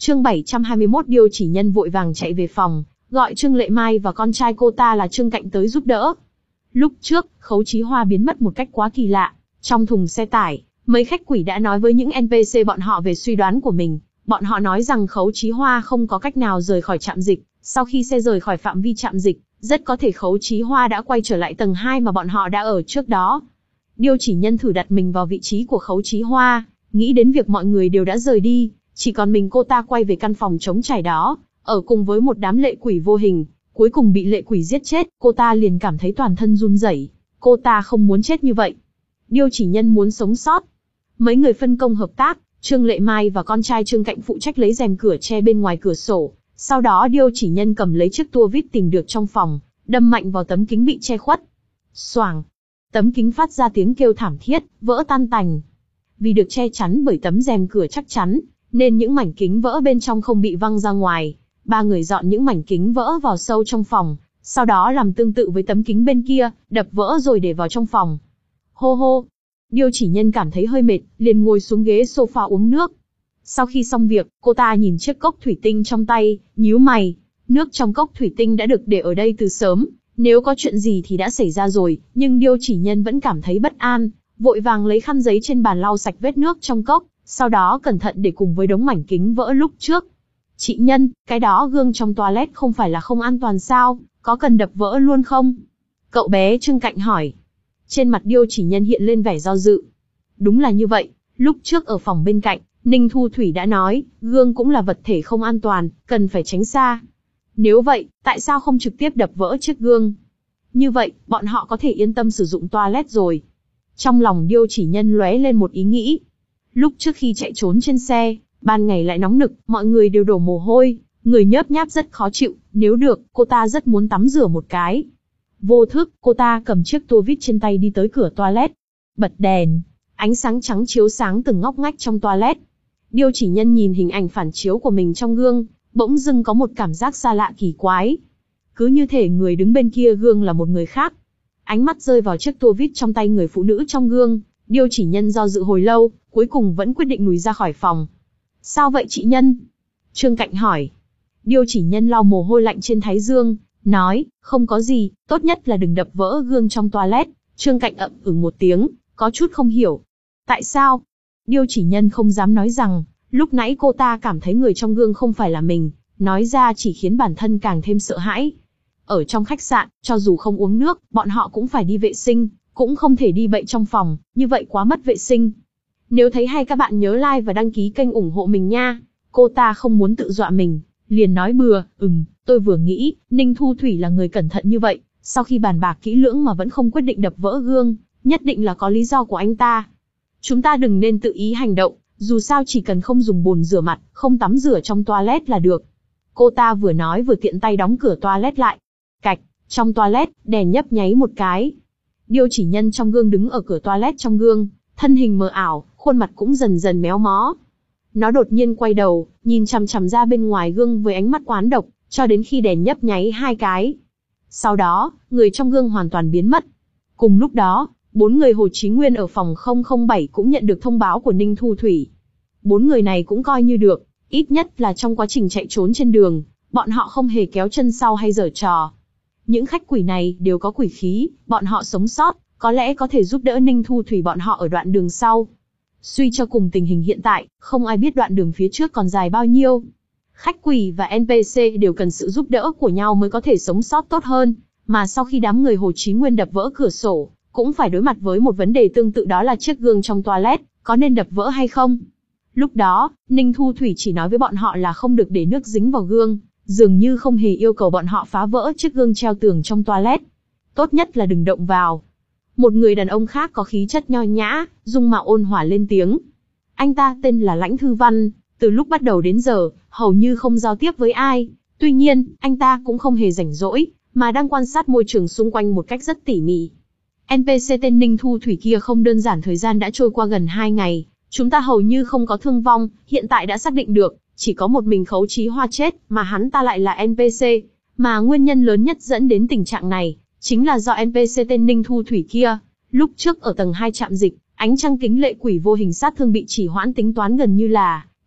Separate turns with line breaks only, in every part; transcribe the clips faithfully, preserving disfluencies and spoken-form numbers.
Chương bảy trăm hai mươi mốt Điêu chỉ nhân vội vàng chạy về phòng, gọi Trương Lệ Mai và con trai cô ta là Trương Cạnh tới giúp đỡ. Lúc trước, Khấu Chí Hoa biến mất một cách quá kỳ lạ. Trong thùng xe tải, mấy khách quỷ đã nói với những en pê xê bọn họ về suy đoán của mình. Bọn họ nói rằng Khấu Chí Hoa không có cách nào rời khỏi trạm dịch. Sau khi xe rời khỏi phạm vi trạm dịch, rất có thể Khấu Chí Hoa đã quay trở lại tầng hai mà bọn họ đã ở trước đó. Điêu chỉ nhân thử đặt mình vào vị trí của Khấu Chí Hoa, nghĩ đến việc mọi người đều đã rời đi, chỉ còn mình cô ta quay về căn phòng trống trải đó, ở cùng với một đám lệ quỷ vô hình, cuối cùng bị lệ quỷ giết chết, cô ta liền cảm thấy toàn thân run rẩy. Cô ta không muốn chết như vậy. Điêu chỉ nhân muốn sống sót. Mấy người phân công hợp tác, Trương Lệ Mai và con trai Trương Cạnh phụ trách lấy rèm cửa che bên ngoài cửa sổ. Sau đó Điêu chỉ nhân cầm lấy chiếc tua vít tìm được trong phòng, đâm mạnh vào tấm kính bị che khuất. Xoàng! Tấm kính phát ra tiếng kêu thảm thiết, vỡ tan tành. Vì được che chắn bởi tấm rèm cửa chắc chắn, nên những mảnh kính vỡ bên trong không bị văng ra ngoài. Ba người dọn những mảnh kính vỡ vào sâu trong phòng, sau đó làm tương tự với tấm kính bên kia, đập vỡ rồi để vào trong phòng. Hô hô! Điêu chỉ nhân cảm thấy hơi mệt, liền ngồi xuống ghế sofa uống nước. Sau khi xong việc, cô ta nhìn chiếc cốc thủy tinh trong tay, nhíu mày. Nước trong cốc thủy tinh đã được để ở đây từ sớm, nếu có chuyện gì thì đã xảy ra rồi, nhưng Điêu chỉ nhân vẫn cảm thấy bất an, vội vàng lấy khăn giấy trên bàn lau sạch vết nước trong cốc, sau đó cẩn thận để cùng với đống mảnh kính vỡ lúc trước. Chị Nhân, cái đó gương trong toilet không phải là không an toàn sao, có cần đập vỡ luôn không? Cậu bé Trương Cạnh hỏi. Trên mặt Điêu chỉ nhân hiện lên vẻ do dự. Đúng là như vậy, lúc trước ở phòng bên cạnh, Ninh Thu Thủy đã nói, gương cũng là vật thể không an toàn, cần phải tránh xa. Nếu vậy, tại sao không trực tiếp đập vỡ chiếc gương? Như vậy, bọn họ có thể yên tâm sử dụng toilet rồi. Trong lòng Điêu chỉ nhân lóe lên một ý nghĩ. Lúc trước khi chạy trốn trên xe, ban ngày lại nóng nực, mọi người đều đổ mồ hôi, người nhớp nháp rất khó chịu, nếu được, cô ta rất muốn tắm rửa một cái. Vô thức, cô ta cầm chiếc tua vít trên tay đi tới cửa toilet. Bật đèn, ánh sáng trắng chiếu sáng từng ngóc ngách trong toilet. Điêu chỉ nhân nhìn hình ảnh phản chiếu của mình trong gương, bỗng dưng có một cảm giác xa lạ kỳ quái. Cứ như thể người đứng bên kia gương là một người khác. Ánh mắt rơi vào chiếc tua vít trong tay người phụ nữ trong gương, Điêu chỉ nhân do dự hồi lâu, cuối cùng vẫn quyết định lùi ra khỏi phòng. Sao vậy chị Nhân? Trương Cạnh hỏi. Điêu chỉ nhân lau mồ hôi lạnh trên thái dương, nói, không có gì, tốt nhất là đừng đập vỡ gương trong toilet. Trương Cạnh ậm ừ một tiếng, có chút không hiểu. Tại sao? Điêu chỉ nhân không dám nói rằng, lúc nãy cô ta cảm thấy người trong gương không phải là mình, nói ra chỉ khiến bản thân càng thêm sợ hãi. Ở trong khách sạn, cho dù không uống nước, bọn họ cũng phải đi vệ sinh, cũng không thể đi bậy trong phòng, như vậy quá mất vệ sinh. Nếu thấy hay các bạn nhớ like và đăng ký kênh ủng hộ mình nha. Cô ta không muốn tự dọa mình, liền nói bừa, ừm, tôi vừa nghĩ, Ninh Thu Thủy là người cẩn thận như vậy, sau khi bàn bạc kỹ lưỡng mà vẫn không quyết định đập vỡ gương, nhất định là có lý do của anh ta. Chúng ta đừng nên tự ý hành động, dù sao chỉ cần không dùng bồn rửa mặt, không tắm rửa trong toilet là được. Cô ta vừa nói vừa tiện tay đóng cửa toilet lại. Cạch, trong toilet, đèn nhấp nháy một cái. Điêu chỉ nhân trong gương đứng ở cửa toilet trong gương, thân hình mờ ảo, khuôn mặt cũng dần dần méo mó. Nó đột nhiên quay đầu, nhìn chằm chằm ra bên ngoài gương với ánh mắt oán độc, cho đến khi đèn nhấp nháy hai cái. Sau đó, người trong gương hoàn toàn biến mất. Cùng lúc đó, bốn người Hồ Chí Nguyên ở phòng không không bảy cũng nhận được thông báo của Ninh Thu Thủy. Bốn người này cũng coi như được, ít nhất là trong quá trình chạy trốn trên đường, bọn họ không hề kéo chân sau hay giở trò. Những khách quỷ này đều có quỷ khí, bọn họ sống sót, có lẽ có thể giúp đỡ Ninh Thu Thủy bọn họ ở đoạn đường sau. Suy cho cùng tình hình hiện tại, không ai biết đoạn đường phía trước còn dài bao nhiêu. Khách quỷ và en pê xê đều cần sự giúp đỡ của nhau mới có thể sống sót tốt hơn, mà sau khi đám người Hồ Chí Nguyên đập vỡ cửa sổ, cũng phải đối mặt với một vấn đề tương tự, đó là chiếc gương trong toilet, có nên đập vỡ hay không? Lúc đó, Ninh Thu Thủy chỉ nói với bọn họ là không được để nước dính vào gương, dường như không hề yêu cầu bọn họ phá vỡ chiếc gương treo tường trong toilet. Tốt nhất là đừng động vào. Một người đàn ông khác có khí chất nho nhã, dung mạo ôn hòa lên tiếng. Anh ta tên là Lãnh Thư Văn, từ lúc bắt đầu đến giờ, hầu như không giao tiếp với ai. Tuy nhiên, anh ta cũng không hề rảnh rỗi, mà đang quan sát môi trường xung quanh một cách rất tỉ mỉ. en pê xê tên Ninh Thu Thủy kia không đơn giản, thời gian đã trôi qua gần hai ngày, chúng ta hầu như không có thương vong, hiện tại đã xác định được, chỉ có một mình Khấu Chí Hoa chết, mà hắn ta lại là en pê xê, mà nguyên nhân lớn nhất dẫn đến tình trạng này, chính là do en pê xê tên Ninh Thu Thủy kia. Lúc trước ở tầng hai trạm dịch, ánh trăng kính lệ quỷ vô hình sát thương bị trì hoãn tính toán gần như là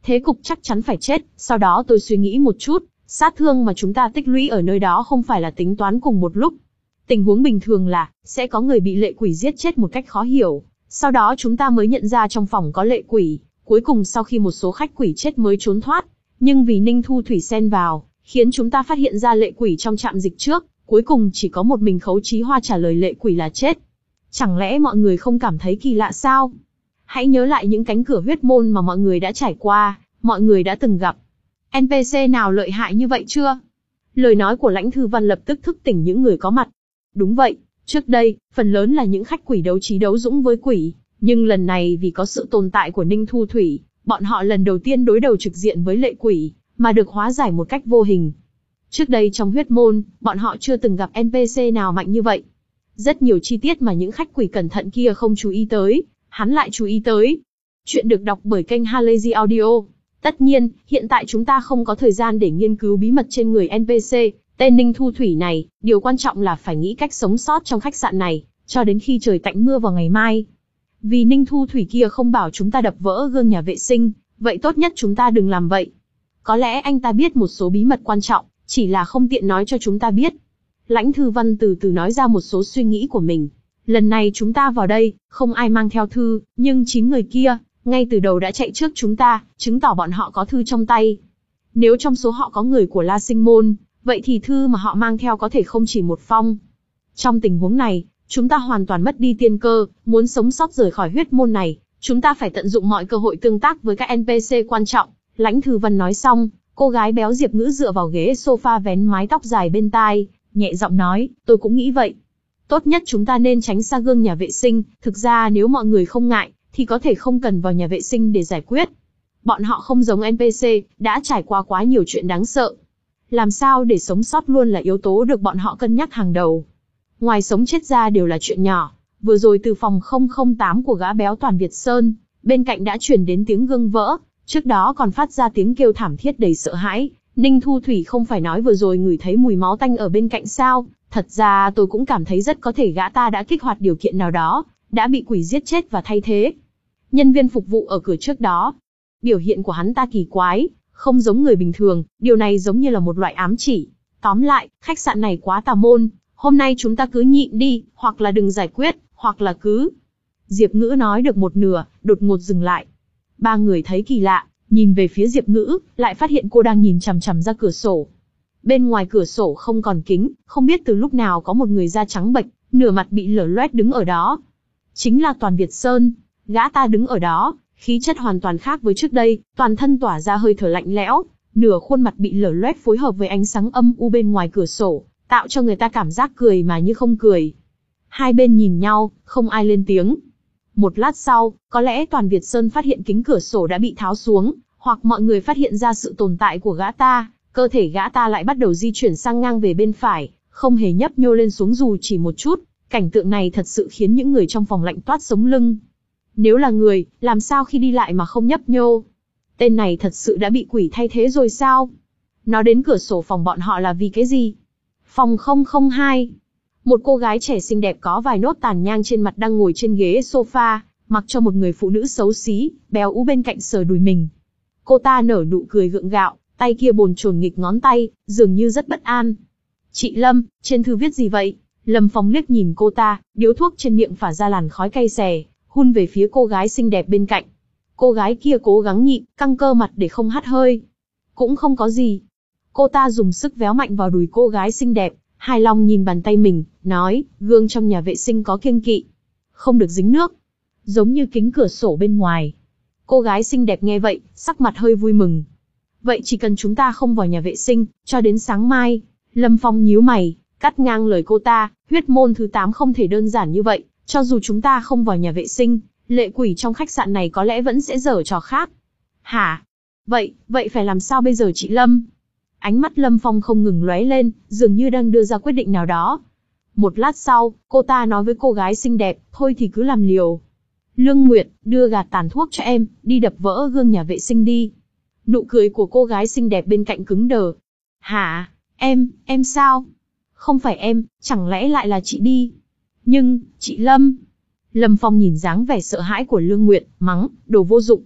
thế cục chắc chắn phải chết. Sau đó tôi suy nghĩ một chút, sát thương mà chúng ta tích lũy ở nơi đó không phải là tính toán cùng một lúc. Tình huống bình thường là, sẽ có người bị lệ quỷ giết chết một cách khó hiểu. Sau đó chúng ta mới nhận ra trong phòng có lệ quỷ. Cuối cùng sau khi một số khách quỷ chết mới trốn thoát. Nhưng vì Ninh Thu Thủy xen vào, khiến chúng ta phát hiện ra lệ quỷ trong trạm dịch trước. Cuối cùng chỉ có một mình Khấu Chí Hoa trả lời lệ quỷ là chết. Chẳng lẽ mọi người không cảm thấy kỳ lạ sao? Hãy nhớ lại những cánh cửa huyết môn mà mọi người đã trải qua, mọi người đã từng gặp. en pê xê nào lợi hại như vậy chưa? Lời nói của Lãnh Thư Văn lập tức thức tỉnh những người có mặt. Đúng vậy, trước đây, phần lớn là những khách quỷ đấu trí đấu dũng với quỷ. Nhưng lần này vì có sự tồn tại của Ninh Thu Thủy, bọn họ lần đầu tiên đối đầu trực diện với lệ quỷ, mà được hóa giải một cách vô hình. Trước đây trong huyết môn, bọn họ chưa từng gặp en pê xê nào mạnh như vậy. Rất nhiều chi tiết mà những khách quỷ cẩn thận kia không chú ý tới, hắn lại chú ý tới. Chuyện được đọc bởi kênh Halazy Audio. Tất nhiên, hiện tại chúng ta không có thời gian để nghiên cứu bí mật trên người en pê xê, tên Ninh Thu Thủy này, điều quan trọng là phải nghĩ cách sống sót trong khách sạn này, cho đến khi trời tạnh mưa vào ngày mai. Vì Ninh Thu Thủy kia không bảo chúng ta đập vỡ gương nhà vệ sinh, vậy tốt nhất chúng ta đừng làm vậy. Có lẽ anh ta biết một số bí mật quan trọng, chỉ là không tiện nói cho chúng ta biết. Lãnh Thư Văn từ từ nói ra một số suy nghĩ của mình. Lần này chúng ta vào đây, không ai mang theo thư, nhưng chín người kia, ngay từ đầu đã chạy trước chúng ta, chứng tỏ bọn họ có thư trong tay. Nếu trong số họ có người của La Sinh Môn, vậy thì thư mà họ mang theo có thể không chỉ một phong. Trong tình huống này, chúng ta hoàn toàn mất đi tiên cơ, muốn sống sót rời khỏi huyết môn này, chúng ta phải tận dụng mọi cơ hội tương tác với các en pê xê quan trọng. Lãnh Thư Văn nói xong, cô gái béo Diệp Ngữ dựa vào ghế sofa vén mái tóc dài bên tai, nhẹ giọng nói, tôi cũng nghĩ vậy. Tốt nhất chúng ta nên tránh xa gương nhà vệ sinh, thực ra nếu mọi người không ngại, thì có thể không cần vào nhà vệ sinh để giải quyết. Bọn họ không giống en pê xê, đã trải qua quá nhiều chuyện đáng sợ. Làm sao để sống sót luôn là yếu tố được bọn họ cân nhắc hàng đầu. Ngoài sống chết ra đều là chuyện nhỏ. Vừa rồi từ phòng không không tám của gã béo Toàn Việt Sơn, bên cạnh đã truyền đến tiếng gương vỡ, trước đó còn phát ra tiếng kêu thảm thiết đầy sợ hãi. Ninh Thu Thủy không phải nói vừa rồi ngửi thấy mùi máu tanh ở bên cạnh sao? Thật ra tôi cũng cảm thấy rất có thể gã ta đã kích hoạt điều kiện nào đó, đã bị quỷ giết chết và thay thế. Nhân viên phục vụ ở cửa trước đó, biểu hiện của hắn ta kỳ quái, không giống người bình thường, điều này giống như là một loại ám chỉ. Tóm lại, khách sạn này quá tà môn, hôm nay chúng ta cứ nhịn đi, hoặc là đừng giải quyết, hoặc là cứ... Diệp Ngữ nói được một nửa, đột ngột dừng lại. Ba người thấy kỳ lạ, nhìn về phía Diệp Ngữ, lại phát hiện cô đang nhìn chằm chằm ra cửa sổ. Bên ngoài cửa sổ không còn kính, không biết từ lúc nào có một người da trắng bệch, nửa mặt bị lở loét đứng ở đó. Chính là Toàn Việt Sơn, gã ta đứng ở đó, khí chất hoàn toàn khác với trước đây, toàn thân tỏa ra hơi thở lạnh lẽo, nửa khuôn mặt bị lở loét phối hợp với ánh sáng âm u bên ngoài cửa sổ, tạo cho người ta cảm giác cười mà như không cười. Hai bên nhìn nhau, không ai lên tiếng. Một lát sau, có lẽ Toàn Việt Sơn phát hiện kính cửa sổ đã bị tháo xuống, hoặc mọi người phát hiện ra sự tồn tại của gã ta, cơ thể gã ta lại bắt đầu di chuyển sang ngang về bên phải, không hề nhấp nhô lên xuống dù chỉ một chút. Cảnh tượng này thật sự khiến những người trong phòng lạnh toát sống lưng. Nếu là người, làm sao khi đi lại mà không nhấp nhô? Tên này thật sự đã bị quỷ thay thế rồi sao? Nó đến cửa sổ phòng bọn họ là vì cái gì? Phòng không không hai. Một cô gái trẻ xinh đẹp có vài nốt tàn nhang trên mặt đang ngồi trên ghế sofa, mặc cho một người phụ nữ xấu xí, béo ú bên cạnh sờ đùi mình. Cô ta nở nụ cười gượng gạo, tay kia bồn chồn nghịch ngón tay, dường như rất bất an. Chị Lâm, trên thư viết gì vậy? Lâm Phong liếc nhìn cô ta, điếu thuốc trên miệng phả ra làn khói cay xè, hun về phía cô gái xinh đẹp bên cạnh. Cô gái kia cố gắng nhịn, căng cơ mặt để không hắt hơi. Cũng không có gì. Cô ta dùng sức véo mạnh vào đùi cô gái xinh đẹp, hài lòng nhìn bàn tay mình, nói, gương trong nhà vệ sinh có kiêng kỵ. Không được dính nước. Giống như kính cửa sổ bên ngoài. Cô gái xinh đẹp nghe vậy, sắc mặt hơi vui mừng. Vậy chỉ cần chúng ta không vào nhà vệ sinh, cho đến sáng mai. Lâm Phong nhíu mày, cắt ngang lời cô ta, huyết môn thứ tám không thể đơn giản như vậy, cho dù chúng ta không vào nhà vệ sinh, lệ quỷ trong khách sạn này có lẽ vẫn sẽ giở trò khác. Hả? Vậy, vậy phải làm sao bây giờ chị Lâm? Ánh mắt Lâm Phong không ngừng lóe lên, dường như đang đưa ra quyết định nào đó. Một lát sau, cô ta nói với cô gái xinh đẹp, thôi thì cứ làm liều. Lương Nguyệt, đưa gạt tàn thuốc cho em, đi đập vỡ gương nhà vệ sinh đi. Nụ cười của cô gái xinh đẹp bên cạnh cứng đờ. Hả? Em, em sao? Không phải em, chẳng lẽ lại là chị đi? Nhưng, chị Lâm... Lâm Phong nhìn dáng vẻ sợ hãi của Lương Nguyệt, mắng, đồ vô dụng.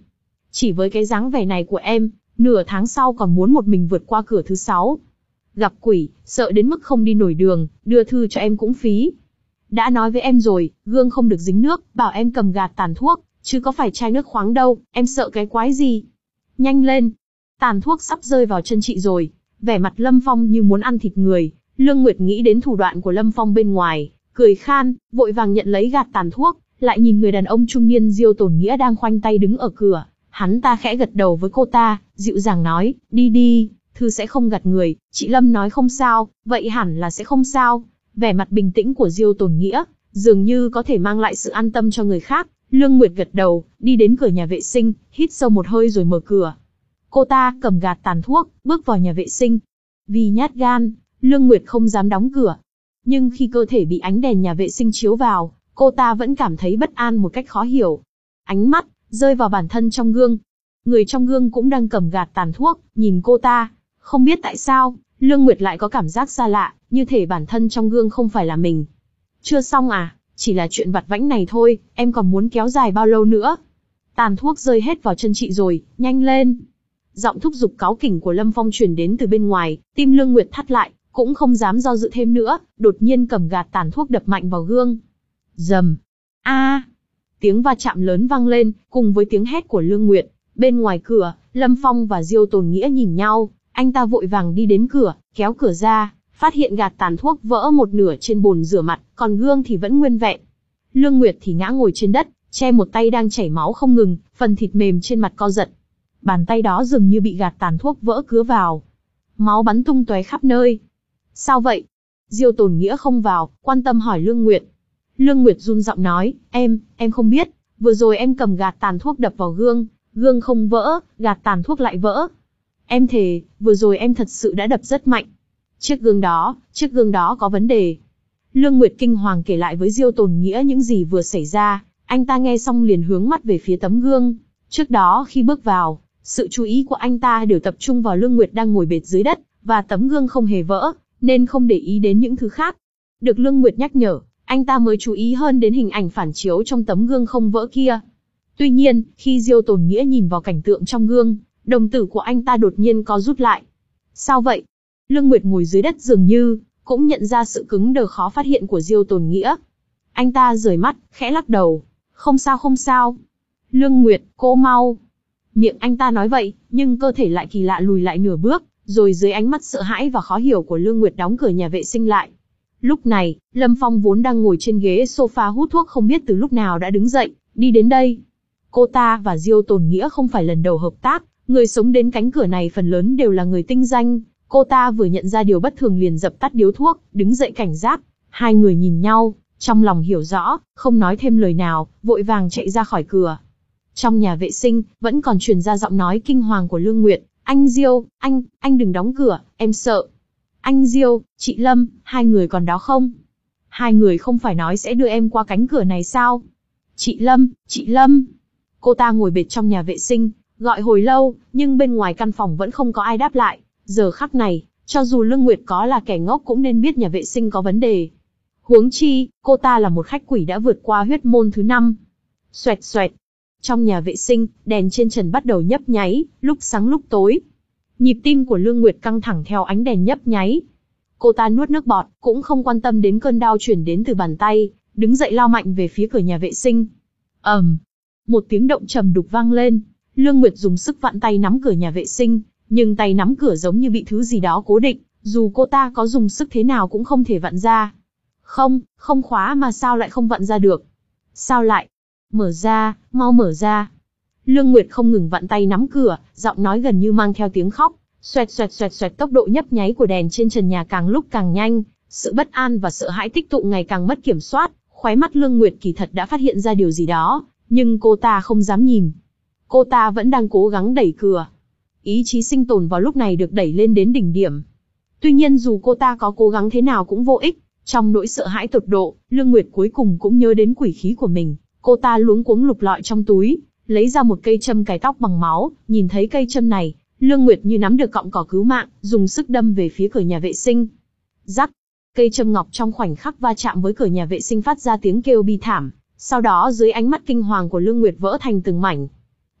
Chỉ với cái dáng vẻ này của em, nửa tháng sau còn muốn một mình vượt qua cửa thứ sáu. Gặp quỷ, sợ đến mức không đi nổi đường, đưa thư cho em cũng phí. Đã nói với em rồi, gương không được dính nước, bảo em cầm gạt tàn thuốc, chứ có phải chai nước khoáng đâu, em sợ cái quái gì. Nhanh lên. Tàn thuốc sắp rơi vào chân chị rồi. Vẻ mặt Lâm Phong như muốn ăn thịt người. Lương Nguyệt nghĩ đến thủ đoạn của Lâm Phong bên ngoài, cười khan, vội vàng nhận lấy gạt tàn thuốc, lại nhìn người đàn ông trung niên Diêu Tồn Nghĩa đang khoanh tay đứng ở cửa. Hắn ta khẽ gật đầu với cô ta, dịu dàng nói, đi đi, thư sẽ không gạt người, chị Lâm nói không sao, vậy hẳn là sẽ không sao. Vẻ mặt bình tĩnh của Diêu Tồn Nghĩa, dường như có thể mang lại sự an tâm cho người khác. Lương Nguyệt gật đầu, đi đến cửa nhà vệ sinh, hít sâu một hơi rồi mở cửa. Cô ta cầm gạt tàn thuốc, bước vào nhà vệ sinh. Vì nhát gan, Lương Nguyệt không dám đóng cửa. Nhưng khi cơ thể bị ánh đèn nhà vệ sinh chiếu vào, cô ta vẫn cảm thấy bất an một cách khó hiểu. Ánh mắt rơi vào bản thân trong gương. Người trong gương cũng đang cầm gạt tàn thuốc, nhìn cô ta. Không biết tại sao, Lương Nguyệt lại có cảm giác xa lạ, như thể bản thân trong gương không phải là mình. Chưa xong à, chỉ là chuyện vặt vãnh này thôi, em còn muốn kéo dài bao lâu nữa? Tàn thuốc rơi hết vào chân chị rồi, nhanh lên. Giọng thúc giục cáu kỉnh của Lâm Phong truyền đến từ bên ngoài, tim Lương Nguyệt thắt lại, cũng không dám do dự thêm nữa, đột nhiên cầm gạt tàn thuốc đập mạnh vào gương. Rầm. A. Tiếng va chạm lớn vang lên, cùng với tiếng hét của Lương Nguyệt. Bên ngoài cửa, Lâm Phong và Diêu Tồn Nghĩa nhìn nhau, anh ta vội vàng đi đến cửa, kéo cửa ra, phát hiện gạt tàn thuốc vỡ một nửa trên bồn rửa mặt, còn gương thì vẫn nguyên vẹn. Lương Nguyệt thì ngã ngồi trên đất, che một tay đang chảy máu không ngừng, phần thịt mềm trên mặt co giật. Bàn tay đó dường như bị gạt tàn thuốc vỡ cứa vào. Máu bắn tung tóe khắp nơi. Sao vậy? Diêu Tồn Nghĩa không vào, quan tâm hỏi Lương Nguyệt. Lương Nguyệt run giọng nói, em, em không biết, vừa rồi em cầm gạt tàn thuốc đập vào gương, gương không vỡ, gạt tàn thuốc lại vỡ. Em thề, vừa rồi em thật sự đã đập rất mạnh. Chiếc gương đó, chiếc gương đó có vấn đề. Lương Nguyệt kinh hoàng kể lại với Diêu Tồn Nghĩa những gì vừa xảy ra, anh ta nghe xong liền hướng mắt về phía tấm gương. Trước đó khi bước vào, sự chú ý của anh ta đều tập trung vào Lương Nguyệt đang ngồi bệt dưới đất, và tấm gương không hề vỡ, nên không để ý đến những thứ khác. Được Lương Nguyệt nhắc nhở, anh ta mới chú ý hơn đến hình ảnh phản chiếu trong tấm gương không vỡ kia. Tuy nhiên, khi Diêu Tồn Nghĩa nhìn vào cảnh tượng trong gương, đồng tử của anh ta đột nhiên co rút lại. Sao vậy? Lương Nguyệt ngồi dưới đất dường như cũng nhận ra sự cứng đờ khó phát hiện của Diêu Tồn Nghĩa. Anh ta rời mắt, khẽ lắc đầu. Không sao không sao. Lương Nguyệt, cô mau. Miệng anh ta nói vậy, nhưng cơ thể lại kỳ lạ lùi lại nửa bước, rồi dưới ánh mắt sợ hãi và khó hiểu của Lương Nguyệt đóng cửa nhà vệ sinh lại. Lúc này, Lâm Phong vốn đang ngồi trên ghế sofa hút thuốc không biết từ lúc nào đã đứng dậy, đi đến đây. Cô ta và Diêu Tồn Nghĩa không phải lần đầu hợp tác, người sống đến cánh cửa này phần lớn đều là người tinh danh. Cô ta vừa nhận ra điều bất thường liền dập tắt điếu thuốc, đứng dậy cảnh giác. Hai người nhìn nhau, trong lòng hiểu rõ, không nói thêm lời nào, vội vàng chạy ra khỏi cửa. Trong nhà vệ sinh, vẫn còn truyền ra giọng nói kinh hoàng của Lương Nguyệt. Anh Diêu, anh, anh đừng đóng cửa, em sợ. Anh Diêu, chị Lâm, hai người còn đó không? Hai người không phải nói sẽ đưa em qua cánh cửa này sao? Chị Lâm, chị Lâm. Cô ta ngồi bệt trong nhà vệ sinh, gọi hồi lâu, nhưng bên ngoài căn phòng vẫn không có ai đáp lại. Giờ khắc này, cho dù Lương Nguyệt có là kẻ ngốc cũng nên biết nhà vệ sinh có vấn đề. Huống chi, cô ta là một khách quỷ đã vượt qua huyết môn thứ năm. Xoẹt xoẹt. Trong nhà vệ sinh, đèn trên trần bắt đầu nhấp nháy, lúc sáng lúc tối. Nhịp tim của Lương Nguyệt căng thẳng theo ánh đèn nhấp nháy. Cô ta nuốt nước bọt, cũng không quan tâm đến cơn đau truyền đến từ bàn tay, đứng dậy lao mạnh về phía cửa nhà vệ sinh. ầm, um, một tiếng động trầm đục vang lên. Lương Nguyệt dùng sức vặn tay nắm cửa nhà vệ sinh, nhưng tay nắm cửa giống như bị thứ gì đó cố định, dù cô ta có dùng sức thế nào cũng không thể vặn ra. Không, không khóa mà sao lại không vặn ra được? Sao lại? Mở ra, mau mở ra. Lương Nguyệt không ngừng vặn tay nắm cửa, giọng nói gần như mang theo tiếng khóc. Xoẹt xoẹt xoẹt xoẹt, tốc độ nhấp nháy của đèn trên trần nhà càng lúc càng nhanh, sự bất an và sợ hãi tích tụ ngày càng mất kiểm soát. Khóe mắt Lương Nguyệt kỳ thật đã phát hiện ra điều gì đó, nhưng cô ta không dám nhìn. Cô ta vẫn đang cố gắng đẩy cửa. Ý chí sinh tồn vào lúc này được đẩy lên đến đỉnh điểm. Tuy nhiên dù cô ta có cố gắng thế nào cũng vô ích. Trong nỗi sợ hãi tột độ, Lương Nguyệt cuối cùng cũng nhớ đến quỷ khí của mình. Cô ta luống cuống lục lọi trong túi, lấy ra một cây châm cài tóc bằng máu. Nhìn thấy cây châm này, Lương Nguyệt như nắm được cọng cỏ cứu mạng, dùng sức đâm về phía cửa nhà vệ sinh. Rắc, cây châm ngọc trong khoảnh khắc va chạm với cửa nhà vệ sinh phát ra tiếng kêu bi thảm. Sau đó dưới ánh mắt kinh hoàng của Lương Nguyệt vỡ thành từng mảnh.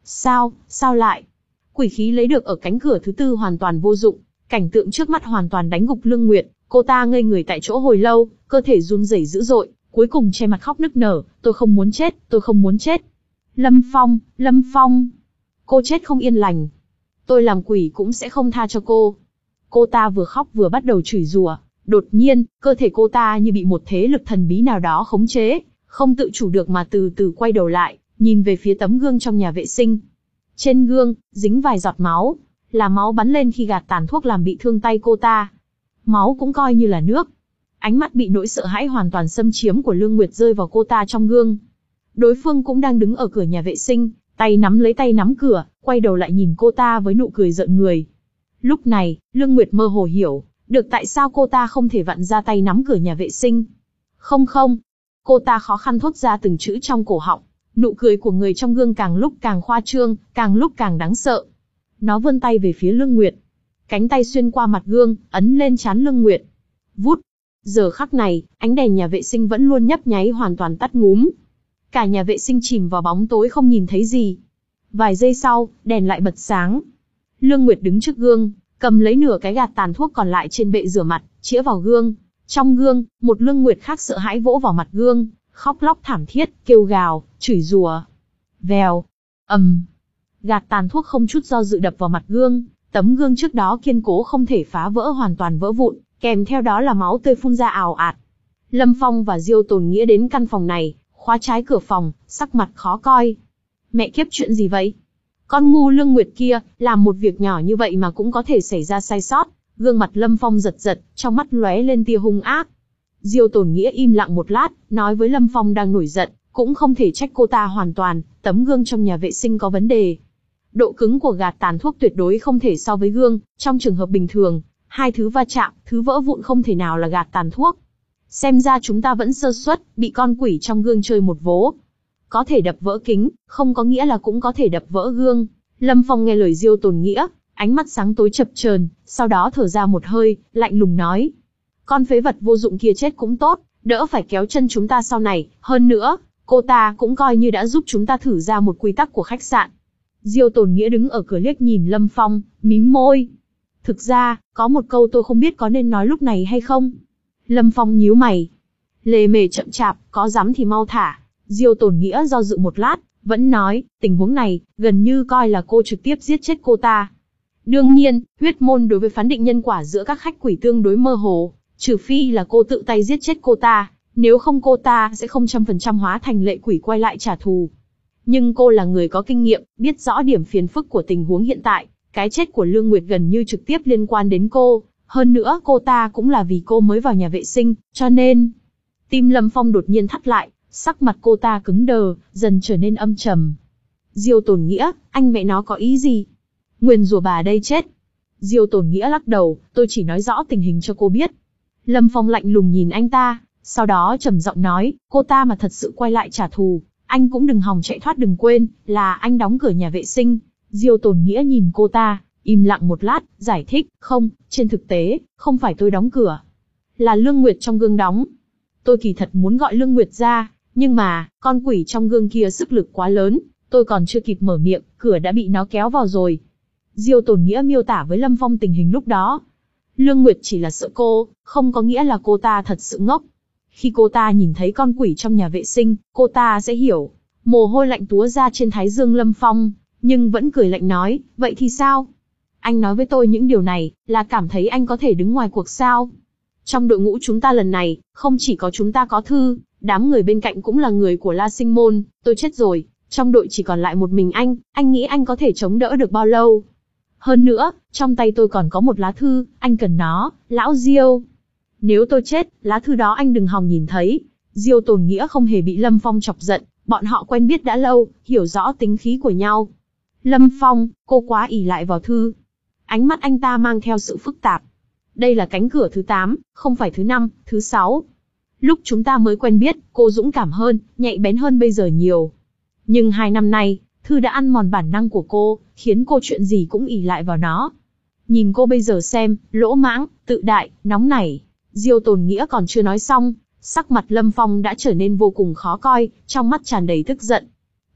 Sao, sao lại? Quỷ khí lấy được ở cánh cửa thứ tư hoàn toàn vô dụng, cảnh tượng trước mắt hoàn toàn đánh gục Lương Nguyệt, cô ta ngây người tại chỗ hồi lâu, cơ thể run rẩy dữ dội, cuối cùng che mặt khóc nức nở, tôi không muốn chết, tôi không muốn chết. Lâm Phong, Lâm Phong, cô chết không yên lành. Tôi làm quỷ cũng sẽ không tha cho cô. Cô ta vừa khóc vừa bắt đầu chửi rủa. Đột nhiên, cơ thể cô ta như bị một thế lực thần bí nào đó khống chế, không tự chủ được mà từ từ quay đầu lại, nhìn về phía tấm gương trong nhà vệ sinh. Trên gương, dính vài giọt máu, là máu bắn lên khi gạt tàn thuốc làm bị thương tay cô ta. Máu cũng coi như là nước. Ánh mắt bị nỗi sợ hãi hoàn toàn xâm chiếm của Lương Nguyệt rơi vào cô ta trong gương. Đối phương cũng đang đứng ở cửa nhà vệ sinh, tay nắm lấy tay nắm cửa, quay đầu lại nhìn cô ta với nụ cười rợn người. Lúc này, Lương Nguyệt mơ hồ hiểu được tại sao cô ta không thể vặn ra tay nắm cửa nhà vệ sinh. Không không. Cô ta khó khăn thốt ra từng chữ trong cổ họng. Nụ cười của người trong gương càng lúc càng khoa trương, càng lúc càng đáng sợ. Nó vươn tay về phía Lương Nguyệt. Cánh tay xuyên qua mặt gương, ấn lên trán Lương Nguyệt. Vút. Giờ khắc này, ánh đèn nhà vệ sinh vẫn luôn nhấp nháy hoàn toàn tắt ngúm. Cả nhà vệ sinh chìm vào bóng tối không nhìn thấy gì. Vài giây sau, đèn lại bật sáng. Lương Nguyệt đứng trước gương, cầm lấy nửa cái gạt tàn thuốc còn lại trên bệ rửa mặt, chĩa vào gương. Trong gương, một Lương Nguyệt khác sợ hãi vỗ vào mặt gương, khóc lóc thảm thiết, kêu gào, chửi rủa. Vèo, ầm, gạt tàn thuốc không chút do dự đập vào mặt gương, tấm gương trước đó kiên cố không thể phá vỡ hoàn toàn vỡ vụn, kèm theo đó là máu tươi phun ra ào ạt. Lâm Phong và Diêu Tồn Nghĩa đến căn phòng này, khóa trái cửa phòng, sắc mặt khó coi. Mẹ kiếp, chuyện gì vậy? Con ngu Lương Nguyệt kia, làm một việc nhỏ như vậy mà cũng có thể xảy ra sai sót. Gương mặt Lâm Phong giật giật, trong mắt lóe lên tia hung ác. Diêu Tồn Nghĩa im lặng một lát, nói với Lâm Phong đang nổi giận, cũng không thể trách cô ta hoàn toàn, tấm gương trong nhà vệ sinh có vấn đề. Độ cứng của gạt tàn thuốc tuyệt đối không thể so với gương, trong trường hợp bình thường, hai thứ va chạm, thứ vỡ vụn không thể nào là gạt tàn thuốc. Xem ra chúng ta vẫn sơ suất, bị con quỷ trong gương chơi một vố. Có thể đập vỡ kính, không có nghĩa là cũng có thể đập vỡ gương. Lâm Phong nghe lời Diêu Tồn Nghĩa, ánh mắt sáng tối chập chờn, sau đó thở ra một hơi, lạnh lùng nói. Con phế vật vô dụng kia chết cũng tốt, đỡ phải kéo chân chúng ta sau này, hơn nữa, cô ta cũng coi như đã giúp chúng ta thử ra một quy tắc của khách sạn. Diêu Tồn Nghĩa đứng ở cửa liếc nhìn Lâm Phong, mím môi. Thực ra, có một câu tôi không biết có nên nói lúc này hay không. Lâm Phong nhíu mày. Lề mề chậm chạp, có dám thì mau thả. Diêu Tồn Nghĩa do dự một lát, vẫn nói, tình huống này, gần như coi là cô trực tiếp giết chết cô ta. Đương nhiên, huyết môn đối với phán định nhân quả giữa các khách quỷ tương đối mơ hồ, trừ phi là cô tự tay giết chết cô ta, nếu không cô ta sẽ không trăm phần trăm hóa thành lệ quỷ quay lại trả thù. Nhưng cô là người có kinh nghiệm, biết rõ điểm phiền phức của tình huống hiện tại, cái chết của Lương Nguyệt gần như trực tiếp liên quan đến cô, hơn nữa cô ta cũng là vì cô mới vào nhà vệ sinh, cho nên... Tim Lâm Phong đột nhiên thắt lại, sắc mặt cô ta cứng đờ, dần trở nên âm trầm. Diêu Tồn Nghĩa, anh mẹ nó có ý gì? Nguyền rủa bà đây chết. Diêu Tồn Nghĩa lắc đầu, tôi chỉ nói rõ tình hình cho cô biết. Lâm Phong lạnh lùng nhìn anh ta, sau đó trầm giọng nói, cô ta mà thật sự quay lại trả thù, anh cũng đừng hòng chạy thoát, đừng quên, là anh đóng cửa nhà vệ sinh. Diêu Tồn Nghĩa nhìn cô ta, im lặng một lát, giải thích, không, trên thực tế, không phải tôi đóng cửa. Là Lương Nguyệt trong gương đóng. Tôi kỳ thật muốn gọi Lương Nguyệt ra, nhưng mà, con quỷ trong gương kia sức lực quá lớn, tôi còn chưa kịp mở miệng, cửa đã bị nó kéo vào rồi. Diêu Tồn Nghĩa miêu tả với Lâm Phong tình hình lúc đó. Lương Nguyệt chỉ là sợ cô, không có nghĩa là cô ta thật sự ngốc. Khi cô ta nhìn thấy con quỷ trong nhà vệ sinh, cô ta sẽ hiểu. Mồ hôi lạnh túa ra trên thái dương Lâm Phong, nhưng vẫn cười lạnh nói, vậy thì sao? Anh nói với tôi những điều này, là cảm thấy anh có thể đứng ngoài cuộc sao? Trong đội ngũ chúng ta lần này, không chỉ có chúng ta có Thư, đám người bên cạnh cũng là người của La Sinh Môn, tôi chết rồi, trong đội chỉ còn lại một mình anh, anh nghĩ anh có thể chống đỡ được bao lâu? Hơn nữa, trong tay tôi còn có một lá thư, anh cần nó, lão Diêu. Nếu tôi chết, lá thư đó anh đừng hòng nhìn thấy. Diêu Tồn Nghĩa không hề bị Lâm Phong chọc giận, bọn họ quen biết đã lâu, hiểu rõ tính khí của nhau. Lâm Phong, cô quá ỷ lại vào thư. Ánh mắt anh ta mang theo sự phức tạp. Đây là cánh cửa thứ tám, không phải thứ năm, thứ sáu. Lúc chúng ta mới quen biết, cô dũng cảm hơn, nhạy bén hơn bây giờ nhiều. Nhưng hai năm nay, Thư đã ăn mòn bản năng của cô, khiến cô chuyện gì cũng ỷ lại vào nó. Nhìn cô bây giờ xem, lỗ mãng, tự đại, nóng nảy. Diêu Tồn Nghĩa còn chưa nói xong, sắc mặt Lâm Phong đã trở nên vô cùng khó coi, trong mắt tràn đầy tức giận.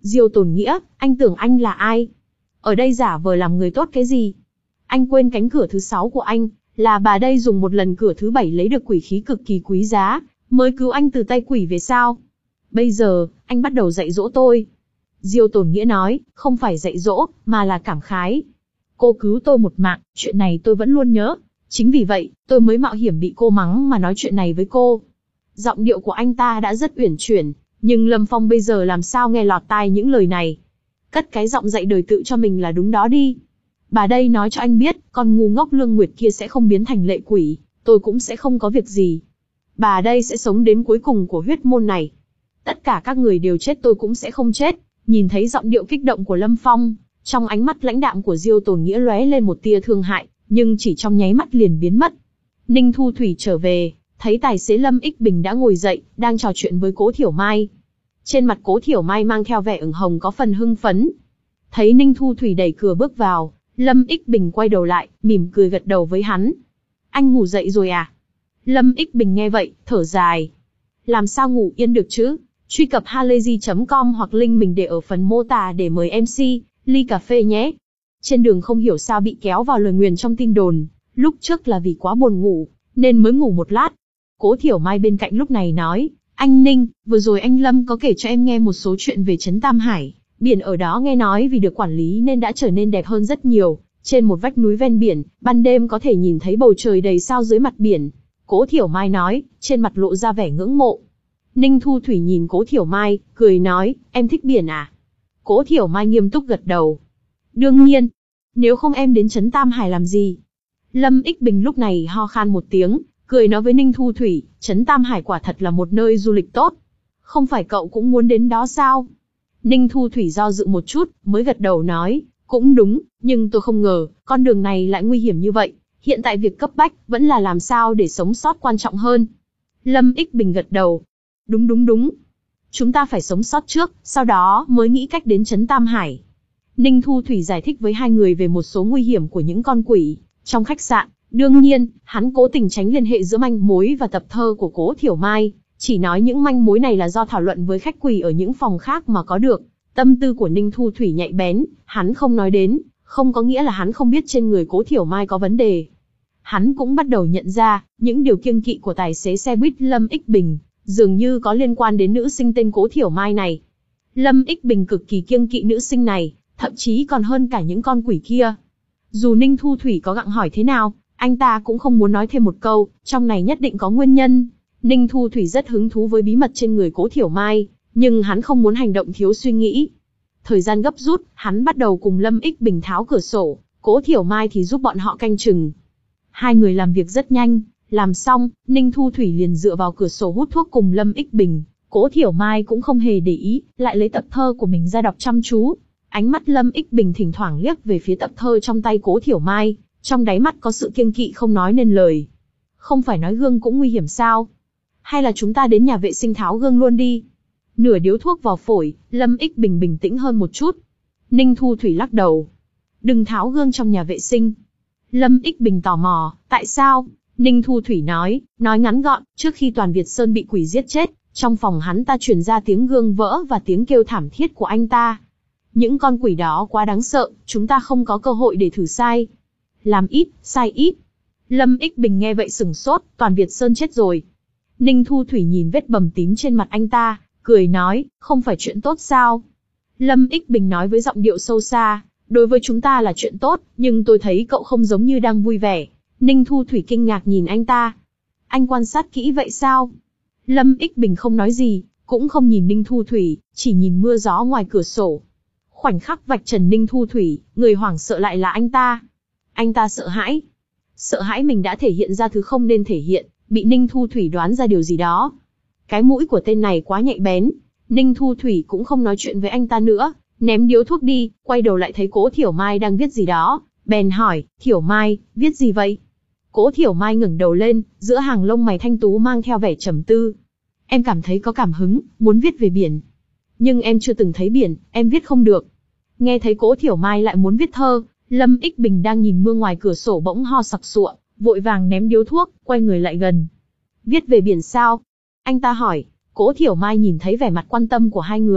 Diêu Tồn Nghĩa, anh tưởng anh là ai? Ở đây giả vờ làm người tốt cái gì? Anh quên cánh cửa thứ sáu của anh, là bà đây dùng một lần cửa thứ bảy lấy được quỷ khí cực kỳ quý giá, mới cứu anh từ tay quỷ về sao? Bây giờ, anh bắt đầu dạy dỗ tôi. Diêu Tồn Nghĩa nói, không phải dạy dỗ, mà là cảm khái. Cô cứu tôi một mạng, chuyện này tôi vẫn luôn nhớ. Chính vì vậy, tôi mới mạo hiểm bị cô mắng mà nói chuyện này với cô. Giọng điệu của anh ta đã rất uyển chuyển, nhưng Lâm Phong bây giờ làm sao nghe lọt tai những lời này. Cất cái giọng dạy đời tự cho mình là đúng đó đi. Bà đây nói cho anh biết, con ngu ngốc Lương Nguyệt kia sẽ không biến thành lệ quỷ, tôi cũng sẽ không có việc gì. Bà đây sẽ sống đến cuối cùng của huyết môn này. Tất cả các người đều chết tôi cũng sẽ không chết. Nhìn thấy giọng điệu kích động của Lâm Phong, trong ánh mắt lãnh đạm của Diêu Tồn Nghĩa lóe lên một tia thương hại, nhưng chỉ trong nháy mắt liền biến mất. Ninh Thu Thủy trở về, thấy tài xế Lâm Ích Bình đã ngồi dậy, đang trò chuyện với Cố Thiểu Mai. Trên mặt Cố Thiểu Mai mang theo vẻ ửng hồng có phần hưng phấn. Thấy Ninh Thu Thủy đẩy cửa bước vào, Lâm Ích Bình quay đầu lại, mỉm cười gật đầu với hắn. Anh ngủ dậy rồi à? Lâm Ích Bình nghe vậy, thở dài. Làm sao ngủ yên được chứ? Truy cập halayzi chấm com hoặc link mình để ở phần mô tả để mời em xê, ly cà phê nhé. Trên đường không hiểu sao bị kéo vào lời nguyền trong tin đồn, lúc trước là vì quá buồn ngủ, nên mới ngủ một lát. Cố Thiểu Mai bên cạnh lúc này nói, anh Ninh, vừa rồi anh Lâm có kể cho em nghe một số chuyện về Trấn Tam Hải, biển ở đó nghe nói vì được quản lý nên đã trở nên đẹp hơn rất nhiều, trên một vách núi ven biển, ban đêm có thể nhìn thấy bầu trời đầy sao dưới mặt biển. Cố Thiểu Mai nói, trên mặt lộ ra vẻ ngưỡng mộ. Ninh Thu Thủy nhìn Cố Thiểu Mai, cười nói, em thích biển à? Cố Thiểu Mai nghiêm túc gật đầu. Đương nhiên, nếu không em đến Trấn Tam Hải làm gì? Lâm Ích Bình lúc này ho khan một tiếng, cười nói với Ninh Thu Thủy, Trấn Tam Hải quả thật là một nơi du lịch tốt. Không phải cậu cũng muốn đến đó sao? Ninh Thu Thủy do dự một chút, mới gật đầu nói, cũng đúng, nhưng tôi không ngờ, con đường này lại nguy hiểm như vậy. Hiện tại việc cấp bách, vẫn là làm sao để sống sót quan trọng hơn. Lâm Ích Bình gật đầu. Đúng đúng đúng. Chúng ta phải sống sót trước, sau đó mới nghĩ cách đến Trấn Tam Hải. Ninh Thu Thủy giải thích với hai người về một số nguy hiểm của những con quỷ trong khách sạn. Đương nhiên, hắn cố tình tránh liên hệ giữa manh mối và tập thơ của Cố Thiểu Mai, chỉ nói những manh mối này là do thảo luận với khách quỷ ở những phòng khác mà có được. Tâm tư của Ninh Thu Thủy nhạy bén, hắn không nói đến, không có nghĩa là hắn không biết trên người Cố Thiểu Mai có vấn đề. Hắn cũng bắt đầu nhận ra, những điều kiêng kỵ của tài xế xe buýt Lâm Ích Bình, dường như có liên quan đến nữ sinh tên Cố Thiểu Mai này. Lâm Ích Bình cực kỳ kiêng kỵ nữ sinh này, thậm chí còn hơn cả những con quỷ kia. Dù Ninh Thu Thủy có gặng hỏi thế nào, anh ta cũng không muốn nói thêm một câu, trong này nhất định có nguyên nhân. Ninh Thu Thủy rất hứng thú với bí mật trên người Cố Thiểu Mai, nhưng hắn không muốn hành động thiếu suy nghĩ. Thời gian gấp rút, hắn bắt đầu cùng Lâm Ích Bình tháo cửa sổ, Cố Thiểu Mai thì giúp bọn họ canh chừng. Hai người làm việc rất nhanh, làm xong, Ninh Thu Thủy liền dựa vào cửa sổ hút thuốc cùng Lâm Ích Bình. Cố Thiểu Mai cũng không hề để ý, lại lấy tập thơ của mình ra đọc chăm chú. Ánh mắt Lâm Ích Bình thỉnh thoảng liếc về phía tập thơ trong tay Cố Thiểu Mai, trong đáy mắt có sự kiêng kỵ không nói nên lời. Không phải nói gương cũng nguy hiểm sao? Hay là chúng ta đến nhà vệ sinh tháo gương luôn đi? Nửa điếu thuốc vào phổi, Lâm Ích Bình bình tĩnh hơn một chút. Ninh Thu Thủy lắc đầu. Đừng tháo gương trong nhà vệ sinh. Lâm Ích Bình tò mò, tại sao? Ninh Thu Thủy nói, nói ngắn gọn, trước khi Toàn Việt Sơn bị quỷ giết chết, trong phòng hắn ta truyền ra tiếng gương vỡ và tiếng kêu thảm thiết của anh ta. Những con quỷ đó quá đáng sợ, chúng ta không có cơ hội để thử sai. Làm ít, sai ít. Lâm Ích Bình nghe vậy sửng sốt, Toàn Việt Sơn chết rồi. Ninh Thu Thủy nhìn vết bầm tím trên mặt anh ta, cười nói, không phải chuyện tốt sao? Lâm Ích Bình nói với giọng điệu sâu xa, đối với chúng ta là chuyện tốt, nhưng tôi thấy cậu không giống như đang vui vẻ. Ninh Thu Thủy kinh ngạc nhìn anh ta. Anh quan sát kỹ vậy sao? Lâm Ích Bình không nói gì, cũng không nhìn Ninh Thu Thủy, chỉ nhìn mưa gió ngoài cửa sổ. Khoảnh khắc vạch trần Ninh Thu Thủy, người hoảng sợ lại là anh ta. Anh ta sợ hãi. Sợ hãi mình đã thể hiện ra thứ không nên thể hiện, bị Ninh Thu Thủy đoán ra điều gì đó. Cái mũi của tên này quá nhạy bén. Ninh Thu Thủy cũng không nói chuyện với anh ta nữa, ném điếu thuốc đi, quay đầu lại thấy Cố Thiểu Mai đang viết gì đó, bèn hỏi, Thiểu Mai, viết gì vậy? Cố Thiểu Mai ngẩng đầu lên, giữa hàng lông mày thanh tú mang theo vẻ trầm tư. Em cảm thấy có cảm hứng, muốn viết về biển. Nhưng em chưa từng thấy biển, em viết không được. Nghe thấy Cố Thiểu Mai lại muốn viết thơ, Lâm Ích Bình đang nhìn mưa ngoài cửa sổ bỗng ho sặc sụa, vội vàng ném điếu thuốc, quay người lại gần. Viết về biển sao? Anh ta hỏi. Cố Thiểu Mai nhìn thấy vẻ mặt quan tâm của hai người,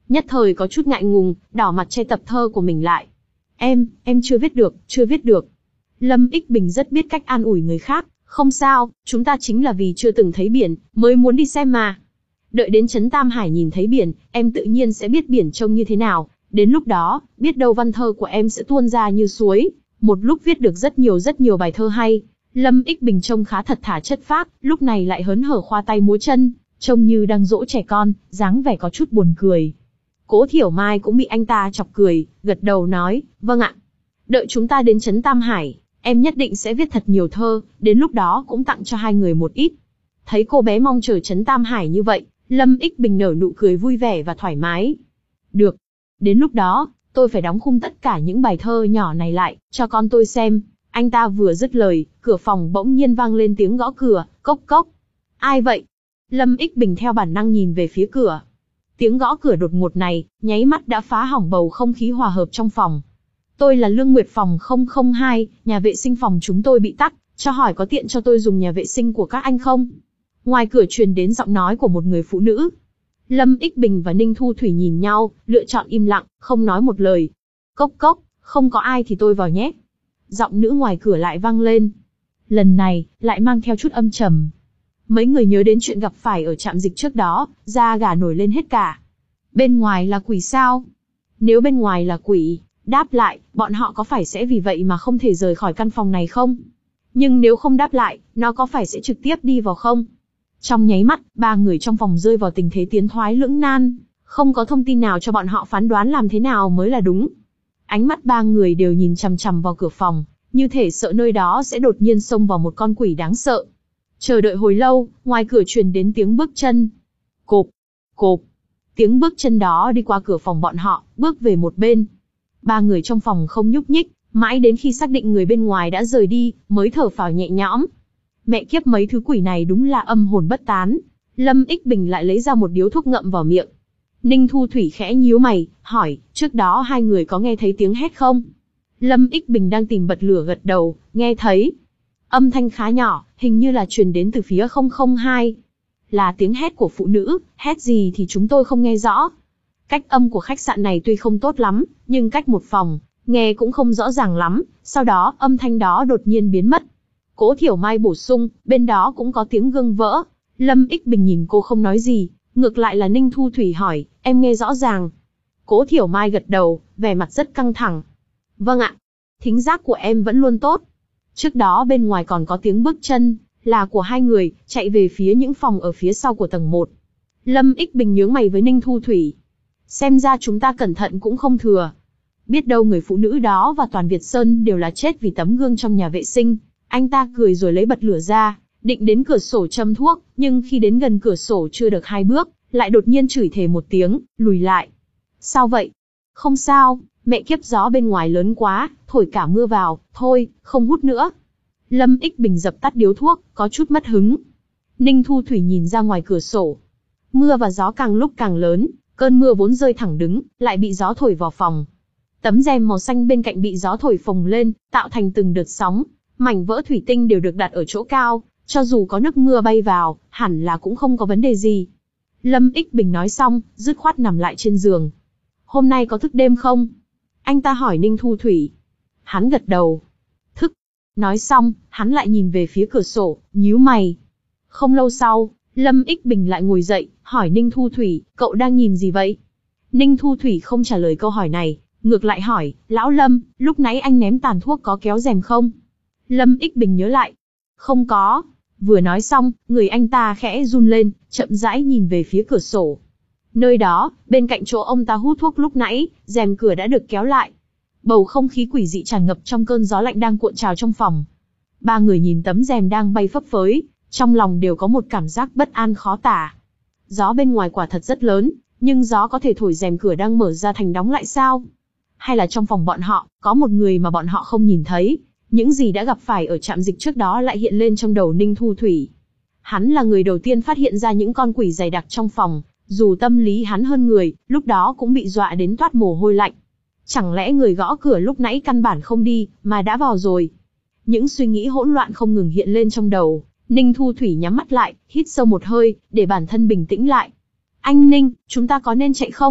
Nhất thời có chút ngại ngùng, đỏ mặt che tập thơ của mình lại. Em, em chưa viết được, chưa viết được. Lâm Ích Bình rất biết cách an ủi người khác. Không sao, chúng ta chính là vì chưa từng thấy biển, mới muốn đi xem mà. Đợi đến trấn Tam Hải nhìn thấy biển, em tự nhiên sẽ biết biển trông như thế nào. Đến lúc đó, biết đâu văn thơ của em sẽ tuôn ra như suối. Một lúc viết được rất nhiều rất nhiều bài thơ hay. Lâm Ích Bình trông khá thật thà chất phác, lúc này lại hớn hở khoa tay múa chân, trông như đang dỗ trẻ con, dáng vẻ có chút buồn cười. Cố Thiểu Mai cũng bị anh ta chọc cười, gật đầu nói, vâng ạ. Đợi chúng ta đến trấn Tam Hải, em nhất định sẽ viết thật nhiều thơ, đến lúc đó cũng tặng cho hai người một ít. Thấy cô bé mong chờ trấn Tam Hải như vậy, Lâm Ích Bình nở nụ cười vui vẻ và thoải mái. Được. Đến lúc đó, tôi phải đóng khung tất cả những bài thơ nhỏ này lại, cho con tôi xem. Anh ta vừa dứt lời, cửa phòng bỗng nhiên vang lên tiếng gõ cửa, cốc cốc. Ai vậy? Lâm Ích Bình theo bản năng nhìn về phía cửa. Tiếng gõ cửa đột ngột này, nháy mắt đã phá hỏng bầu không khí hòa hợp trong phòng. Tôi là Lương Nguyệt phòng không không hai, nhà vệ sinh phòng chúng tôi bị tắc, cho hỏi có tiện cho tôi dùng nhà vệ sinh của các anh không? Ngoài cửa truyền đến giọng nói của một người phụ nữ. Lâm Ích Bình và Ninh Thu Thủy nhìn nhau, lựa chọn im lặng, không nói một lời. Cốc cốc, không có ai thì tôi vào nhé. Giọng nữ ngoài cửa lại vang lên. Lần này, lại mang theo chút âm trầm. Mấy người nhớ đến chuyện gặp phải ở trạm dịch trước đó, da gà nổi lên hết cả. Bên ngoài là quỷ sao? Nếu bên ngoài là quỷ, đáp lại, bọn họ có phải sẽ vì vậy mà không thể rời khỏi căn phòng này không? Nhưng nếu không đáp lại, nó có phải sẽ trực tiếp đi vào không? Trong nháy mắt, ba người trong phòng rơi vào tình thế tiến thoái lưỡng nan, không có thông tin nào cho bọn họ phán đoán làm thế nào mới là đúng. Ánh mắt ba người đều nhìn chằm chằm vào cửa phòng, như thể sợ nơi đó sẽ đột nhiên xông vào một con quỷ đáng sợ. Chờ đợi hồi lâu, ngoài cửa truyền đến tiếng bước chân. Cộp, cộp. Tiếng bước chân đó đi qua cửa phòng bọn họ, bước về một bên. Ba người trong phòng không nhúc nhích, mãi đến khi xác định người bên ngoài đã rời đi, mới thở phào nhẹ nhõm. Mẹ kiếp, mấy thứ quỷ này đúng là âm hồn bất tán. Lâm Ích Bình lại lấy ra một điếu thuốc ngậm vào miệng. Ninh Thu Thủy khẽ nhíu mày, hỏi, trước đó hai người có nghe thấy tiếng hét không? Lâm Ích Bình đang tìm bật lửa gật đầu, nghe thấy. Âm thanh khá nhỏ, hình như là truyền đến từ phía không không hai. Là tiếng hét của phụ nữ, hét gì thì chúng tôi không nghe rõ. Cách âm của khách sạn này tuy không tốt lắm, nhưng cách một phòng, nghe cũng không rõ ràng lắm, sau đó âm thanh đó đột nhiên biến mất. Cố Thiểu Mai bổ sung, bên đó cũng có tiếng gương vỡ. Lâm Ích Bình nhìn cô không nói gì, ngược lại là Ninh Thu Thủy hỏi, em nghe rõ ràng. Cố Thiểu Mai gật đầu, vẻ mặt rất căng thẳng. Vâng ạ, thính giác của em vẫn luôn tốt. Trước đó bên ngoài còn có tiếng bước chân, là của hai người, chạy về phía những phòng ở phía sau của tầng một. Lâm Ích Bình nhướng mày với Ninh Thu Thủy. Xem ra chúng ta cẩn thận cũng không thừa. Biết đâu người phụ nữ đó và Toàn Việt Sơn đều là chết vì tấm gương trong nhà vệ sinh. Anh ta cười rồi lấy bật lửa ra, định đến cửa sổ châm thuốc, nhưng khi đến gần cửa sổ chưa được hai bước, lại đột nhiên chửi thề một tiếng, lùi lại. Sao vậy? Không sao, mẹ kiếp, gió bên ngoài lớn quá, thổi cả mưa vào, thôi, không hút nữa. Lâm Ích Bình dập tắt điếu thuốc, có chút mất hứng. Ninh Thu Thủy nhìn ra ngoài cửa sổ. Mưa và gió càng lúc càng lớn, cơn mưa vốn rơi thẳng đứng, lại bị gió thổi vào phòng. Tấm rèm màu xanh bên cạnh bị gió thổi phồng lên, tạo thành từng đợt sóng. Mảnh vỡ thủy tinh đều được đặt ở chỗ cao, cho dù có nước mưa bay vào, hẳn là cũng không có vấn đề gì. Lâm Ích Bình nói xong, dứt khoát nằm lại trên giường. Hôm nay có thức đêm không? Anh ta hỏi Ninh Thu Thủy. Hắn gật đầu. Thức. Nói xong, hắn lại nhìn về phía cửa sổ, nhíu mày. Không lâu sau, Lâm Ích Bình lại ngồi dậy, hỏi Ninh Thu Thủy, cậu đang nhìn gì vậy? Ninh Thu Thủy không trả lời câu hỏi này, ngược lại hỏi, Lão Lâm, lúc nãy anh ném tàn thuốc có kéo rèm không? Lâm Ích Bình nhớ lại. Không có. Vừa nói xong, người anh ta khẽ run lên, chậm rãi nhìn về phía cửa sổ. Nơi đó, bên cạnh chỗ ông ta hút thuốc lúc nãy, rèm cửa đã được kéo lại. Bầu không khí quỷ dị tràn ngập trong cơn gió lạnh đang cuộn trào trong phòng. Ba người nhìn tấm rèm đang bay phấp phới, trong lòng đều có một cảm giác bất an khó tả. Gió bên ngoài quả thật rất lớn, nhưng gió có thể thổi rèm cửa đang mở ra thành đóng lại sao? Hay là trong phòng bọn họ, có một người mà bọn họ không nhìn thấy? Những gì đã gặp phải ở trạm dịch trước đó lại hiện lên trong đầu Ninh Thu Thủy. Hắn là người đầu tiên phát hiện ra những con quỷ dày đặc trong phòng, dù tâm lý hắn hơn người, lúc đó cũng bị dọa đến toát mồ hôi lạnh. Chẳng lẽ người gõ cửa lúc nãy căn bản không đi, mà đã vào rồi? Những suy nghĩ hỗn loạn không ngừng hiện lên trong đầu. Ninh Thu Thủy nhắm mắt lại, hít sâu một hơi, để bản thân bình tĩnh lại. Anh Ninh, chúng ta có nên chạy không?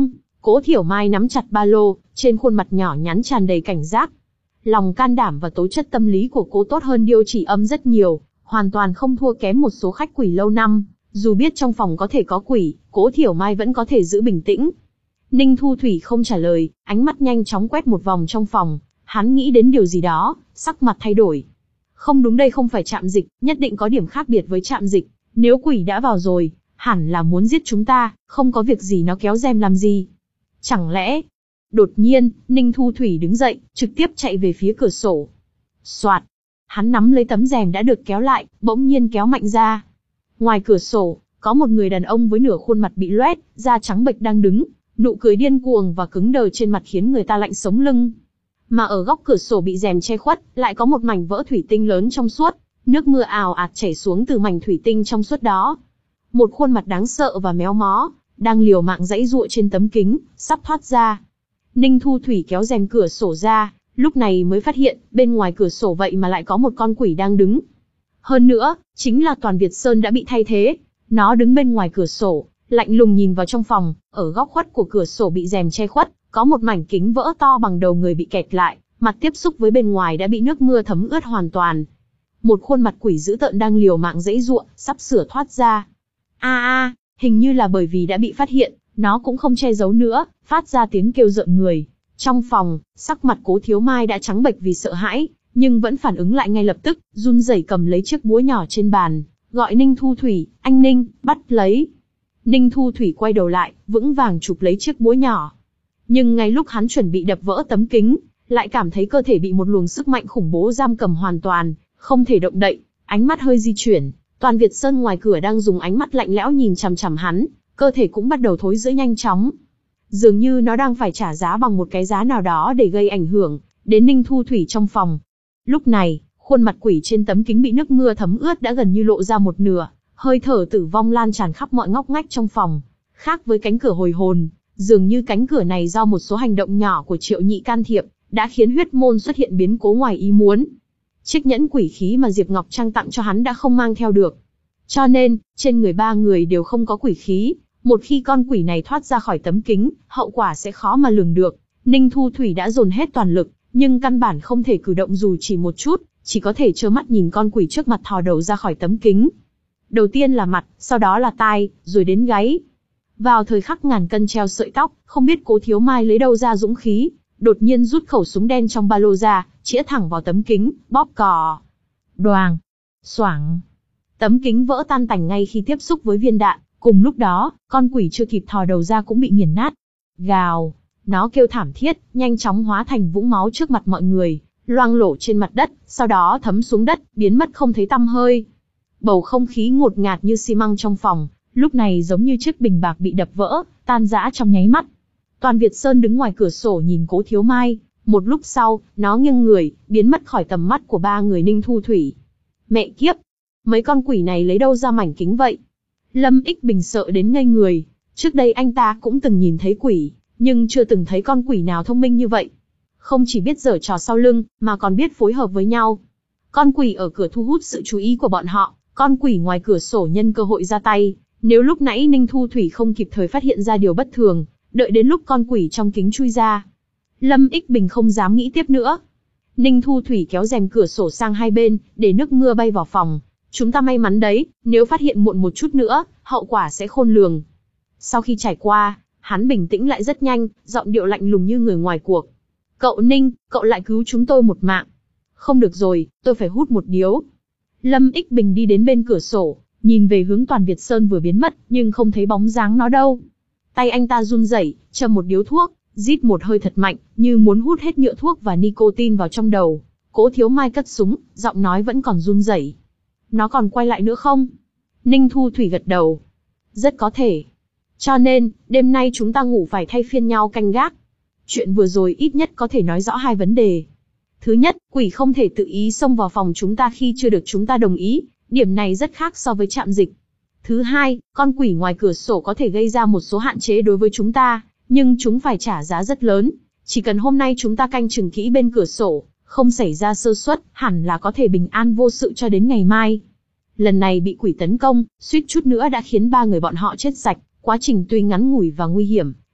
Cố Thiểu Mai nắm chặt ba lô, trên khuôn mặt nhỏ nhắn tràn đầy cảnh giác. Lòng can đảm và tố chất tâm lý của cô tốt hơn Điêu Chỉ Âm rất nhiều, hoàn toàn không thua kém một số khách quỷ lâu năm. Dù biết trong phòng có thể có quỷ, Cố Thiểu Mai vẫn có thể giữ bình tĩnh. Ninh Thu Thủy không trả lời, ánh mắt nhanh chóng quét một vòng trong phòng. Hắn nghĩ đến điều gì đó, sắc mặt thay đổi. Không đúng, đây không phải trạm dịch, nhất định có điểm khác biệt với trạm dịch. Nếu quỷ đã vào rồi, hẳn là muốn giết chúng ta, không có việc gì nó kéo rèm làm gì. Chẳng lẽ... Đột nhiên, Ninh Thu Thủy đứng dậy, trực tiếp chạy về phía cửa sổ. Soạt! Hắn nắm lấy tấm rèm đã được kéo lại, bỗng nhiên kéo mạnh ra. Ngoài cửa sổ, có một người đàn ông với nửa khuôn mặt bị loét, da trắng bệch đang đứng, nụ cười điên cuồng và cứng đờ trên mặt khiến người ta lạnh sống lưng. Mà ở góc cửa sổ bị rèm che khuất, lại có một mảnh vỡ thủy tinh lớn trong suốt, nước mưa ào ạt chảy xuống từ mảnh thủy tinh trong suốt đó. Một khuôn mặt đáng sợ và méo mó, đang liều mạng giãy giụa trên tấm kính, sắp thoát ra. Ninh Thu Thủy kéo rèm cửa sổ ra, lúc này mới phát hiện, bên ngoài cửa sổ vậy mà lại có một con quỷ đang đứng. Hơn nữa, chính là Toàn Việt Sơn đã bị thay thế. Nó đứng bên ngoài cửa sổ, lạnh lùng nhìn vào trong phòng, ở góc khuất của cửa sổ bị rèm che khuất, có một mảnh kính vỡ to bằng đầu người bị kẹt lại, mặt tiếp xúc với bên ngoài đã bị nước mưa thấm ướt hoàn toàn. Một khuôn mặt quỷ dữ tợn đang liều mạng giãy giụa, sắp sửa thoát ra. A a, hình như là bởi vì đã bị phát hiện, nó cũng không che giấu nữa, phát ra tiếng kêu rợn người. Trong phòng, sắc mặt Cố Thiếu Mai đã trắng bệch vì sợ hãi, nhưng vẫn phản ứng lại ngay lập tức, run rẩy cầm lấy chiếc búa nhỏ trên bàn, gọi Ninh Thu Thủy, anh Ninh, bắt lấy. Ninh Thu Thủy quay đầu lại, vững vàng chụp lấy chiếc búa nhỏ. Nhưng ngay lúc hắn chuẩn bị đập vỡ tấm kính, lại cảm thấy cơ thể bị một luồng sức mạnh khủng bố giam cầm hoàn toàn, không thể động đậy, ánh mắt hơi di chuyển. Toàn Việt Sơn ngoài cửa đang dùng ánh mắt lạnh lẽo nhìn chằm chằm hắn, cơ thể cũng bắt đầu thối rữa nhanh chóng. Dường như nó đang phải trả giá bằng một cái giá nào đó để gây ảnh hưởng đến Ninh Thu Thủy trong phòng. Lúc này, khuôn mặt quỷ trên tấm kính bị nước mưa thấm ướt đã gần như lộ ra một nửa, hơi thở tử vong lan tràn khắp mọi ngóc ngách trong phòng. Khác với cánh cửa hồi hồn, dường như cánh cửa này do một số hành động nhỏ của Triệu Nhị can thiệp, đã khiến huyết môn xuất hiện biến cố ngoài ý muốn. Chiếc nhẫn quỷ khí mà Diệp Ngọc Trang tặng cho hắn đã không mang theo được. Cho nên, trên người ba người đều không có quỷ khí. Một khi con quỷ này thoát ra khỏi tấm kính, hậu quả sẽ khó mà lường được. Ninh Thu Thủy đã dồn hết toàn lực, nhưng căn bản không thể cử động dù chỉ một chút, chỉ có thể trơ mắt nhìn con quỷ trước mặt thò đầu ra khỏi tấm kính. Đầu tiên là mặt, sau đó là tai, rồi đến gáy. Vào thời khắc ngàn cân treo sợi tóc, không biết Cố Thiếu Mai lấy đâu ra dũng khí, đột nhiên rút khẩu súng đen trong ba lô ra, chĩa thẳng vào tấm kính, bóp cò. Đoàng, xoảng. Tấm kính vỡ tan tành ngay khi tiếp xúc với viên đạn. Cùng lúc đó, con quỷ chưa kịp thò đầu ra cũng bị nghiền nát. Gào, nó kêu thảm thiết, nhanh chóng hóa thành vũng máu trước mặt mọi người, loang lổ trên mặt đất, sau đó thấm xuống đất, biến mất không thấy tăm hơi. Bầu không khí ngột ngạt như xi măng trong phòng, lúc này giống như chiếc bình bạc bị đập vỡ, tan rã trong nháy mắt. Toàn Việt Sơn đứng ngoài cửa sổ nhìn Cố Thiếu Mai, một lúc sau, nó nghiêng người, biến mất khỏi tầm mắt của ba người Ninh Thu Thủy. Mẹ kiếp, mấy con quỷ này lấy đâu ra mảnh kính vậy? Lâm Ích Bình sợ đến ngây người, trước đây anh ta cũng từng nhìn thấy quỷ, nhưng chưa từng thấy con quỷ nào thông minh như vậy. Không chỉ biết giở trò sau lưng, mà còn biết phối hợp với nhau. Con quỷ ở cửa thu hút sự chú ý của bọn họ, con quỷ ngoài cửa sổ nhân cơ hội ra tay. Nếu lúc nãy Ninh Thu Thủy không kịp thời phát hiện ra điều bất thường, đợi đến lúc con quỷ trong kính chui ra, Lâm Ích Bình không dám nghĩ tiếp nữa. Ninh Thu Thủy kéo rèm cửa sổ sang hai bên, để nước mưa bay vào phòng. Chúng ta may mắn đấy, nếu phát hiện muộn một chút nữa, hậu quả sẽ khôn lường. Sau khi trải qua, hắn bình tĩnh lại rất nhanh, giọng điệu lạnh lùng như người ngoài cuộc. Cậu Ninh, cậu lại cứu chúng tôi một mạng. Không được rồi, tôi phải hút một điếu. Lâm Ích Bình đi đến bên cửa sổ, nhìn về hướng Toàn Việt Sơn vừa biến mất, nhưng không thấy bóng dáng nó đâu. Tay anh ta run rẩy, châm một điếu thuốc, rít một hơi thật mạnh, như muốn hút hết nhựa thuốc và nicotine vào trong đầu. Cố Thiếu Mai cất súng, giọng nói vẫn còn run rẩy. Nó còn quay lại nữa không? Ninh Thu Thủy gật đầu. Rất có thể. Cho nên, đêm nay chúng ta ngủ phải thay phiên nhau canh gác. Chuyện vừa rồi ít nhất có thể nói rõ hai vấn đề. Thứ nhất, quỷ không thể tự ý xông vào phòng chúng ta khi chưa được chúng ta đồng ý, điểm này rất khác so với trạm dịch. Thứ hai, con quỷ ngoài cửa sổ có thể gây ra một số hạn chế đối với chúng ta, nhưng chúng phải trả giá rất lớn. Chỉ cần hôm nay chúng ta canh chừng kỹ bên cửa sổ, không xảy ra sơ suất, hẳn là có thể bình an vô sự cho đến ngày mai. Lần này bị quỷ tấn công, suýt chút nữa đã khiến ba người bọn họ chết sạch, quá trình tuy ngắn ngủi và nguy hiểm,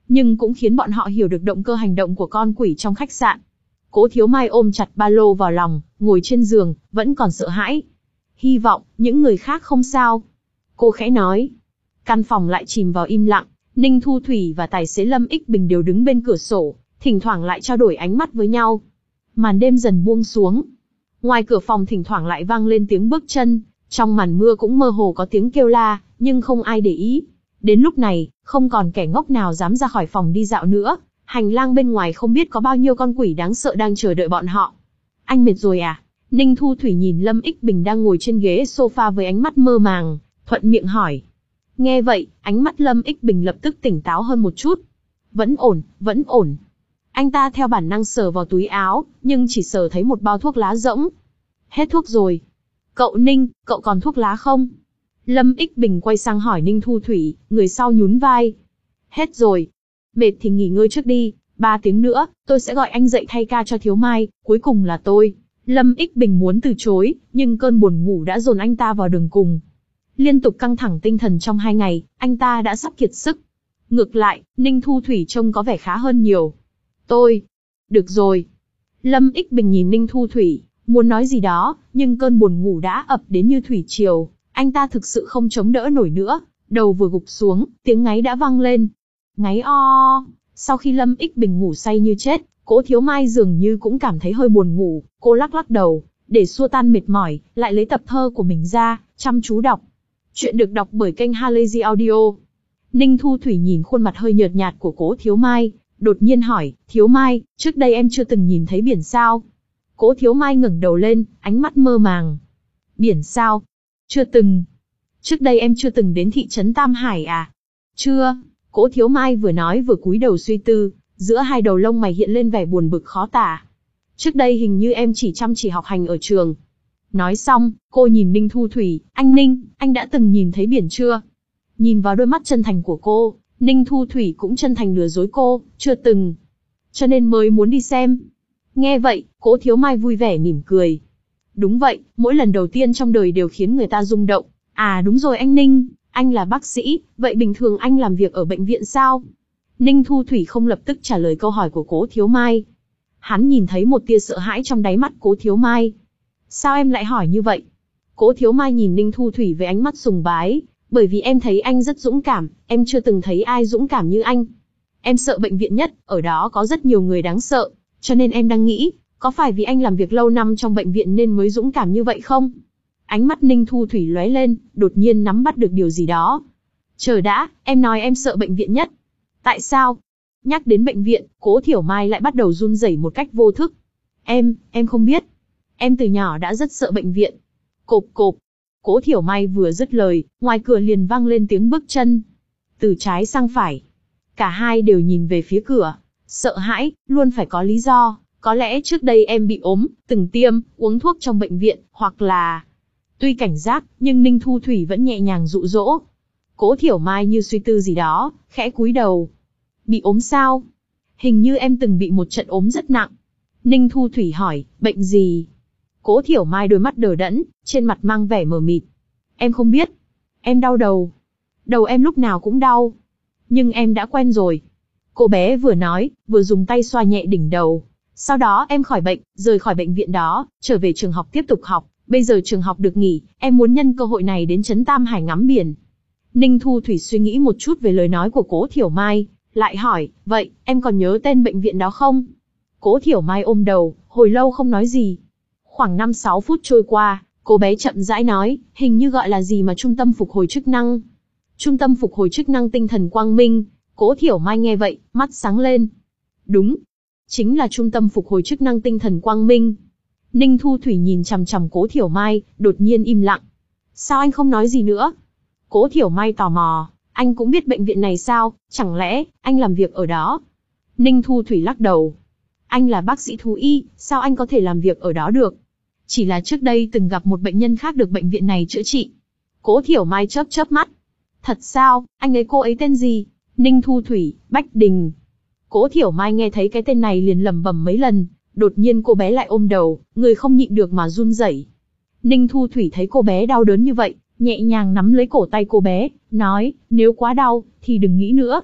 nhưng cũng khiến bọn họ hiểu được động cơ hành động của con quỷ trong khách sạn. Cố Thiếu Mai ôm chặt ba lô vào lòng, ngồi trên giường, vẫn còn sợ hãi. Hy vọng, những người khác không sao. Cô khẽ nói. Căn phòng lại chìm vào im lặng, Ninh Thu Thủy và tài xế Lâm Ích Bình đều đứng bên cửa sổ, thỉnh thoảng lại trao đổi ánh mắt với nhau. Màn đêm dần buông xuống. Ngoài cửa phòng thỉnh thoảng lại vang lên tiếng bước chân, trong màn mưa cũng mơ hồ có tiếng kêu la, nhưng không ai để ý. Đến lúc này, không còn kẻ ngốc nào dám ra khỏi phòng đi dạo nữa, hành lang bên ngoài không biết có bao nhiêu con quỷ đáng sợ đang chờ đợi bọn họ. Anh mệt rồi à? Ninh Thu Thủy nhìn Lâm Ích Bình đang ngồi trên ghế sofa với ánh mắt mơ màng, thuận miệng hỏi. Nghe vậy, ánh mắt Lâm Ích Bình lập tức tỉnh táo hơn một chút. Vẫn ổn, vẫn ổn. Anh ta theo bản năng sờ vào túi áo, nhưng chỉ sờ thấy một bao thuốc lá rỗng. Hết thuốc rồi. Cậu Ninh, cậu còn thuốc lá không? Lâm Ích Bình quay sang hỏi Ninh Thu Thủy, người sau nhún vai. Hết rồi. Mệt thì nghỉ ngơi trước đi, ba tiếng nữa, tôi sẽ gọi anh dậy thay ca cho Thiếu Mai, cuối cùng là tôi. Lâm Ích Bình muốn từ chối, nhưng cơn buồn ngủ đã dồn anh ta vào đường cùng. Liên tục căng thẳng tinh thần trong hai ngày, anh ta đã sắp kiệt sức. Ngược lại, Ninh Thu Thủy trông có vẻ khá hơn nhiều. Tôi. Được rồi. Lâm Ích Bình nhìn Ninh Thu Thủy, muốn nói gì đó, nhưng cơn buồn ngủ đã ập đến như thủy triều. Anh ta thực sự không chống đỡ nổi nữa, đầu vừa gục xuống, tiếng ngáy đã vang lên. Ngáy o. Sau khi Lâm Ích Bình ngủ say như chết, Cố Thiếu Mai dường như cũng cảm thấy hơi buồn ngủ, cô lắc lắc đầu, để xua tan mệt mỏi, lại lấy tập thơ của mình ra, chăm chú đọc. Chuyện được đọc bởi kênh Halazy Audio. Ninh Thu Thủy nhìn khuôn mặt hơi nhợt nhạt của Cố Thiếu Mai, đột nhiên hỏi, Thiếu Mai, trước đây em chưa từng nhìn thấy biển sao? Cố Thiếu Mai ngẩng đầu lên, ánh mắt mơ màng. Biển sao? Chưa từng. Trước đây em chưa từng đến thị trấn Tam Hải à? Chưa. Cố Thiếu Mai vừa nói vừa cúi đầu suy tư, giữa hai đầu lông mày hiện lên vẻ buồn bực khó tả. Trước đây hình như em chỉ chăm chỉ học hành ở trường. Nói xong, cô nhìn Ninh Thu Thủy, anh Ninh, anh đã từng nhìn thấy biển chưa? Nhìn vào đôi mắt chân thành của cô, Ninh Thu Thủy cũng chân thành lừa dối cô, chưa từng. Cho nên mới muốn đi xem. Nghe vậy, Cố Thiếu Mai vui vẻ mỉm cười. Đúng vậy, mỗi lần đầu tiên trong đời đều khiến người ta rung động. À đúng rồi anh Ninh, anh là bác sĩ, vậy bình thường anh làm việc ở bệnh viện sao? Ninh Thu Thủy không lập tức trả lời câu hỏi của Cố Thiếu Mai. Hắn nhìn thấy một tia sợ hãi trong đáy mắt Cố Thiếu Mai. Sao em lại hỏi như vậy? Cố Thiếu Mai nhìn Ninh Thu Thủy với ánh mắt sùng bái, bởi vì em thấy anh rất dũng cảm, em chưa từng thấy ai dũng cảm như anh. Em sợ bệnh viện nhất, ở đó có rất nhiều người đáng sợ, cho nên em đang nghĩ, có phải vì anh làm việc lâu năm trong bệnh viện nên mới dũng cảm như vậy không? Ánh mắt Ninh Thu Thủy lóe lên, đột nhiên nắm bắt được điều gì đó. Chờ đã, em nói em sợ bệnh viện nhất. Tại sao? Nhắc đến bệnh viện, Cố Thiểu Mai lại bắt đầu run rẩy một cách vô thức. Em, em không biết. Em từ nhỏ đã rất sợ bệnh viện. Cộp cộp. Cố Thiểu Mai vừa dứt lời, ngoài cửa liền vang lên tiếng bước chân. Từ trái sang phải. Cả hai đều nhìn về phía cửa. Sợ hãi, luôn phải có lý do. Có lẽ trước đây em bị ốm, từng tiêm, uống thuốc trong bệnh viện, hoặc là... Tuy cảnh giác, nhưng Ninh Thu Thủy vẫn nhẹ nhàng dụ dỗ. Cố Thiểu Mai như suy tư gì đó, khẽ cúi đầu. Bị ốm sao? Hình như em từng bị một trận ốm rất nặng. Ninh Thu Thủy hỏi, bệnh gì? Cố Thiểu Mai đôi mắt đờ đẫn, trên mặt mang vẻ mờ mịt. Em không biết. Em đau đầu. Đầu em lúc nào cũng đau. Nhưng em đã quen rồi. Cô bé vừa nói, vừa dùng tay xoa nhẹ đỉnh đầu. Sau đó em khỏi bệnh, rời khỏi bệnh viện đó, trở về trường học tiếp tục học. Bây giờ trường học được nghỉ, em muốn nhân cơ hội này đến trấn Tam Hải ngắm biển. Ninh Thu Thủy suy nghĩ một chút về lời nói của Cố Thiểu Mai, lại hỏi, vậy, em còn nhớ tên bệnh viện đó không? Cố Thiểu Mai ôm đầu, hồi lâu không nói gì. Khoảng năm sáu phút trôi qua, cô bé chậm rãi nói, hình như gọi là gì mà trung tâm phục hồi chức năng. Trung tâm phục hồi chức năng tinh thần Quang Minh. Cố Thiểu Mai nghe vậy, mắt sáng lên. Đúng, chính là trung tâm phục hồi chức năng tinh thần Quang Minh. Ninh Thu Thủy nhìn chằm chằm Cố Thiểu Mai, đột nhiên im lặng. Sao anh không nói gì nữa? Cố Thiểu Mai tò mò, anh cũng biết bệnh viện này sao, chẳng lẽ anh làm việc ở đó? Ninh Thu Thủy lắc đầu. Anh là bác sĩ thú y, sao anh có thể làm việc ở đó được? Chỉ là trước đây từng gặp một bệnh nhân khác được bệnh viện này chữa trị. Cố Thiểu Mai chớp chớp mắt. Thật sao, anh ấy cô ấy tên gì? Ninh Thu Thủy, Bách Đình. Cố Thiểu Mai nghe thấy cái tên này liền lẩm bẩm mấy lần, đột nhiên cô bé lại ôm đầu, người không nhịn được mà run rẩy. Ninh Thu Thủy thấy cô bé đau đớn như vậy, nhẹ nhàng nắm lấy cổ tay cô bé, nói, nếu quá đau, thì đừng nghĩ nữa.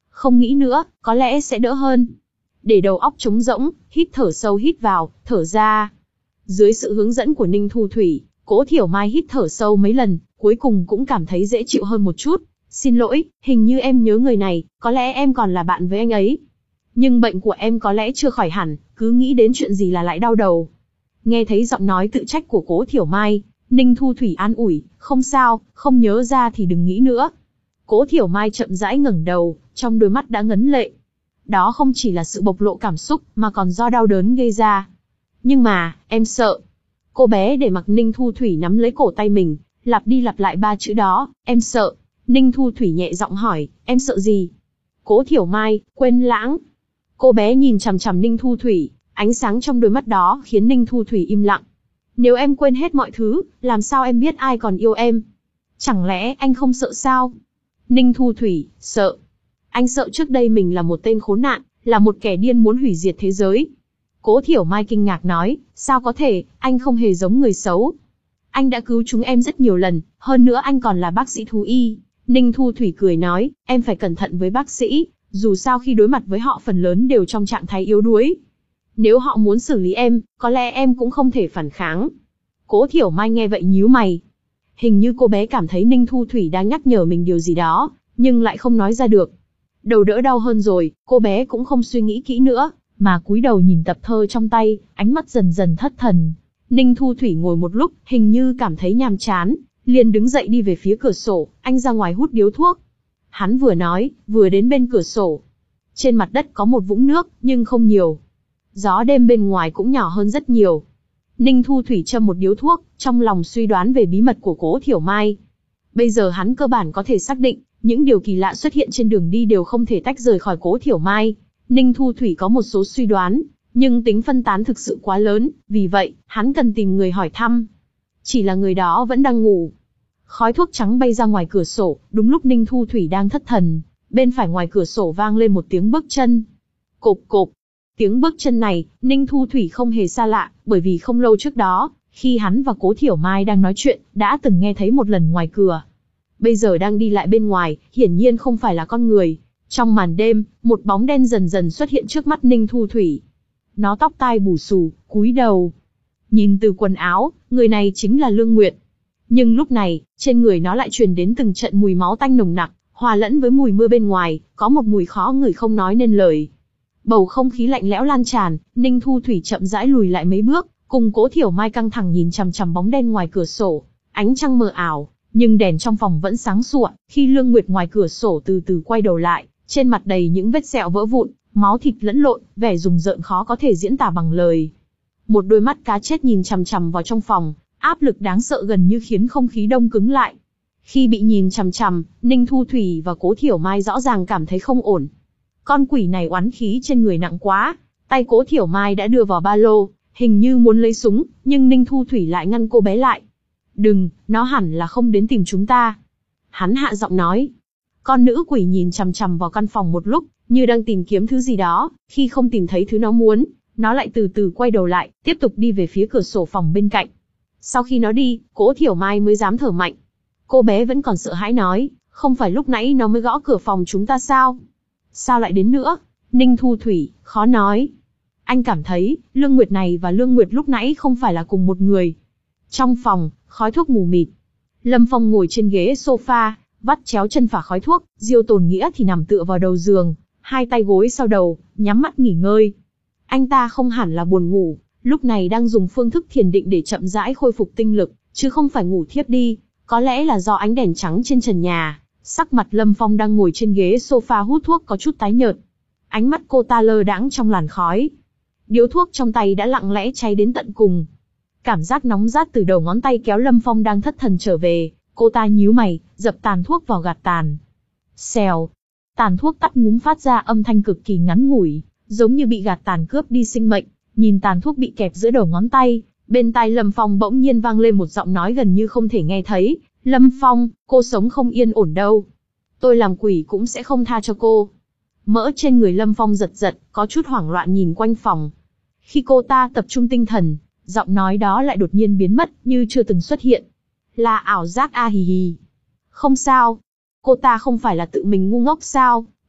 Không nghĩ nữa, có lẽ sẽ đỡ hơn. Để đầu óc trống rỗng, hít thở sâu, hít vào, thở ra. Dưới sự hướng dẫn của Ninh Thu Thủy, Cố Thiểu Mai hít thở sâu mấy lần, cuối cùng cũng cảm thấy dễ chịu hơn một chút. Xin lỗi, hình như em nhớ người này, có lẽ em còn là bạn với anh ấy. Nhưng bệnh của em có lẽ chưa khỏi hẳn, cứ nghĩ đến chuyện gì là lại đau đầu. Nghe thấy giọng nói tự trách của Cố Thiểu Mai, Ninh Thu Thủy an ủi, không sao, không nhớ ra thì đừng nghĩ nữa. Cố Thiểu Mai chậm rãi ngẩng đầu, trong đôi mắt đã ngấn lệ. Đó không chỉ là sự bộc lộ cảm xúc, mà còn do đau đớn gây ra. Nhưng mà, em sợ. Cô bé để mặc Ninh Thu Thủy nắm lấy cổ tay mình, lặp đi lặp lại ba chữ đó, em sợ. Ninh Thu Thủy nhẹ giọng hỏi, em sợ gì? Cố Thiểu Mai, quên lãng. Cô bé nhìn chằm chằm Ninh Thu Thủy, ánh sáng trong đôi mắt đó khiến Ninh Thu Thủy im lặng. Nếu em quên hết mọi thứ, làm sao em biết ai còn yêu em? Chẳng lẽ anh không sợ sao? Ninh Thu Thủy, sợ. Anh sợ trước đây mình là một tên khốn nạn, là một kẻ điên muốn hủy diệt thế giới. Cố Thiểu Mai kinh ngạc nói, sao có thể, anh không hề giống người xấu. Anh đã cứu chúng em rất nhiều lần, hơn nữa anh còn là bác sĩ thú y. Ninh Thu Thủy cười nói, em phải cẩn thận với bác sĩ, dù sao khi đối mặt với họ phần lớn đều trong trạng thái yếu đuối. Nếu họ muốn xử lý em, có lẽ em cũng không thể phản kháng. Cố Thiểu Mai nghe vậy nhíu mày. Hình như cô bé cảm thấy Ninh Thu Thủy đang nhắc nhở mình điều gì đó, nhưng lại không nói ra được. Đầu đỡ đau hơn rồi, cô bé cũng không suy nghĩ kỹ nữa, mà cúi đầu nhìn tập thơ trong tay, ánh mắt dần dần thất thần. Ninh Thu Thủy ngồi một lúc, hình như cảm thấy nhàm chán, liền đứng dậy đi về phía cửa sổ, anh ra ngoài hút điếu thuốc. Hắn vừa nói, vừa đến bên cửa sổ. Trên mặt đất có một vũng nước, nhưng không nhiều. Gió đêm bên ngoài cũng nhỏ hơn rất nhiều. Ninh Thu Thủy châm một điếu thuốc, trong lòng suy đoán về bí mật của Cố Thiểu Mai. Bây giờ hắn cơ bản có thể xác định, những điều kỳ lạ xuất hiện trên đường đi đều không thể tách rời khỏi Cố Thiểu Mai. Ninh Thu Thủy có một số suy đoán, nhưng tính phân tán thực sự quá lớn, vì vậy, hắn cần tìm người hỏi thăm. Chỉ là người đó vẫn đang ngủ. Khói thuốc trắng bay ra ngoài cửa sổ, đúng lúc Ninh Thu Thủy đang thất thần, bên phải ngoài cửa sổ vang lên một tiếng bước chân. Cộp cộp. Tiếng bước chân này, Ninh Thu Thủy không hề xa lạ, bởi vì không lâu trước đó, khi hắn và Cố Thiểu Mai đang nói chuyện, đã từng nghe thấy một lần ngoài cửa. Bây giờ đang đi lại bên ngoài, hiển nhiên không phải là con người. Trong màn đêm, một bóng đen dần dần xuất hiện trước mắt Ninh Thu Thủy. Nó tóc tai bù xù, cúi đầu. Nhìn từ quần áo, người này chính là Lương Nguyệt. Nhưng lúc này, trên người nó lại truyền đến từng trận mùi máu tanh nồng nặc, hòa lẫn với mùi mưa bên ngoài, có một mùi khó ngửi không nói nên lời. Bầu không khí lạnh lẽo lan tràn, Ninh Thu Thủy chậm rãi lùi lại mấy bước, cùng Cố Thiểu Mai căng thẳng nhìn chằm chằm bóng đen ngoài cửa sổ. Ánh trăng mờ ảo, nhưng đèn trong phòng vẫn sáng sủa. Khi Lương Nguyệt ngoài cửa sổ từ từ quay đầu lại, trên mặt đầy những vết sẹo vỡ vụn, máu thịt lẫn lộn, vẻ rùng rợn khó có thể diễn tả bằng lời. Một đôi mắt cá chết nhìn chằm chằm vào trong phòng, áp lực đáng sợ gần như khiến không khí đông cứng lại. Khi bị nhìn chằm chằm, Ninh Thu Thủy và Cố Thiểu Mai rõ ràng cảm thấy không ổn. Con quỷ này oán khí trên người nặng quá. Tay Cố Thiểu Mai đã đưa vào ba lô, hình như muốn lấy súng, nhưng Ninh Thu Thủy lại ngăn cô bé lại. Đừng, nó hẳn là không đến tìm chúng ta. Hắn hạ giọng nói. Con nữ quỷ nhìn chằm chằm vào căn phòng một lúc, như đang tìm kiếm thứ gì đó. Khi không tìm thấy thứ nó muốn, nó lại từ từ quay đầu lại, tiếp tục đi về phía cửa sổ phòng bên cạnh. Sau khi nó đi, Cố Thiểu Mai mới dám thở mạnh. Cô bé vẫn còn sợ hãi nói, không phải lúc nãy nó mới gõ cửa phòng chúng ta sao? Sao lại đến nữa? Ninh Thu Thủy, khó nói. Anh cảm thấy, Lương Nguyệt này và Lương Nguyệt lúc nãy không phải là cùng một người. Trong phòng, khói thuốc mù mịt. Lâm Phong ngồi trên ghế sofa, vắt chéo chân phả khói thuốc, Diêu Tồn Nghĩa thì nằm tựa vào đầu giường, hai tay gối sau đầu, nhắm mắt nghỉ ngơi. Anh ta không hẳn là buồn ngủ, lúc này đang dùng phương thức thiền định để chậm rãi khôi phục tinh lực, chứ không phải ngủ thiếp đi. Có lẽ là do ánh đèn trắng trên trần nhà, sắc mặt Lâm Phong đang ngồi trên ghế sofa hút thuốc có chút tái nhợt. Ánh mắt cô ta lơ đãng trong làn khói. Điếu thuốc trong tay đã lặng lẽ cháy đến tận cùng. Cảm giác nóng rát từ đầu ngón tay kéo Lâm Phong đang thất thần trở về, cô ta nhíu mày, dập tàn thuốc vào gạt tàn. Xèo. Tàn thuốc tắt ngúm phát ra âm thanh cực kỳ ngắn ngủi, giống như bị gạt tàn cướp đi sinh mệnh. Nhìn tàn thuốc bị kẹp giữa đầu ngón tay, bên tai Lâm Phong bỗng nhiên vang lên một giọng nói gần như không thể nghe thấy. Lâm Phong, cô sống không yên ổn đâu. Tôi làm quỷ cũng sẽ không tha cho cô. Mỡ trên người Lâm Phong giật giật, có chút hoảng loạn nhìn quanh phòng. Khi cô ta tập trung tinh thần, giọng nói đó lại đột nhiên biến mất, như chưa từng xuất hiện. Là ảo giác a hì hì. Không sao. Cô ta không phải là tự mình ngu ngốc sao?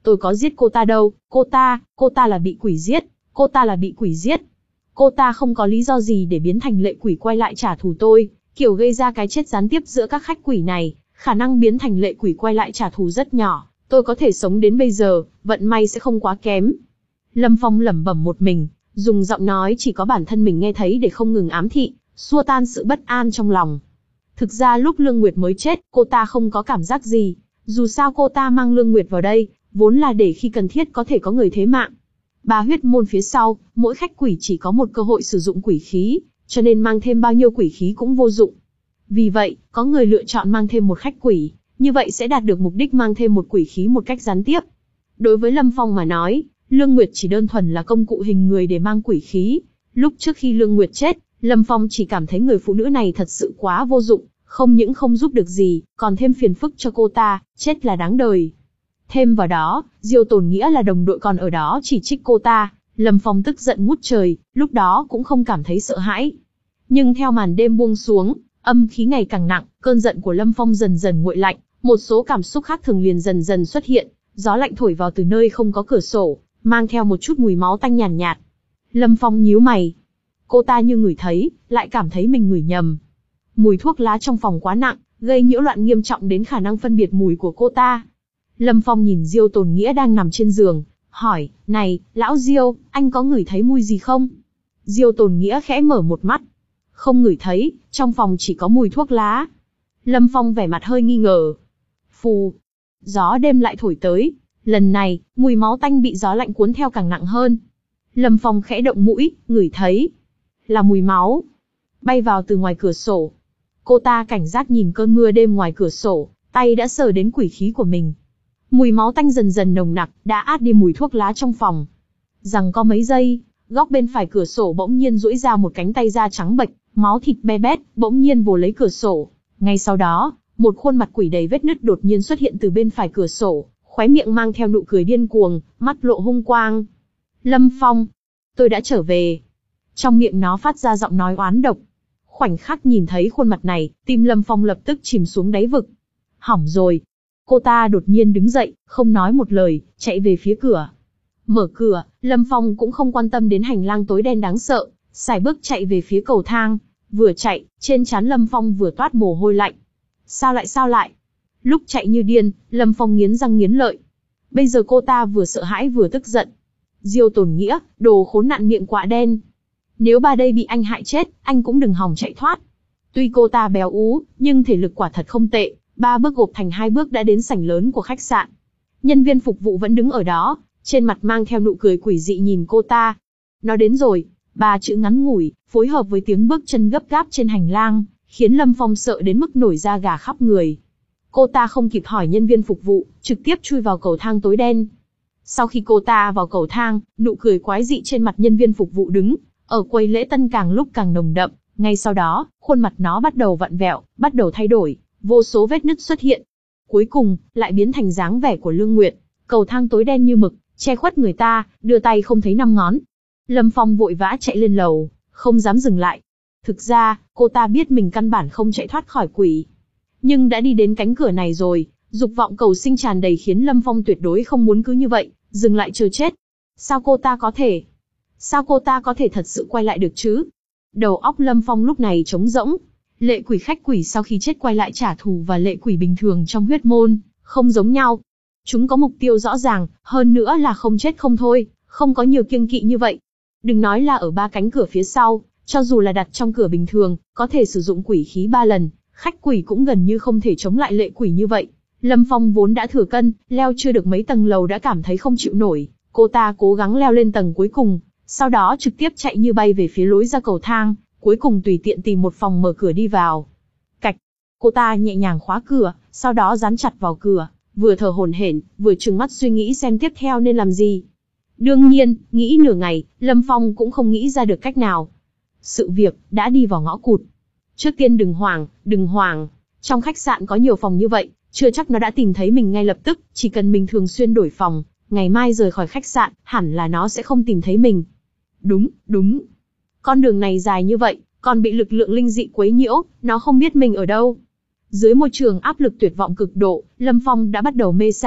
Tôi có giết cô ta đâu, cô ta, cô ta là bị quỷ giết, cô ta là bị quỷ giết. Cô ta không có lý do gì để biến thành lệ quỷ quay lại trả thù tôi, kiểu gây ra cái chết gián tiếp giữa các khách quỷ này, khả năng biến thành lệ quỷ quay lại trả thù rất nhỏ, tôi có thể sống đến bây giờ, vận may sẽ không quá kém. Lâm Phong lẩm bẩm một mình, dùng giọng nói chỉ có bản thân mình nghe thấy để không ngừng ám thị, xua tan sự bất an trong lòng. Thực ra lúc Lương Nguyệt mới chết, cô ta không có cảm giác gì, dù sao cô ta mang Lương Nguyệt vào đây, vốn là để khi cần thiết có thể có người thế mạng. Ba huyết môn phía sau, mỗi khách quỷ chỉ có một cơ hội sử dụng quỷ khí, cho nên mang thêm bao nhiêu quỷ khí cũng vô dụng. Vì vậy, có người lựa chọn mang thêm một khách quỷ, như vậy sẽ đạt được mục đích mang thêm một quỷ khí một cách gián tiếp. Đối với Lâm Phong mà nói, Lương Nguyệt chỉ đơn thuần là công cụ hình người để mang quỷ khí. Lúc trước khi Lương Nguyệt chết, Lâm Phong chỉ cảm thấy người phụ nữ này thật sự quá vô dụng, không những không giúp được gì, còn thêm phiền phức cho cô ta, chết là đáng đời. Thêm vào đó, Diêu Tồn Nghĩa là đồng đội còn ở đó chỉ trích cô ta, Lâm Phong tức giận ngút trời, lúc đó cũng không cảm thấy sợ hãi. Nhưng theo màn đêm buông xuống, âm khí ngày càng nặng, cơn giận của Lâm Phong dần dần nguội lạnh, một số cảm xúc khác thường liền dần dần xuất hiện, gió lạnh thổi vào từ nơi không có cửa sổ, mang theo một chút mùi máu tanh nhàn nhạt, nhạt. Lâm Phong nhíu mày. Cô ta như ngửi thấy, lại cảm thấy mình ngửi nhầm. Mùi thuốc lá trong phòng quá nặng, gây nhiễu loạn nghiêm trọng đến khả năng phân biệt mùi của cô ta. Lâm Phong nhìn Diêu Tồn Nghĩa đang nằm trên giường, hỏi, này, lão Diêu, anh có ngửi thấy mùi gì không? Diêu Tồn Nghĩa khẽ mở một mắt. Không ngửi thấy, trong phòng chỉ có mùi thuốc lá. Lâm Phong vẻ mặt hơi nghi ngờ. Phù, gió đêm lại thổi tới, lần này, mùi máu tanh bị gió lạnh cuốn theo càng nặng hơn. Lâm Phong khẽ động mũi, ngửi thấy. Là mùi máu. Bay vào từ ngoài cửa sổ. Cô ta cảnh giác nhìn cơn mưa đêm ngoài cửa sổ, tay đã sờ đến quỷ khí của mình. Mùi máu tanh dần dần nồng nặc, đã át đi mùi thuốc lá trong phòng. Rằng có mấy giây, góc bên phải cửa sổ bỗng nhiên duỗi ra một cánh tay da trắng bệch, máu thịt be bét, bỗng nhiên vồ lấy cửa sổ. Ngay sau đó, một khuôn mặt quỷ đầy vết nứt đột nhiên xuất hiện từ bên phải cửa sổ, khóe miệng mang theo nụ cười điên cuồng, mắt lộ hung quang. Lâm Phong, tôi đã trở về. Trong miệng nó phát ra giọng nói oán độc. Khoảnh khắc nhìn thấy khuôn mặt này, tim Lâm Phong lập tức chìm xuống đáy vực. Hỏng rồi. Cô ta đột nhiên đứng dậy, không nói một lời, chạy về phía cửa. Mở cửa, Lâm Phong cũng không quan tâm đến hành lang tối đen đáng sợ, sải bước chạy về phía cầu thang. Vừa chạy, trên trán Lâm Phong vừa toát mồ hôi lạnh. Sao lại sao lại? Lúc chạy như điên, Lâm Phong nghiến răng nghiến lợi. Bây giờ cô ta vừa sợ hãi vừa tức giận. Diêu Tồn Nghĩa, đồ khốn nạn miệng quạ đen. Nếu bà đây bị anh hại chết, anh cũng đừng hòng chạy thoát. Tuy cô ta béo ú, nhưng thể lực quả thật không tệ. Ba bước gộp thành hai bước đã đến sảnh lớn của khách sạn. Nhân viên phục vụ vẫn đứng ở đó, trên mặt mang theo nụ cười quỷ dị nhìn cô ta. Nó đến rồi, ba chữ ngắn ngủi, phối hợp với tiếng bước chân gấp gáp trên hành lang, khiến Lâm Phong sợ đến mức nổi da gà khắp người. Cô ta không kịp hỏi nhân viên phục vụ, trực tiếp chui vào cầu thang tối đen. Sau khi cô ta vào cầu thang, nụ cười quái dị trên mặt nhân viên phục vụ đứng ở quầy lễ tân càng lúc càng nồng đậm. Ngay sau đó, khuôn mặt nó bắt đầu vặn vẹo, bắt đầu thay đổi, vô số vết nứt xuất hiện. Cuối cùng, lại biến thành dáng vẻ của Lương Nguyệt. Cầu thang tối đen như mực, che khuất người ta, đưa tay không thấy năm ngón. Lâm Phong vội vã chạy lên lầu, không dám dừng lại. Thực ra, cô ta biết mình căn bản không chạy thoát khỏi quỷ. Nhưng đã đi đến cánh cửa này rồi, dục vọng cầu sinh tràn đầy khiến Lâm Phong tuyệt đối không muốn cứ như vậy, dừng lại chờ chết. Sao cô ta có thể? Sao cô ta có thể thật sự quay lại được chứ? Đầu óc Lâm Phong lúc này trống rỗng. Lệ quỷ khách quỷ sau khi chết quay lại trả thù và lệ quỷ bình thường trong huyết môn, không giống nhau. Chúng có mục tiêu rõ ràng, hơn nữa là không chết không thôi, không có nhiều kiêng kỵ như vậy. Đừng nói là ở ba cánh cửa phía sau, cho dù là đặt trong cửa bình thường, có thể sử dụng quỷ khí ba lần, khách quỷ cũng gần như không thể chống lại lệ quỷ như vậy. Lâm Phong vốn đã thừa cân, leo chưa được mấy tầng lầu đã cảm thấy không chịu nổi, cô ta cố gắng leo lên tầng cuối cùng, sau đó trực tiếp chạy như bay về phía lối ra cầu thang, cuối cùng tùy tiện tìm một phòng mở cửa đi vào. Cạch, cô ta nhẹ nhàng khóa cửa, sau đó dán chặt vào cửa, vừa thở hổn hển, vừa trừng mắt suy nghĩ xem tiếp theo nên làm gì. Đương nhiên, nghĩ nửa ngày, Lâm Phong cũng không nghĩ ra được cách nào. Sự việc đã đi vào ngõ cụt. Trước tiên đừng hoảng, đừng hoảng. Trong khách sạn có nhiều phòng như vậy, chưa chắc nó đã tìm thấy mình ngay lập tức, chỉ cần mình thường xuyên đổi phòng, ngày mai rời khỏi khách sạn, hẳn là nó sẽ không tìm thấy mình. Đúng, đúng. Con đường này dài như vậy, còn bị lực lượng linh dị quấy nhiễu, nó không biết mình ở đâu. Dưới môi trường áp lực tuyệt vọng cực độ, Lâm Phong đã bắt đầu mê sảng,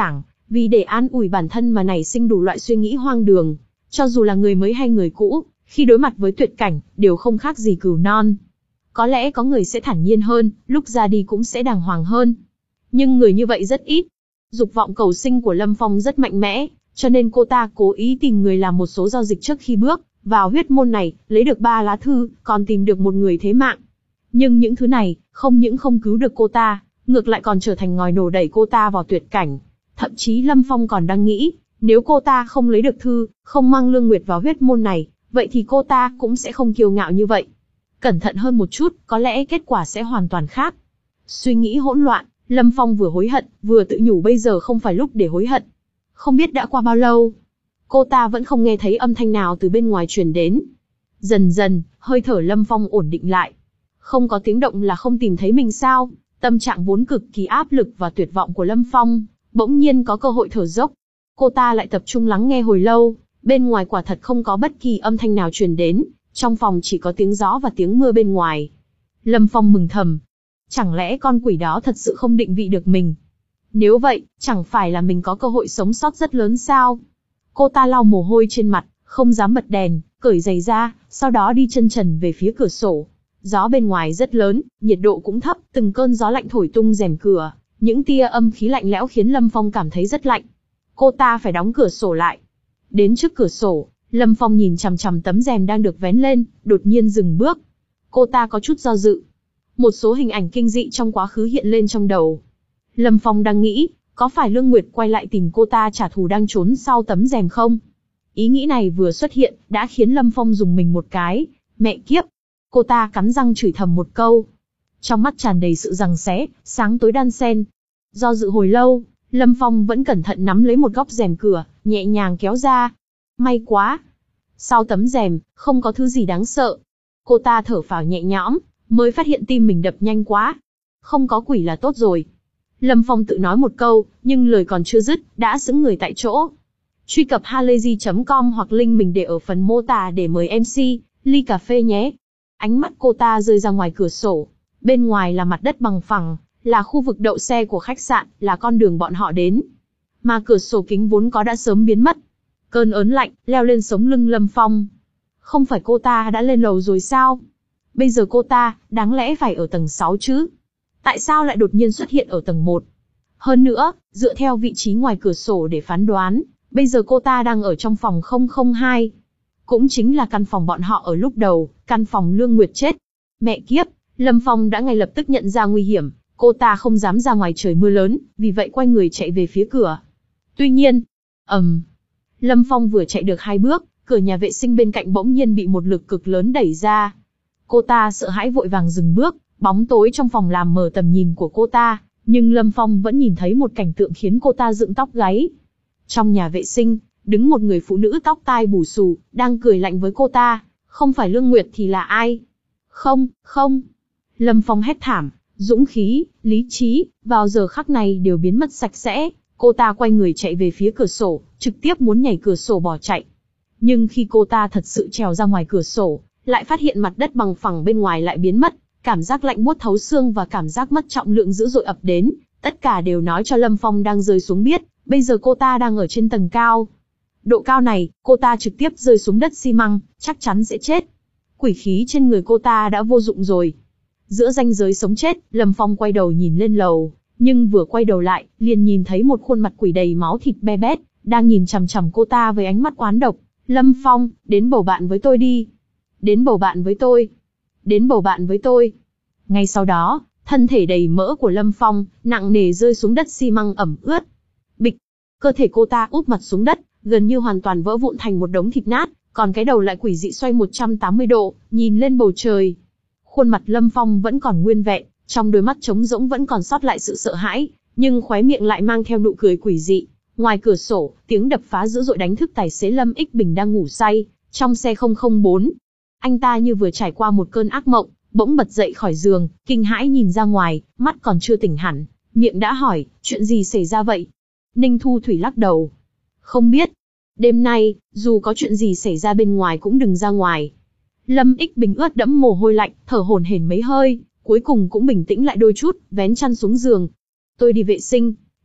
vì để an ủi bản thân mà nảy sinh đủ loại suy nghĩ hoang đường. Cho dù là người mới hay người cũ, khi đối mặt với tuyệt cảnh, đều không khác gì cừu non. Có lẽ có người sẽ thản nhiên hơn, lúc ra đi cũng sẽ đàng hoàng hơn. Nhưng người như vậy rất ít. Dục vọng cầu sinh của Lâm Phong rất mạnh mẽ, cho nên cô ta cố ý tìm người làm một số giao dịch trước khi bước vào huyết môn này, lấy được ba lá thư, còn tìm được một người thế mạng. Nhưng những thứ này, không những không cứu được cô ta, ngược lại còn trở thành ngòi nổ đẩy cô ta vào tuyệt cảnh. Thậm chí Lâm Phong còn đang nghĩ, nếu cô ta không lấy được thư, không mang Lương Nguyệt vào huyết môn này, vậy thì cô ta cũng sẽ không kiêu ngạo như vậy. Cẩn thận hơn một chút, có lẽ kết quả sẽ hoàn toàn khác. Suy nghĩ hỗn loạn, Lâm Phong vừa hối hận, vừa tự nhủ bây giờ không phải lúc để hối hận. Không biết đã qua bao lâu, cô ta vẫn không nghe thấy âm thanh nào từ bên ngoài truyền đến. Dần dần, hơi thở Lâm Phong ổn định lại. Không có tiếng động là không tìm thấy mình sao? Tâm trạng vốn cực kỳ áp lực và tuyệt vọng của Lâm Phong, bỗng nhiên có cơ hội thở dốc. Cô ta lại tập trung lắng nghe hồi lâu, bên ngoài quả thật không có bất kỳ âm thanh nào truyền đến, trong phòng chỉ có tiếng gió và tiếng mưa bên ngoài. Lâm Phong mừng thầm. Chẳng lẽ con quỷ đó thật sự không định vị được mình? Nếu vậy, chẳng phải là mình có cơ hội sống sót rất lớn sao? Cô ta lau mồ hôi trên mặt, không dám bật đèn, cởi giày ra, sau đó đi chân trần về phía cửa sổ. Gió bên ngoài rất lớn, nhiệt độ cũng thấp, từng cơn gió lạnh thổi tung rèm cửa, những tia âm khí lạnh lẽo khiến Lâm Phong cảm thấy rất lạnh. Cô ta phải đóng cửa sổ lại. Đến trước cửa sổ, Lâm Phong nhìn chằm chằm tấm rèm đang được vén lên, đột nhiên dừng bước. Cô ta có chút do dự. Một số hình ảnh kinh dị trong quá khứ hiện lên trong đầu. Lâm Phong đang nghĩ, có phải Lương Nguyệt quay lại tìm cô ta trả thù đang trốn sau tấm rèm không? Ý nghĩ này vừa xuất hiện, đã khiến Lâm Phong rùng mình một cái. Mẹ kiếp! Cô ta cắn răng chửi thầm một câu. Trong mắt tràn đầy sự giằng xé, sáng tối đan xen. Do dự hồi lâu, Lâm Phong vẫn cẩn thận nắm lấy một góc rèm cửa, nhẹ nhàng kéo ra. May quá! Sau tấm rèm, không có thứ gì đáng sợ. Cô ta thở phào nhẹ nhõm, mới phát hiện tim mình đập nhanh quá. Không có quỷ là tốt rồi. Lâm Phong tự nói một câu, nhưng lời còn chưa dứt, đã sững người tại chỗ. Truy cập halayzi chấm com hoặc link mình để ở phần mô tả để mời em xê, ly cà phê nhé. Ánh mắt cô ta rơi ra ngoài cửa sổ. Bên ngoài là mặt đất bằng phẳng, là khu vực đậu xe của khách sạn, là con đường bọn họ đến. Mà cửa sổ kính vốn có đã sớm biến mất. Cơn ớn lạnh, leo lên sống lưng Lâm Phong. Không phải cô ta đã lên lầu rồi sao? Bây giờ cô ta, đáng lẽ phải ở tầng sáu chứ? Tại sao lại đột nhiên xuất hiện ở tầng một? Hơn nữa, dựa theo vị trí ngoài cửa sổ để phán đoán, bây giờ cô ta đang ở trong phòng không không hai. Cũng chính là căn phòng bọn họ ở lúc đầu, căn phòng Lương Nguyệt chết. Mẹ kiếp, Lâm Phong đã ngay lập tức nhận ra nguy hiểm, cô ta không dám ra ngoài trời mưa lớn, vì vậy quay người chạy về phía cửa. Tuy nhiên, ầm, um, Lâm Phong vừa chạy được hai bước, cửa nhà vệ sinh bên cạnh bỗng nhiên bị một lực cực lớn đẩy ra. Cô ta sợ hãi vội vàng dừng bước, bóng tối trong phòng làm mờ tầm nhìn của cô ta, nhưng Lâm Phong vẫn nhìn thấy một cảnh tượng khiến cô ta dựng tóc gáy. Trong nhà vệ sinh, đứng một người phụ nữ tóc tai bù xù, đang cười lạnh với cô ta. Không phải Lương Nguyệt thì là ai? Không, không. Lâm Phong hét thảm, dũng khí, lý trí, vào giờ khắc này đều biến mất sạch sẽ. Cô ta quay người chạy về phía cửa sổ, trực tiếp muốn nhảy cửa sổ bỏ chạy. Nhưng khi cô ta thật sự trèo ra ngoài cửa sổ, lại phát hiện mặt đất bằng phẳng bên ngoài lại biến mất. Cảm giác lạnh buốt thấu xương và cảm giác mất trọng lượng dữ dội ập đến, tất cả đều nói cho Lâm Phong đang rơi xuống biết, bây giờ cô ta đang ở trên tầng cao. Độ cao này, cô ta trực tiếp rơi xuống đất xi măng, chắc chắn sẽ chết. Quỷ khí trên người cô ta đã vô dụng rồi. Giữa ranh giới sống chết, Lâm Phong quay đầu nhìn lên lầu, nhưng vừa quay đầu lại, liền nhìn thấy một khuôn mặt quỷ đầy máu thịt be bét, đang nhìn chằm chằm cô ta với ánh mắt oán độc. Lâm Phong, đến bầu bạn với tôi đi. Đến bầu bạn với tôi. Đến bầu bạn với tôi. Ngay sau đó, thân thể đầy mỡ của Lâm Phong, nặng nề rơi xuống đất xi măng ẩm ướt. Bịch, cơ thể cô ta úp mặt xuống đất, gần như hoàn toàn vỡ vụn thành một đống thịt nát, còn cái đầu lại quỷ dị xoay một trăm tám mươi độ, nhìn lên bầu trời. Khuôn mặt Lâm Phong vẫn còn nguyên vẹn, trong đôi mắt trống rỗng vẫn còn sót lại sự sợ hãi, nhưng khóe miệng lại mang theo nụ cười quỷ dị. Ngoài cửa sổ, tiếng đập phá dữ dội đánh thức tài xế Lâm Ích Bình đang ngủ say, trong xe không không bốn. Anh ta như vừa trải qua một cơn ác mộng, bỗng bật dậy khỏi giường, kinh hãi nhìn ra ngoài, mắt còn chưa tỉnh hẳn, miệng đã hỏi, chuyện gì xảy ra vậy? Ninh Thu Thủy lắc đầu. Không biết. Đêm nay, dù có chuyện gì xảy ra bên ngoài cũng đừng ra ngoài. Lâm Ích Bình ướt đẫm mồ hôi lạnh, thở hổn hển mấy hơi, cuối cùng cũng bình tĩnh lại đôi chút, vén chăn xuống giường. Tôi đi vệ sinh.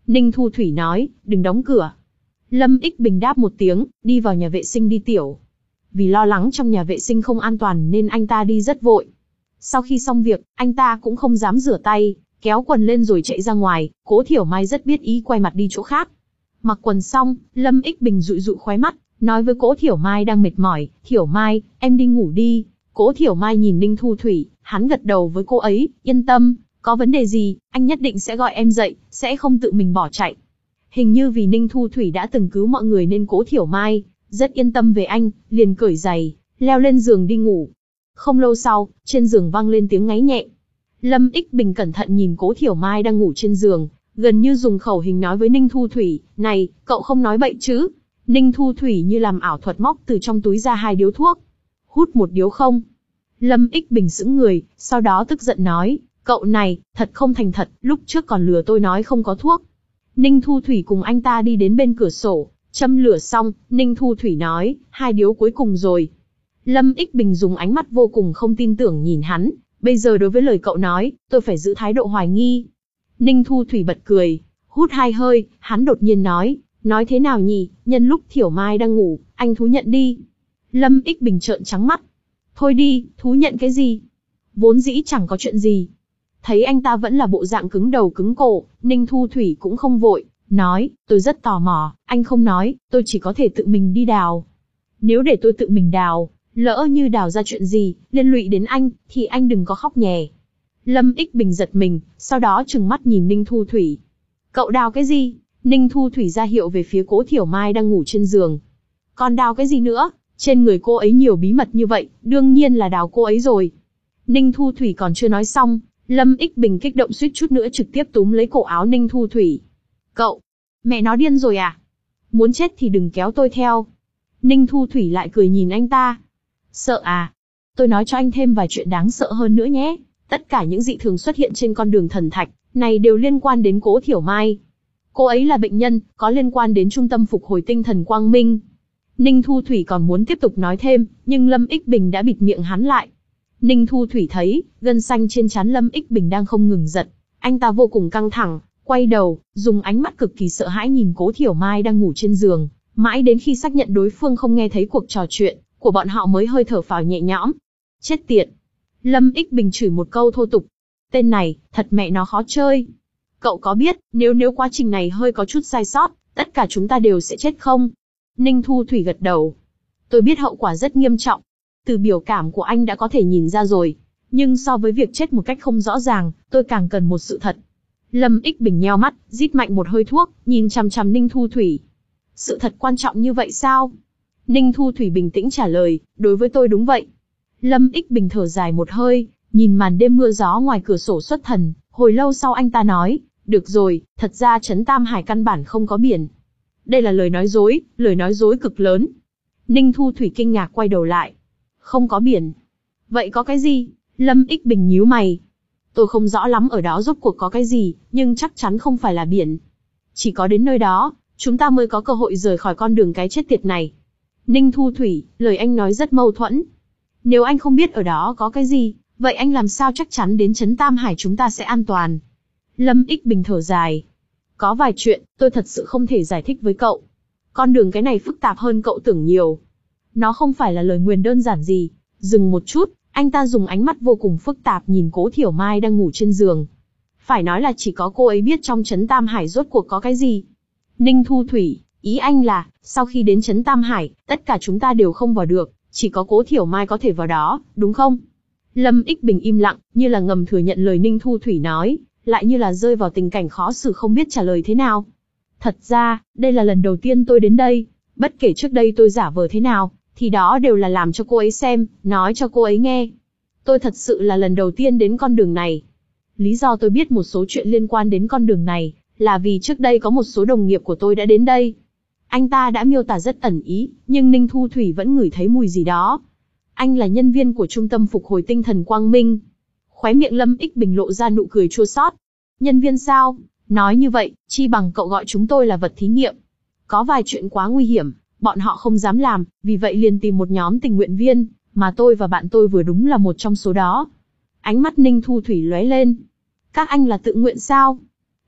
Ninh Thu Thủy nói, đừng đóng cửa. Lâm Ích Bình đáp một tiếng, đi vào nhà vệ sinh đi tiểu. Vì lo lắng trong nhà vệ sinh không an toàn nên anh ta đi rất vội. Sau khi xong việc, anh ta cũng không dám rửa tay, kéo quần lên rồi chạy ra ngoài. Cố Thiểu Mai rất biết ý quay mặt đi chỗ khác. Mặc quần xong, Lâm Ích Bình dụi dụi khóe mắt, nói với Cố Thiểu Mai đang mệt mỏi, Thiểu Mai, em đi ngủ đi. Cố Thiểu Mai nhìn Ninh Thu Thủy, hắn gật đầu với cô ấy, yên tâm, có vấn đề gì, anh nhất định sẽ gọi em dậy, sẽ không tự mình bỏ chạy. Hình như vì Ninh Thu Thủy đã từng cứu mọi người nên Cố Thiểu Mai rất yên tâm về anh, liền cởi giày, leo lên giường đi ngủ. Không lâu sau, trên giường vang lên tiếng ngáy nhẹ. Lâm Ích Bình cẩn thận nhìn Cố Thiểu Mai đang ngủ trên giường, gần như dùng khẩu hình nói với Ninh Thu Thủy, này, cậu không nói bậy chứ? Ninh Thu Thủy như làm ảo thuật móc từ trong túi ra hai điếu thuốc. Hút một điếu không? Lâm Ích Bình sững người, sau đó tức giận nói, cậu này, thật không thành thật, lúc trước còn lừa tôi nói không có thuốc. Ninh Thu Thủy cùng anh ta đi đến bên cửa sổ, châm lửa xong, Ninh Thu Thủy nói, hai điếu cuối cùng rồi. Lâm Ích Bình dùng ánh mắt vô cùng không tin tưởng nhìn hắn, bây giờ đối với lời cậu nói, tôi phải giữ thái độ hoài nghi. Ninh Thu Thủy bật cười, hút hai hơi, hắn đột nhiên nói, nói thế nào nhỉ, nhân lúc Thiểu Mai đang ngủ, anh thú nhận đi. Lâm Ích Bình trợn trắng mắt. Thôi đi, thú nhận cái gì? Vốn dĩ chẳng có chuyện gì. Thấy anh ta vẫn là bộ dạng cứng đầu cứng cổ, Ninh Thu Thủy cũng không vội, nói, tôi rất tò mò, anh không nói, tôi chỉ có thể tự mình đi đào. Nếu để tôi tự mình đào, lỡ như đào ra chuyện gì, liên lụy đến anh, thì anh đừng có khóc nhè. Lâm Ích Bình giật mình, sau đó trừng mắt nhìn Ninh Thu Thủy. Cậu đào cái gì? Ninh Thu Thủy ra hiệu về phía Cố Thiểu Mai đang ngủ trên giường. Còn đào cái gì nữa? Trên người cô ấy nhiều bí mật như vậy, đương nhiên là đào cô ấy rồi. Ninh Thu Thủy còn chưa nói xong, Lâm Ích Bình kích động suýt chút nữa trực tiếp túm lấy cổ áo Ninh Thu Thủy. Cậu, mẹ nó điên rồi à? Muốn chết thì đừng kéo tôi theo. Ninh Thu Thủy lại cười nhìn anh ta. Sợ à? Tôi nói cho anh thêm vài chuyện đáng sợ hơn nữa nhé. Tất cả những dị thường xuất hiện trên con đường thần thạch này đều liên quan đến Cố Thiểu Mai. Cô ấy là bệnh nhân, có liên quan đến trung tâm phục hồi tinh thần Quang Minh. Ninh Thu Thủy còn muốn tiếp tục nói thêm, nhưng Lâm Ích Bình đã bịt miệng hắn lại. Ninh Thu Thủy thấy, gân xanh trên trán Lâm Ích Bình đang không ngừng giật. Anh ta vô cùng căng thẳng, quay đầu, dùng ánh mắt cực kỳ sợ hãi nhìn Cố Thiểu Mai đang ngủ trên giường. Mãi đến khi xác nhận đối phương không nghe thấy cuộc trò chuyện của bọn họ mới hơi thở phào nhẹ nhõm. Chết tiệt! Lâm Ích Bình chửi một câu thô tục. Tên này, thật mẹ nó khó chơi. Cậu có biết, nếu nếu quá trình này hơi có chút sai sót, tất cả chúng ta đều sẽ chết không? Ninh Thu Thủy gật đầu. Tôi biết hậu quả rất nghiêm trọng. Từ biểu cảm của anh đã có thể nhìn ra rồi. Nhưng so với việc chết một cách không rõ ràng, tôi càng cần một sự thật. Lâm Ích Bình nheo mắt, rít mạnh một hơi thuốc, nhìn chằm chằm Ninh Thu Thủy. Sự thật quan trọng như vậy sao? Ninh Thu Thủy bình tĩnh trả lời, đối với tôi đúng vậy. Lâm Ích Bình thở dài một hơi, nhìn màn đêm mưa gió ngoài cửa sổ xuất thần, hồi lâu sau anh ta nói, được rồi, thật ra trấn Tam Hải căn bản không có biển. Đây là lời nói dối, lời nói dối cực lớn. Ninh Thu Thủy kinh ngạc quay đầu lại. Không có biển. Vậy có cái gì? Lâm Ích Bình nhíu mày. Tôi không rõ lắm ở đó rốt cuộc có cái gì, nhưng chắc chắn không phải là biển. Chỉ có đến nơi đó, chúng ta mới có cơ hội rời khỏi con đường cái chết tiệt này. Ninh Thu Thủy, lời anh nói rất mâu thuẫn. Nếu anh không biết ở đó có cái gì, vậy anh làm sao chắc chắn đến trấn Tam Hải chúng ta sẽ an toàn? Lâm Ích Bình thở dài. Có vài chuyện, tôi thật sự không thể giải thích với cậu. Con đường cái này phức tạp hơn cậu tưởng nhiều. Nó không phải là lời nguyền đơn giản gì. Dừng một chút, anh ta dùng ánh mắt vô cùng phức tạp nhìn Cố Thiểu Mai đang ngủ trên giường. Phải nói là chỉ có cô ấy biết trong trấn Tam Hải rốt cuộc có cái gì. Ninh Thu Thủy, ý anh là, sau khi đến trấn Tam Hải, tất cả chúng ta đều không vào được, chỉ có Cố Thiểu Mai có thể vào đó, đúng không? Lâm Ích Bình im lặng, như là ngầm thừa nhận lời Ninh Thu Thủy nói, lại như là rơi vào tình cảnh khó xử không biết trả lời thế nào. Thật ra, đây là lần đầu tiên tôi đến đây, bất kể trước đây tôi giả vờ thế nào, thì đó đều là làm cho cô ấy xem, nói cho cô ấy nghe. Tôi thật sự là lần đầu tiên đến con đường này. Lý do tôi biết một số chuyện liên quan đến con đường này, là vì trước đây có một số đồng nghiệp của tôi đã đến đây. Anh ta đã miêu tả rất ẩn ý, nhưng Ninh Thu Thủy vẫn ngửi thấy mùi gì đó. Anh là nhân viên của trung tâm phục hồi tinh thần Quang Minh. Khóe miệng Lâm Ích Bình lộ ra nụ cười chua xót. Nhân viên sao? Nói như vậy, chi bằng cậu gọi chúng tôi là vật thí nghiệm. Có vài chuyện quá nguy hiểm, bọn họ không dám làm, vì vậy liền tìm một nhóm tình nguyện viên, mà tôi và bạn tôi vừa đúng là một trong số đó. Ánh mắt Ninh Thu Thủy lóe lên. Các anh là tự nguyện sao?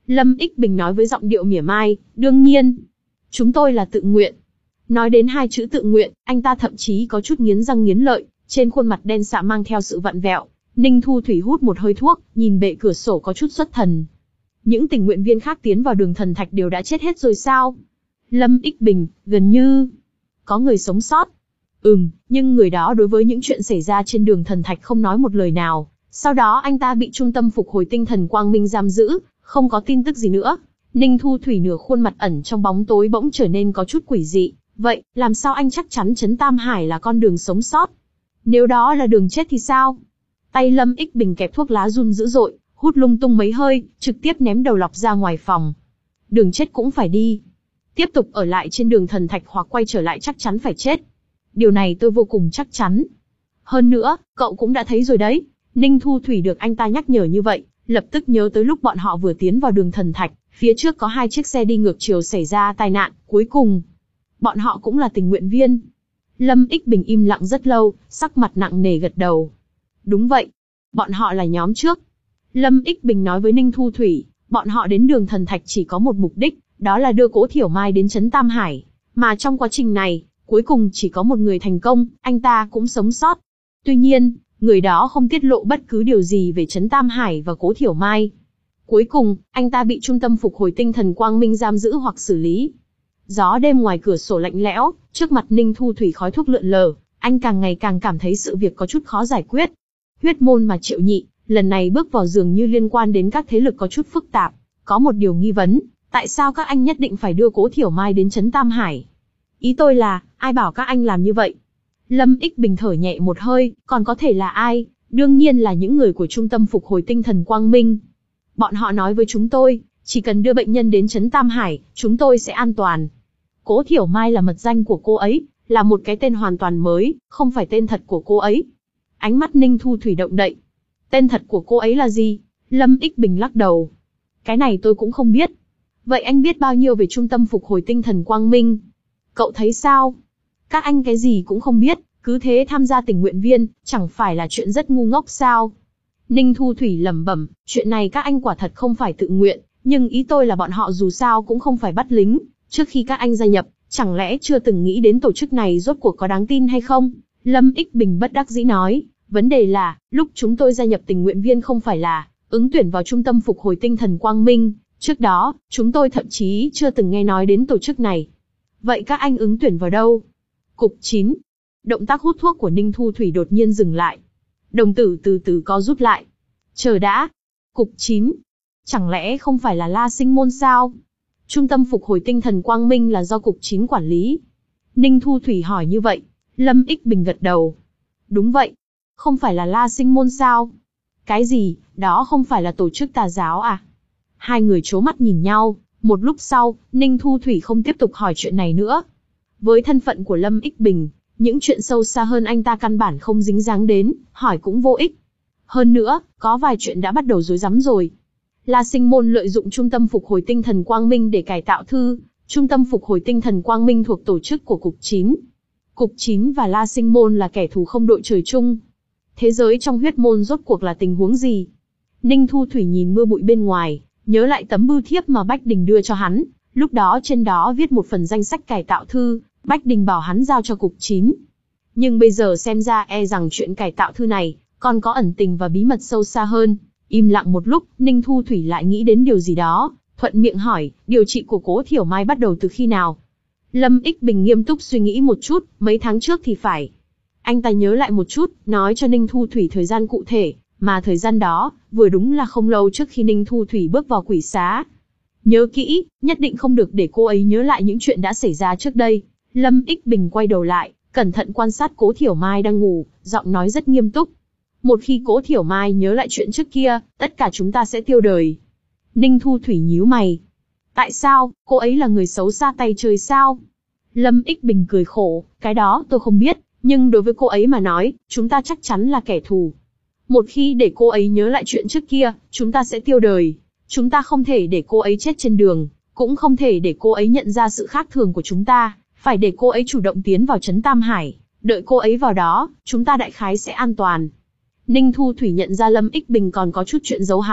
Lâm Ích Bình nói với giọng điệu mỉa mai, đương nhiên. Chúng tôi là tự nguyện. Nói đến hai chữ tự nguyện, anh ta thậm chí có chút nghiến răng nghiến lợi, trên khuôn mặt đen sạm mang theo sự vặn vẹo. Ninh Thu Thủy hút một hơi thuốc, nhìn bệ cửa sổ có chút xuất thần. Những tình nguyện viên khác tiến vào đường thần thạch đều đã chết hết rồi sao? Lâm Ích Bình, gần như có người sống sót. Ừm, nhưng người đó đối với những chuyện xảy ra trên đường thần thạch không nói một lời nào. Sau đó anh ta bị trung tâm phục hồi tinh thần Quang Minh giam giữ, không có tin tức gì nữa. Ninh Thu Thủy nửa khuôn mặt ẩn trong bóng tối bỗng trở nên có chút quỷ dị. Vậy, làm sao anh chắc chắn Trấn Tam Hải là con đường sống sót? Nếu đó là đường chết thì sao? Tay Lâm Ích Bình kẹp thuốc lá run dữ dội, hút lung tung mấy hơi, trực tiếp ném đầu lọc ra ngoài phòng. Đường chết cũng phải đi. Tiếp tục ở lại trên đường thần thạch hoặc quay trở lại chắc chắn phải chết. Điều này tôi vô cùng chắc chắn. Hơn nữa, cậu cũng đã thấy rồi đấy. Ninh Thu Thủy được anh ta nhắc nhở như vậy, lập tức nhớ tới lúc bọn họ vừa tiến vào đường thần thạch, phía trước có hai chiếc xe đi ngược chiều xảy ra tai nạn, cuối cùng bọn họ cũng là tình nguyện viên. Lâm Ích Bình im lặng rất lâu, sắc mặt nặng nề gật đầu. Đúng vậy, bọn họ là nhóm trước. Lâm Ích Bình nói với Ninh Thu Thủy, bọn họ đến đường thần thạch chỉ có một mục đích, đó là đưa Cố Thiểu Mai đến Trấn Tam Hải. Mà trong quá trình này, cuối cùng chỉ có một người thành công, anh ta cũng sống sót. Tuy nhiên, người đó không tiết lộ bất cứ điều gì về Trấn Tam Hải và Cố Thiểu Mai. Cuối cùng, anh ta bị trung tâm phục hồi tinh thần Quang Minh giam giữ hoặc xử lý. Gió đêm ngoài cửa sổ lạnh lẽo, trước mặt Ninh Thu Thủy khói thuốc lượn lờ, anh càng ngày càng cảm thấy sự việc có chút khó giải quyết. Huyết môn mà Triệu Nhị, lần này bước vào dường như liên quan đến các thế lực có chút phức tạp. Có một điều nghi vấn, tại sao các anh nhất định phải đưa Cố Thiểu Mai đến Trấn Tam Hải? Ý tôi là, ai bảo các anh làm như vậy? Lâm Ích Bình thở nhẹ một hơi, còn có thể là ai? Đương nhiên là những người của trung tâm phục hồi tinh thần Quang Minh. Bọn họ nói với chúng tôi, chỉ cần đưa bệnh nhân đến Trấn Tam Hải, chúng tôi sẽ an toàn. Cố Thiểu Mai là mật danh của cô ấy, là một cái tên hoàn toàn mới, không phải tên thật của cô ấy. Ánh mắt Ninh Thu Thủy động đậy. Tên thật của cô ấy là gì? Lâm Ích Bình lắc đầu. Cái này tôi cũng không biết. Vậy anh biết bao nhiêu về trung tâm phục hồi tinh thần Quang Minh? Cậu thấy sao? Các anh cái gì cũng không biết, cứ thế tham gia tình nguyện viên, chẳng phải là chuyện rất ngu ngốc sao? Ninh Thu Thủy lẩm bẩm, chuyện này các anh quả thật không phải tự nguyện, nhưng ý tôi là bọn họ dù sao cũng không phải bắt lính. Trước khi các anh gia nhập, chẳng lẽ chưa từng nghĩ đến tổ chức này rốt cuộc có đáng tin hay không? Lâm Ích Bình bất đắc dĩ nói, vấn đề là, lúc chúng tôi gia nhập tình nguyện viên không phải là ứng tuyển vào trung tâm phục hồi tinh thần Quang Minh, trước đó, chúng tôi thậm chí chưa từng nghe nói đến tổ chức này. Vậy các anh ứng tuyển vào đâu? Cục chín. Động tác hút thuốc của Ninh Thu Thủy đột nhiên dừng lại. Đồng tử từ từ co rút lại. Chờ đã. Cục chín. Chẳng lẽ không phải là La Sinh Môn sao? Trung tâm phục hồi tinh thần Quang Minh là do Cục chín quản lý. Ninh Thu Thủy hỏi như vậy. Lâm Ích Bình gật đầu. Đúng vậy. Không phải là La Sinh Môn sao? Cái gì, đó không phải là tổ chức tà giáo à? Hai người trố mắt nhìn nhau, một lúc sau, Ninh Thu Thủy không tiếp tục hỏi chuyện này nữa. Với thân phận của Lâm Ích Bình, những chuyện sâu xa hơn anh ta căn bản không dính dáng đến, hỏi cũng vô ích. Hơn nữa, có vài chuyện đã bắt đầu rối rắm rồi. La Sinh Môn lợi dụng trung tâm phục hồi tinh thần Quang Minh để cải tạo Thư. Trung tâm phục hồi tinh thần Quang Minh thuộc tổ chức của Cục chín. Cục chín và La Sinh Môn là kẻ thù không đội trời chung. Thế giới trong huyết môn rốt cuộc là tình huống gì? Ninh Thu Thủy nhìn mưa bụi bên ngoài, nhớ lại tấm bưu thiếp mà Bách Đình đưa cho hắn. Lúc đó trên đó viết một phần danh sách cải tạo Thư, Bách Đình bảo hắn giao cho Cục chín. Nhưng bây giờ xem ra e rằng chuyện cải tạo Thư này còn có ẩn tình và bí mật sâu xa hơn. Im lặng một lúc, Ninh Thu Thủy lại nghĩ đến điều gì đó, thuận miệng hỏi, điều trị của Cố Thiểu Mai bắt đầu từ khi nào? Lâm Ích Bình nghiêm túc suy nghĩ một chút, mấy tháng trước thì phải. Anh ta nhớ lại một chút, nói cho Ninh Thu Thủy thời gian cụ thể, mà thời gian đó, vừa đúng là không lâu trước khi Ninh Thu Thủy bước vào quỷ xá. Nhớ kỹ, nhất định không được để cô ấy nhớ lại những chuyện đã xảy ra trước đây. Lâm Ích Bình quay đầu lại, cẩn thận quan sát Cố Thiểu Mai đang ngủ, giọng nói rất nghiêm túc. Một khi Cố Thiểu Mai nhớ lại chuyện trước kia, tất cả chúng ta sẽ tiêu đời. Ninh Thu Thủy nhíu mày. Tại sao, cô ấy là người xấu xa tay trời sao? Lâm Ích Bình cười khổ, cái đó tôi không biết, nhưng đối với cô ấy mà nói, chúng ta chắc chắn là kẻ thù. Một khi để cô ấy nhớ lại chuyện trước kia, chúng ta sẽ tiêu đời. Chúng ta không thể để cô ấy chết trên đường, cũng không thể để cô ấy nhận ra sự khác thường của chúng ta, phải để cô ấy chủ động tiến vào Trấn Tam Hải, đợi cô ấy vào đó, chúng ta đại khái sẽ an toàn. Ninh Thu Thủy nhận ra Lâm Ích Bình còn có chút chuyện giấu hắn,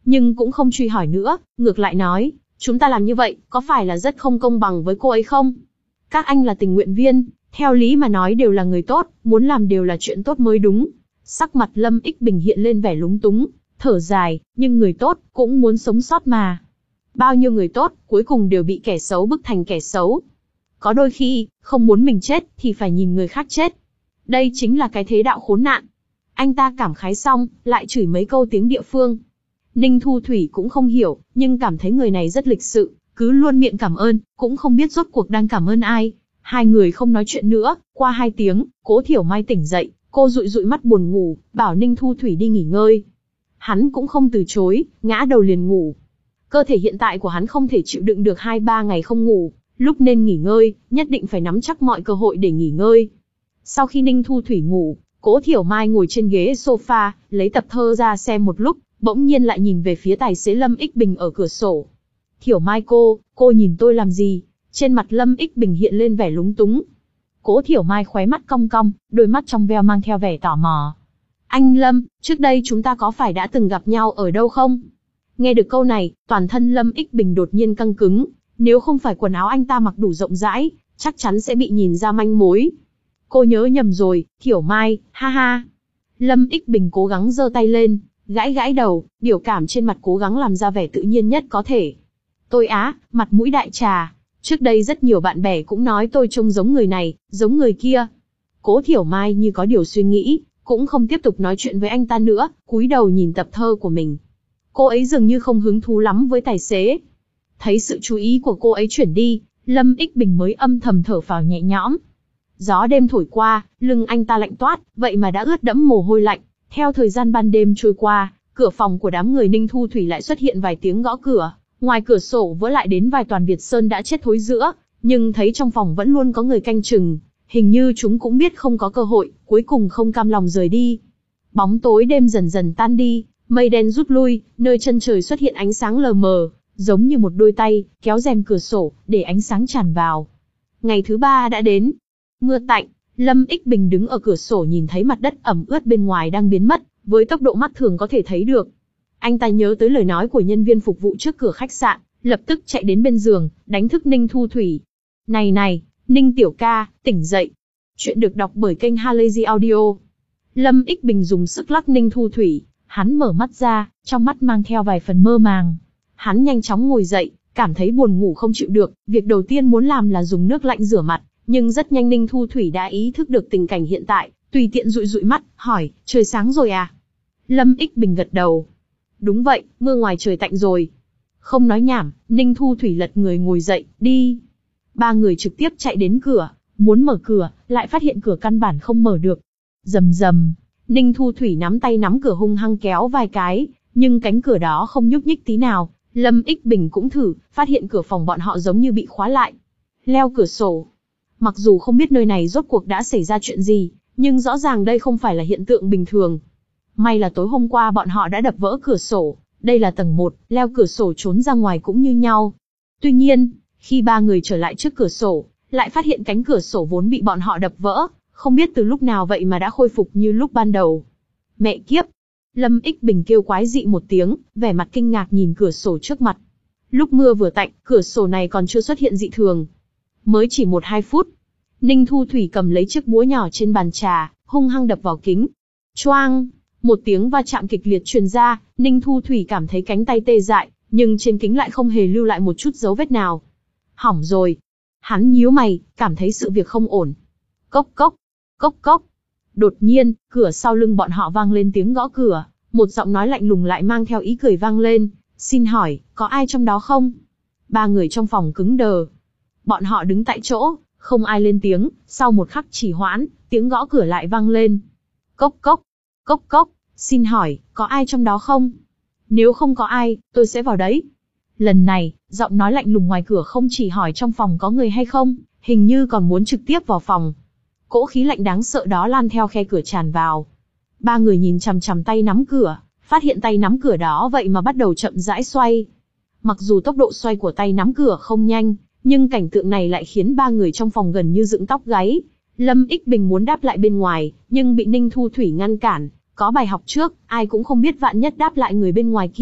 nhưng cũng không truy hỏi nữa, ngược lại nói, chúng ta làm như vậy, có phải là rất không công bằng với cô ấy không? Các anh là tình nguyện viên, theo lý mà nói đều là người tốt, muốn làm đều là chuyện tốt mới đúng. Sắc mặt Lâm Ích Bình hiện lên vẻ lúng túng, thở dài, nhưng người tốt, cũng muốn sống sót mà. Bao nhiêu người tốt, cuối cùng đều bị kẻ xấu bức thành kẻ xấu. Có đôi khi, không muốn mình chết, thì phải nhìn người khác chết. Đây chính là cái thế đạo khốn nạn. Anh ta cảm khái xong, lại chửi mấy câu tiếng địa phương. Ninh Thu Thủy cũng không hiểu, nhưng cảm thấy người này rất lịch sự, cứ luôn miệng cảm ơn, cũng không biết rốt cuộc đang cảm ơn ai. Hai người không nói chuyện nữa, qua hai tiếng, Cố Thiểu Mai tỉnh dậy, cô dụi dụi mắt buồn ngủ, bảo Ninh Thu Thủy đi nghỉ ngơi. Hắn cũng không từ chối, ngã đầu liền ngủ. Cơ thể hiện tại của hắn không thể chịu đựng được hai ba ngày không ngủ, lúc nên nghỉ ngơi, nhất định phải nắm chắc mọi cơ hội để nghỉ ngơi. Sau khi Ninh Thu Thủy ngủ, Cố Thiểu Mai ngồi trên ghế sofa, lấy tập thơ ra xem một lúc, bỗng nhiên lại nhìn về phía tài xế Lâm Ích Bình ở cửa sổ. Thiểu Mai cô, cô nhìn tôi làm gì? Trên mặt Lâm Ích Bình hiện lên vẻ lúng túng. Cố Thiểu Mai khóe mắt cong cong, đôi mắt trong veo mang theo vẻ tò mò. Anh Lâm, trước đây chúng ta có phải đã từng gặp nhau ở đâu không? Nghe được câu này, toàn thân Lâm Ích Bình đột nhiên căng cứng. Nếu không phải quần áo anh ta mặc đủ rộng rãi, chắc chắn sẽ bị nhìn ra manh mối. Cô nhớ nhầm rồi, Thiểu Mai, ha ha. Lâm Ích Bình cố gắng giơ tay lên, gãi gãi đầu, biểu cảm trên mặt cố gắng làm ra vẻ tự nhiên nhất có thể. Tôi á, mặt mũi đại trà. Trước đây rất nhiều bạn bè cũng nói tôi trông giống người này, giống người kia. Cố Thiểu Mai như có điều suy nghĩ, cũng không tiếp tục nói chuyện với anh ta nữa, cúi đầu nhìn tập thơ của mình. Cô ấy dường như không hứng thú lắm với tài xế. Thấy sự chú ý của cô ấy chuyển đi, Lâm Ích Bình mới âm thầm thở phào nhẹ nhõm. Gió đêm thổi qua, lưng anh ta lạnh toát, vậy mà đã ướt đẫm mồ hôi lạnh. Theo thời gian ban đêm trôi qua, cửa phòng của đám người Ninh Thu Thủy lại xuất hiện vài tiếng gõ cửa. Ngoài cửa sổ vỡ lại đến vài toàn Việt Sơn đã chết thối rữa, nhưng thấy trong phòng vẫn luôn có người canh chừng. Hình như chúng cũng biết không có cơ hội, cuối cùng không cam lòng rời đi. Bóng tối đêm dần dần tan đi, mây đen rút lui, nơi chân trời xuất hiện ánh sáng lờ mờ, giống như một đôi tay, kéo rèm cửa sổ, để ánh sáng tràn vào. Ngày thứ ba đã đến. Mưa tạnh, Lâm Ích Bình đứng ở cửa sổ nhìn thấy mặt đất ẩm ướt bên ngoài đang biến mất, với tốc độ mắt thường có thể thấy được. Anh ta nhớ tới lời nói của nhân viên phục vụ trước cửa khách sạn, lập tức chạy đến bên giường, đánh thức Ninh Thu Thủy. Này này, Ninh tiểu ca, tỉnh dậy. Chuyện được đọc bởi kênh Halazy Audio. Lâm Ích Bình dùng sức lắc Ninh Thu Thủy, hắn mở mắt ra, trong mắt mang theo vài phần mơ màng. Hắn nhanh chóng ngồi dậy, cảm thấy buồn ngủ không chịu được, việc đầu tiên muốn làm là dùng nước lạnh rửa mặt, nhưng rất nhanh Ninh Thu Thủy đã ý thức được tình cảnh hiện tại, tùy tiện dụi dụi mắt, hỏi, trời sáng rồi à? Lâm Ích Bình gật đầu. Đúng vậy, mưa ngoài trời tạnh rồi. Không nói nhảm, Ninh Thu Thủy lật người ngồi dậy, đi. Ba người trực tiếp chạy đến cửa, muốn mở cửa, lại phát hiện cửa căn bản không mở được. Rầm rầm, Ninh Thu Thủy nắm tay nắm cửa hung hăng kéo vài cái, nhưng cánh cửa đó không nhúc nhích tí nào. Lâm Ích Bình cũng thử, phát hiện cửa phòng bọn họ giống như bị khóa lại. Leo cửa sổ. Mặc dù không biết nơi này rốt cuộc đã xảy ra chuyện gì, nhưng rõ ràng đây không phải là hiện tượng bình thường. May là tối hôm qua bọn họ đã đập vỡ cửa sổ, đây là tầng một, leo cửa sổ trốn ra ngoài cũng như nhau. Tuy nhiên, khi ba người trở lại trước cửa sổ, lại phát hiện cánh cửa sổ vốn bị bọn họ đập vỡ, không biết từ lúc nào vậy mà đã khôi phục như lúc ban đầu. Mẹ kiếp! Lâm Ích Bình kêu quái dị một tiếng, vẻ mặt kinh ngạc nhìn cửa sổ trước mặt. Lúc mưa vừa tạnh, cửa sổ này còn chưa xuất hiện dị thường. Mới chỉ một hai phút, Ninh Thu Thủy cầm lấy chiếc búa nhỏ trên bàn trà, hung hăng đập vào kính. Choang! Một tiếng va chạm kịch liệt truyền ra, Ninh Thu Thủy cảm thấy cánh tay tê dại, nhưng trên kính lại không hề lưu lại một chút dấu vết nào. Hỏng rồi! Hắn nhíu mày, cảm thấy sự việc không ổn. Cốc cốc! Cốc cốc! Đột nhiên, cửa sau lưng bọn họ vang lên tiếng gõ cửa, một giọng nói lạnh lùng lại mang theo ý cười vang lên. Xin hỏi, có ai trong đó không? Ba người trong phòng cứng đờ. Bọn họ đứng tại chỗ, không ai lên tiếng, sau một khắc trì hoãn, tiếng gõ cửa lại vang lên. Cốc cốc! Cốc cốc! Xin hỏi, có ai trong đó không? Nếu không có ai, tôi sẽ vào đấy. Lần này, giọng nói lạnh lùng ngoài cửa không chỉ hỏi trong phòng có người hay không, hình như còn muốn trực tiếp vào phòng. Cỗ khí lạnh đáng sợ đó lan theo khe cửa tràn vào. Ba người nhìn chằm chằm tay nắm cửa, phát hiện tay nắm cửa đó vậy mà bắt đầu chậm rãi xoay. Mặc dù tốc độ xoay của tay nắm cửa không nhanh, nhưng cảnh tượng này lại khiến ba người trong phòng gần như dựng tóc gáy. Lâm Ích Bình muốn đáp lại bên ngoài, nhưng bị Ninh Thu Thủy ngăn cản. Có bài học trước, ai cũng không biết vạn nhất đáp lại người bên ngoài kia,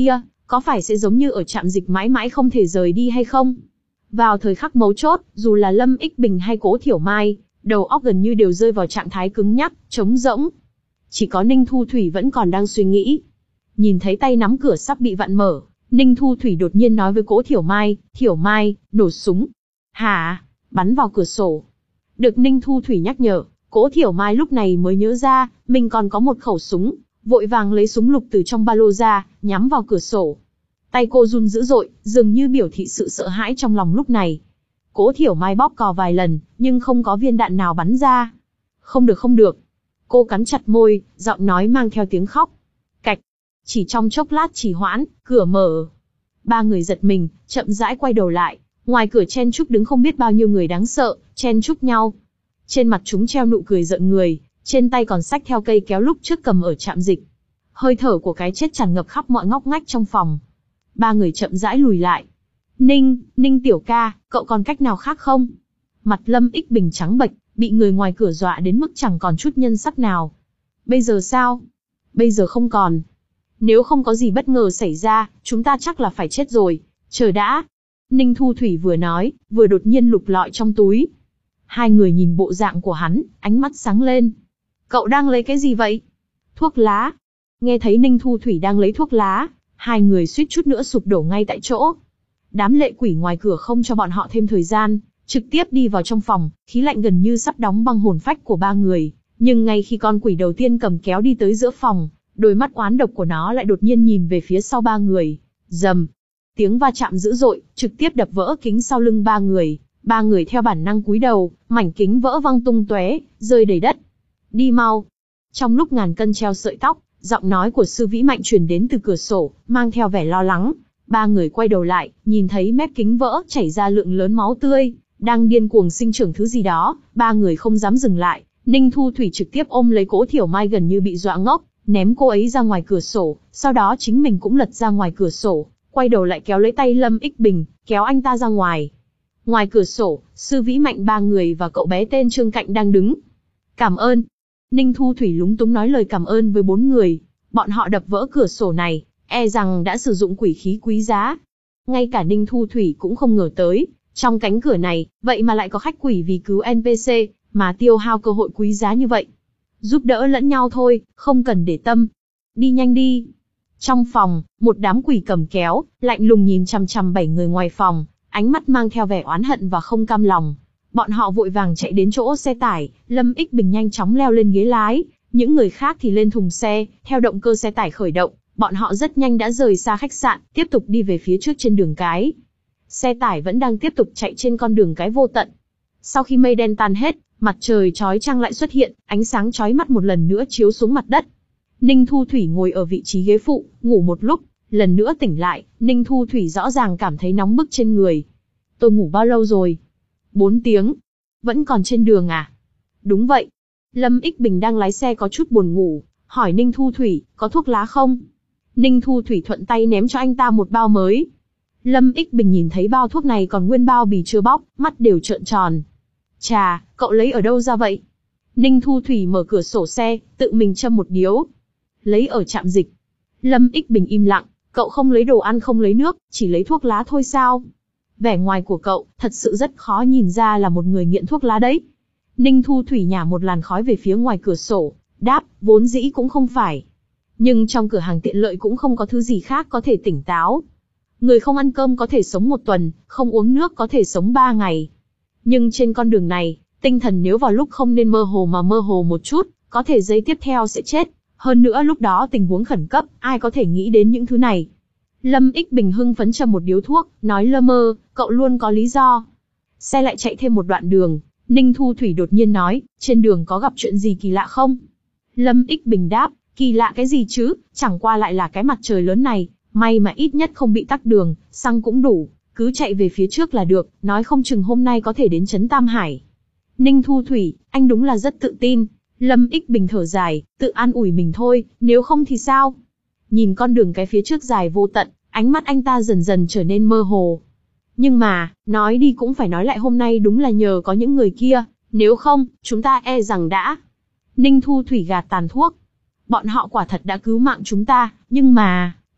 có phải sẽ giống như ở trạm dịch mãi mãi không thể rời đi hay không? Vào thời khắc mấu chốt, dù là Lâm Ích Bình hay Cố Thiểu Mai, đầu óc gần như đều rơi vào trạng thái cứng nhắc, trống rỗng. Chỉ có Ninh Thu Thủy vẫn còn đang suy nghĩ. Nhìn thấy tay nắm cửa sắp bị vặn mở, Ninh Thu Thủy đột nhiên nói với Cố Thiểu Mai, Thiểu Mai, nổ súng. Hả? Bắn vào cửa sổ. Được Ninh Thu Thủy nhắc nhở, Cố Thiểu Mai lúc này mới nhớ ra, mình còn có một khẩu súng, vội vàng lấy súng lục từ trong ba lô ra, nhắm vào cửa sổ. Tay cô run dữ dội, dường như biểu thị sự sợ hãi trong lòng lúc này. Cố Thiểu Mai bóp cò vài lần, nhưng không có viên đạn nào bắn ra. Không được không được. Cô cắn chặt môi, giọng nói mang theo tiếng khóc. Cạch. Chỉ trong chốc lát trì hoãn, cửa mở. Ba người giật mình, chậm rãi quay đầu lại. Ngoài cửa chen chúc đứng không biết bao nhiêu người đáng sợ, chen chúc nhau. Trên mặt chúng treo nụ cười rợn người, trên tay còn xách theo cây kéo lúc trước cầm ở trạm dịch. Hơi thở của cái chết tràn ngập khắp mọi ngóc ngách trong phòng. Ba người chậm rãi lùi lại. Ninh, Ninh tiểu ca, cậu còn cách nào khác không? Mặt Lâm Ích Bình trắng bệch, bị người ngoài cửa dọa đến mức chẳng còn chút nhân sắc nào. Bây giờ sao? Bây giờ không còn. Nếu không có gì bất ngờ xảy ra, chúng ta chắc là phải chết rồi. Chờ đã. Ninh Thu Thủy vừa nói, vừa đột nhiên lục lọi trong túi. Hai người nhìn bộ dạng của hắn, ánh mắt sáng lên. Cậu đang lấy cái gì vậy? Thuốc lá. Nghe thấy Ninh Thu Thủy đang lấy thuốc lá, hai người suýt chút nữa sụp đổ ngay tại chỗ. Đám lệ quỷ ngoài cửa không cho bọn họ thêm thời gian, trực tiếp đi vào trong phòng, khí lạnh gần như sắp đóng băng hồn phách của ba người. Nhưng ngay khi con quỷ đầu tiên cầm kéo đi tới giữa phòng, đôi mắt oán độc của nó lại đột nhiên nhìn về phía sau ba người. Rầm. Tiếng va chạm dữ dội, trực tiếp đập vỡ kính sau lưng ba người. Ba người theo bản năng cúi đầu, mảnh kính vỡ văng tung tóe, rơi đầy đất. Đi mau. Trong lúc ngàn cân treo sợi tóc, giọng nói của Sư Vĩ Mạnh truyền đến từ cửa sổ, mang theo vẻ lo lắng. Ba người quay đầu lại, nhìn thấy mép kính vỡ chảy ra lượng lớn máu tươi, đang điên cuồng sinh trưởng thứ gì đó. Ba người không dám dừng lại. Ninh Thu Thủy trực tiếp ôm lấy Cố Thiểu Mai gần như bị dọa ngốc, ném cô ấy ra ngoài cửa sổ, sau đó chính mình cũng lật ra ngoài cửa sổ, quay đầu lại kéo lấy tay Lâm Ích Bình, kéo anh ta ra ngoài. Ngoài cửa sổ, Sư Vĩ Mạnh ba người và cậu bé tên Trương Cạnh đang đứng. Cảm ơn. Ninh Thu Thủy lúng túng nói lời cảm ơn với bốn người. Bọn họ đập vỡ cửa sổ này, e rằng đã sử dụng quỷ khí quý giá. Ngay cả Ninh Thu Thủy cũng không ngờ tới, trong cánh cửa này, vậy mà lại có khách quỷ vì cứu en pê xê, mà tiêu hao cơ hội quý giá như vậy. Giúp đỡ lẫn nhau thôi, không cần để tâm. Đi nhanh đi. Trong phòng, một đám quỷ cầm kéo, lạnh lùng nhìn chằm chằm bảy người ngoài phòng, ánh mắt mang theo vẻ oán hận và không cam lòng. Bọn họ vội vàng chạy đến chỗ xe tải, Lâm Ích Bình nhanh chóng leo lên ghế lái, những người khác thì lên thùng xe, theo động cơ xe tải khởi động, bọn họ rất nhanh đã rời xa khách sạn, tiếp tục đi về phía trước trên đường cái. Xe tải vẫn đang tiếp tục chạy trên con đường cái vô tận. Sau khi mây đen tan hết, mặt trời chói chang lại xuất hiện, ánh sáng chói mắt một lần nữa chiếu xuống mặt đất. Ninh Thu Thủy ngồi ở vị trí ghế phụ, ngủ một lúc, lần nữa tỉnh lại, Ninh Thu Thủy rõ ràng cảm thấy nóng bức trên người. Tôi ngủ bao lâu rồi? Bốn tiếng. Vẫn còn trên đường à? Đúng vậy. Lâm Ích Bình đang lái xe có chút buồn ngủ, hỏi Ninh Thu Thủy, có thuốc lá không? Ninh Thu Thủy thuận tay ném cho anh ta một bao mới. Lâm Ích Bình nhìn thấy bao thuốc này còn nguyên bao bì chưa bóc, mắt đều trợn tròn. Chà, cậu lấy ở đâu ra vậy? Ninh Thu Thủy mở cửa sổ xe, tự mình châm một điếu. Lấy ở trạm dịch. Lâm Ích Bình im lặng, cậu không lấy đồ ăn không lấy nước, chỉ lấy thuốc lá thôi sao? Vẻ ngoài của cậu, thật sự rất khó nhìn ra là một người nghiện thuốc lá đấy. Ninh Thu Thủy nhả một làn khói về phía ngoài cửa sổ, đáp, vốn dĩ cũng không phải. Nhưng trong cửa hàng tiện lợi cũng không có thứ gì khác có thể tỉnh táo. Người không ăn cơm có thể sống một tuần, không uống nước có thể sống ba ngày. Nhưng trên con đường này, tinh thần nếu vào lúc không nên mơ hồ mà mơ hồ một chút, có thể giây tiếp theo sẽ chết. Hơn nữa lúc đó tình huống khẩn cấp, ai có thể nghĩ đến những thứ này. Lâm Ích Bình hưng phấn châm một điếu thuốc, nói lơ mơ, cậu luôn có lý do. Xe lại chạy thêm một đoạn đường, Ninh Thu Thủy đột nhiên nói, trên đường có gặp chuyện gì kỳ lạ không? Lâm Ích Bình đáp, kỳ lạ cái gì chứ, chẳng qua lại là cái mặt trời lớn này, may mà ít nhất không bị tắc đường, xăng cũng đủ, cứ chạy về phía trước là được, nói không chừng hôm nay có thể đến trấn Tam Hải. Ninh Thu Thủy, anh đúng là rất tự tin. Lâm Ích Bình thở dài, tự an ủi mình thôi, nếu không thì sao? Nhìn con đường cái phía trước dài vô tận, ánh mắt anh ta dần dần trở nên mơ hồ. Nhưng mà, nói đi cũng phải nói lại hôm nay đúng là nhờ có những người kia, nếu không, chúng ta e rằng đã. Ninh Thu Thủy gạt tàn thuốc. Bọn họ quả thật đã cứu mạng chúng ta, nhưng mà,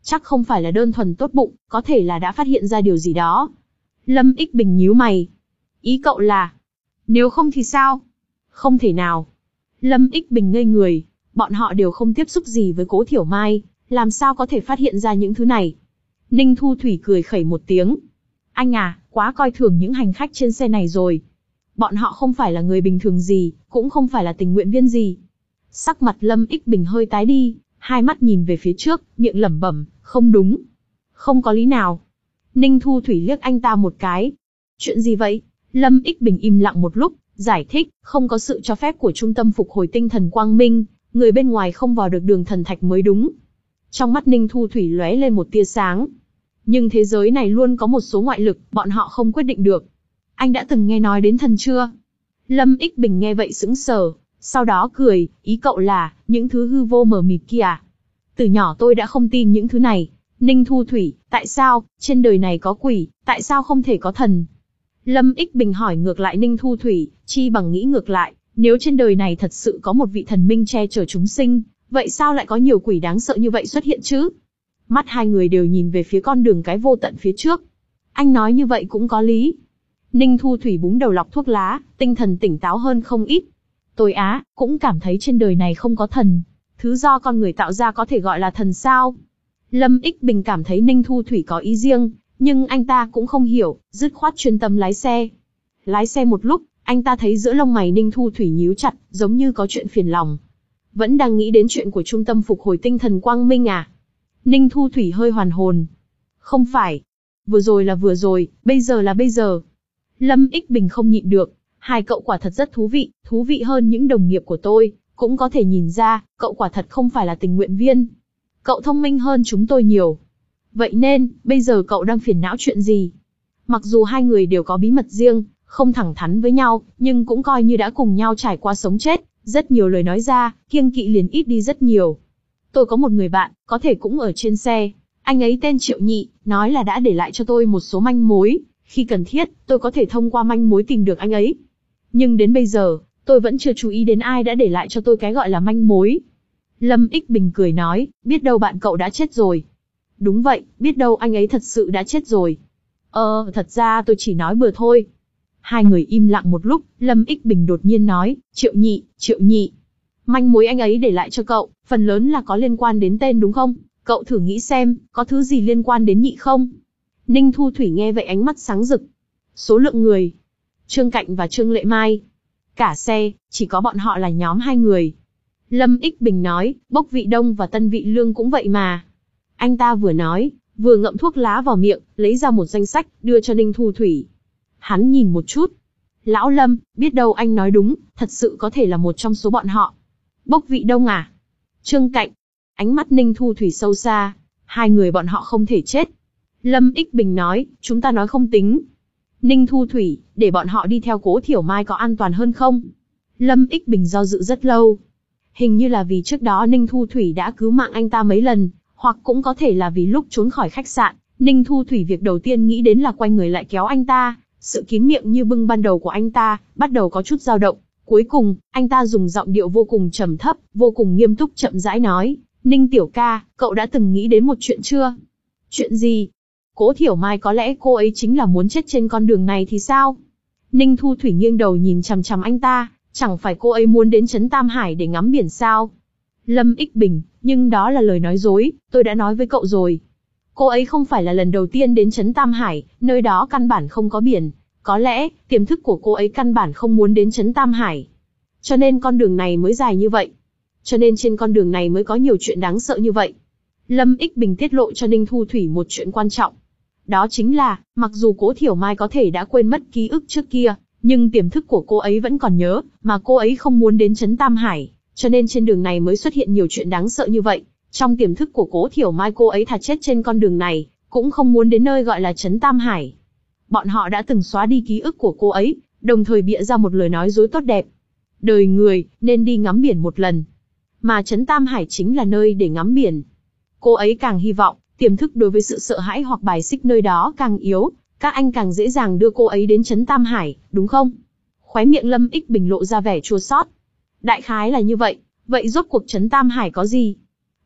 Chắc không phải là đơn thuần tốt bụng, có thể là đã phát hiện ra điều gì đó. Lâm Ích Bình nhíu mày. Ý cậu là, nếu không thì sao? Không thể nào. Lâm Ích Bình ngây người, bọn họ đều không tiếp xúc gì với Cố Thiểu Mai, làm sao có thể phát hiện ra những thứ này? Ninh Thu Thủy cười khẩy một tiếng. Anh à, quá coi thường những hành khách trên xe này rồi. Bọn họ không phải là người bình thường gì, cũng không phải là tình nguyện viên gì. Sắc mặt Lâm Ích Bình hơi tái đi, hai mắt nhìn về phía trước, miệng lẩm bẩm, không đúng. Không có lý nào. Ninh Thu Thủy liếc anh ta một cái. Chuyện gì vậy? Lâm Ích Bình im lặng một lúc, giải thích, không có sự cho phép của Trung tâm Phục hồi Tinh thần Quang Minh, người bên ngoài không vào được đường thần thạch mới đúng. Trong mắt Ninh Thu Thủy lóe lên một tia sáng. Nhưng thế giới này luôn có một số ngoại lực, bọn họ không quyết định được. Anh đã từng nghe nói đến thần chưa? Lâm Ích Bình nghe vậy sững sờ, sau đó cười, ý cậu là, những thứ hư vô mờ mịt kia à? Từ nhỏ tôi đã không tin những thứ này. Ninh Thu Thủy, tại sao, trên đời này có quỷ, tại sao không thể có thần? Lâm Ích Bình hỏi ngược lại Ninh Thu Thủy, chi bằng nghĩ ngược lại, nếu trên đời này thật sự có một vị thần minh che chở chúng sinh, vậy sao lại có nhiều quỷ đáng sợ như vậy xuất hiện chứ? Mắt hai người đều nhìn về phía con đường cái vô tận phía trước. Anh nói như vậy cũng có lý. Ninh Thu Thủy búng đầu lọc thuốc lá, tinh thần tỉnh táo hơn không ít. Tôi á, cũng cảm thấy trên đời này không có thần. Thứ do con người tạo ra có thể gọi là thần sao? Lâm Ích Bình cảm thấy Ninh Thu Thủy có ý riêng, nhưng anh ta cũng không hiểu, dứt khoát chuyên tâm lái xe. Lái xe một lúc, anh ta thấy giữa lông mày Ninh Thu Thủy nhíu chặt, giống như có chuyện phiền lòng. Vẫn đang nghĩ đến chuyện của Trung tâm Phục hồi Tinh thần Quang Minh à? Ninh Thu Thủy hơi hoàn hồn. Không phải. Vừa rồi là vừa rồi, bây giờ là bây giờ. Lâm Ích Bình không nhịn được. Hai cậu quả thật rất thú vị, thú vị hơn những đồng nghiệp của tôi. Cũng có thể nhìn ra, cậu quả thật không phải là tình nguyện viên. Cậu thông minh hơn chúng tôi nhiều. Vậy nên, bây giờ cậu đang phiền não chuyện gì? Mặc dù hai người đều có bí mật riêng, không thẳng thắn với nhau, nhưng cũng coi như đã cùng nhau trải qua sống chết. Rất nhiều lời nói ra, kiêng kỵ liền ít đi rất nhiều. Tôi có một người bạn, có thể cũng ở trên xe. Anh ấy tên Triệu Nhị, nói là đã để lại cho tôi một số manh mối. Khi cần thiết, tôi có thể thông qua manh mối tìm được anh ấy. Nhưng đến bây giờ, tôi vẫn chưa chú ý đến ai đã để lại cho tôi cái gọi là manh mối. Lâm Ích Bình cười nói, biết đâu bạn cậu đã chết rồi. Đúng vậy, biết đâu anh ấy thật sự đã chết rồi. Ờ, thật ra tôi chỉ nói bừa thôi. Hai người im lặng một lúc, Lâm Ích Bình đột nhiên nói, Triệu Nhị, Triệu Nhị. Manh mối anh ấy để lại cho cậu, phần lớn là có liên quan đến tên đúng không? Cậu thử nghĩ xem, có thứ gì liên quan đến Nhị không? Ninh Thu Thủy nghe vậy ánh mắt sáng rực. Số lượng người. Trương Cạnh và Trương Lệ Mai. Cả xe, chỉ có bọn họ là nhóm hai người. Lâm Ích Bình nói, Bốc Vị Đông và Tân Vị Lương cũng vậy mà. Anh ta vừa nói, vừa ngậm thuốc lá vào miệng, lấy ra một danh sách, đưa cho Ninh Thu Thủy. Hắn nhìn một chút. Lão Lâm, biết đâu anh nói đúng, thật sự có thể là một trong số bọn họ. Bốc Vị Đông à? Trương Cạnh. Ánh mắt Ninh Thu Thủy sâu xa. Hai người bọn họ không thể chết. Lâm Ích Bình nói, chúng ta nói không tính. Ninh Thu Thủy, để bọn họ đi theo Cố Thiểu Mai có an toàn hơn không? Lâm Ích Bình do dự rất lâu. Hình như là vì trước đó Ninh Thu Thủy đã cứu mạng anh ta mấy lần, hoặc cũng có thể là vì lúc trốn khỏi khách sạn, Ninh Thu Thủy việc đầu tiên nghĩ đến là quay người lại kéo anh ta. Sự kín miệng như bưng ban đầu của anh ta, bắt đầu có chút dao động. Cuối cùng, anh ta dùng giọng điệu vô cùng trầm thấp, vô cùng nghiêm túc chậm rãi nói, Ninh tiểu ca, cậu đã từng nghĩ đến một chuyện chưa? Chuyện gì? Cố Thiểu Mai có lẽ cô ấy chính là muốn chết trên con đường này thì sao? Ninh Thu Thủy nghiêng đầu nhìn chằm chằm anh ta, chẳng phải cô ấy muốn đến trấn Tam Hải để ngắm biển sao? Lâm Ích Bình, nhưng đó là lời nói dối, tôi đã nói với cậu rồi. Cô ấy không phải là lần đầu tiên đến trấn Tam Hải, nơi đó căn bản không có biển. Có lẽ, tiềm thức của cô ấy căn bản không muốn đến trấn Tam Hải. Cho nên con đường này mới dài như vậy. Cho nên trên con đường này mới có nhiều chuyện đáng sợ như vậy. Lâm Ích Bình tiết lộ cho Ninh Thu Thủy một chuyện quan trọng. Đó chính là, mặc dù Cố Thiểu Mai có thể đã quên mất ký ức trước kia, nhưng tiềm thức của cô ấy vẫn còn nhớ, mà cô ấy không muốn đến trấn Tam Hải. Cho nên trên đường này mới xuất hiện nhiều chuyện đáng sợ như vậy. Trong tiềm thức của Cố Thiểu Mai cô ấy thà chết trên con đường này, cũng không muốn đến nơi gọi là trấn Tam Hải. Bọn họ đã từng xóa đi ký ức của cô ấy, đồng thời bịa ra một lời nói dối tốt đẹp. Đời người, nên đi ngắm biển một lần. Mà trấn Tam Hải chính là nơi để ngắm biển. Cô ấy càng hy vọng, tiềm thức đối với sự sợ hãi hoặc bài xích nơi đó càng yếu, các anh càng dễ dàng đưa cô ấy đến trấn Tam Hải, đúng không? Khóe miệng Lâm Ích Bình lộ ra vẻ chua xót. Đại khái là như vậy, vậy rốt cuộc trấn Tam Hải có gì?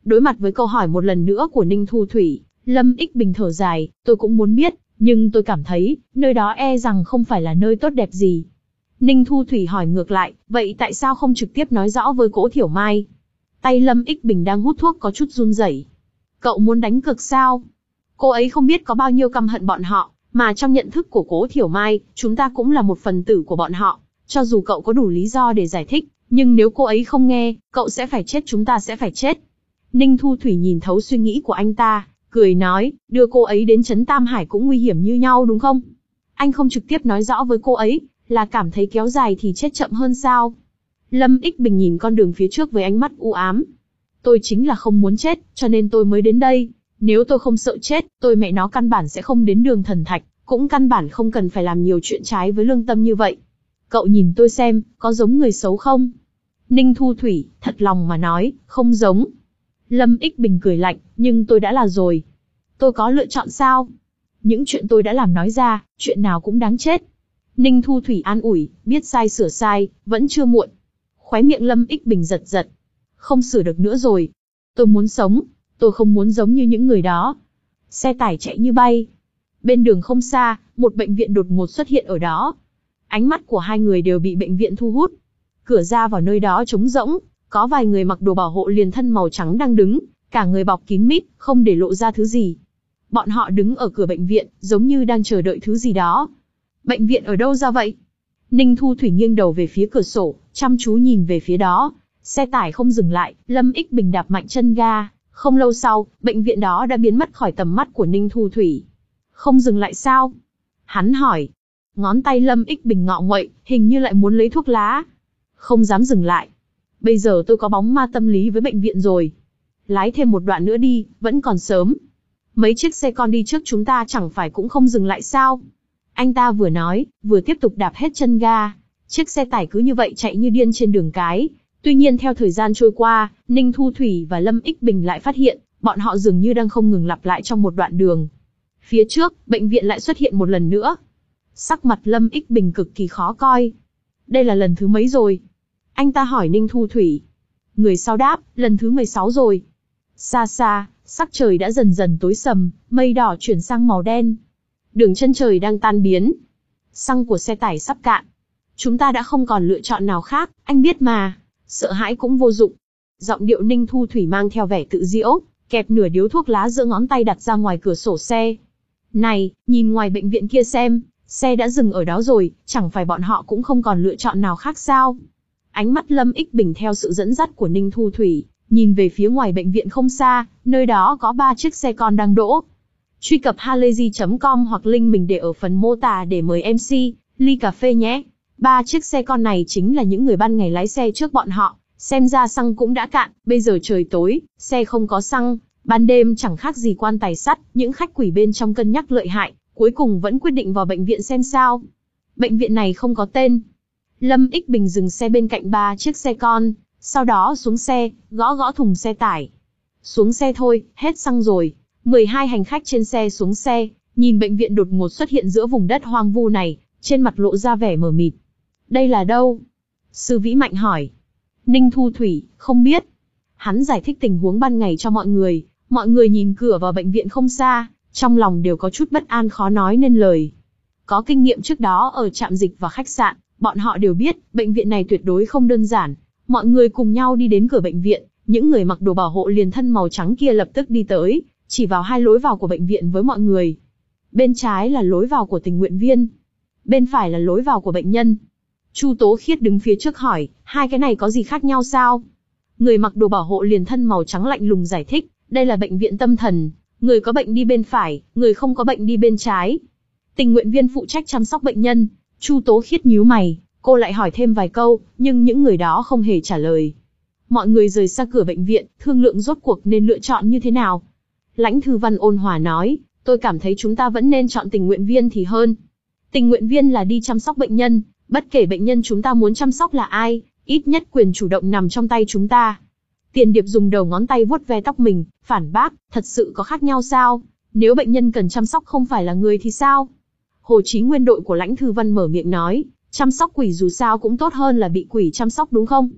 Đối mặt với câu hỏi một lần nữa của Ninh Thu Thủy, Lâm Ích Bình thở dài, tôi cũng muốn biết, nhưng tôi cảm thấy, nơi đó e rằng không phải là nơi tốt đẹp gì. Ninh Thu Thủy hỏi ngược lại, vậy tại sao không trực tiếp nói rõ với Cố Thiểu Mai? Tay Lâm Ích Bình đang hút thuốc có chút run rẩy. Cậu muốn đánh cược sao? Cô ấy không biết có bao nhiêu căm hận bọn họ, mà trong nhận thức của Cố Thiểu Mai, chúng ta cũng là một phần tử của bọn họ. Cho dù cậu có đủ lý do để giải thích, nhưng nếu cô ấy không nghe, cậu sẽ phải chết, chúng ta sẽ phải chết. Ninh Thu Thủy nhìn thấu suy nghĩ của anh ta, cười nói, đưa cô ấy đến trấn Tam Hải cũng nguy hiểm như nhau đúng không? Anh không trực tiếp nói rõ với cô ấy, là cảm thấy kéo dài thì chết chậm hơn sao? Lâm Ích Bình nhìn con đường phía trước với ánh mắt u ám. Tôi chính là không muốn chết, cho nên tôi mới đến đây. Nếu tôi không sợ chết, tôi mẹ nó căn bản sẽ không đến đường thần thạch, cũng căn bản không cần phải làm nhiều chuyện trái với lương tâm như vậy. Cậu nhìn tôi xem, có giống người xấu không? Ninh Thu Thủy, thật lòng mà nói, không giống. Lâm Ích Bình cười lạnh, nhưng tôi đã là rồi. Tôi có lựa chọn sao? Những chuyện tôi đã làm nói ra, chuyện nào cũng đáng chết. Ninh Thu Thủy an ủi, biết sai sửa sai, vẫn chưa muộn. Khóe miệng Lâm Ích Bình giật giật. Không sửa được nữa rồi. Tôi muốn sống, tôi không muốn giống như những người đó. Xe tải chạy như bay. Bên đường không xa, một bệnh viện đột ngột xuất hiện ở đó. Ánh mắt của hai người đều bị bệnh viện thu hút. Cửa ra vào nơi đó trống rỗng, có vài người mặc đồ bảo hộ liền thân màu trắng đang đứng, cả người bọc kín mít, không để lộ ra thứ gì. Bọn họ đứng ở cửa bệnh viện, giống như đang chờ đợi thứ gì đó. Bệnh viện ở đâu ra vậy? Ninh Thu Thủy nghiêng đầu về phía cửa sổ, chăm chú nhìn về phía đó. Xe tải không dừng lại, Lâm Ích Bình đạp mạnh chân ga. Không lâu sau, bệnh viện đó đã biến mất khỏi tầm mắt của Ninh Thu Thủy. Không dừng lại sao? Hắn hỏi. Ngón tay Lâm Ích Bình ngọ nguậy, hình như lại muốn lấy thuốc lá. Không dám dừng lại. Bây giờ tôi có bóng ma tâm lý với bệnh viện rồi. Lái thêm một đoạn nữa đi, vẫn còn sớm. Mấy chiếc xe con đi trước chúng ta chẳng phải cũng không dừng lại sao? Anh ta vừa nói, vừa tiếp tục đạp hết chân ga. Chiếc xe tải cứ như vậy chạy như điên trên đường cái. Tuy nhiên theo thời gian trôi qua, Ninh Thu Thủy và Lâm Ích Bình lại phát hiện, bọn họ dường như đang không ngừng lặp lại trong một đoạn đường. Phía trước, bệnh viện lại xuất hiện một lần nữa. Sắc mặt Lâm Ích Bình cực kỳ khó coi. Đây là lần thứ mấy rồi? Anh ta hỏi Ninh Thu Thủy. Người sau đáp, lần thứ mười sáu rồi. Xa xa, sắc trời đã dần dần tối sầm, mây đỏ chuyển sang màu đen. Đường chân trời đang tan biến. Xăng của xe tải sắp cạn. Chúng ta đã không còn lựa chọn nào khác, anh biết mà. Sợ hãi cũng vô dụng. Giọng điệu Ninh Thu Thủy mang theo vẻ tự giễu, kẹp nửa điếu thuốc lá giữa ngón tay đặt ra ngoài cửa sổ xe. Này, nhìn ngoài bệnh viện kia xem, xe đã dừng ở đó rồi, chẳng phải bọn họ cũng không còn lựa chọn nào khác sao? Ánh mắt Lâm Ích Bình theo sự dẫn dắt của Ninh Thu Thủy, nhìn về phía ngoài bệnh viện không xa, nơi đó có ba chiếc xe con đang đỗ. Truy cập halayzi chấm com hoặc link mình để ở phần mô tả để mời em xê, ly cà phê nhé. Ba chiếc xe con này chính là những người ban ngày lái xe trước bọn họ, xem ra xăng cũng đã cạn, bây giờ trời tối, xe không có xăng, ban đêm chẳng khác gì quan tài sắt, những khách quỷ bên trong cân nhắc lợi hại, cuối cùng vẫn quyết định vào bệnh viện xem sao. Bệnh viện này không có tên. Lâm Ích Bình dừng xe bên cạnh ba chiếc xe con, sau đó xuống xe, gõ gõ thùng xe tải. Xuống xe thôi, hết xăng rồi. mười hai hành khách trên xe xuống xe, nhìn bệnh viện đột ngột xuất hiện giữa vùng đất hoang vu này, trên mặt lộ ra vẻ mờ mịt. Đây là đâu? Sư Vĩ Mạnh hỏi. Ninh Thu Thủy, không biết. Hắn giải thích tình huống ban ngày cho mọi người, mọi người nhìn cửa vào bệnh viện không xa, trong lòng đều có chút bất an khó nói nên lời. Có kinh nghiệm trước đó ở trạm dịch và khách sạn, bọn họ đều biết, bệnh viện này tuyệt đối không đơn giản. Mọi người cùng nhau đi đến cửa bệnh viện, những người mặc đồ bảo hộ liền thân màu trắng kia lập tức đi tới, chỉ vào hai lối vào của bệnh viện với mọi người. Bên trái là lối vào của tình nguyện viên, bên phải là lối vào của bệnh nhân. Chu Tố Khiết đứng phía trước hỏi, hai cái này có gì khác nhau sao? Người mặc đồ bảo hộ liền thân màu trắng lạnh lùng giải thích, đây là bệnh viện tâm thần, người có bệnh đi bên phải, người không có bệnh đi bên trái. Tình nguyện viên phụ trách chăm sóc bệnh nhân. Chu Tố Khiết nhíu mày, cô lại hỏi thêm vài câu, nhưng những người đó không hề trả lời. Mọi người rời xa cửa bệnh viện, thương lượng rốt cuộc nên lựa chọn như thế nào. Lãnh Thư Văn ôn hòa nói, tôi cảm thấy chúng ta vẫn nên chọn tình nguyện viên thì hơn. Tình nguyện viên là đi chăm sóc bệnh nhân, bất kể bệnh nhân chúng ta muốn chăm sóc là ai, ít nhất quyền chủ động nằm trong tay chúng ta. Tiền Điệp dùng đầu ngón tay vuốt ve tóc mình, phản bác, thật sự có khác nhau sao? Nếu bệnh nhân cần chăm sóc không phải là người thì sao? Hồ Chí Nguyên đội của Lãnh Thư Văn mở miệng nói, chăm sóc quỷ dù sao cũng tốt hơn là bị quỷ chăm sóc đúng không?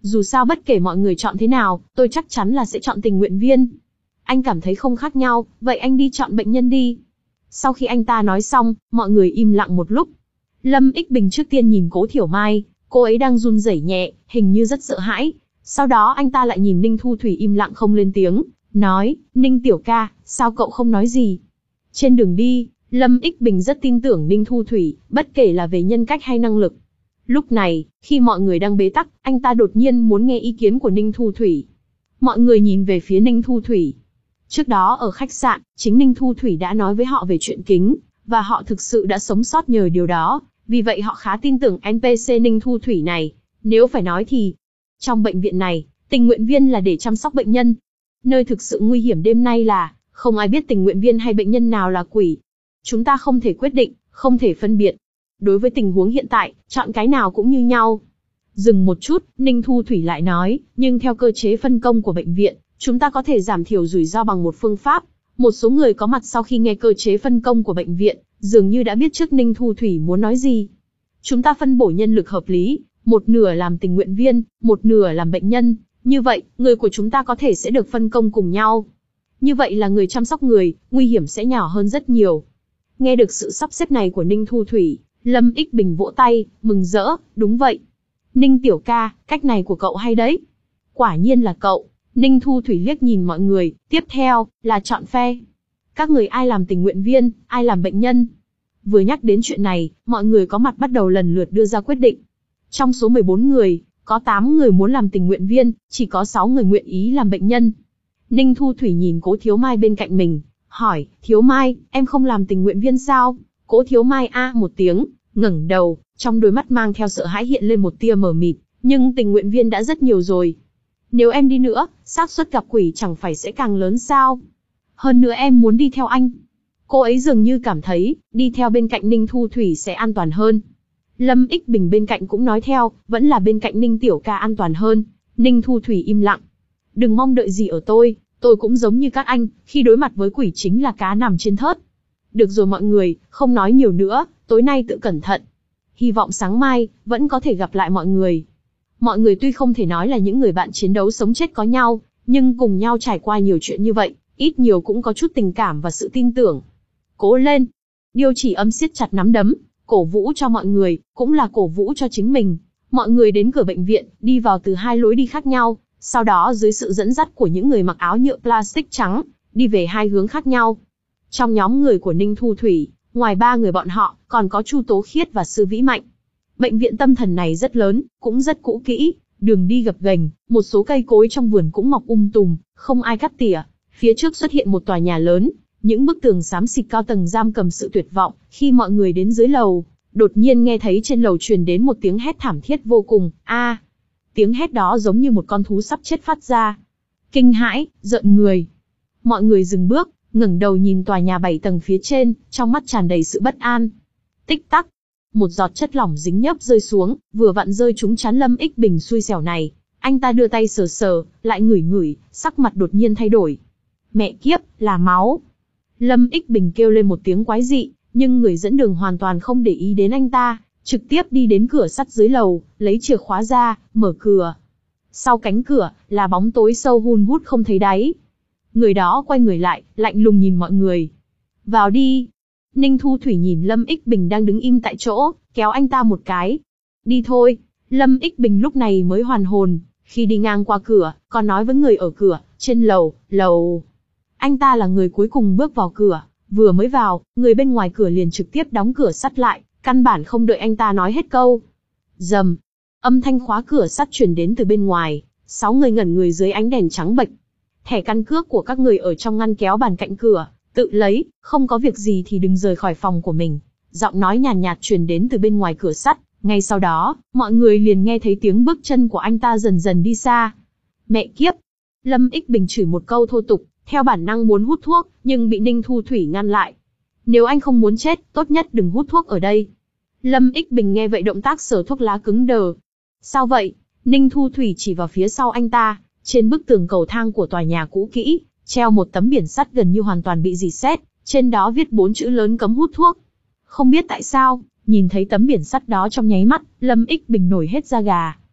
Dù sao bất kể mọi người chọn thế nào, tôi chắc chắn là sẽ chọn tình nguyện viên. Anh cảm thấy không khác nhau, vậy anh đi chọn bệnh nhân đi. Sau khi anh ta nói xong, mọi người im lặng một lúc. Lâm Ích Bình trước tiên nhìn Cố Thiểu Mai, cô ấy đang run rẩy nhẹ, hình như rất sợ hãi. Sau đó anh ta lại nhìn Ninh Thu Thủy im lặng không lên tiếng, nói, Ninh tiểu ca, sao cậu không nói gì? Trên đường đi, Lâm Ích Bình rất tin tưởng Ninh Thu Thủy, bất kể là về nhân cách hay năng lực. Lúc này, khi mọi người đang bế tắc, anh ta đột nhiên muốn nghe ý kiến của Ninh Thu Thủy. Mọi người nhìn về phía Ninh Thu Thủy. Trước đó ở khách sạn, chính Ninh Thu Thủy đã nói với họ về chuyện kính, và họ thực sự đã sống sót nhờ điều đó, vì vậy họ khá tin tưởng en pê xê Ninh Thu Thủy này. Nếu phải nói thì, trong bệnh viện này, tình nguyện viên là để chăm sóc bệnh nhân. Nơi thực sự nguy hiểm đêm nay là, không ai biết tình nguyện viên hay bệnh nhân nào là quỷ. Chúng ta không thể quyết định, không thể phân biệt. Đối với tình huống hiện tại, chọn cái nào cũng như nhau. Dừng một chút, Ninh Thu Thủy lại nói, nhưng theo cơ chế phân công của bệnh viện, chúng ta có thể giảm thiểu rủi ro bằng một phương pháp. Một số người có mặt sau khi nghe cơ chế phân công của bệnh viện, dường như đã biết trước Ninh Thu Thủy muốn nói gì. Chúng ta phân bổ nhân lực hợp lý, một nửa làm tình nguyện viên, một nửa làm bệnh nhân. Như vậy, người của chúng ta có thể sẽ được phân công cùng nhau. Như vậy là người chăm sóc người, nguy hiểm sẽ nhỏ hơn rất nhiều. Nghe được sự sắp xếp này của Ninh Thu Thủy, Lâm Ích Bình vỗ tay, mừng rỡ, đúng vậy. Ninh tiểu ca, cách này của cậu hay đấy. Quả nhiên là cậu. Ninh Thu Thủy liếc nhìn mọi người, tiếp theo, là chọn phe. Các người ai làm tình nguyện viên, ai làm bệnh nhân. Vừa nhắc đến chuyện này, mọi người có mặt bắt đầu lần lượt đưa ra quyết định. Trong số mười bốn người, có tám người muốn làm tình nguyện viên, chỉ có sáu người nguyện ý làm bệnh nhân. Ninh Thu Thủy nhìn Cố Thiếu Mai bên cạnh mình, hỏi, Thiếu Mai, em không làm tình nguyện viên sao? Cố Thiếu Mai a một tiếng, ngẩng đầu, trong đôi mắt mang theo sợ hãi hiện lên một tia mờ mịt, nhưng tình nguyện viên đã rất nhiều rồi. Nếu em đi nữa, xác suất gặp quỷ chẳng phải sẽ càng lớn sao? Hơn nữa em muốn đi theo anh. Cô ấy dường như cảm thấy, đi theo bên cạnh Ninh Thu Thủy sẽ an toàn hơn. Lâm Ích Bình bên cạnh cũng nói theo, vẫn là bên cạnh Ninh tiểu ca an toàn hơn. Ninh Thu Thủy im lặng. Đừng mong đợi gì ở tôi, tôi cũng giống như các anh, khi đối mặt với quỷ chính là cá nằm trên thớt. Được rồi mọi người, không nói nhiều nữa, tối nay tự cẩn thận. Hy vọng sáng mai, vẫn có thể gặp lại mọi người. Mọi người tuy không thể nói là những người bạn chiến đấu sống chết có nhau, nhưng cùng nhau trải qua nhiều chuyện như vậy, ít nhiều cũng có chút tình cảm và sự tin tưởng. Cố lên! Điêu Chỉ Âm siết chặt nắm đấm, cổ vũ cho mọi người, cũng là cổ vũ cho chính mình. Mọi người đến cửa bệnh viện, đi vào từ hai lối đi khác nhau, sau đó dưới sự dẫn dắt của những người mặc áo nhựa plastic trắng, đi về hai hướng khác nhau. Trong nhóm người của Ninh Thu Thủy, ngoài ba người bọn họ, còn có Chu Tố Khiết và Sư Vĩ Mạnh. Bệnh viện tâm thần này rất lớn, cũng rất cũ kỹ, đường đi gập ghềnh, một số cây cối trong vườn cũng mọc um tùm, không ai cắt tỉa. Phía trước xuất hiện một tòa nhà lớn, những bức tường xám xịt cao tầng giam cầm sự tuyệt vọng. Khi mọi người đến dưới lầu, đột nhiên nghe thấy trên lầu truyền đến một tiếng hét thảm thiết vô cùng. A, à, tiếng hét đó giống như một con thú sắp chết phát ra. Kinh hãi, rợn người. Mọi người dừng bước, ngẩng đầu nhìn tòa nhà bảy tầng phía trên, trong mắt tràn đầy sự bất an. Tích tắc, một giọt chất lỏng dính nhớp rơi xuống, vừa vặn rơi trúng trán Lâm Ích Bình xui xẻo này. Anh ta đưa tay sờ sờ, lại ngửi ngửi, sắc mặt đột nhiên thay đổi. Mẹ kiếp, là máu. Lâm Ích Bình kêu lên một tiếng quái dị, nhưng người dẫn đường hoàn toàn không để ý đến anh ta, trực tiếp đi đến cửa sắt dưới lầu, lấy chìa khóa ra, mở cửa. Sau cánh cửa, là bóng tối sâu hun hút không thấy đáy. Người đó quay người lại, lạnh lùng nhìn mọi người. Vào đi. Ninh Thu Thủy nhìn Lâm Ích Bình đang đứng im tại chỗ, kéo anh ta một cái. Đi thôi. Lâm Ích Bình lúc này mới hoàn hồn, khi đi ngang qua cửa, còn nói với người ở cửa, trên lầu, lầu. Anh ta là người cuối cùng bước vào cửa, vừa mới vào, người bên ngoài cửa liền trực tiếp đóng cửa sắt lại, căn bản không đợi anh ta nói hết câu. Rầm, âm thanh khóa cửa sắt truyền đến từ bên ngoài, sáu người ngẩn người dưới ánh đèn trắng bệch. Thẻ căn cước của các người ở trong ngăn kéo bàn cạnh cửa, tự lấy, không có việc gì thì đừng rời khỏi phòng của mình. Giọng nói nhàn nhạt, nhạt truyền đến từ bên ngoài cửa sắt, ngay sau đó, mọi người liền nghe thấy tiếng bước chân của anh ta dần dần đi xa. Mẹ kiếp! Lâm Ích Bình chửi một câu thô tục, theo bản năng muốn hút thuốc, nhưng bị Ninh Thu Thủy ngăn lại. Nếu anh không muốn chết, tốt nhất đừng hút thuốc ở đây. Lâm Ích Bình nghe vậy động tác sờ thuốc lá cứng đờ. Sao vậy? Ninh Thu Thủy chỉ vào phía sau anh ta, trên bức tường cầu thang của tòa nhà cũ kỹ, treo một tấm biển sắt gần như hoàn toàn bị rỉ sét, trên đó viết bốn chữ lớn cấm hút thuốc. Không biết tại sao, nhìn thấy tấm biển sắt đó trong nháy mắt, Lâm Ích Bình nổi hết da gà.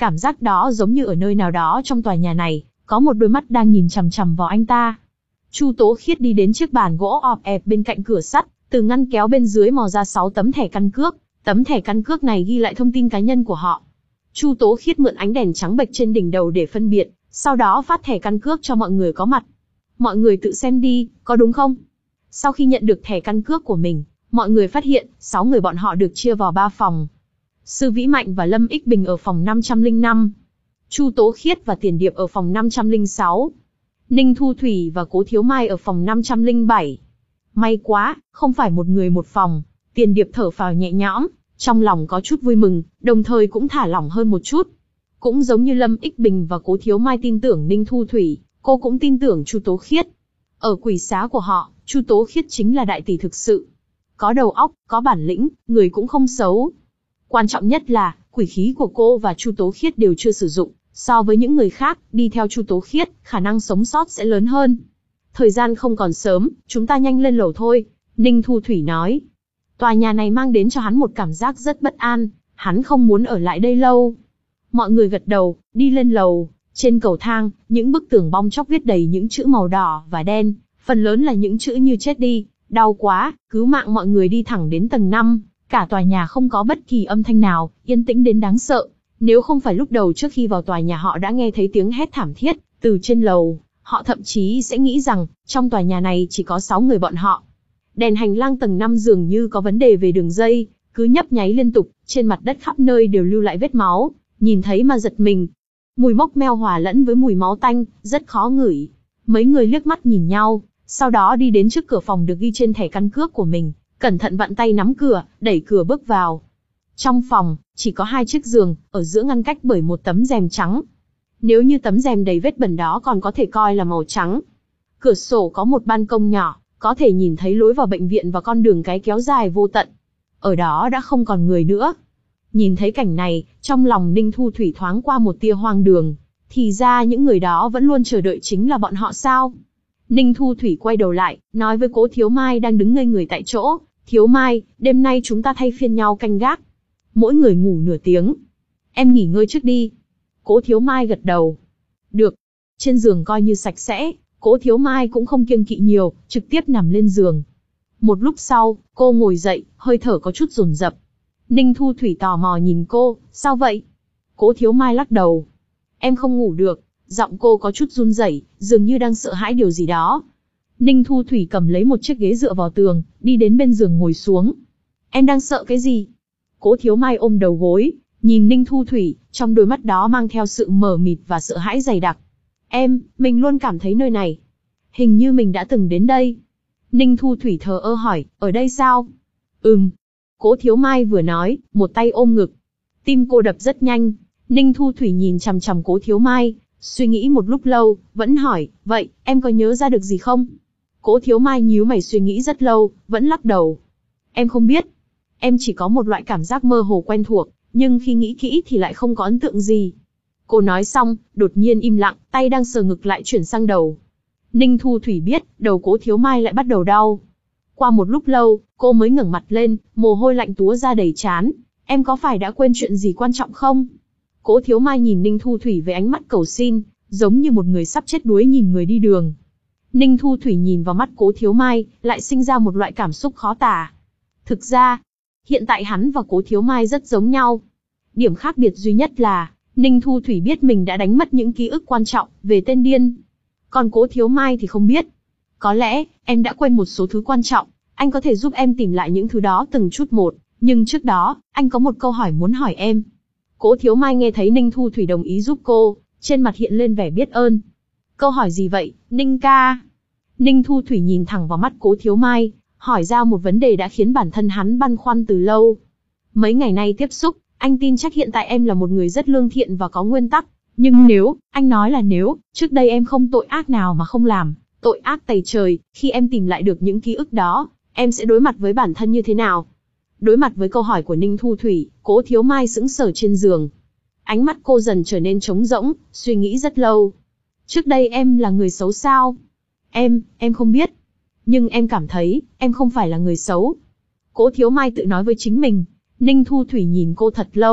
Cảm giác đó giống như ở nơi nào đó trong tòa nhà này, có một đôi mắt đang nhìn chằm chằm vào anh ta. Chu Tố Khiết đi đến chiếc bàn gỗ ọp ẹp bên cạnh cửa sắt, từ ngăn kéo bên dưới mò ra sáu tấm thẻ căn cước. Tấm thẻ căn cước này ghi lại thông tin cá nhân của họ. Chu Tố Khiết mượn ánh đèn trắng bệch trên đỉnh đầu để phân biệt, sau đó phát thẻ căn cước cho mọi người có mặt. Mọi người tự xem đi, có đúng không? Sau khi nhận được thẻ căn cước của mình, mọi người phát hiện, sáu người bọn họ được chia vào ba phòng. Sư Vĩ Mạnh và Lâm Ích Bình ở phòng năm trăm lẻ năm. Chu Tố Khiết và Tiền Điệp ở phòng năm trăm lẻ sáu. Ninh Thu Thủy và Cố Thiếu Mai ở phòng năm trăm lẻ bảy. May quá, không phải một người một phòng. Tiền Điệp thở phào nhẹ nhõm, trong lòng có chút vui mừng, đồng thời cũng thả lỏng hơn một chút. Cũng giống như Lâm Ích Bình và Cố Thiếu Mai tin tưởng Ninh Thu Thủy, cô cũng tin tưởng Chu Tố Khiết. Ở quỷ xá của họ, Chu Tố Khiết chính là đại tỷ thực sự. Có đầu óc, có bản lĩnh, người cũng không xấu. Quan trọng nhất là, quỷ khí của cô và Chu Tố Khiết đều chưa sử dụng. So với những người khác, đi theo Chu Tố Khiết, khả năng sống sót sẽ lớn hơn. Thời gian không còn sớm, chúng ta nhanh lên lầu thôi, Ninh Thu Thủy nói. Tòa nhà này mang đến cho hắn một cảm giác rất bất an, hắn không muốn ở lại đây lâu. Mọi người gật đầu, đi lên lầu. Trên cầu thang, những bức tường bong chóc viết đầy những chữ màu đỏ và đen, phần lớn là những chữ như chết đi, đau quá, cứu mạng. Mọi người đi thẳng đến tầng năm, cả tòa nhà không có bất kỳ âm thanh nào, yên tĩnh đến đáng sợ. Nếu không phải lúc đầu trước khi vào tòa nhà họ đã nghe thấy tiếng hét thảm thiết từ trên lầu, họ thậm chí sẽ nghĩ rằng trong tòa nhà này chỉ có sáu người bọn họ. Đèn hành lang tầng năm dường như có vấn đề về đường dây, cứ nhấp nháy liên tục, trên mặt đất khắp nơi đều lưu lại vết máu, nhìn thấy mà giật mình. Mùi mốc meo hòa lẫn với mùi máu tanh, rất khó ngửi. Mấy người liếc mắt nhìn nhau, sau đó đi đến trước cửa phòng được ghi trên thẻ căn cước của mình, cẩn thận vặn tay nắm cửa, đẩy cửa bước vào. Trong phòng, chỉ có hai chiếc giường, ở giữa ngăn cách bởi một tấm rèm trắng. Nếu như tấm rèm đầy vết bẩn đó còn có thể coi là màu trắng. Cửa sổ có một ban công nhỏ, có thể nhìn thấy lối vào bệnh viện và con đường cái kéo dài vô tận. Ở đó đã không còn người nữa. Nhìn thấy cảnh này, trong lòng Ninh Thu Thủy thoáng qua một tia hoang đường. Thì ra những người đó vẫn luôn chờ đợi chính là bọn họ sao? Ninh Thu Thủy quay đầu lại, nói với Cố Thiếu Mai đang đứng ngây người tại chỗ. Thiếu Mai, đêm nay chúng ta thay phiên nhau canh gác. Mỗi người ngủ nửa tiếng. Em nghỉ ngơi trước đi. Cố Thiếu Mai gật đầu. Được. Trên giường coi như sạch sẽ, Cố Thiếu Mai cũng không kiêng kỵ nhiều, trực tiếp nằm lên giường. Một lúc sau, cô ngồi dậy, hơi thở có chút dồn dập. Ninh Thu Thủy tò mò nhìn cô, sao vậy? Cố Thiếu Mai lắc đầu. Em không ngủ được, giọng cô có chút run rẩy, dường như đang sợ hãi điều gì đó. Ninh Thu Thủy cầm lấy một chiếc ghế dựa vào tường, đi đến bên giường ngồi xuống. Em đang sợ cái gì? Cố Thiếu Mai ôm đầu gối, nhìn Ninh Thu Thủy, trong đôi mắt đó mang theo sự mờ mịt và sợ hãi dày đặc. Em, mình luôn cảm thấy nơi này. Hình như mình đã từng đến đây. Ninh Thu Thủy thờ ơ hỏi, ở đây sao? Ừm. Cố Thiếu Mai vừa nói, một tay ôm ngực. Tim cô đập rất nhanh. Ninh Thu Thủy nhìn chằm chằm Cố Thiếu Mai, suy nghĩ một lúc lâu, vẫn hỏi, vậy, em có nhớ ra được gì không? Cố Thiếu Mai nhíu mày suy nghĩ rất lâu, vẫn lắc đầu. Em không biết. Em chỉ có một loại cảm giác mơ hồ quen thuộc, nhưng khi nghĩ kỹ thì lại không có ấn tượng gì. Cô nói xong, đột nhiên im lặng, tay đang sờ ngực lại chuyển sang đầu. Ninh Thu Thủy biết, đầu Cố Thiếu Mai lại bắt đầu đau. Qua một lúc lâu, cô mới ngẩng mặt lên, mồ hôi lạnh túa ra đầy trán. Em có phải đã quên chuyện gì quan trọng không? Cố Thiếu Mai nhìn Ninh Thu Thủy với ánh mắt cầu xin, giống như một người sắp chết đuối nhìn người đi đường. Ninh Thu Thủy nhìn vào mắt Cố Thiếu Mai, lại sinh ra một loại cảm xúc khó tả. Thực ra, hiện tại hắn và Cố Thiếu Mai rất giống nhau. Điểm khác biệt duy nhất là, Ninh Thu Thủy biết mình đã đánh mất những ký ức quan trọng về tên điên. Còn Cố Thiếu Mai thì không biết. Có lẽ, em đã quên một số thứ quan trọng, anh có thể giúp em tìm lại những thứ đó từng chút một, nhưng trước đó, anh có một câu hỏi muốn hỏi em. Cố Thiếu Mai nghe thấy Ninh Thu Thủy đồng ý giúp cô, trên mặt hiện lên vẻ biết ơn. Câu hỏi gì vậy, Ninh ca? Ninh Thu Thủy nhìn thẳng vào mắt Cố Thiếu Mai, hỏi ra một vấn đề đã khiến bản thân hắn băn khoăn từ lâu. Mấy ngày nay tiếp xúc, anh tin chắc hiện tại em là một người rất lương thiện và có nguyên tắc. Nhưng nếu, anh nói là nếu, trước đây em không tội ác nào mà không làm, tội ác tày trời, khi em tìm lại được những ký ức đó, em sẽ đối mặt với bản thân như thế nào? Đối mặt với câu hỏi của Ninh Thu Thủy, Cố Thiếu Mai sững sờ trên giường. Ánh mắt cô dần trở nên trống rỗng, suy nghĩ rất lâu. Trước đây em là người xấu sao? Em, em không biết. Nhưng em cảm thấy, em không phải là người xấu. Cố Thiếu Mai tự nói với chính mình. Ninh Thu Thủy nhìn cô thật lâu,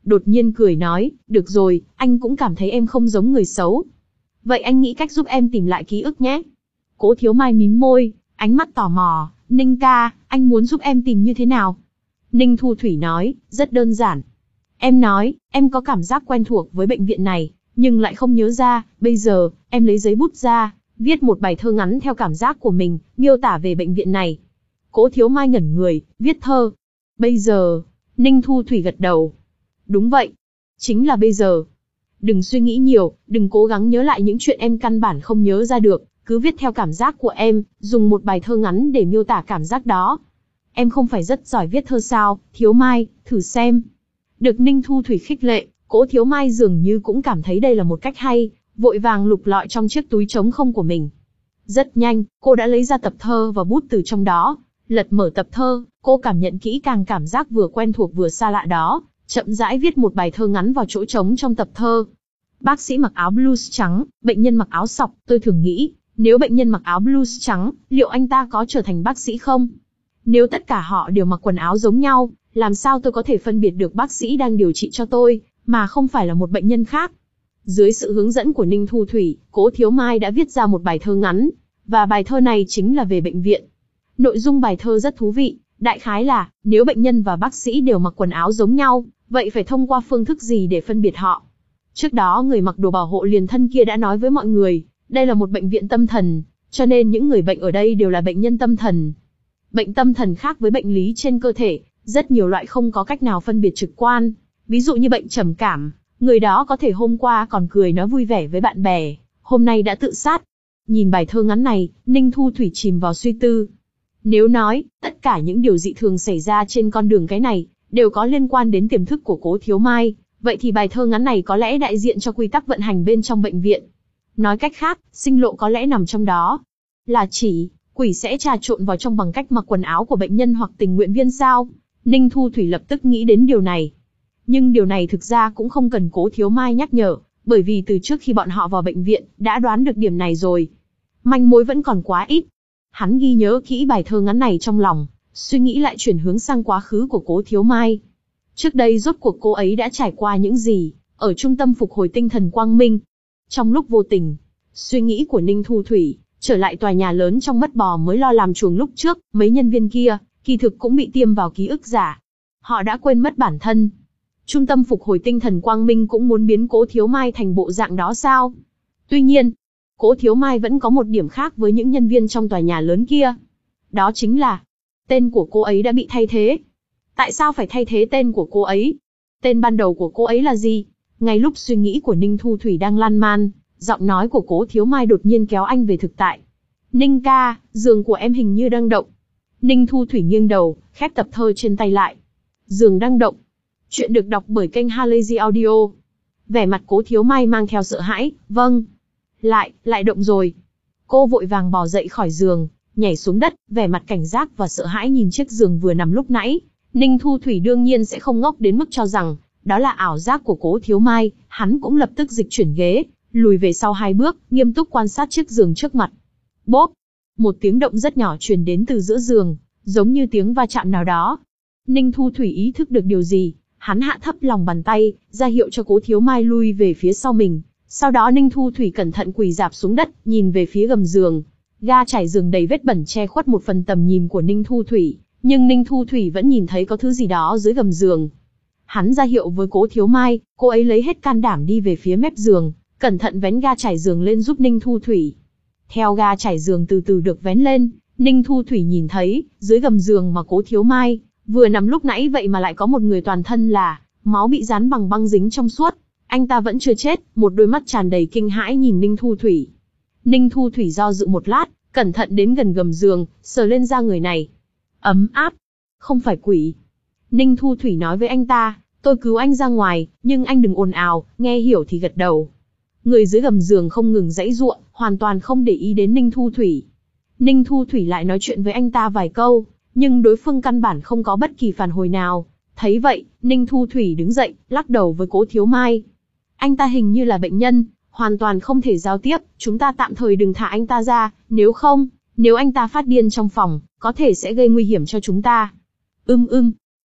đột nhiên cười nói, được rồi, anh cũng cảm thấy em không giống người xấu. Vậy anh nghĩ cách giúp em tìm lại ký ức nhé. Cố Thiếu Mai mím môi, ánh mắt tò mò, Ninh ca, anh muốn giúp em tìm như thế nào? Ninh Thu Thủy nói, rất đơn giản. Em nói, em có cảm giác quen thuộc với bệnh viện này, nhưng lại không nhớ ra, bây giờ, em lấy giấy bút ra, viết một bài thơ ngắn theo cảm giác của mình, miêu tả về bệnh viện này. Cố Thiếu Mai ngẩn người, viết thơ. Bây giờ, Ninh Thu Thủy gật đầu. Đúng vậy, chính là bây giờ. Đừng suy nghĩ nhiều, đừng cố gắng nhớ lại những chuyện em căn bản không nhớ ra được, cứ viết theo cảm giác của em, dùng một bài thơ ngắn để miêu tả cảm giác đó. Em không phải rất giỏi viết thơ sao, Thiếu Mai, thử xem. Được Ninh Thu Thủy khích lệ, Cố Thiếu Mai dường như cũng cảm thấy đây là một cách hay, vội vàng lục lọi trong chiếc túi trống không của mình. Rất nhanh, cô đã lấy ra tập thơ và bút từ trong đó, lật mở tập thơ, cô cảm nhận kỹ càng cảm giác vừa quen thuộc vừa xa lạ đó, chậm rãi viết một bài thơ ngắn vào chỗ trống trong tập thơ. Bác sĩ mặc áo blues trắng, bệnh nhân mặc áo sọc, tôi thường nghĩ, nếu bệnh nhân mặc áo blues trắng, liệu anh ta có trở thành bác sĩ không? Nếu tất cả họ đều mặc quần áo giống nhau, làm sao tôi có thể phân biệt được bác sĩ đang điều trị cho tôi, mà không phải là một bệnh nhân khác? Dưới sự hướng dẫn của Ninh Thu Thủy, Cố Thiếu Mai đã viết ra một bài thơ ngắn, và bài thơ này chính là về bệnh viện. Nội dung bài thơ rất thú vị, đại khái là, nếu bệnh nhân và bác sĩ đều mặc quần áo giống nhau, vậy phải thông qua phương thức gì để phân biệt họ? Trước đó người mặc đồ bảo hộ liền thân kia đã nói với mọi người, đây là một bệnh viện tâm thần, cho nên những người bệnh ở đây đều là bệnh nhân tâm thần. Bệnh tâm thần khác với bệnh lý trên cơ thể, rất nhiều loại không có cách nào phân biệt trực quan. Ví dụ như bệnh trầm cảm, người đó có thể hôm qua còn cười nói vui vẻ với bạn bè, hôm nay đã tự sát. Nhìn bài thơ ngắn này, Ninh Thu Thủy chìm vào suy tư. Nếu nói, tất cả những điều dị thường xảy ra trên con đường cái này, đều có liên quan đến tiềm thức của Cố Thiếu Mai, vậy thì bài thơ ngắn này có lẽ đại diện cho quy tắc vận hành bên trong bệnh viện. Nói cách khác, sinh lộ có lẽ nằm trong đó. Là chỉ, quỷ sẽ trà trộn vào trong bằng cách mặc quần áo của bệnh nhân hoặc tình nguyện viên sao? Ninh Thu Thủy lập tức nghĩ đến điều này. Nhưng điều này thực ra cũng không cần Cố Thiếu Mai nhắc nhở, bởi vì từ trước khi bọn họ vào bệnh viện, đã đoán được điểm này rồi. Manh mối vẫn còn quá ít. Hắn ghi nhớ kỹ bài thơ ngắn này trong lòng, suy nghĩ lại chuyển hướng sang quá khứ của Cố Thiếu Mai. Trước đây rốt cuộc cô ấy đã trải qua những gì, ở trung tâm phục hồi tinh thần Quang Minh. Trong lúc vô tình, suy nghĩ của Ninh Thu Thủy, trở lại tòa nhà lớn trong mất bò mới lo làm chuồng lúc trước, mấy nhân viên kia, kỳ thực cũng bị tiêm vào ký ức giả. Họ đã quên mất bản thân. Trung tâm phục hồi tinh thần Quang Minh cũng muốn biến Cố Thiếu Mai thành bộ dạng đó sao? Tuy nhiên, Cố Thiếu Mai vẫn có một điểm khác với những nhân viên trong tòa nhà lớn kia. Đó chính là, tên của cô ấy đã bị thay thế. Tại sao phải thay thế tên của cô ấy? Tên ban đầu của cô ấy là gì? Ngay lúc suy nghĩ của Ninh Thu Thủy đang lan man, giọng nói của Cố Thiếu Mai đột nhiên kéo anh về thực tại. Ninh ca, giường của em hình như đang động. Ninh Thu Thủy nghiêng đầu, khép tập thơ trên tay lại. Giường đang động. Chuyện được đọc bởi kênh Halazy Audio. Vẻ mặt Cố Thiếu Mai mang theo sợ hãi, vâng. Lại, lại động rồi. Cô vội vàng bò dậy khỏi giường, nhảy xuống đất, vẻ mặt cảnh giác và sợ hãi nhìn chiếc giường vừa nằm lúc nãy. Ninh Thu Thủy đương nhiên sẽ không ngốc đến mức cho rằng, đó là ảo giác của Cố Thiếu Mai, hắn cũng lập tức dịch chuyển ghế, lùi về sau hai bước, nghiêm túc quan sát chiếc giường trước mặt. Bốp! Một tiếng động rất nhỏ truyền đến từ giữa giường, giống như tiếng va chạm nào đó. Ninh Thu Thủy ý thức được điều gì, hắn hạ thấp lòng bàn tay, ra hiệu cho Cố Thiếu Mai lui về phía sau mình. Sau đó Ninh Thu Thủy cẩn thận quỳ rạp xuống đất, nhìn về phía gầm giường. Ga trải giường đầy vết bẩn che khuất một phần tầm nhìn của Ninh Thu Thủy, nhưng Ninh Thu Thủy vẫn nhìn thấy có thứ gì đó dưới gầm giường. Hắn ra hiệu với Cố Thiếu Mai, cô ấy lấy hết can đảm đi về phía mép giường, cẩn thận vén ga trải giường lên giúp Ninh Thu Thủy. Theo ga trải giường từ từ được vén lên, Ninh Thu Thủy nhìn thấy, dưới gầm giường mà Cố Thiếu Mai vừa nằm lúc nãy vậy mà lại có một người toàn thân là máu bị dán bằng băng dính trong suốt. Anh ta vẫn chưa chết, một đôi mắt tràn đầy kinh hãi nhìn Ninh Thu Thủy. Ninh Thu Thủy do dự một lát, cẩn thận đến gần gầm giường, sờ lên da người này. Ấm áp, không phải quỷ. Ninh Thu Thủy nói với anh ta, tôi cứu anh ra ngoài, nhưng anh đừng ồn ào, nghe hiểu thì gật đầu. Người dưới gầm giường không ngừng giãy giụa, hoàn toàn không để ý đến Ninh Thu Thủy. Ninh Thu Thủy lại nói chuyện với anh ta vài câu, nhưng đối phương căn bản không có bất kỳ phản hồi nào. Thấy vậy, Ninh Thu Thủy đứng dậy, lắc đầu với Cố Thiếu Mai. Anh ta hình như là bệnh nhân, hoàn toàn không thể giao tiếp, chúng ta tạm thời đừng thả anh ta ra, nếu không, nếu anh ta phát điên trong phòng, có thể sẽ gây nguy hiểm cho chúng ta. Ưm ưm.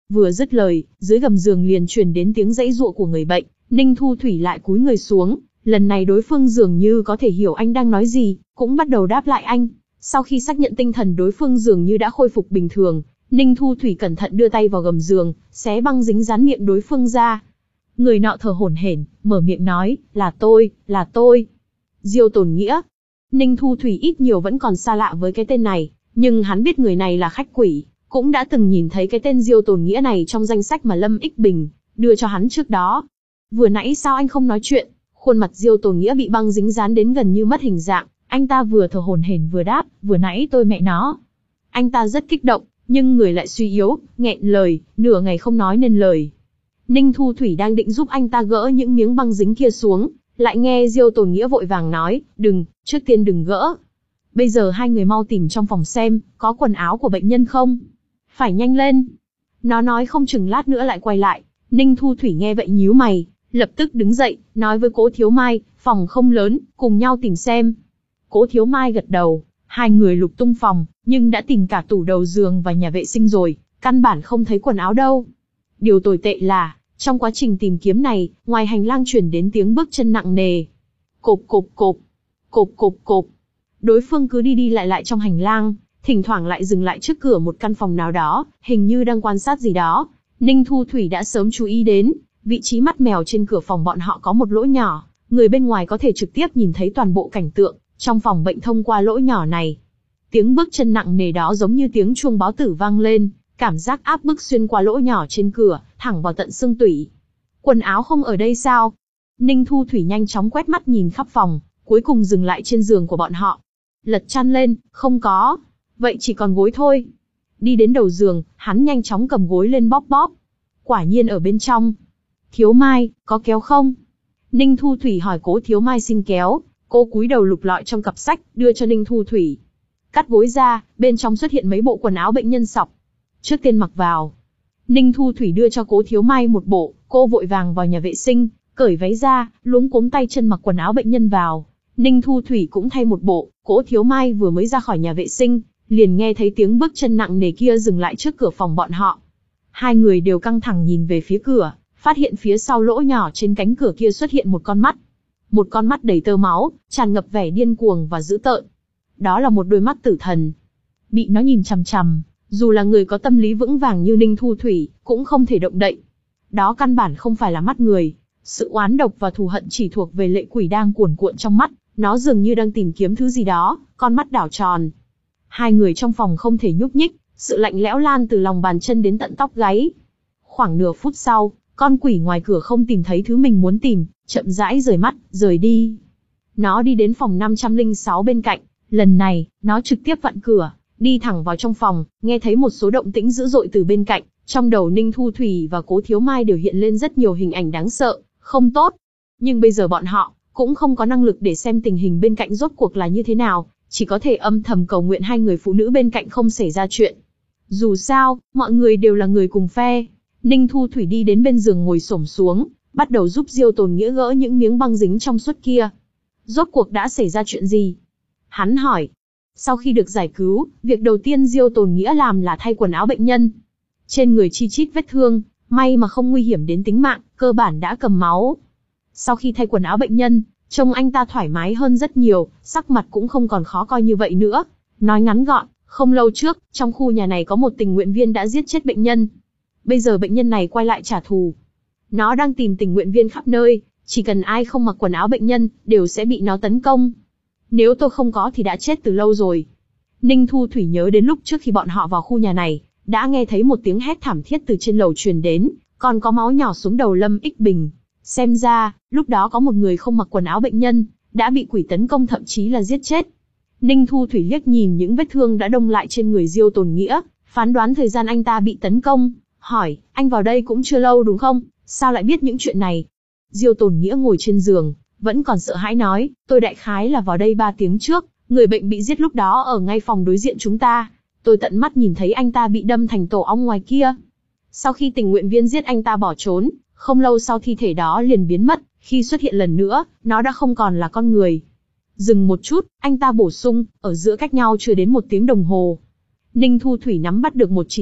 Vừa dứt lời, dưới gầm giường liền truyền đến tiếng giãy giụa của người bệnh. Ninh Thu Thủy lại cúi người xuống, lần này đối phương dường như có thể hiểu anh đang nói gì, cũng bắt đầu đáp lại anh. Sau khi xác nhận tinh thần đối phương dường như đã khôi phục bình thường, Ninh Thu Thủy cẩn thận đưa tay vào gầm giường, xé băng dính dán miệng đối phương ra. Người nọ thở hổn hển, mở miệng nói, là tôi, là tôi. Diêu Tồn Nghĩa. Ninh Thu Thủy ít nhiều vẫn còn xa lạ với cái tên này, nhưng hắn biết người này là khách quỷ, cũng đã từng nhìn thấy cái tên Diêu Tồn Nghĩa này trong danh sách mà Lâm Ích Bình đưa cho hắn trước đó. Vừa nãy sao anh không nói chuyện? Khuôn mặt Diêu Tồn Nghĩa bị băng dính dán đến gần như mất hình dạng, anh ta vừa thở hổn hển vừa đáp, vừa nãy tôi mẹ nó. Anh ta rất kích động, nhưng người lại suy yếu, nghẹn lời, nửa ngày không nói nên lời. Ninh Thu Thủy đang định giúp anh ta gỡ những miếng băng dính kia xuống, lại nghe Diêu Tồn Nghĩa vội vàng nói, đừng, trước tiên đừng gỡ. Bây giờ hai người mau tìm trong phòng xem, có quần áo của bệnh nhân không? Phải nhanh lên. Nó nói không chừng lát nữa lại quay lại. Ninh Thu Thủy nghe vậy nhíu mày, lập tức đứng dậy, nói với Cố Thiếu Mai, phòng không lớn, cùng nhau tìm xem. Cố Thiếu Mai gật đầu, hai người lục tung phòng, nhưng đã tìm cả tủ đầu giường và nhà vệ sinh rồi, căn bản không thấy quần áo đâu. Điều tồi tệ là, trong quá trình tìm kiếm này, ngoài hành lang truyền đến tiếng bước chân nặng nề. Cộp cộp cộp, cộp cộp cộp. Đối phương cứ đi đi lại lại trong hành lang, thỉnh thoảng lại dừng lại trước cửa một căn phòng nào đó, hình như đang quan sát gì đó. Ninh Thu Thủy đã sớm chú ý đến, vị trí mắt mèo trên cửa phòng bọn họ có một lỗ nhỏ, người bên ngoài có thể trực tiếp nhìn thấy toàn bộ cảnh tượng trong phòng bệnh thông qua lỗ nhỏ này. Tiếng bước chân nặng nề đó giống như tiếng chuông báo tử vang lên, cảm giác áp bức xuyên qua lỗ nhỏ trên cửa, thẳng vào tận xương tủy. Quần áo không ở đây sao? Ninh Thu Thủy nhanh chóng quét mắt nhìn khắp phòng, cuối cùng dừng lại trên giường của bọn họ. Lật chăn lên, không có. Vậy chỉ còn gối thôi. Đi đến đầu giường, hắn nhanh chóng cầm gối lên bóp bóp. Quả nhiên ở bên trong. Thiếu Mai, có kéo không? Ninh Thu Thủy hỏi Cố Thiếu Mai xin kéo. Cô cúi đầu lục lọi trong cặp sách, đưa cho Ninh Thu Thủy. Cắt gối ra, bên trong xuất hiện mấy bộ quần áo bệnh nhân sọc. Trước tiên mặc vào. Ninh Thu Thủy đưa cho Cố Thiếu Mai một bộ, cô vội vàng vào nhà vệ sinh, cởi váy ra, luống cuống tay chân mặc quần áo bệnh nhân vào. Ninh Thu Thủy cũng thay một bộ, Cố Thiếu Mai vừa mới ra khỏi nhà vệ sinh, liền nghe thấy tiếng bước chân nặng nề kia dừng lại trước cửa phòng bọn họ. Hai người đều căng thẳng nhìn về phía cửa, phát hiện phía sau lỗ nhỏ trên cánh cửa kia xuất hiện một con mắt. Một con mắt đầy tơ máu, tràn ngập vẻ điên cuồng và dữ tợn. Đó là một đôi mắt tử thần. Bị nó nhìn chằm chằm, dù là người có tâm lý vững vàng như Ninh Thu Thủy, cũng không thể động đậy. Đó căn bản không phải là mắt người. Sự oán độc và thù hận chỉ thuộc về lệ quỷ đang cuồn cuộn trong mắt, nó dường như đang tìm kiếm thứ gì đó, con mắt đảo tròn. Hai người trong phòng không thể nhúc nhích, sự lạnh lẽo lan từ lòng bàn chân đến tận tóc gáy. Khoảng nửa phút sau, con quỷ ngoài cửa không tìm thấy thứ mình muốn tìm, chậm rãi rời mắt, rời đi. Nó đi đến phòng năm trăm lẻ sáu bên cạnh, lần này, nó trực tiếp vặn cửa, đi thẳng vào trong phòng, nghe thấy một số động tĩnh dữ dội từ bên cạnh, trong đầu Ninh Thu Thủy và Cố Thiếu Mai đều hiện lên rất nhiều hình ảnh đáng sợ, không tốt. Nhưng bây giờ bọn họ cũng không có năng lực để xem tình hình bên cạnh rốt cuộc là như thế nào, chỉ có thể âm thầm cầu nguyện hai người phụ nữ bên cạnh không xảy ra chuyện. Dù sao, mọi người đều là người cùng phe. Ninh Thu Thủy đi đến bên giường ngồi xổm xuống, bắt đầu giúp Diêu Tồn Nghĩa gỡ những miếng băng dính trong suốt kia. Rốt cuộc đã xảy ra chuyện gì? Hắn hỏi. Sau khi được giải cứu, việc đầu tiên Diêu Tồn Nghĩa làm là thay quần áo bệnh nhân. Trên người chi chít vết thương, may mà không nguy hiểm đến tính mạng, cơ bản đã cầm máu. Sau khi thay quần áo bệnh nhân, trông anh ta thoải mái hơn rất nhiều, sắc mặt cũng không còn khó coi như vậy nữa. Nói ngắn gọn, không lâu trước, trong khu nhà này có một tình nguyện viên đã giết chết bệnh nhân. Bây giờ bệnh nhân này quay lại trả thù. Nó đang tìm tình nguyện viên khắp nơi, chỉ cần ai không mặc quần áo bệnh nhân, đều sẽ bị nó tấn công. Nếu tôi không có thì đã chết từ lâu rồi. Ninh Thu Thủy nhớ đến lúc trước khi bọn họ vào khu nhà này, đã nghe thấy một tiếng hét thảm thiết từ trên lầu truyền đến, còn có máu nhỏ xuống đầu Lâm Ích Bình. Xem ra, lúc đó có một người không mặc quần áo bệnh nhân, đã bị quỷ tấn công thậm chí là giết chết. Ninh Thu Thủy liếc nhìn những vết thương đã đông lại trên người Diêu Tồn Nghĩa, phán đoán thời gian anh ta bị tấn công, hỏi, anh vào đây cũng chưa lâu đúng không, sao lại biết những chuyện này? Diêu Tồn Nghĩa ngồi trên giường, vẫn còn sợ hãi nói, tôi đại khái là vào đây ba tiếng trước, người bệnh bị giết lúc đó ở ngay phòng đối diện chúng ta. Tôi tận mắt nhìn thấy anh ta bị đâm thành tổ ong ngoài kia. Sau khi tình nguyện viên giết anh ta bỏ trốn, không lâu sau thi thể đó liền biến mất, khi xuất hiện lần nữa, nó đã không còn là con người. Dừng một chút, anh ta bổ sung, ở giữa cách nhau chưa đến một tiếng đồng hồ. Ninh Thu Thủy nắm bắt được một chi tiết,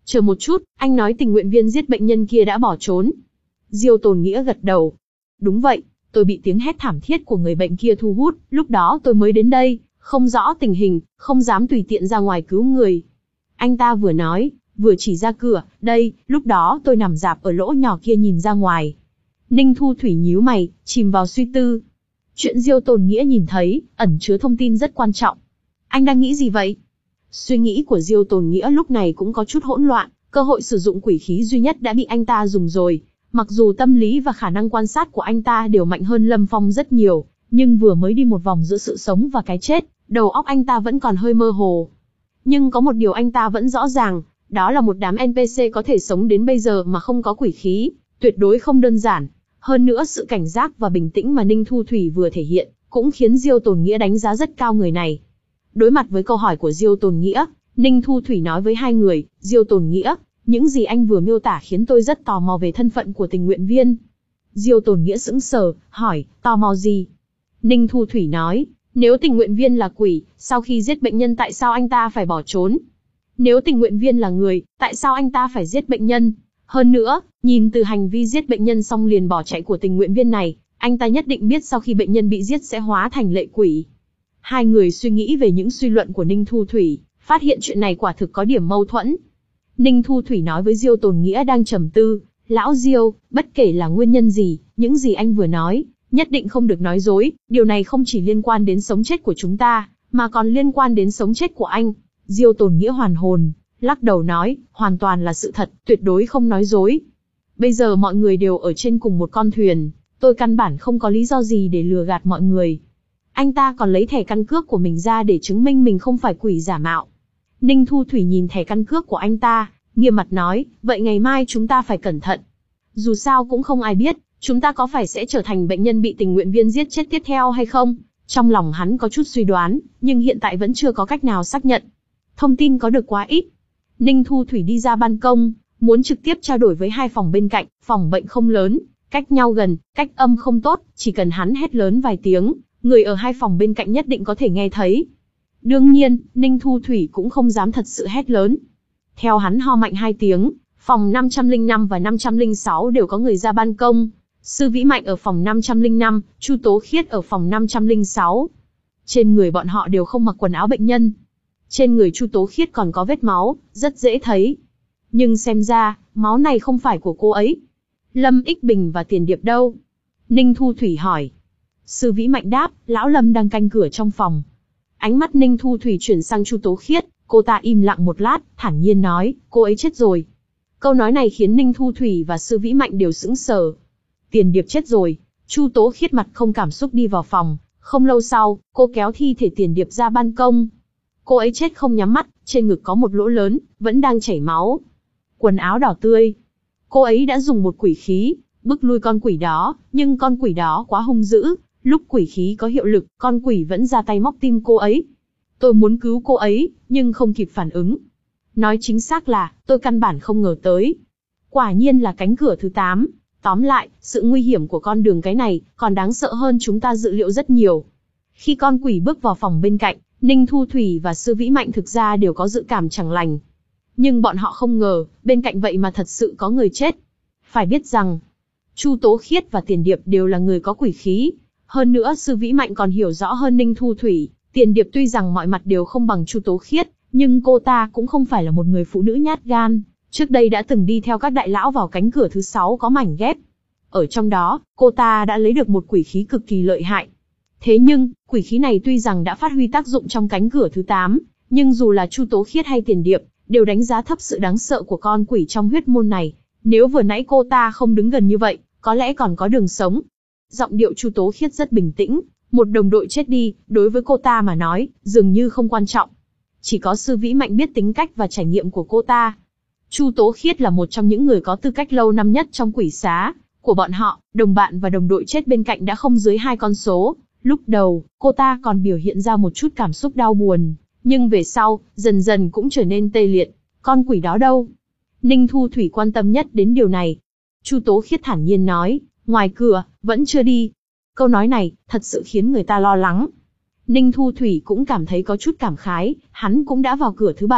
Chờ một chút, anh nói tình nguyện viên giết bệnh nhân kia đã bỏ trốn. Diêu Tồn Nghĩa gật đầu. Đúng vậy, tôi bị tiếng hét thảm thiết của người bệnh kia thu hút, lúc đó tôi mới đến đây, không rõ tình hình, không dám tùy tiện ra ngoài cứu người. Anh ta vừa nói, vừa chỉ ra cửa, đây, lúc đó tôi nằm rạp ở lỗ nhỏ kia nhìn ra ngoài. Ninh Thu Thủy nhíu mày, chìm vào suy tư. Chuyện Diêu Tồn Nghĩa nhìn thấy, ẩn chứa thông tin rất quan trọng. Anh đang nghĩ gì vậy? Suy nghĩ của Diêu Tồn Nghĩa lúc này cũng có chút hỗn loạn, cơ hội sử dụng quỷ khí duy nhất đã bị anh ta dùng rồi. Mặc dù tâm lý và khả năng quan sát của anh ta đều mạnh hơn Lâm Phong rất nhiều, nhưng vừa mới đi một vòng giữa sự sống và cái chết, đầu óc anh ta vẫn còn hơi mơ hồ. Nhưng có một điều anh ta vẫn rõ ràng, đó là một đám en pê xê có thể sống đến bây giờ mà không có quỷ khí, tuyệt đối không đơn giản. Hơn nữa sự cảnh giác và bình tĩnh mà Ninh Thu Thủy vừa thể hiện, cũng khiến Diêu Tồn Nghĩa đánh giá rất cao người này. Đối mặt với câu hỏi của Diêu Tồn Nghĩa, Ninh Thu Thủy nói với hai người, Diêu Tồn Nghĩa, những gì anh vừa miêu tả khiến tôi rất tò mò về thân phận của tình nguyện viên. Diêu Tồn Nghĩa sững sờ, hỏi, tò mò gì? Ninh Thu Thủy nói, nếu tình nguyện viên là quỷ, sau khi giết bệnh nhân tại sao anh ta phải bỏ trốn? Nếu tình nguyện viên là người, tại sao anh ta phải giết bệnh nhân? Hơn nữa, nhìn từ hành vi giết bệnh nhân xong liền bỏ chạy của tình nguyện viên này, anh ta nhất định biết sau khi bệnh nhân bị giết sẽ hóa thành lệ quỷ. Hai người suy nghĩ về những suy luận của Ninh Thu Thủy, phát hiện chuyện này quả thực có điểm mâu thuẫn. Ninh Thu Thủy nói với Diêu Tồn Nghĩa đang trầm tư, lão Diêu, bất kể là nguyên nhân gì, những gì anh vừa nói, nhất định không được nói dối, điều này không chỉ liên quan đến sống chết của chúng ta, mà còn liên quan đến sống chết của anh. Diêu Tồn Nghĩa hoàn hồn, lắc đầu nói, hoàn toàn là sự thật, tuyệt đối không nói dối. Bây giờ mọi người đều ở trên cùng một con thuyền, tôi căn bản không có lý do gì để lừa gạt mọi người. Anh ta còn lấy thẻ căn cước của mình ra để chứng minh mình không phải quỷ giả mạo. Ninh Thu Thủy nhìn thẻ căn cước của anh ta, nghiêm mặt nói, vậy ngày mai chúng ta phải cẩn thận. Dù sao cũng không ai biết, chúng ta có phải sẽ trở thành bệnh nhân bị tình nguyện viên giết chết tiếp theo hay không? Trong lòng hắn có chút suy đoán, nhưng hiện tại vẫn chưa có cách nào xác nhận. Thông tin có được quá ít. Ninh Thu Thủy đi ra ban công, muốn trực tiếp trao đổi với hai phòng bên cạnh, phòng bệnh không lớn, cách nhau gần, cách âm không tốt, chỉ cần hắn hét lớn vài tiếng, người ở hai phòng bên cạnh nhất định có thể nghe thấy. Đương nhiên, Ninh Thu Thủy cũng không dám thật sự hét lớn. Theo hắn ho mạnh hai tiếng, phòng năm trăm lẻ năm và năm trăm lẻ sáu đều có người ra ban công. Sư Vĩ Mạnh ở phòng năm trăm lẻ năm, Chu Tố Khiết ở phòng năm trăm lẻ sáu. Trên người bọn họ đều không mặc quần áo bệnh nhân. Trên người Chu Tố Khiết còn có vết máu, rất dễ thấy. Nhưng xem ra, máu này không phải của cô ấy. Lâm Ích Bình và Tiền Điệp đâu? Ninh Thu Thủy hỏi. Sư Vĩ Mạnh đáp, lão Lâm đang canh cửa trong phòng. Ánh mắt Ninh Thu Thủy chuyển sang Chu Tố Khiết, cô ta im lặng một lát, thản nhiên nói, cô ấy chết rồi. Câu nói này khiến Ninh Thu Thủy và Sư Vĩ Mạnh đều sững sờ. Tiền Điệp chết rồi. Chu Tố Khiết mặt không cảm xúc đi vào phòng, không lâu sau, cô kéo thi thể Tiền Điệp ra ban công. Cô ấy chết không nhắm mắt, trên ngực có một lỗ lớn, vẫn đang chảy máu. Quần áo đỏ tươi. Cô ấy đã dùng một quỷ khí, bức lui con quỷ đó, nhưng con quỷ đó quá hung dữ. Lúc quỷ khí có hiệu lực, con quỷ vẫn ra tay móc tim cô ấy. Tôi muốn cứu cô ấy, nhưng không kịp phản ứng. Nói chính xác là, tôi căn bản không ngờ tới. Quả nhiên là cánh cửa thứ tám. Tóm lại, sự nguy hiểm của con đường cái này, còn đáng sợ hơn chúng ta dự liệu rất nhiều. Khi con quỷ bước vào phòng bên cạnh, Ninh Thu Thủy và Sư Vĩ Mạnh thực ra đều có dự cảm chẳng lành. Nhưng bọn họ không ngờ, bên cạnh vậy mà thật sự có người chết. Phải biết rằng, Chu Tố Khiết và Tiền Điệp đều là người có quỷ khí. Hơn nữa Sư Vĩ Mạnh còn hiểu rõ hơn Ninh Thu Thủy. Tiền Điệp tuy rằng mọi mặt đều không bằng Chu Tố Khiết, nhưng cô ta cũng không phải là một người phụ nữ nhát gan. Trước đây đã từng đi theo các đại lão vào cánh cửa thứ sáu có mảnh ghép. Ở trong đó, cô ta đã lấy được một quỷ khí cực kỳ lợi hại. Thế nhưng, quỷ khí này tuy rằng đã phát huy tác dụng trong cánh cửa thứ tám, nhưng dù là Chu Tố Khiết hay Tiền Điệp, đều đánh giá thấp sự đáng sợ của con quỷ trong huyết môn này. Nếu vừa nãy cô ta không đứng gần như vậy, có lẽ còn có đường sống. Giọng điệu Chu Tố Khiết rất bình tĩnh, một đồng đội chết đi, đối với cô ta mà nói, dường như không quan trọng. Chỉ có Sư Vĩ Mạnh biết tính cách và trải nghiệm của cô ta. Chu Tố Khiết là một trong những người có tư cách lâu năm nhất trong quỷ xá của bọn họ, đồng bạn và đồng đội chết bên cạnh đã không dưới hai con số. Lúc đầu, cô ta còn biểu hiện ra một chút cảm xúc đau buồn, nhưng về sau, dần dần cũng trở nên tê liệt. Con quỷ đó đâu? Ninh Thu Thủy quan tâm nhất đến điều này. Chu Tố Khiết thản nhiên nói, ngoài cửa, vẫn chưa đi. Câu nói này, thật sự khiến người ta lo lắng. Ninh Thu Thủy cũng cảm thấy có chút cảm khái, hắn cũng đã vào cửa thứ bảy,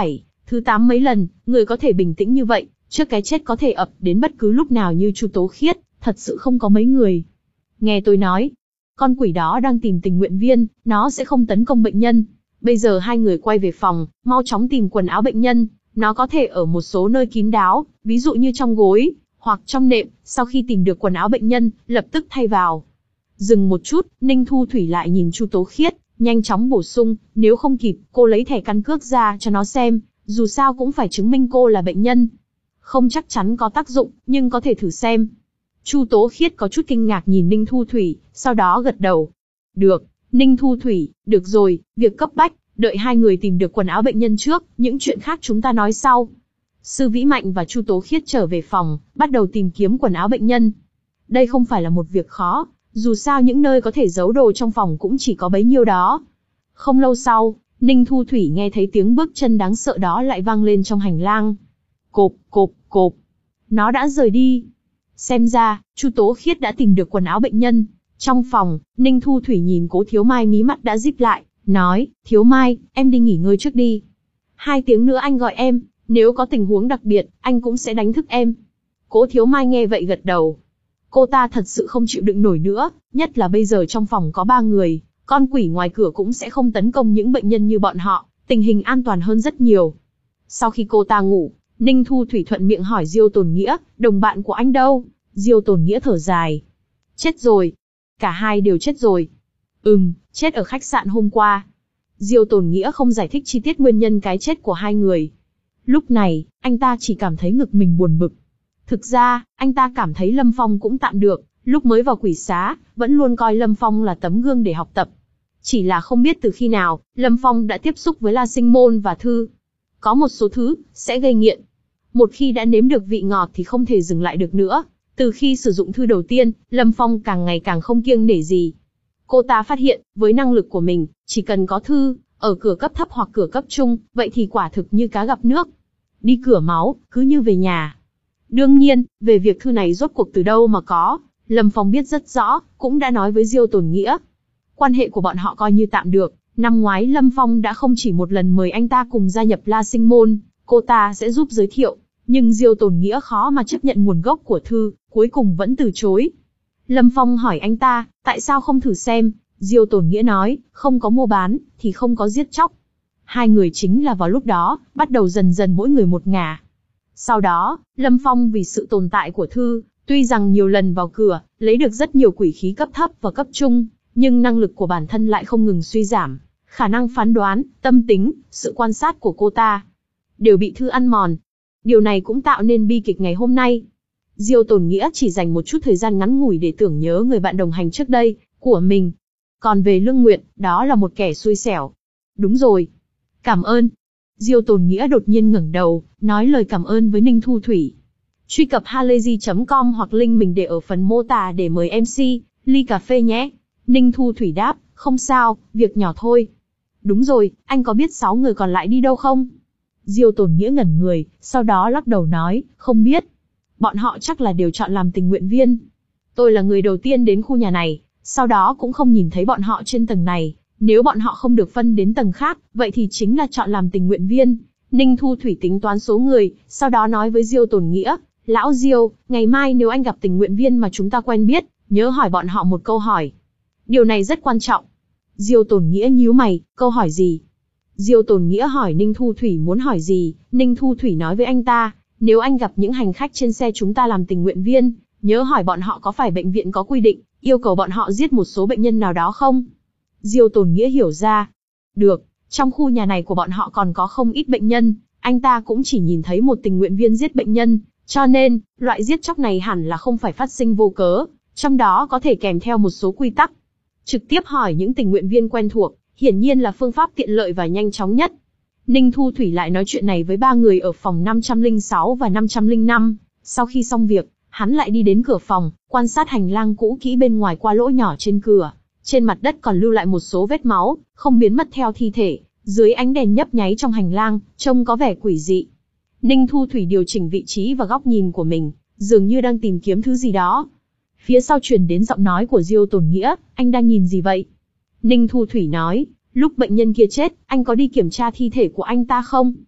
Thứ tám mấy lần, người có thể bình tĩnh như vậy, trước cái chết có thể ập đến bất cứ lúc nào như Chu Tố Khiết, thật sự không có mấy người. Nghe tôi nói, con quỷ đó đang tìm tình nguyện viên, nó sẽ không tấn công bệnh nhân. Bây giờ hai người quay về phòng, mau chóng tìm quần áo bệnh nhân, nó có thể ở một số nơi kín đáo, ví dụ như trong gối, hoặc trong nệm, sau khi tìm được quần áo bệnh nhân, lập tức thay vào. Dừng một chút, Ninh Thu Thủy lại nhìn Chu Tố Khiết, nhanh chóng bổ sung, nếu không kịp, cô lấy thẻ căn cước ra cho nó xem, dù sao cũng phải chứng minh cô là bệnh nhân. Không chắc chắn có tác dụng, nhưng có thể thử xem. Chu Tố Khiết có chút kinh ngạc nhìn Ninh Thu Thủy, sau đó gật đầu. Được, Ninh Thu Thủy, được rồi, việc cấp bách, đợi hai người tìm được quần áo bệnh nhân trước, những chuyện khác chúng ta nói sau. Sư Vĩ Mạnh và Chu Tố Khiết trở về phòng, bắt đầu tìm kiếm quần áo bệnh nhân. Đây không phải là một việc khó, dù sao những nơi có thể giấu đồ trong phòng cũng chỉ có bấy nhiêu đó. Không lâu sau, Ninh Thu Thủy nghe thấy tiếng bước chân đáng sợ đó lại vang lên trong hành lang. Cộp, cộp, cộp. Nó đã rời đi. Xem ra, Chu Tố Khiết đã tìm được quần áo bệnh nhân. Trong phòng, Ninh Thu Thủy nhìn Cố Thiếu Mai mí mắt đã díp lại, nói, Thiếu Mai, em đi nghỉ ngơi trước đi. Hai tiếng nữa anh gọi em, nếu có tình huống đặc biệt, anh cũng sẽ đánh thức em. Cố Thiếu Mai nghe vậy gật đầu. Cô ta thật sự không chịu đựng nổi nữa, nhất là bây giờ trong phòng có ba người, con quỷ ngoài cửa cũng sẽ không tấn công những bệnh nhân như bọn họ, tình hình an toàn hơn rất nhiều. Sau khi cô ta ngủ, Ninh Thu Thủy thuận miệng hỏi Diêu Tồn Nghĩa, đồng bạn của anh đâu? Diêu Tồn Nghĩa thở dài. Chết rồi. Cả hai đều chết rồi. Ừm, chết ở khách sạn hôm qua. Diêu Tồn Nghĩa không giải thích chi tiết nguyên nhân cái chết của hai người. Lúc này, anh ta chỉ cảm thấy ngực mình buồn bực. Thực ra, anh ta cảm thấy Lâm Phong cũng tạm được, lúc mới vào quỷ xá, vẫn luôn coi Lâm Phong là tấm gương để học tập. Chỉ là không biết từ khi nào, Lâm Phong đã tiếp xúc với La Sinh Môn và Thư. Có một số thứ, sẽ gây nghiện. Một khi đã nếm được vị ngọt thì không thể dừng lại được nữa. Từ khi sử dụng Thư đầu tiên, Lâm Phong càng ngày càng không kiêng nể gì. Cô ta phát hiện, với năng lực của mình, chỉ cần có Thư, ở cửa cấp thấp hoặc cửa cấp trung, vậy thì quả thực như cá gặp nước. Đi cửa máu, cứ như về nhà. Đương nhiên, về việc Thư này rốt cuộc từ đâu mà có, Lâm Phong biết rất rõ, cũng đã nói với Diêu Tồn Nghĩa. Quan hệ của bọn họ coi như tạm được, năm ngoái Lâm Phong đã không chỉ một lần mời anh ta cùng gia nhập La Sinh Môn, cô ta sẽ giúp giới thiệu, nhưng Diêu Tồn Nghĩa khó mà chấp nhận nguồn gốc của Thư, cuối cùng vẫn từ chối. Lâm Phong hỏi anh ta, tại sao không thử xem? Diêu Tồn Nghĩa nói, không có mua bán, thì không có giết chóc. Hai người chính là vào lúc đó, bắt đầu dần dần mỗi người một ngả. Sau đó, Lâm Phong vì sự tồn tại của Thư, tuy rằng nhiều lần vào cửa, lấy được rất nhiều quỷ khí cấp thấp và cấp trung, nhưng năng lực của bản thân lại không ngừng suy giảm. Khả năng phán đoán, tâm tính, sự quan sát của cô ta, đều bị Thư ăn mòn. Điều này cũng tạo nên bi kịch ngày hôm nay. Diêu Tồn Nghĩa chỉ dành một chút thời gian ngắn ngủi để tưởng nhớ người bạn đồng hành trước đây, của mình. Còn về Lương Nguyệt, đó là một kẻ xui xẻo. Đúng rồi. Cảm ơn. Diêu Tồn Nghĩa đột nhiên ngẩng đầu, nói lời cảm ơn với Ninh Thu Thủy. Truy cập halayzi chấm com hoặc link mình để ở phần mô tả để mời em xê, ly cà phê nhé. Ninh Thu Thủy đáp, không sao, việc nhỏ thôi. Đúng rồi, anh có biết sáu người còn lại đi đâu không? Diêu Tồn Nghĩa ngẩn người, sau đó lắc đầu nói, không biết. Bọn họ chắc là đều chọn làm tình nguyện viên. Tôi là người đầu tiên đến khu nhà này, sau đó cũng không nhìn thấy bọn họ trên tầng này. Nếu bọn họ không được phân đến tầng khác, vậy thì chính là chọn làm tình nguyện viên. Ninh Thu Thủy tính toán số người, sau đó nói với Diêu Tồn Nghĩa, Lão Diêu, ngày mai nếu anh gặp tình nguyện viên mà chúng ta quen biết, nhớ hỏi bọn họ một câu hỏi. Điều này rất quan trọng. Diêu Tồn Nghĩa nhíu mày, câu hỏi gì? Diêu Tồn Nghĩa hỏi Ninh Thu Thủy muốn hỏi gì, Ninh Thu Thủy nói với anh ta, nếu anh gặp những hành khách trên xe chúng ta làm tình nguyện viên, nhớ hỏi bọn họ có phải bệnh viện có quy định, yêu cầu bọn họ giết một số bệnh nhân nào đó không? Diêu Tồn Nghĩa hiểu ra. Được, trong khu nhà này của bọn họ còn có không ít bệnh nhân, anh ta cũng chỉ nhìn thấy một tình nguyện viên giết bệnh nhân, cho nên, loại giết chóc này hẳn là không phải phát sinh vô cớ, trong đó có thể kèm theo một số quy tắc. Trực tiếp hỏi những tình nguyện viên quen thuộc, hiển nhiên là phương pháp tiện lợi và nhanh chóng nhất. Ninh Thu Thủy lại nói chuyện này với ba người ở phòng năm trăm lẻ sáu và năm trăm lẻ năm, sau khi xong việc, hắn lại đi đến cửa phòng, quan sát hành lang cũ kỹ bên ngoài qua lỗ nhỏ trên cửa. Trên mặt đất còn lưu lại một số vết máu, không biến mất theo thi thể, dưới ánh đèn nhấp nháy trong hành lang, trông có vẻ quỷ dị. Ninh Thu Thủy điều chỉnh vị trí và góc nhìn của mình, dường như đang tìm kiếm thứ gì đó. Phía sau truyền đến giọng nói của Diêu Tồn Nghĩa, anh đang nhìn gì vậy? Ninh Thu Thủy nói, lúc bệnh nhân kia chết, anh có đi kiểm tra thi thể của anh ta không?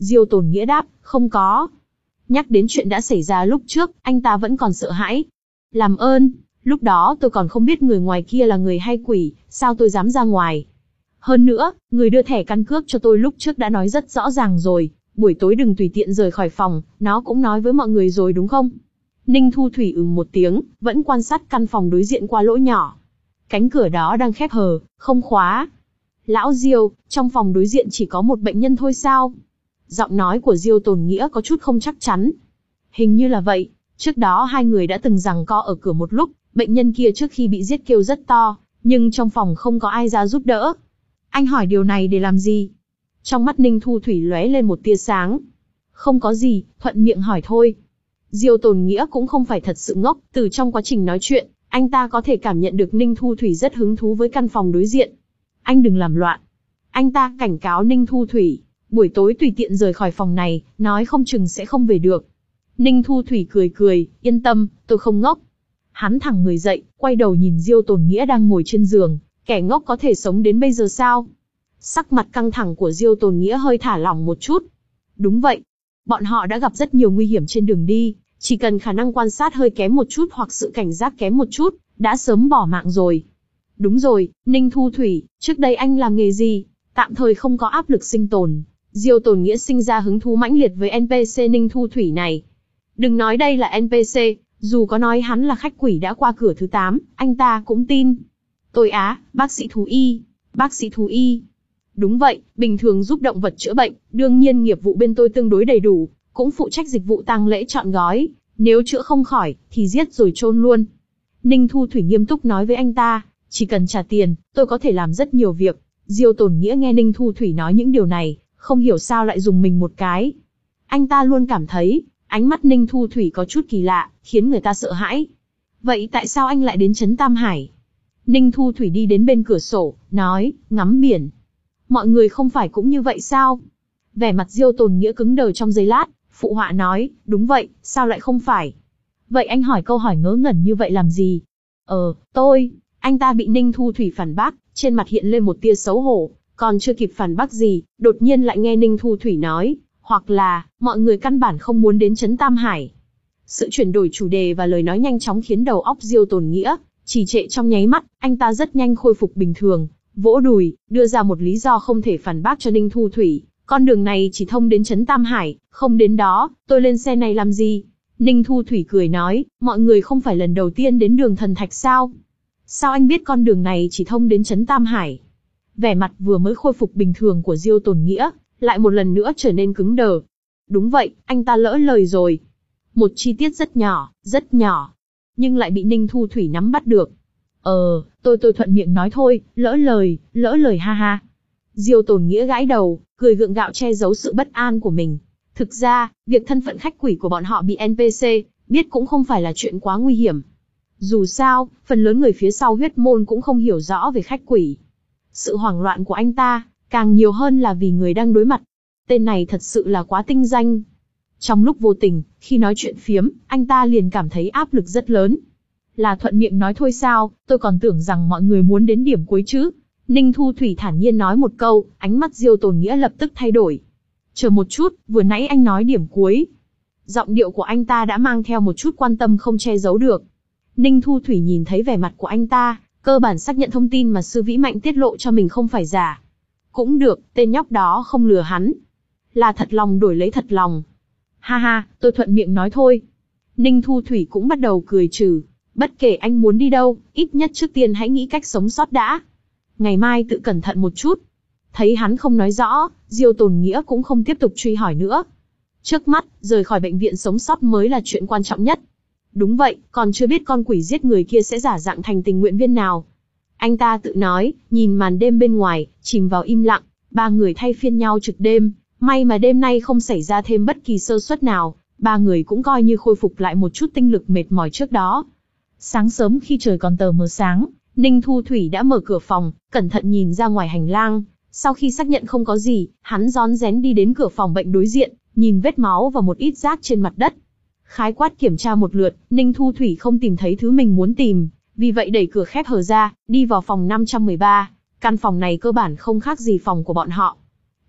Diêu Tồn Nghĩa đáp, không có. Nhắc đến chuyện đã xảy ra lúc trước, anh ta vẫn còn sợ hãi. Làm ơn, lúc đó tôi còn không biết người ngoài kia là người hay quỷ, sao tôi dám ra ngoài. Hơn nữa, người đưa thẻ căn cước cho tôi lúc trước đã nói rất rõ ràng rồi, buổi tối đừng tùy tiện rời khỏi phòng, nó cũng nói với mọi người rồi đúng không? Ninh Thu Thủy ừm một tiếng, vẫn quan sát căn phòng đối diện qua lỗ nhỏ. Cánh cửa đó đang khép hờ, không khóa. Lão Diêu, trong phòng đối diện chỉ có một bệnh nhân thôi sao? Giọng nói của Diêu Tồn Nghĩa có chút không chắc chắn. Hình như là vậy, trước đó hai người đã từng giằng co ở cửa một lúc, bệnh nhân kia trước khi bị giết kêu rất to, nhưng trong phòng không có ai ra giúp đỡ. Anh hỏi điều này để làm gì? Trong mắt Ninh Thu Thủy lóe lên một tia sáng. Không có gì, thuận miệng hỏi thôi. Diêu Tồn Nghĩa cũng không phải thật sự ngốc, từ trong quá trình nói chuyện, anh ta có thể cảm nhận được Ninh Thu Thủy rất hứng thú với căn phòng đối diện. Anh đừng làm loạn. Anh ta cảnh cáo Ninh Thu Thủy, buổi tối tùy tiện rời khỏi phòng này, nói không chừng sẽ không về được. Ninh Thu Thủy cười cười, yên tâm, tôi không ngốc. Hắn thẳng người dậy, quay đầu nhìn Diêu Tồn Nghĩa đang ngồi trên giường, kẻ ngốc có thể sống đến bây giờ sao? Sắc mặt căng thẳng của Diêu Tồn Nghĩa hơi thả lỏng một chút. Đúng vậy, bọn họ đã gặp rất nhiều nguy hiểm trên đường đi, chỉ cần khả năng quan sát hơi kém một chút hoặc sự cảnh giác kém một chút, đã sớm bỏ mạng rồi. Đúng rồi, Ninh Thu Thủy, trước đây anh làm nghề gì? Tạm thời không có áp lực sinh tồn. Diêu Tồn Nghĩa sinh ra hứng thú mãnh liệt với en pê xê Ninh Thu Thủy này. Đừng nói đây là en pê xê, dù có nói hắn là khách quỷ đã qua cửa thứ tám, anh ta cũng tin. Tôi á, bác sĩ thú y, bác sĩ thú y. Đúng vậy, bình thường giúp động vật chữa bệnh, đương nhiên nghiệp vụ bên tôi tương đối đầy đủ, cũng phụ trách dịch vụ tang lễ trọn gói, nếu chữa không khỏi, thì giết rồi chôn luôn. Ninh Thu Thủy nghiêm túc nói với anh ta, chỉ cần trả tiền, tôi có thể làm rất nhiều việc. Diêu Tồn Nghĩa nghe Ninh Thu Thủy nói những điều này, không hiểu sao lại dùng mình một cái. Anh ta luôn cảm thấy, ánh mắt Ninh Thu Thủy có chút kỳ lạ, khiến người ta sợ hãi. Vậy tại sao anh lại đến Trấn Tam Hải? Ninh Thu Thủy đi đến bên cửa sổ, nói, ngắm biển. Mọi người không phải cũng như vậy sao? Vẻ mặt Diêu Tồn Nghĩa cứng đờ trong giây lát, phụ họa nói, đúng vậy, sao lại không phải? Vậy anh hỏi câu hỏi ngớ ngẩn như vậy làm gì? Ờ, tôi, anh ta bị Ninh Thu Thủy phản bác, trên mặt hiện lên một tia xấu hổ, còn chưa kịp phản bác gì, đột nhiên lại nghe Ninh Thu Thủy nói, hoặc là, mọi người căn bản không muốn đến Trấn Tam Hải. Sự chuyển đổi chủ đề và lời nói nhanh chóng khiến đầu óc Diêu Tồn Nghĩa trì trệ trong nháy mắt, anh ta rất nhanh khôi phục bình thường, vỗ đùi, đưa ra một lý do không thể phản bác cho Ninh Thu Thủy. Con đường này chỉ thông đến Trấn Tam Hải, không đến đó, tôi lên xe này làm gì? Ninh Thu Thủy cười nói, mọi người không phải lần đầu tiên đến đường Thần Thạch sao? Sao anh biết con đường này chỉ thông đến Trấn Tam Hải? Vẻ mặt vừa mới khôi phục bình thường của Diêu Tồn Nghĩa, lại một lần nữa trở nên cứng đờ. Đúng vậy, anh ta lỡ lời rồi. Một chi tiết rất nhỏ, rất nhỏ, nhưng lại bị Ninh Thu Thủy nắm bắt được. Ờ, tôi tôi thuận miệng nói thôi, lỡ lời, lỡ lời ha ha. Diêu Tồn Nghĩa gãi đầu, cười gượng gạo che giấu sự bất an của mình. Thực ra, việc thân phận khách quỷ của bọn họ bị en pê xê biết cũng không phải là chuyện quá nguy hiểm. Dù sao, phần lớn người phía sau huyết môn cũng không hiểu rõ về khách quỷ. Sự hoảng loạn của anh ta, càng nhiều hơn là vì người đang đối mặt. Tên này thật sự là quá tinh danh. Trong lúc vô tình, khi nói chuyện phiếm, anh ta liền cảm thấy áp lực rất lớn. Là thuận miệng nói thôi sao, tôi còn tưởng rằng mọi người muốn đến điểm cuối chứ. Ninh Thu Thủy thản nhiên nói một câu, ánh mắt Diêu Tồn Nghĩa lập tức thay đổi. Chờ một chút, vừa nãy anh nói điểm cuối. Giọng điệu của anh ta đã mang theo một chút quan tâm không che giấu được. Ninh Thu Thủy nhìn thấy vẻ mặt của anh ta, cơ bản xác nhận thông tin mà Sư Vĩ Mạnh tiết lộ cho mình không phải giả. Cũng được, tên nhóc đó không lừa hắn. Là thật lòng đổi lấy thật lòng. Ha ha, tôi thuận miệng nói thôi. Ninh Thu Thủy cũng bắt đầu cười trừ. Bất kể anh muốn đi đâu, ít nhất trước tiên hãy nghĩ cách sống sót đã. Ngày mai tự cẩn thận một chút. Thấy hắn không nói rõ, Diêu Tồn Nghĩa cũng không tiếp tục truy hỏi nữa. Trước mắt, rời khỏi bệnh viện sống sót mới là chuyện quan trọng nhất. Đúng vậy, còn chưa biết con quỷ giết người kia sẽ giả dạng thành tình nguyện viên nào. Anh ta tự nói, nhìn màn đêm bên ngoài, chìm vào im lặng, ba người thay phiên nhau trực đêm. May mà đêm nay không xảy ra thêm bất kỳ sơ suất nào, ba người cũng coi như khôi phục lại một chút tinh lực mệt mỏi trước đó. Sáng sớm khi trời còn tờ mờ sáng, Ninh Thu Thủy đã mở cửa phòng, cẩn thận nhìn ra ngoài hành lang. Sau khi xác nhận không có gì, hắn rón rén đi đến cửa phòng bệnh đối diện, nhìn vết máu và một ít rác trên mặt đất. Khái quát kiểm tra một lượt, Ninh Thu Thủy không tìm thấy thứ mình muốn tìm, vì vậy đẩy cửa khép hờ ra, đi vào phòng năm trăm mười ba. Căn phòng này cơ bản không khác gì phòng của bọn họ.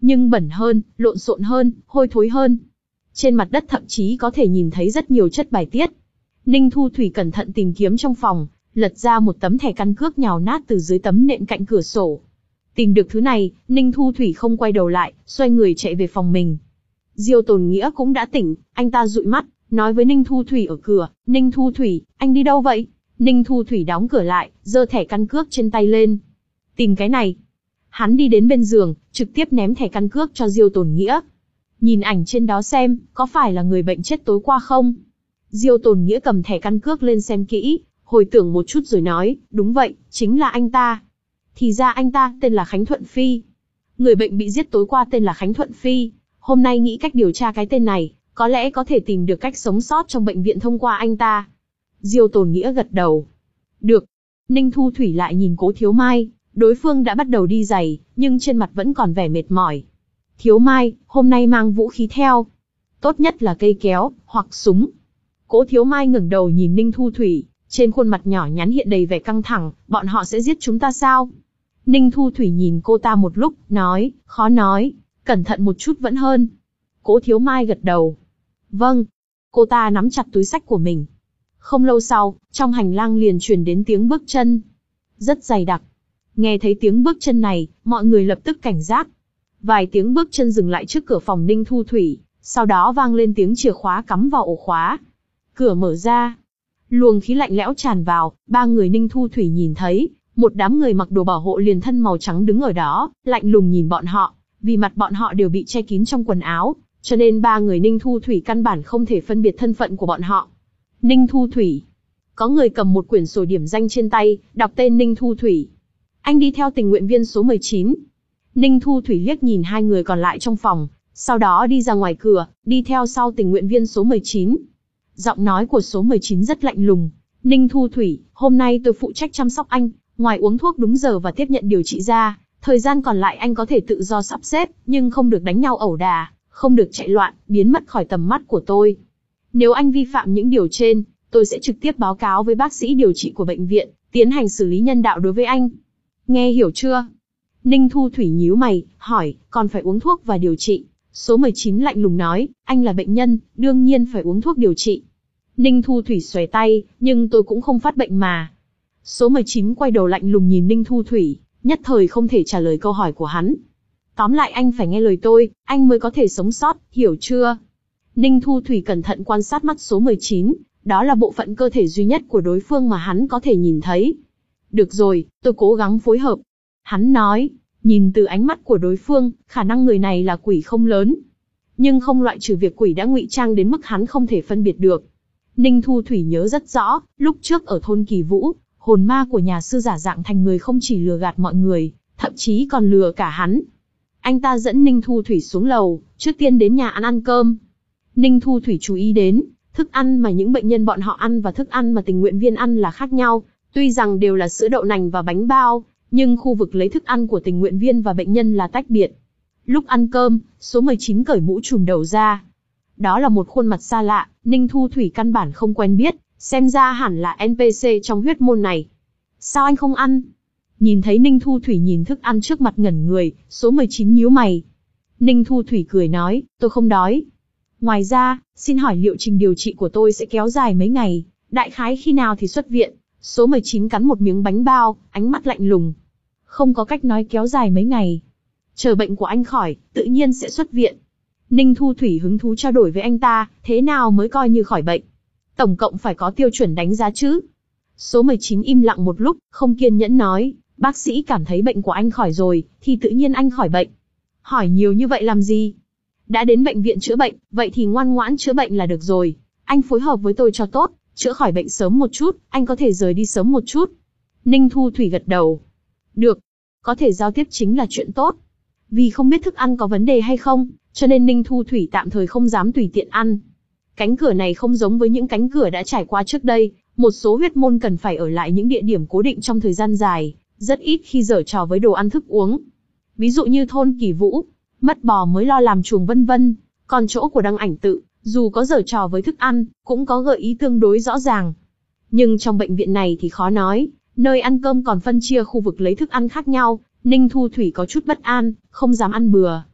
nhưng bẩn hơn, lộn xộn hơn, hôi thối hơn. Trên mặt đất thậm chí có thể nhìn thấy rất nhiều chất bài tiết. Ninh Thu Thủy cẩn thận tìm kiếm trong phòng, lật ra một tấm thẻ căn cước nhào nát từ dưới tấm nệm cạnh cửa sổ. Tìm được thứ này, Ninh Thu Thủy không quay đầu lại, xoay người chạy về phòng mình. Diêu Tồn Nghĩa cũng đã tỉnh, anh ta dụi mắt, nói với Ninh Thu Thủy ở cửa, Ninh Thu Thủy, anh đi đâu vậy? Ninh Thu Thủy đóng cửa lại, giơ thẻ căn cước trên tay lên. Tìm cái này. Hắn đi đến bên giường, trực tiếp ném thẻ căn cước cho Diêu Tồn Nghĩa. Nhìn ảnh trên đó xem, có phải là người bệnh chết tối qua không? Diêu Tồn Nghĩa cầm thẻ căn cước lên xem kỹ, hồi tưởng một chút rồi nói, đúng vậy, chính là anh ta. Thì ra anh ta tên là Khánh Thuận Phi. Người bệnh bị giết tối qua tên là Khánh Thuận Phi. Hôm nay nghĩ cách điều tra cái tên này, có lẽ có thể tìm được cách sống sót trong bệnh viện thông qua anh ta. Diêu Tồn Nghĩa gật đầu. Được. Ninh Thu Thủy lại nhìn Cố Thiếu Mai, đối phương đã bắt đầu đi giày, nhưng trên mặt vẫn còn vẻ mệt mỏi. Thiếu Mai, hôm nay mang vũ khí theo. Tốt nhất là cây kéo, hoặc súng. Cố Thiếu Mai ngẩng đầu nhìn Ninh Thu Thủy, trên khuôn mặt nhỏ nhắn hiện đầy vẻ căng thẳng, bọn họ sẽ giết chúng ta sao? Ninh Thu Thủy nhìn cô ta một lúc, nói, khó nói, cẩn thận một chút vẫn hơn. Cố Thiếu Mai gật đầu. Vâng. Cô ta nắm chặt túi xách của mình. Không lâu sau, trong hành lang liền truyền đến tiếng bước chân. Rất dày đặc. Nghe thấy tiếng bước chân này, mọi người lập tức cảnh giác. Vài tiếng bước chân dừng lại trước cửa phòng Ninh Thu Thủy, sau đó vang lên tiếng chìa khóa cắm vào ổ khóa. Cửa mở ra. Luồng khí lạnh lẽo tràn vào, ba người Ninh Thu Thủy nhìn thấy, một đám người mặc đồ bảo hộ liền thân màu trắng đứng ở đó, lạnh lùng nhìn bọn họ, vì mặt bọn họ đều bị che kín trong quần áo, cho nên ba người Ninh Thu Thủy căn bản không thể phân biệt thân phận của bọn họ. Ninh Thu Thủy. Có người cầm một quyển sổ điểm danh trên tay, đọc tên Ninh Thu Thủy. Anh đi theo tình nguyện viên số mười chín. Ninh Thu Thủy liếc nhìn hai người còn lại trong phòng, sau đó đi ra ngoài cửa, đi theo sau tình nguyện viên số mười chín. Giọng nói của số mười chín rất lạnh lùng. Ninh Thu Thủy, hôm nay tôi phụ trách chăm sóc anh, ngoài uống thuốc đúng giờ và tiếp nhận điều trị ra, thời gian còn lại anh có thể tự do sắp xếp, nhưng không được đánh nhau ẩu đả, không được chạy loạn, biến mất khỏi tầm mắt của tôi. Nếu anh vi phạm những điều trên, tôi sẽ trực tiếp báo cáo với bác sĩ điều trị của bệnh viện, tiến hành xử lý nhân đạo đối với anh. Nghe hiểu chưa? Ninh Thu Thủy nhíu mày, hỏi, còn phải uống thuốc và điều trị. Số mười chín lạnh lùng nói, anh là bệnh nhân, đương nhiên phải uống thuốc điều trị. Ninh Thu Thủy xòe tay, nhưng tôi cũng không phát bệnh mà. Số mười chín quay đầu lạnh lùng nhìn Ninh Thu Thủy, nhất thời không thể trả lời câu hỏi của hắn. Tóm lại anh phải nghe lời tôi, anh mới có thể sống sót, hiểu chưa? Ninh Thu Thủy cẩn thận quan sát mắt số mười chín, đó là bộ phận cơ thể duy nhất của đối phương mà hắn có thể nhìn thấy. Được rồi, tôi cố gắng phối hợp. Hắn nói, nhìn từ ánh mắt của đối phương, khả năng người này là quỷ không lớn. Nhưng không loại trừ việc quỷ đã ngụy trang đến mức hắn không thể phân biệt được. Ninh Thu Thủy nhớ rất rõ, lúc trước ở thôn Kỳ Vũ, hồn ma của nhà sư giả dạng thành người không chỉ lừa gạt mọi người, thậm chí còn lừa cả hắn. Anh ta dẫn Ninh Thu Thủy xuống lầu, trước tiên đến nhà ăn ăn cơm. Ninh Thu Thủy chú ý đến, thức ăn mà những bệnh nhân bọn họ ăn và thức ăn mà tình nguyện viên ăn là khác nhau. Tuy rằng đều là sữa đậu nành và bánh bao, nhưng khu vực lấy thức ăn của tình nguyện viên và bệnh nhân là tách biệt. Lúc ăn cơm, số mười chín cởi mũ trùm đầu ra. Đó là một khuôn mặt xa lạ, Ninh Thu Thủy căn bản không quen biết, xem ra hẳn là en pê xê trong huyết môn này. Sao anh không ăn? Nhìn thấy Ninh Thu Thủy nhìn thức ăn trước mặt ngẩn người, số mười chín nhíu mày. Ninh Thu Thủy cười nói, tôi không đói. Ngoài ra, xin hỏi liệu trình điều trị của tôi sẽ kéo dài mấy ngày, đại khái khi nào thì xuất viện? Số mười chín cắn một miếng bánh bao, ánh mắt lạnh lùng. Không có cách nói kéo dài mấy ngày. Chờ bệnh của anh khỏi, tự nhiên sẽ xuất viện. Ninh Thu Thủy hứng thú trao đổi với anh ta, thế nào mới coi như khỏi bệnh? Tổng cộng phải có tiêu chuẩn đánh giá chứ? Số mười chín im lặng một lúc, không kiên nhẫn nói, bác sĩ cảm thấy bệnh của anh khỏi rồi, thì tự nhiên anh khỏi bệnh. Hỏi nhiều như vậy làm gì? Đã đến bệnh viện chữa bệnh, vậy thì ngoan ngoãn chữa bệnh là được rồi. Anh phối hợp với tôi cho tốt, chữa khỏi bệnh sớm một chút, anh có thể rời đi sớm một chút. Ninh Thu Thủy gật đầu. Được, có thể giao tiếp chính là chuyện tốt. Vì không biết thức ăn có vấn đề hay không, cho nên Ninh Thu Thủy tạm thời không dám tùy tiện ăn. Cánh cửa này không giống với những cánh cửa đã trải qua trước đây, một số huyết môn cần phải ở lại những địa điểm cố định trong thời gian dài, rất ít khi giở trò với đồ ăn thức uống. Ví dụ như thôn Kỳ Vũ, mất bò mới lo làm chuồng vân vân, còn chỗ của Đăng Ảnh Tự, dù có giở trò với thức ăn, cũng có gợi ý tương đối rõ ràng. Nhưng trong bệnh viện này thì khó nói, nơi ăn cơm còn phân chia khu vực lấy thức ăn khác nhau, Ninh Thu Thủy có chút bất an, không dám ăn bừa.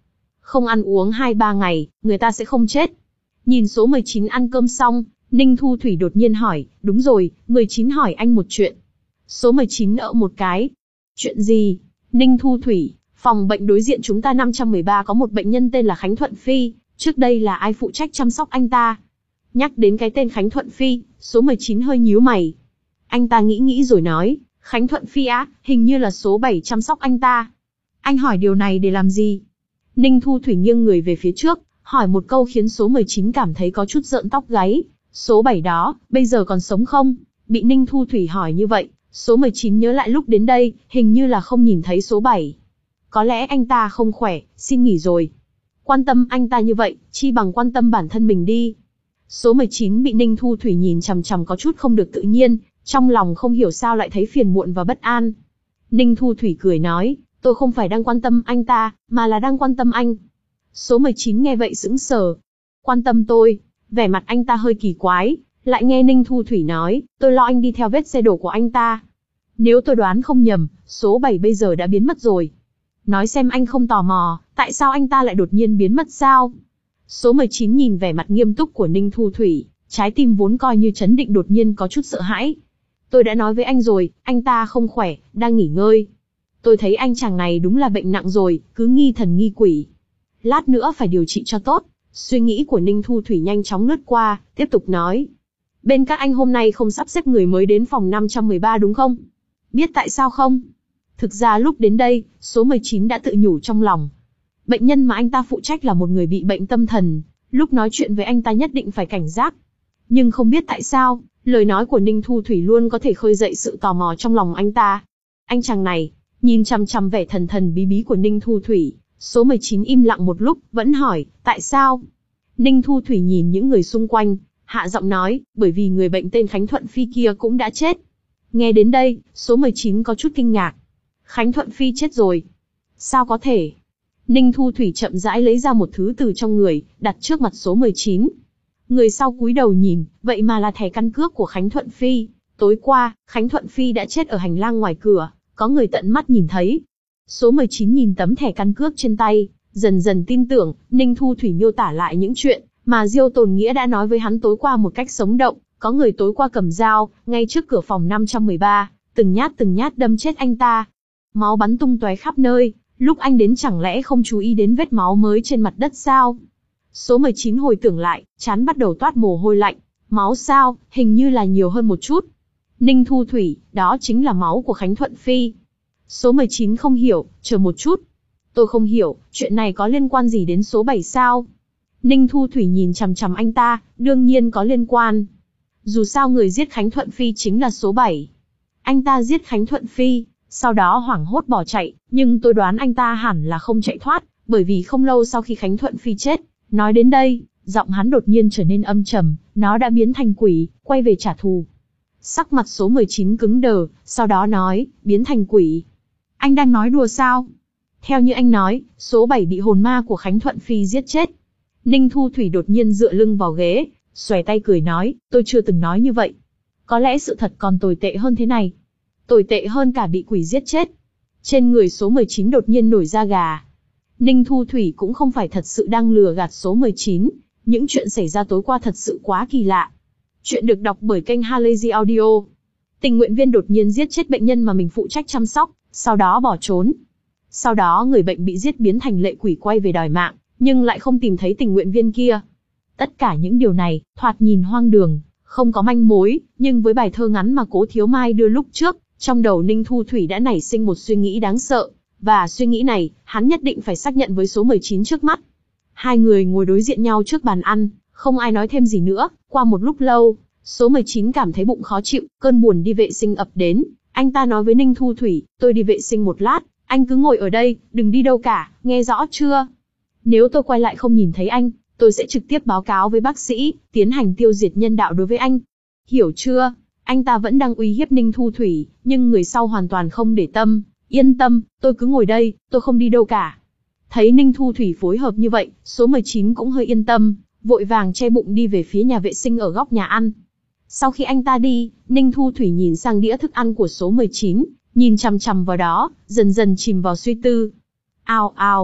không ăn uống hai ba ngày, người ta sẽ không chết. Nhìn số mười chín ăn cơm xong, Ninh Thu Thủy đột nhiên hỏi, đúng rồi, mười chín hỏi anh một chuyện. Số mười chín ợ một cái. Chuyện gì? Ninh Thu Thủy, phòng bệnh đối diện chúng ta năm trăm mười ba có một bệnh nhân tên là Khánh Thuận Phi, trước đây là ai phụ trách chăm sóc anh ta? Nhắc đến cái tên Khánh Thuận Phi, số mười chín hơi nhíu mày. Anh ta nghĩ nghĩ rồi nói, Khánh Thuận Phi á, hình như là số bảy chăm sóc anh ta. Anh hỏi điều này để làm gì? Ninh Thu Thủy nghiêng người về phía trước, hỏi một câu khiến số mười chín cảm thấy có chút rợn tóc gáy. Số bảy đó, bây giờ còn sống không? Bị Ninh Thu Thủy hỏi như vậy, số mười chín nhớ lại lúc đến đây, hình như là không nhìn thấy số bảy. Có lẽ anh ta không khỏe, xin nghỉ rồi. Quan tâm anh ta như vậy, chi bằng quan tâm bản thân mình đi. Số mười chín bị Ninh Thu Thủy nhìn chằm chằm có chút không được tự nhiên, trong lòng không hiểu sao lại thấy phiền muộn và bất an. Ninh Thu Thủy cười nói, tôi không phải đang quan tâm anh ta, mà là đang quan tâm anh. Số mười chín nghe vậy sững sờ. Quan tâm tôi? Vẻ mặt anh ta hơi kỳ quái, lại nghe Ninh Thu Thủy nói, tôi lo anh đi theo vết xe đổ của anh ta. Nếu tôi đoán không nhầm, số bảy bây giờ đã biến mất rồi. Nói xem anh không tò mò, tại sao anh ta lại đột nhiên biến mất sao? Số mười chín nhìn vẻ mặt nghiêm túc của Ninh Thu Thủy, trái tim vốn coi như trấn định đột nhiên có chút sợ hãi. Tôi đã nói với anh rồi, anh ta không khỏe, đang nghỉ ngơi. Tôi thấy anh chàng này đúng là bệnh nặng rồi, cứ nghi thần nghi quỷ. Lát nữa phải điều trị cho tốt. Suy nghĩ của Ninh Thu Thủy nhanh chóng lướt qua, tiếp tục nói. Bên các anh hôm nay không sắp xếp người mới đến phòng năm trăm mười ba đúng không? Biết tại sao không? Thực ra lúc đến đây, số mười chín đã tự nhủ trong lòng. Bệnh nhân mà anh ta phụ trách là một người bị bệnh tâm thần, lúc nói chuyện với anh ta nhất định phải cảnh giác. Nhưng không biết tại sao, lời nói của Ninh Thu Thủy luôn có thể khơi dậy sự tò mò trong lòng anh ta. Anh chàng này, nhìn chằm chằm vẻ thần thần bí bí của Ninh Thu Thủy, số mười chín im lặng một lúc, vẫn hỏi, tại sao? Ninh Thu Thủy nhìn những người xung quanh, hạ giọng nói, bởi vì người bệnh tên Khánh Thuận Phi kia cũng đã chết. Nghe đến đây, số mười chín có chút kinh ngạc. Khánh Thuận Phi chết rồi. Sao có thể? Ninh Thu Thủy chậm rãi lấy ra một thứ từ trong người, đặt trước mặt số mười chín. Người sau cúi đầu nhìn, vậy mà là thẻ căn cước của Khánh Thuận Phi. Tối qua, Khánh Thuận Phi đã chết ở hành lang ngoài cửa, có người tận mắt nhìn thấy. Số mười chín nhìn tấm thẻ căn cước trên tay, dần dần tin tưởng, Ninh Thu Thủy miêu tả lại những chuyện mà Diêu Tồn Nghĩa đã nói với hắn tối qua một cách sống động. Có người tối qua cầm dao, ngay trước cửa phòng năm trăm mười ba, từng nhát từng nhát đâm chết anh ta. Máu bắn tung tóe khắp nơi, lúc anh đến chẳng lẽ không chú ý đến vết máu mới trên mặt đất sao? Số mười chín hồi tưởng lại, trán bắt đầu toát mồ hôi lạnh. Máu sao, hình như là nhiều hơn một chút. Ninh Thu Thủy, đó chính là máu của Khánh Thuận Phi. Số mười chín không hiểu, chờ một chút. Tôi không hiểu, chuyện này có liên quan gì đến số bảy sao? Ninh Thu Thủy nhìn chằm chằm anh ta, đương nhiên có liên quan. Dù sao người giết Khánh Thuận Phi chính là số bảy. Anh ta giết Khánh Thuận Phi, sau đó hoảng hốt bỏ chạy, nhưng tôi đoán anh ta hẳn là không chạy thoát, bởi vì không lâu sau khi Khánh Thuận Phi chết, nói đến đây, giọng hắn đột nhiên trở nên âm trầm, nó đã biến thành quỷ, quay về trả thù. Sắc mặt số mười chín cứng đờ, sau đó nói, biến thành quỷ. Anh đang nói đùa sao? Theo như anh nói, số bảy bị hồn ma của Khánh Thuận Phi giết chết. Ninh Thu Thủy đột nhiên dựa lưng vào ghế, xòe tay cười nói, tôi chưa từng nói như vậy. Có lẽ sự thật còn tồi tệ hơn thế này. Tồi tệ hơn cả bị quỷ giết chết. Trên người số mười chín đột nhiên nổi da gà. Ninh Thu Thủy cũng không phải thật sự đang lừa gạt số mười chín, những chuyện xảy ra tối qua thật sự quá kỳ lạ. Chuyện được đọc bởi kênh Halazy Audio. Tình nguyện viên đột nhiên giết chết bệnh nhân mà mình phụ trách chăm sóc, sau đó bỏ trốn. Sau đó người bệnh bị giết biến thành lệ quỷ quay về đòi mạng, nhưng lại không tìm thấy tình nguyện viên kia. Tất cả những điều này, thoạt nhìn hoang đường, không có manh mối, nhưng với bài thơ ngắn mà Cố Thiếu Mai đưa lúc trước, trong đầu Ninh Thu Thủy đã nảy sinh một suy nghĩ đáng sợ, và suy nghĩ này, hắn nhất định phải xác nhận với số mười chín trước mắt. Hai người ngồi đối diện nhau trước bàn ăn, không ai nói thêm gì nữa, qua một lúc lâu, số mười chín cảm thấy bụng khó chịu, cơn buồn đi vệ sinh ập đến, anh ta nói với Ninh Thu Thủy, tôi đi vệ sinh một lát, anh cứ ngồi ở đây, đừng đi đâu cả, nghe rõ chưa? Nếu tôi quay lại không nhìn thấy anh, tôi sẽ trực tiếp báo cáo với bác sĩ, tiến hành tiêu diệt nhân đạo đối với anh. Hiểu chưa? Anh ta vẫn đang uy hiếp Ninh Thu Thủy, nhưng người sau hoàn toàn không để tâm. Yên tâm, tôi cứ ngồi đây, tôi không đi đâu cả. Thấy Ninh Thu Thủy phối hợp như vậy, số mười chín cũng hơi yên tâm, vội vàng che bụng đi về phía nhà vệ sinh ở góc nhà ăn. Sau khi anh ta đi, Ninh Thu Thủy nhìn sang đĩa thức ăn của số mười chín, nhìn chằm chằm vào đó, dần dần chìm vào suy tư. Ao ao.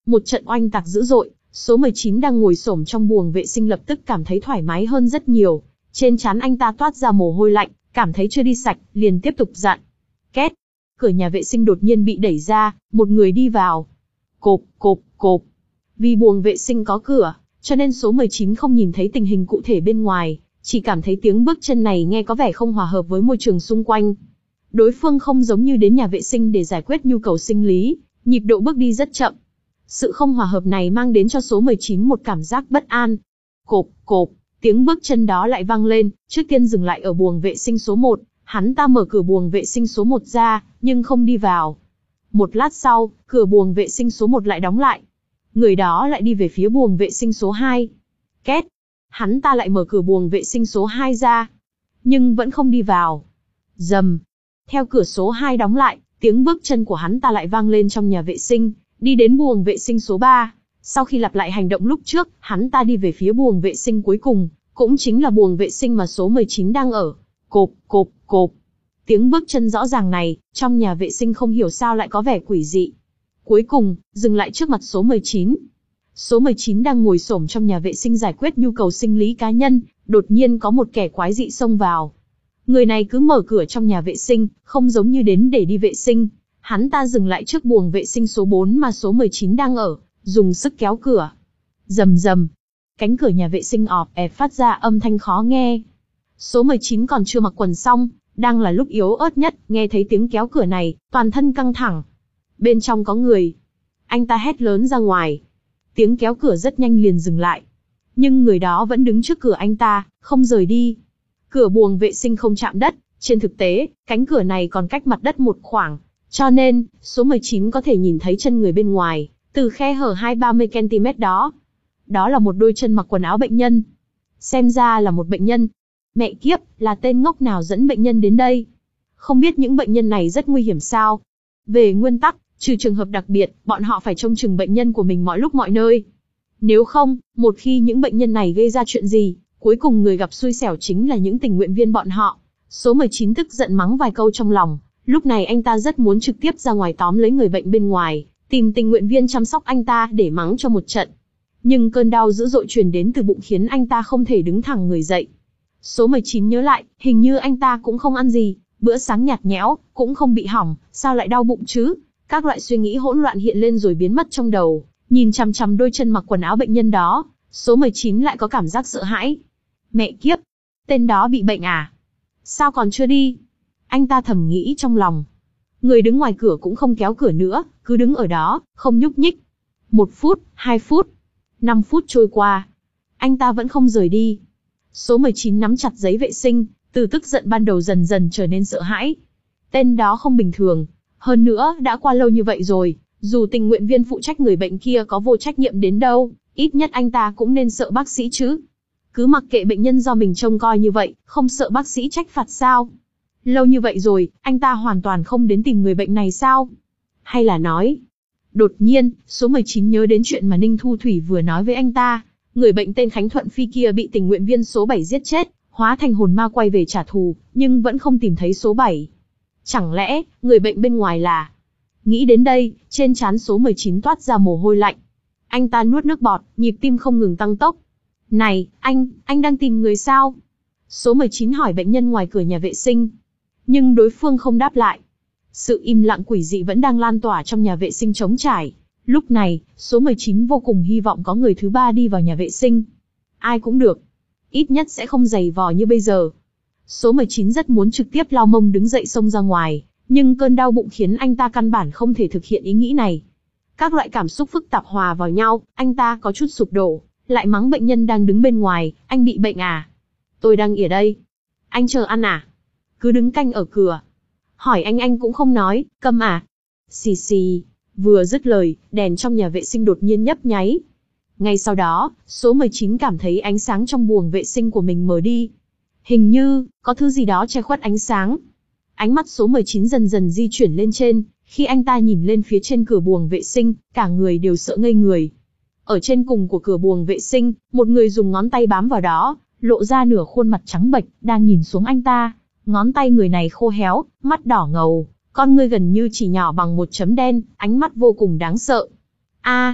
Một trận oanh tạc dữ dội, số mười chín đang ngồi xổm trong buồng vệ sinh lập tức cảm thấy thoải mái hơn rất nhiều. Trên trán anh ta toát ra mồ hôi lạnh, cảm thấy chưa đi sạch, liền tiếp tục dặn. Két. Cửa nhà vệ sinh đột nhiên bị đẩy ra, một người đi vào. Cộp, cộp, cộp. Vì buồng vệ sinh có cửa, cho nên số mười chín không nhìn thấy tình hình cụ thể bên ngoài, chỉ cảm thấy tiếng bước chân này nghe có vẻ không hòa hợp với môi trường xung quanh. Đối phương không giống như đến nhà vệ sinh để giải quyết nhu cầu sinh lý, nhịp độ bước đi rất chậm. Sự không hòa hợp này mang đến cho số mười chín một cảm giác bất an. Cộp, cộp, tiếng bước chân đó lại vang lên, trước tiên dừng lại ở buồng vệ sinh số một, hắn ta mở cửa buồng vệ sinh số một ra, nhưng không đi vào. Một lát sau, cửa buồng vệ sinh số một lại đóng lại. Người đó lại đi về phía buồng vệ sinh số hai. Két. Hắn ta lại mở cửa buồng vệ sinh số hai ra, nhưng vẫn không đi vào. Rầm. Theo cửa số hai đóng lại, tiếng bước chân của hắn ta lại vang lên trong nhà vệ sinh, đi đến buồng vệ sinh số ba. Sau khi lặp lại hành động lúc trước, hắn ta đi về phía buồng vệ sinh cuối cùng, cũng chính là buồng vệ sinh mà số mười chín đang ở. Cộp, cộp, cộp. Tiếng bước chân rõ ràng này, trong nhà vệ sinh không hiểu sao lại có vẻ quỷ dị. Cuối cùng, dừng lại trước mặt số mười chín. Số mười chín đang ngồi xổm trong nhà vệ sinh giải quyết nhu cầu sinh lý cá nhân, đột nhiên có một kẻ quái dị xông vào. Người này cứ mở cửa trong nhà vệ sinh, không giống như đến để đi vệ sinh. Hắn ta dừng lại trước buồng vệ sinh số bốn mà số mười chín đang ở, dùng sức kéo cửa. Rầm rầm. Cánh cửa nhà vệ sinh ọp ẹp phát ra âm thanh khó nghe. Số mười chín còn chưa mặc quần xong, đang là lúc yếu ớt nhất, nghe thấy tiếng kéo cửa này, toàn thân căng thẳng. Bên trong có người. Anh ta hét lớn ra ngoài. Tiếng kéo cửa rất nhanh liền dừng lại. Nhưng người đó vẫn đứng trước cửa anh ta, không rời đi. Cửa buồng vệ sinh không chạm đất, trên thực tế, cánh cửa này còn cách mặt đất một khoảng. Cho nên, số mười chín có thể nhìn thấy chân người bên ngoài, từ khe hở hai ba mươi ki-lô-mét đó. Đó là một đôi chân mặc quần áo bệnh nhân. Xem ra là một bệnh nhân. Mẹ kiếp, là tên ngốc nào dẫn bệnh nhân đến đây? Không biết những bệnh nhân này rất nguy hiểm sao? Về nguyên tắc, trừ trường hợp đặc biệt, bọn họ phải trông chừng bệnh nhân của mình mọi lúc mọi nơi. Nếu không, một khi những bệnh nhân này gây ra chuyện gì, cuối cùng người gặp xui xẻo chính là những tình nguyện viên bọn họ. Số mười chín tức giận mắng vài câu trong lòng, lúc này anh ta rất muốn trực tiếp ra ngoài tóm lấy người bệnh bên ngoài, tìm tình nguyện viên chăm sóc anh ta để mắng cho một trận. Nhưng cơn đau dữ dội truyền đến từ bụng khiến anh ta không thể đứng thẳng người dậy. Số mười chín nhớ lại, hình như anh ta cũng không ăn gì, bữa sáng nhạt nhẽo, cũng không bị hỏng, sao lại đau bụng chứ? Các loại suy nghĩ hỗn loạn hiện lên rồi biến mất trong đầu, nhìn chằm chằm đôi chân mặc quần áo bệnh nhân đó, số mười chín lại có cảm giác sợ hãi. Mẹ kiếp, tên đó bị bệnh à? Sao còn chưa đi? Anh ta thầm nghĩ trong lòng. Người đứng ngoài cửa cũng không kéo cửa nữa, cứ đứng ở đó, không nhúc nhích. Một phút, hai phút, năm phút trôi qua. Anh ta vẫn không rời đi. Số mười chín nắm chặt giấy vệ sinh, từ tức giận ban đầu dần dần trở nên sợ hãi. Tên đó không bình thường. Hơn nữa, đã qua lâu như vậy rồi, dù tình nguyện viên phụ trách người bệnh kia có vô trách nhiệm đến đâu, ít nhất anh ta cũng nên sợ bác sĩ chứ. Cứ mặc kệ bệnh nhân do mình trông coi như vậy, không sợ bác sĩ trách phạt sao? Lâu như vậy rồi, anh ta hoàn toàn không đến tìm người bệnh này sao? Hay là nói... Đột nhiên, số mười chín nhớ đến chuyện mà Ninh Thu Thủy vừa nói với anh ta. Người bệnh tên Khánh Thuận Phi kia bị tình nguyện viên số bảy giết chết, hóa thành hồn ma quay về trả thù, nhưng vẫn không tìm thấy số bảy. Chẳng lẽ, người bệnh bên ngoài là... Nghĩ đến đây, trên trán số mười chín toát ra mồ hôi lạnh. Anh ta nuốt nước bọt, nhịp tim không ngừng tăng tốc. Này, anh, anh đang tìm người sao? Số mười chín hỏi bệnh nhân ngoài cửa nhà vệ sinh. Nhưng đối phương không đáp lại. Sự im lặng quỷ dị vẫn đang lan tỏa trong nhà vệ sinh trống trải. Lúc này, số mười chín vô cùng hy vọng có người thứ ba đi vào nhà vệ sinh. Ai cũng được. Ít nhất sẽ không giày vò như bây giờ. Số mười chín rất muốn trực tiếp lao mông đứng dậy xông ra ngoài, nhưng cơn đau bụng khiến anh ta căn bản không thể thực hiện ý nghĩ này. Các loại cảm xúc phức tạp hòa vào nhau, anh ta có chút sụp đổ, lại mắng bệnh nhân đang đứng bên ngoài, anh bị bệnh à? Tôi đang ở đây. Anh chờ ăn à? Cứ đứng canh ở cửa. Hỏi anh anh cũng không nói, câm à? Xì xì, vừa dứt lời, đèn trong nhà vệ sinh đột nhiên nhấp nháy. Ngay sau đó, số mười chín cảm thấy ánh sáng trong buồng vệ sinh của mình mờ đi. Hình như, có thứ gì đó che khuất ánh sáng. Ánh mắt số mười chín dần dần di chuyển lên trên, khi anh ta nhìn lên phía trên cửa buồng vệ sinh, cả người đều sợ ngây người. Ở trên cùng của cửa buồng vệ sinh, một người dùng ngón tay bám vào đó, lộ ra nửa khuôn mặt trắng bệch, đang nhìn xuống anh ta. Ngón tay người này khô héo, mắt đỏ ngầu, con ngươi gần như chỉ nhỏ bằng một chấm đen, ánh mắt vô cùng đáng sợ. A,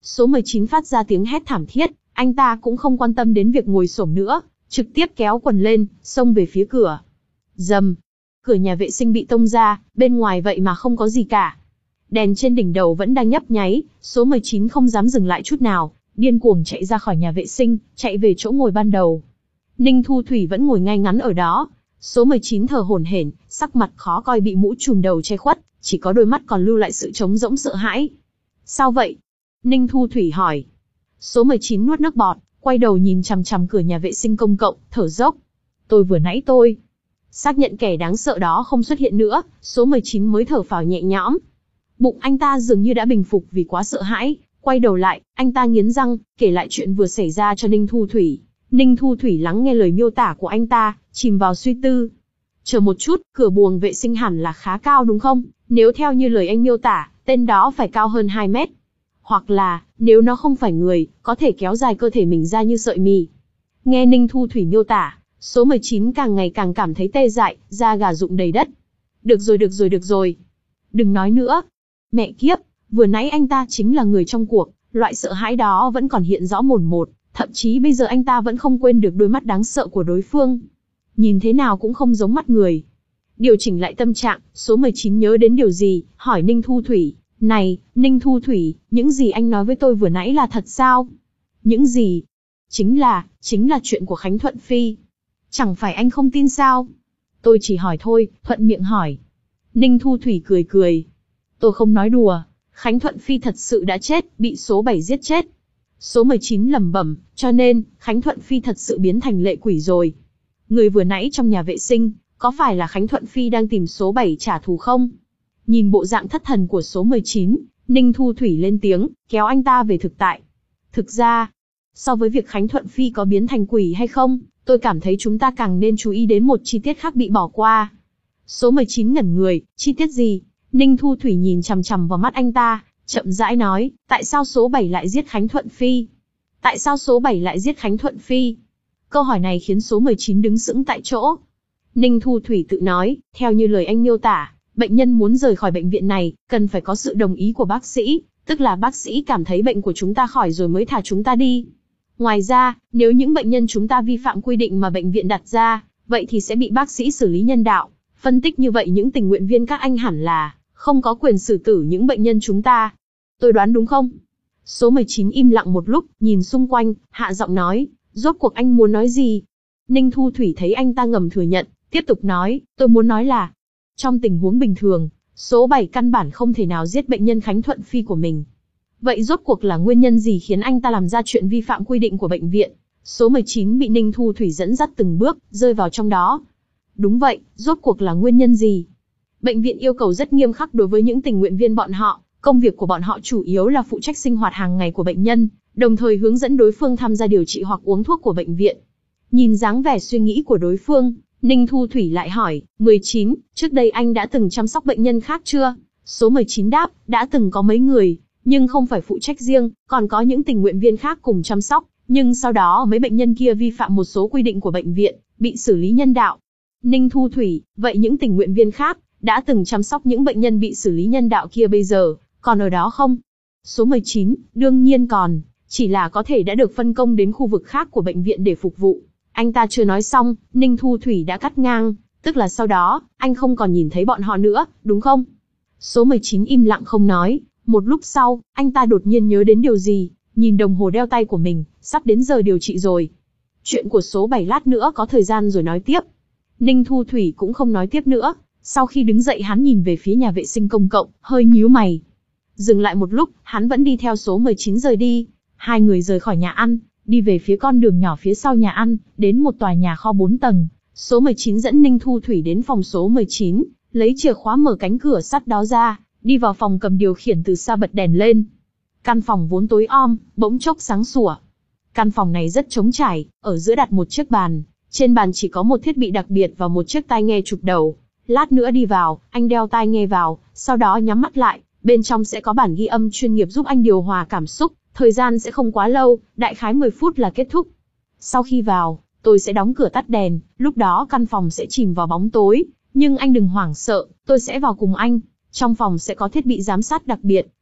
Số mười chín phát ra tiếng hét thảm thiết, anh ta cũng không quan tâm đến việc ngồi xổm nữa, trực tiếp kéo quần lên, xông về phía cửa. Rầm, cửa nhà vệ sinh bị tông ra, bên ngoài vậy mà không có gì cả. Đèn trên đỉnh đầu vẫn đang nhấp nháy, số mười chín không dám dừng lại chút nào, điên cuồng chạy ra khỏi nhà vệ sinh, chạy về chỗ ngồi ban đầu. Ninh Thu Thủy vẫn ngồi ngay ngắn ở đó, số mười chín thở hổn hển, sắc mặt khó coi bị mũ trùm đầu che khuất, chỉ có đôi mắt còn lưu lại sự trống rỗng sợ hãi. Sao vậy? Ninh Thu Thủy hỏi. Số mười chín nuốt nước bọt, quay đầu nhìn chằm chằm cửa nhà vệ sinh công cộng, thở dốc. Tôi vừa nãy tôi xác nhận kẻ đáng sợ đó không xuất hiện nữa, số mười chín mới thở phào nhẹ nhõm. Bụng anh ta dường như đã bình phục vì quá sợ hãi, quay đầu lại, anh ta nghiến răng, kể lại chuyện vừa xảy ra cho Ninh Thu Thủy. Ninh Thu Thủy lắng nghe lời miêu tả của anh ta, chìm vào suy tư. Chờ một chút, cửa buồng vệ sinh hẳn là khá cao đúng không? Nếu theo như lời anh miêu tả, tên đó phải cao hơn hai mét. Hoặc là, nếu nó không phải người, có thể kéo dài cơ thể mình ra như sợi mì. Nghe Ninh Thu Thủy miêu tả, số mười chín càng ngày càng cảm thấy tê dại, da gà rụng đầy đất. Được rồi được rồi được rồi. Đừng nói nữa. Mẹ kiếp, vừa nãy anh ta chính là người trong cuộc, loại sợ hãi đó vẫn còn hiện rõ mồn một, thậm chí bây giờ anh ta vẫn không quên được đôi mắt đáng sợ của đối phương. Nhìn thế nào cũng không giống mắt người. Điều chỉnh lại tâm trạng, số mười chín nhớ đến điều gì, hỏi Ninh Thu Thủy. Này, Ninh Thu Thủy, những gì anh nói với tôi vừa nãy là thật sao? Những gì? Chính là, chính là chuyện của Khánh Thuận Phi. Chẳng phải anh không tin sao? Tôi chỉ hỏi thôi, thuận miệng hỏi. Ninh Thu Thủy cười cười. Tôi không nói đùa, Khánh Thuận Phi thật sự đã chết, bị số bảy giết chết. Số mười chín lẩm bẩm, cho nên, Khánh Thuận Phi thật sự biến thành lệ quỷ rồi. Người vừa nãy trong nhà vệ sinh, có phải là Khánh Thuận Phi đang tìm số bảy trả thù không? Nhìn bộ dạng thất thần của số mười chín, Ninh Thu Thủy lên tiếng, kéo anh ta về thực tại. Thực ra, so với việc Khánh Thuận Phi có biến thành quỷ hay không, tôi cảm thấy chúng ta càng nên chú ý đến một chi tiết khác bị bỏ qua. Số mười chín ngẩn người, chi tiết gì? Ninh Thu Thủy nhìn chằm chằm vào mắt anh ta, chậm rãi nói, tại sao số bảy lại giết Khánh Thuận Phi? Tại sao số bảy lại giết Khánh Thuận Phi? Câu hỏi này khiến số mười chín đứng sững tại chỗ. Ninh Thu Thủy tự nói, theo như lời anh miêu tả, bệnh nhân muốn rời khỏi bệnh viện này, cần phải có sự đồng ý của bác sĩ, tức là bác sĩ cảm thấy bệnh của chúng ta khỏi rồi mới thả chúng ta đi. Ngoài ra, nếu những bệnh nhân chúng ta vi phạm quy định mà bệnh viện đặt ra, vậy thì sẽ bị bác sĩ xử lý nhân đạo. Phân tích như vậy những tình nguyện viên các anh hẳn là không có quyền xử tử những bệnh nhân chúng ta. Tôi đoán đúng không? Số mười chín im lặng một lúc, nhìn xung quanh, hạ giọng nói, rốt cuộc anh muốn nói gì? Ninh Thu Thủy thấy anh ta ngầm thừa nhận, tiếp tục nói, tôi muốn nói là, trong tình huống bình thường, số bảy căn bản không thể nào giết bệnh nhân Khánh Thuận Phi của mình. Vậy rốt cuộc là nguyên nhân gì khiến anh ta làm ra chuyện vi phạm quy định của bệnh viện? Số mười chín bị Ninh Thu Thủy dẫn dắt từng bước, rơi vào trong đó. Đúng vậy, rốt cuộc là nguyên nhân gì? Bệnh viện yêu cầu rất nghiêm khắc đối với những tình nguyện viên bọn họ, công việc của bọn họ chủ yếu là phụ trách sinh hoạt hàng ngày của bệnh nhân, đồng thời hướng dẫn đối phương tham gia điều trị hoặc uống thuốc của bệnh viện. Nhìn dáng vẻ suy nghĩ của đối phương, Ninh Thu Thủy lại hỏi, mười chín, trước đây anh đã từng chăm sóc bệnh nhân khác chưa? Số mười chín đáp, đã từng có mấy người, nhưng không phải phụ trách riêng, còn có những tình nguyện viên khác cùng chăm sóc, nhưng sau đó mấy bệnh nhân kia vi phạm một số quy định của bệnh viện, bị xử lý nhân đạo. Ninh Thu Thủy, vậy những tình nguyện viên khác, đã từng chăm sóc những bệnh nhân bị xử lý nhân đạo kia bây giờ, còn ở đó không? Số mười chín, đương nhiên còn, chỉ là có thể đã được phân công đến khu vực khác của bệnh viện để phục vụ. Anh ta chưa nói xong, Ninh Thu Thủy đã cắt ngang, tức là sau đó, anh không còn nhìn thấy bọn họ nữa, đúng không? Số mười chín im lặng không nói, một lúc sau, anh ta đột nhiên nhớ đến điều gì, nhìn đồng hồ đeo tay của mình, sắp đến giờ điều trị rồi. Chuyện của số bảy lát nữa có thời gian rồi nói tiếp. Ninh Thu Thủy cũng không nói tiếp nữa, sau khi đứng dậy hắn nhìn về phía nhà vệ sinh công cộng, hơi nhíu mày. Dừng lại một lúc, hắn vẫn đi theo số mười chín rời đi. Hai người rời khỏi nhà ăn, đi về phía con đường nhỏ phía sau nhà ăn, đến một tòa nhà kho bốn tầng. Số mười chín dẫn Ninh Thu Thủy đến phòng số mười chín, lấy chìa khóa mở cánh cửa sắt đó ra, đi vào phòng cầm điều khiển từ xa bật đèn lên. Căn phòng vốn tối om, bỗng chốc sáng sủa. Căn phòng này rất trống trải, ở giữa đặt một chiếc bàn, trên bàn chỉ có một thiết bị đặc biệt và một chiếc tai nghe chụp đầu. Lát nữa đi vào, anh đeo tai nghe vào, sau đó nhắm mắt lại, bên trong sẽ có bản ghi âm chuyên nghiệp giúp anh điều hòa cảm xúc, thời gian sẽ không quá lâu, đại khái mười phút là kết thúc. Sau khi vào, tôi sẽ đóng cửa tắt đèn, lúc đó căn phòng sẽ chìm vào bóng tối, nhưng anh đừng hoảng sợ, tôi sẽ vào cùng anh. Trong phòng sẽ có thiết bị giám sát đặc biệt,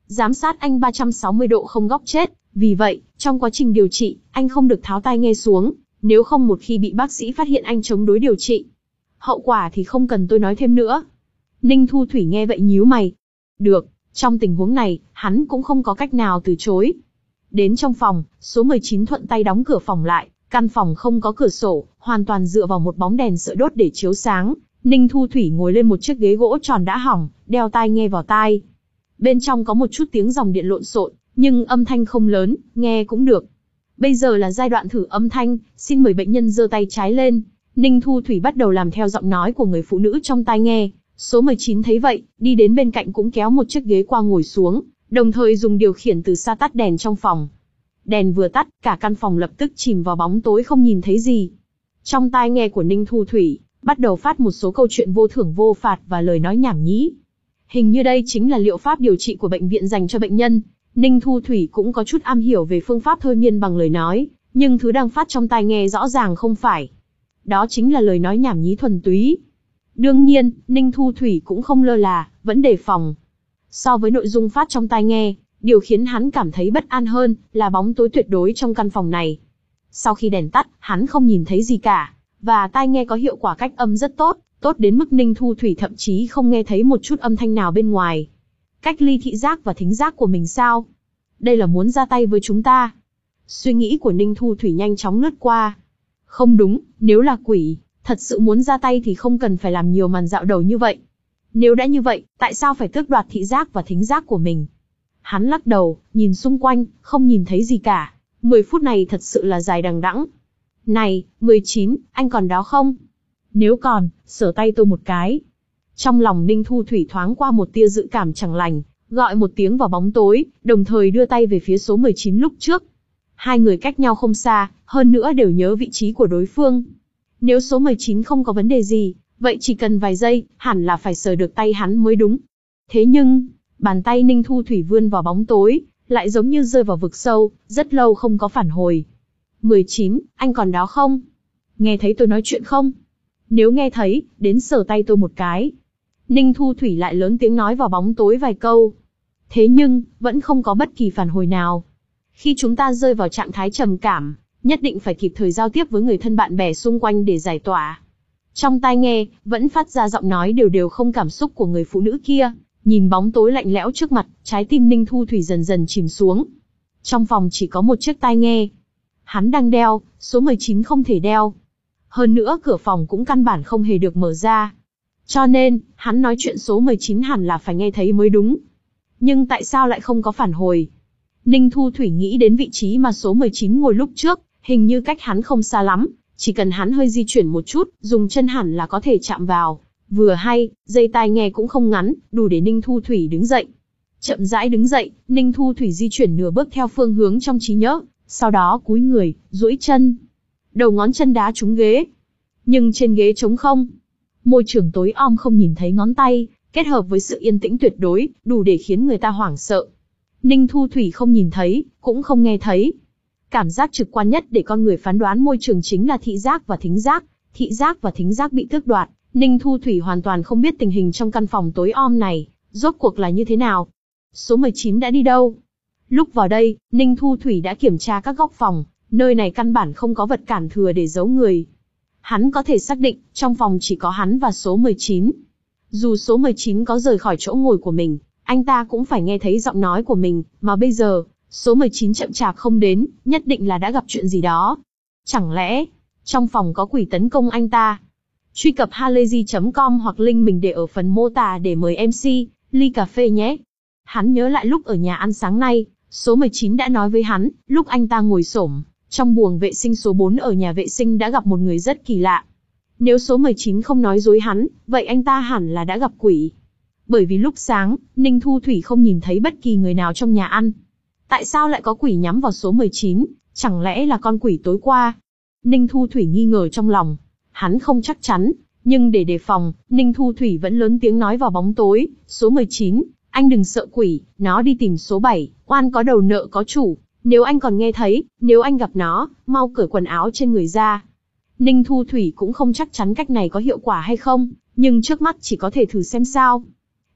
giám sát anh ba trăm sáu mươi độ không góc chết, vì vậy, trong quá trình điều trị, anh không được tháo tai nghe xuống, nếu không một khi bị bác sĩ phát hiện anh chống đối điều trị. Hậu quả thì không cần tôi nói thêm nữa. Ninh Thu Thủy nghe vậy nhíu mày. Được, trong tình huống này, hắn cũng không có cách nào từ chối. Đến trong phòng, số mười chín thuận tay đóng cửa phòng lại, căn phòng không có cửa sổ, hoàn toàn dựa vào một bóng đèn sợi đốt để chiếu sáng. Ninh Thu Thủy ngồi lên một chiếc ghế gỗ tròn đã hỏng, đeo tai nghe vào tai. Bên trong có một chút tiếng dòng điện lộn xộn, nhưng âm thanh không lớn, nghe cũng được. Bây giờ là giai đoạn thử âm thanh, xin mời bệnh nhân giơ tay trái lên. Ninh Thu Thủy bắt đầu làm theo giọng nói của người phụ nữ trong tai nghe. Số mười chín thấy vậy, đi đến bên cạnh cũng kéo một chiếc ghế qua ngồi xuống, đồng thời dùng điều khiển từ xa tắt đèn trong phòng. Đèn vừa tắt, cả căn phòng lập tức chìm vào bóng tối không nhìn thấy gì. Trong tai nghe của Ninh Thu Thủy, bắt đầu phát một số câu chuyện vô thưởng vô phạt và lời nói nhảm nhí. Hình như đây chính là liệu pháp điều trị của bệnh viện dành cho bệnh nhân. Ninh Thu Thủy cũng có chút am hiểu về phương pháp thôi miên bằng lời nói, nhưng thứ đang phát trong tai nghe rõ ràng không phải. Đó chính là lời nói nhảm nhí thuần túy. Đương nhiên, Ninh Thu Thủy cũng không lơ là, vẫn đề phòng. So với nội dung phát trong tai nghe, điều khiến hắn cảm thấy bất an hơn là bóng tối tuyệt đối trong căn phòng này. Sau khi đèn tắt, hắn không nhìn thấy gì cả, và tai nghe có hiệu quả cách âm rất tốt, tốt đến mức Ninh Thu Thủy thậm chí không nghe thấy một chút âm thanh nào bên ngoài. Cách ly thị giác và thính giác của mình sao? Đây là muốn ra tay với chúng ta. Suy nghĩ của Ninh Thu Thủy nhanh chóng lướt qua. Không đúng, nếu là quỷ, thật sự muốn ra tay thì không cần phải làm nhiều màn dạo đầu như vậy. Nếu đã như vậy, tại sao phải tước đoạt thị giác và thính giác của mình? Hắn lắc đầu, nhìn xung quanh, không nhìn thấy gì cả. mười phút này thật sự là dài đằng đẵng. Này, mười chín, anh còn đó không? Nếu còn, sờ tay tôi một cái. Trong lòng Ninh Thu Thủy thoáng qua một tia dự cảm chẳng lành, gọi một tiếng vào bóng tối, đồng thời đưa tay về phía số mười chín lúc trước. Hai người cách nhau không xa, hơn nữa đều nhớ vị trí của đối phương. Nếu số mười chín không có vấn đề gì, vậy chỉ cần vài giây, hẳn là phải sờ được tay hắn mới đúng. Thế nhưng, bàn tay Ninh Thu Thủy vươn vào bóng tối, lại giống như rơi vào vực sâu, rất lâu không có phản hồi. mười chín, anh còn đó không? Nghe thấy tôi nói chuyện không? Nếu nghe thấy, đến sờ tay tôi một cái. Ninh Thu Thủy lại lớn tiếng nói vào bóng tối vài câu. Thế nhưng, vẫn không có bất kỳ phản hồi nào. Khi chúng ta rơi vào trạng thái trầm cảm, nhất định phải kịp thời giao tiếp với người thân bạn bè xung quanh để giải tỏa. Trong tai nghe, vẫn phát ra giọng nói đều đều không cảm xúc của người phụ nữ kia. Nhìn bóng tối lạnh lẽo trước mặt, trái tim Ninh Thu Thủy dần dần chìm xuống. Trong phòng chỉ có một chiếc tai nghe. Hắn đang đeo, số mười chín không thể đeo. Hơn nữa cửa phòng cũng căn bản không hề được mở ra. Cho nên, hắn nói chuyện số mười chín hẳn là phải nghe thấy mới đúng. Nhưng tại sao lại không có phản hồi? Ninh Thu Thủy nghĩ đến vị trí mà số mười chín ngồi lúc trước, hình như cách hắn không xa lắm, chỉ cần hắn hơi di chuyển một chút, dùng chân hẳn là có thể chạm vào. Vừa hay, dây tai nghe cũng không ngắn, đủ để Ninh Thu Thủy đứng dậy. Chậm rãi đứng dậy, Ninh Thu Thủy di chuyển nửa bước theo phương hướng trong trí nhớ, sau đó cúi người, duỗi chân. Đầu ngón chân đá trúng ghế. Nhưng trên ghế trống không. Môi trường tối om không nhìn thấy ngón tay, kết hợp với sự yên tĩnh tuyệt đối, đủ để khiến người ta hoảng sợ. Ninh Thu Thủy không nhìn thấy, cũng không nghe thấy. Cảm giác trực quan nhất để con người phán đoán môi trường chính là thị giác và thính giác. Thị giác và thính giác bị tước đoạt, Ninh Thu Thủy hoàn toàn không biết tình hình trong căn phòng tối om này, rốt cuộc là như thế nào. Số mười chín đã đi đâu? Lúc vào đây, Ninh Thu Thủy đã kiểm tra các góc phòng, nơi này căn bản không có vật cản thừa để giấu người. Hắn có thể xác định, trong phòng chỉ có hắn và số mười chín. Dù số mười chín có rời khỏi chỗ ngồi của mình, anh ta cũng phải nghe thấy giọng nói của mình, mà bây giờ, số mười chín chậm chạp không đến, nhất định là đã gặp chuyện gì đó. Chẳng lẽ, trong phòng có quỷ tấn công anh ta? Truy cập halayzi chấm com hoặc link mình để ở phần mô tả để mời em xê, ly cà phê nhé. Hắn nhớ lại lúc ở nhà ăn sáng nay, số mười chín đã nói với hắn, lúc anh ta ngồi xổm trong buồng vệ sinh số bốn ở nhà vệ sinh đã gặp một người rất kỳ lạ. Nếu số mười chín không nói dối hắn, vậy anh ta hẳn là đã gặp quỷ. Bởi vì lúc sáng, Ninh Thu Thủy không nhìn thấy bất kỳ người nào trong nhà ăn. Tại sao lại có quỷ nhắm vào số mười chín, chẳng lẽ là con quỷ tối qua? Ninh Thu Thủy nghi ngờ trong lòng. Hắn không chắc chắn, nhưng để đề phòng, Ninh Thu Thủy vẫn lớn tiếng nói vào bóng tối, số mười chín, anh đừng sợ quỷ, nó đi tìm số bảy, oan có đầu nợ có chủ. Nếu anh còn nghe thấy, nếu anh gặp nó, mau cởi quần áo trên người ra. Ninh Thu Thủy cũng không chắc chắn cách này có hiệu quả hay không, nhưng trước mắt chỉ có thể thử xem sao.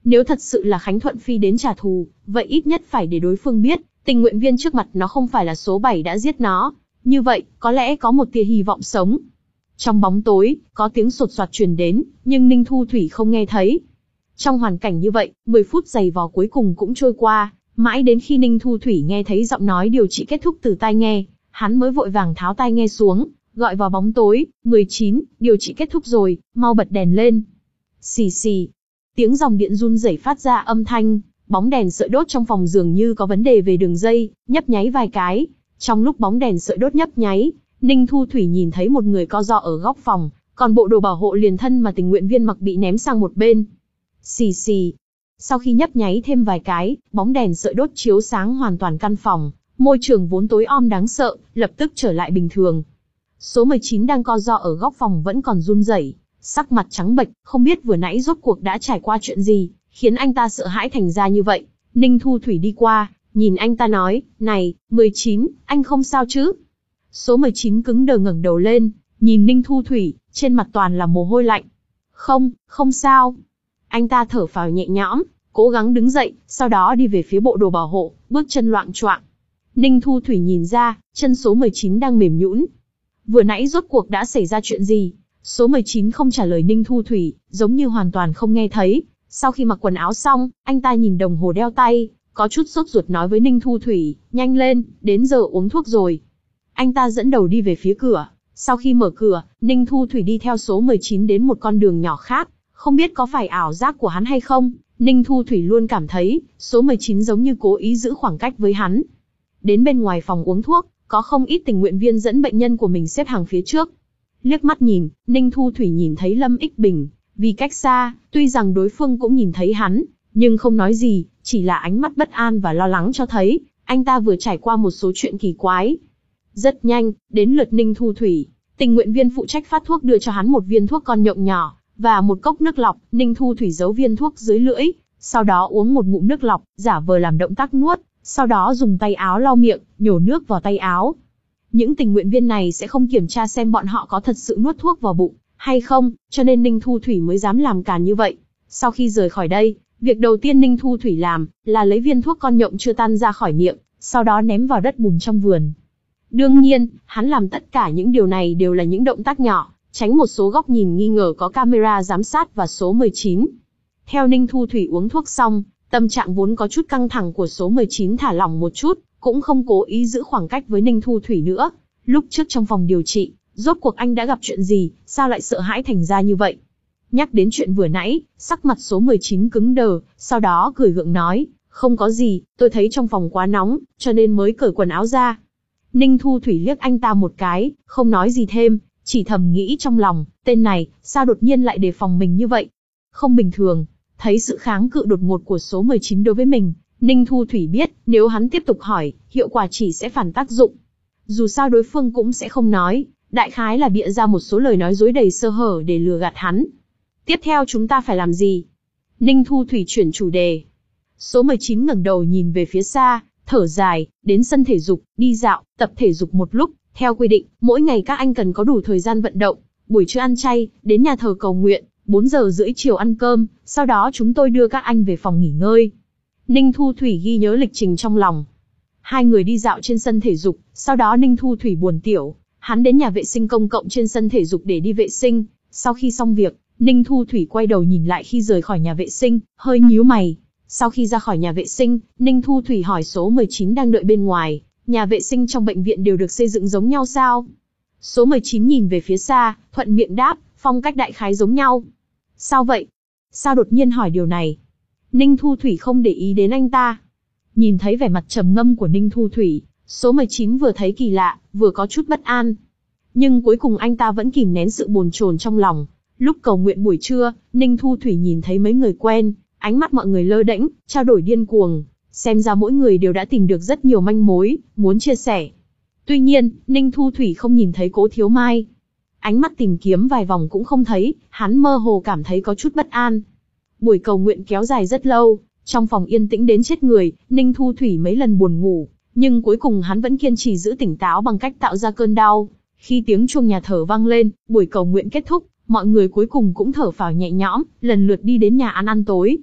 Nếu thật sự là Khánh Thuận Phi đến trả thù, vậy ít nhất phải để đối phương biết, tình nguyện viên trước mặt nó không phải là số bảy đã giết nó. Như vậy, có lẽ có một tia hy vọng sống. Trong bóng tối, có tiếng sột soạt truyền đến, nhưng Ninh Thu Thủy không nghe thấy. Trong hoàn cảnh như vậy, mười phút giày vò cuối cùng cũng trôi qua, mãi đến khi Ninh Thu Thủy nghe thấy giọng nói điều trị kết thúc từ tai nghe, hắn mới vội vàng tháo tai nghe xuống, gọi vào bóng tối, mười chín, điều trị kết thúc rồi, mau bật đèn lên. Xì xì, tiếng dòng điện run rẩy phát ra âm thanh, bóng đèn sợi đốt trong phòng dường như có vấn đề về đường dây, nhấp nháy vài cái. Trong lúc bóng đèn sợi đốt nhấp nháy, Ninh Thu Thủy nhìn thấy một người co ro ở góc phòng, còn bộ đồ bảo hộ liền thân mà tình nguyện viên mặc bị ném sang một bên. Xì xì. Sau khi nhấp nháy thêm vài cái, bóng đèn sợi đốt chiếu sáng hoàn toàn căn phòng, môi trường vốn tối om đáng sợ, lập tức trở lại bình thường. Số mười chín đang co ro ở góc phòng vẫn còn run rẩy, sắc mặt trắng bệch, không biết vừa nãy rốt cuộc đã trải qua chuyện gì, khiến anh ta sợ hãi thành ra như vậy. Ninh Thu Thủy đi qua, nhìn anh ta nói, này, mười chín, anh không sao chứ? Số mười chín cứng đờ ngẩng đầu lên, nhìn Ninh Thu Thủy, trên mặt toàn là mồ hôi lạnh. Không, không sao. Anh ta thở phào nhẹ nhõm, cố gắng đứng dậy, sau đó đi về phía bộ đồ bảo hộ, bước chân loạng choạng. Ninh Thu Thủy nhìn ra, chân số mười chín đang mềm nhũn. Vừa nãy rốt cuộc đã xảy ra chuyện gì? Số mười chín không trả lời Ninh Thu Thủy, giống như hoàn toàn không nghe thấy. Sau khi mặc quần áo xong, anh ta nhìn đồng hồ đeo tay, có chút sốt ruột nói với Ninh Thu Thủy, nhanh lên, đến giờ uống thuốc rồi. Anh ta dẫn đầu đi về phía cửa. Sau khi mở cửa, Ninh Thu Thủy đi theo số mười chín đến một con đường nhỏ khác. Không biết có phải ảo giác của hắn hay không, Ninh Thu Thủy luôn cảm thấy, số mười chín giống như cố ý giữ khoảng cách với hắn. Đến bên ngoài phòng uống thuốc, có không ít tình nguyện viên dẫn bệnh nhân của mình xếp hàng phía trước. Liếc mắt nhìn, Ninh Thu Thủy nhìn thấy Lâm Ích Bình, vì cách xa, tuy rằng đối phương cũng nhìn thấy hắn, nhưng không nói gì, chỉ là ánh mắt bất an và lo lắng cho thấy, anh ta vừa trải qua một số chuyện kỳ quái. Rất nhanh, đến lượt Ninh Thu Thủy, tình nguyện viên phụ trách phát thuốc đưa cho hắn một viên thuốc con nhộng nhỏ, và một cốc nước lọc. Ninh Thu Thủy giấu viên thuốc dưới lưỡi, sau đó uống một ngụm nước lọc, giả vờ làm động tác nuốt, sau đó dùng tay áo lau miệng, nhổ nước vào tay áo. Những tình nguyện viên này sẽ không kiểm tra xem bọn họ có thật sự nuốt thuốc vào bụng hay không, cho nên Ninh Thu Thủy mới dám làm càn như vậy. Sau khi rời khỏi đây, việc đầu tiên Ninh Thu Thủy làm là lấy viên thuốc con nhộng chưa tan ra khỏi miệng, sau đó ném vào đất bùn trong vườn. Đương nhiên, hắn làm tất cả những điều này đều là những động tác nhỏ, tránh một số góc nhìn nghi ngờ có camera giám sát và số mười chín. Theo Ninh Thu Thủy uống thuốc xong, tâm trạng vốn có chút căng thẳng của số mười chín thả lỏng một chút, cũng không cố ý giữ khoảng cách với Ninh Thu Thủy nữa. Lúc trước trong phòng điều trị, rốt cuộc anh đã gặp chuyện gì, sao lại sợ hãi thành ra như vậy? Nhắc đến chuyện vừa nãy, sắc mặt số mười chín cứng đờ, sau đó cười gượng nói, không có gì, tôi thấy trong phòng quá nóng, cho nên mới cởi quần áo ra. Ninh Thu Thủy liếc anh ta một cái, không nói gì thêm, chỉ thầm nghĩ trong lòng, tên này, sao đột nhiên lại đề phòng mình như vậy? Không bình thường. Thấy sự kháng cự đột ngột của số mười chín đối với mình, Ninh Thu Thủy biết, nếu hắn tiếp tục hỏi, hiệu quả chỉ sẽ phản tác dụng. Dù sao đối phương cũng sẽ không nói, đại khái là bịa ra một số lời nói dối đầy sơ hở để lừa gạt hắn. Tiếp theo chúng ta phải làm gì? Ninh Thu Thủy chuyển chủ đề. Số mười chín ngẩng đầu nhìn về phía xa, thở dài, đến sân thể dục, đi dạo, tập thể dục một lúc. Theo quy định, mỗi ngày các anh cần có đủ thời gian vận động, buổi trưa ăn chay, đến nhà thờ cầu nguyện, bốn giờ rưỡi chiều ăn cơm, sau đó chúng tôi đưa các anh về phòng nghỉ ngơi. Ninh Thu Thủy ghi nhớ lịch trình trong lòng. Hai người đi dạo trên sân thể dục, sau đó Ninh Thu Thủy buồn tiểu, hắn đến nhà vệ sinh công cộng trên sân thể dục để đi vệ sinh. Sau khi xong việc, Ninh Thu Thủy quay đầu nhìn lại khi rời khỏi nhà vệ sinh, hơi nhíu mày. Sau khi ra khỏi nhà vệ sinh, Ninh Thu Thủy hỏi số mười chín đang đợi bên ngoài, nhà vệ sinh trong bệnh viện đều được xây dựng giống nhau sao? Số mười chín nhìn về phía xa, thuận miệng đáp, phong cách đại khái giống nhau. Sao vậy? Sao đột nhiên hỏi điều này? Ninh Thu Thủy không để ý đến anh ta. Nhìn thấy vẻ mặt trầm ngâm của Ninh Thu Thủy, số mười chín vừa thấy kỳ lạ, vừa có chút bất an. Nhưng cuối cùng anh ta vẫn kìm nén sự bồn chồn trong lòng. Lúc cầu nguyện buổi trưa, Ninh Thu Thủy nhìn thấy mấy người quen, ánh mắt mọi người lơ đễnh, trao đổi điên cuồng. Xem ra mỗi người đều đã tìm được rất nhiều manh mối, muốn chia sẻ. Tuy nhiên, Ninh Thu Thủy không nhìn thấy Cố Thiếu Mai. Ánh mắt tìm kiếm vài vòng cũng không thấy, hắn mơ hồ cảm thấy có chút bất an. Buổi cầu nguyện kéo dài rất lâu, trong phòng yên tĩnh đến chết người, Ninh Thu Thủy mấy lần buồn ngủ, nhưng cuối cùng hắn vẫn kiên trì giữ tỉnh táo bằng cách tạo ra cơn đau. Khi tiếng chuông nhà thờ vang lên, buổi cầu nguyện kết thúc, mọi người cuối cùng cũng thở phào nhẹ nhõm, lần lượt đi đến nhà ăn ăn tối.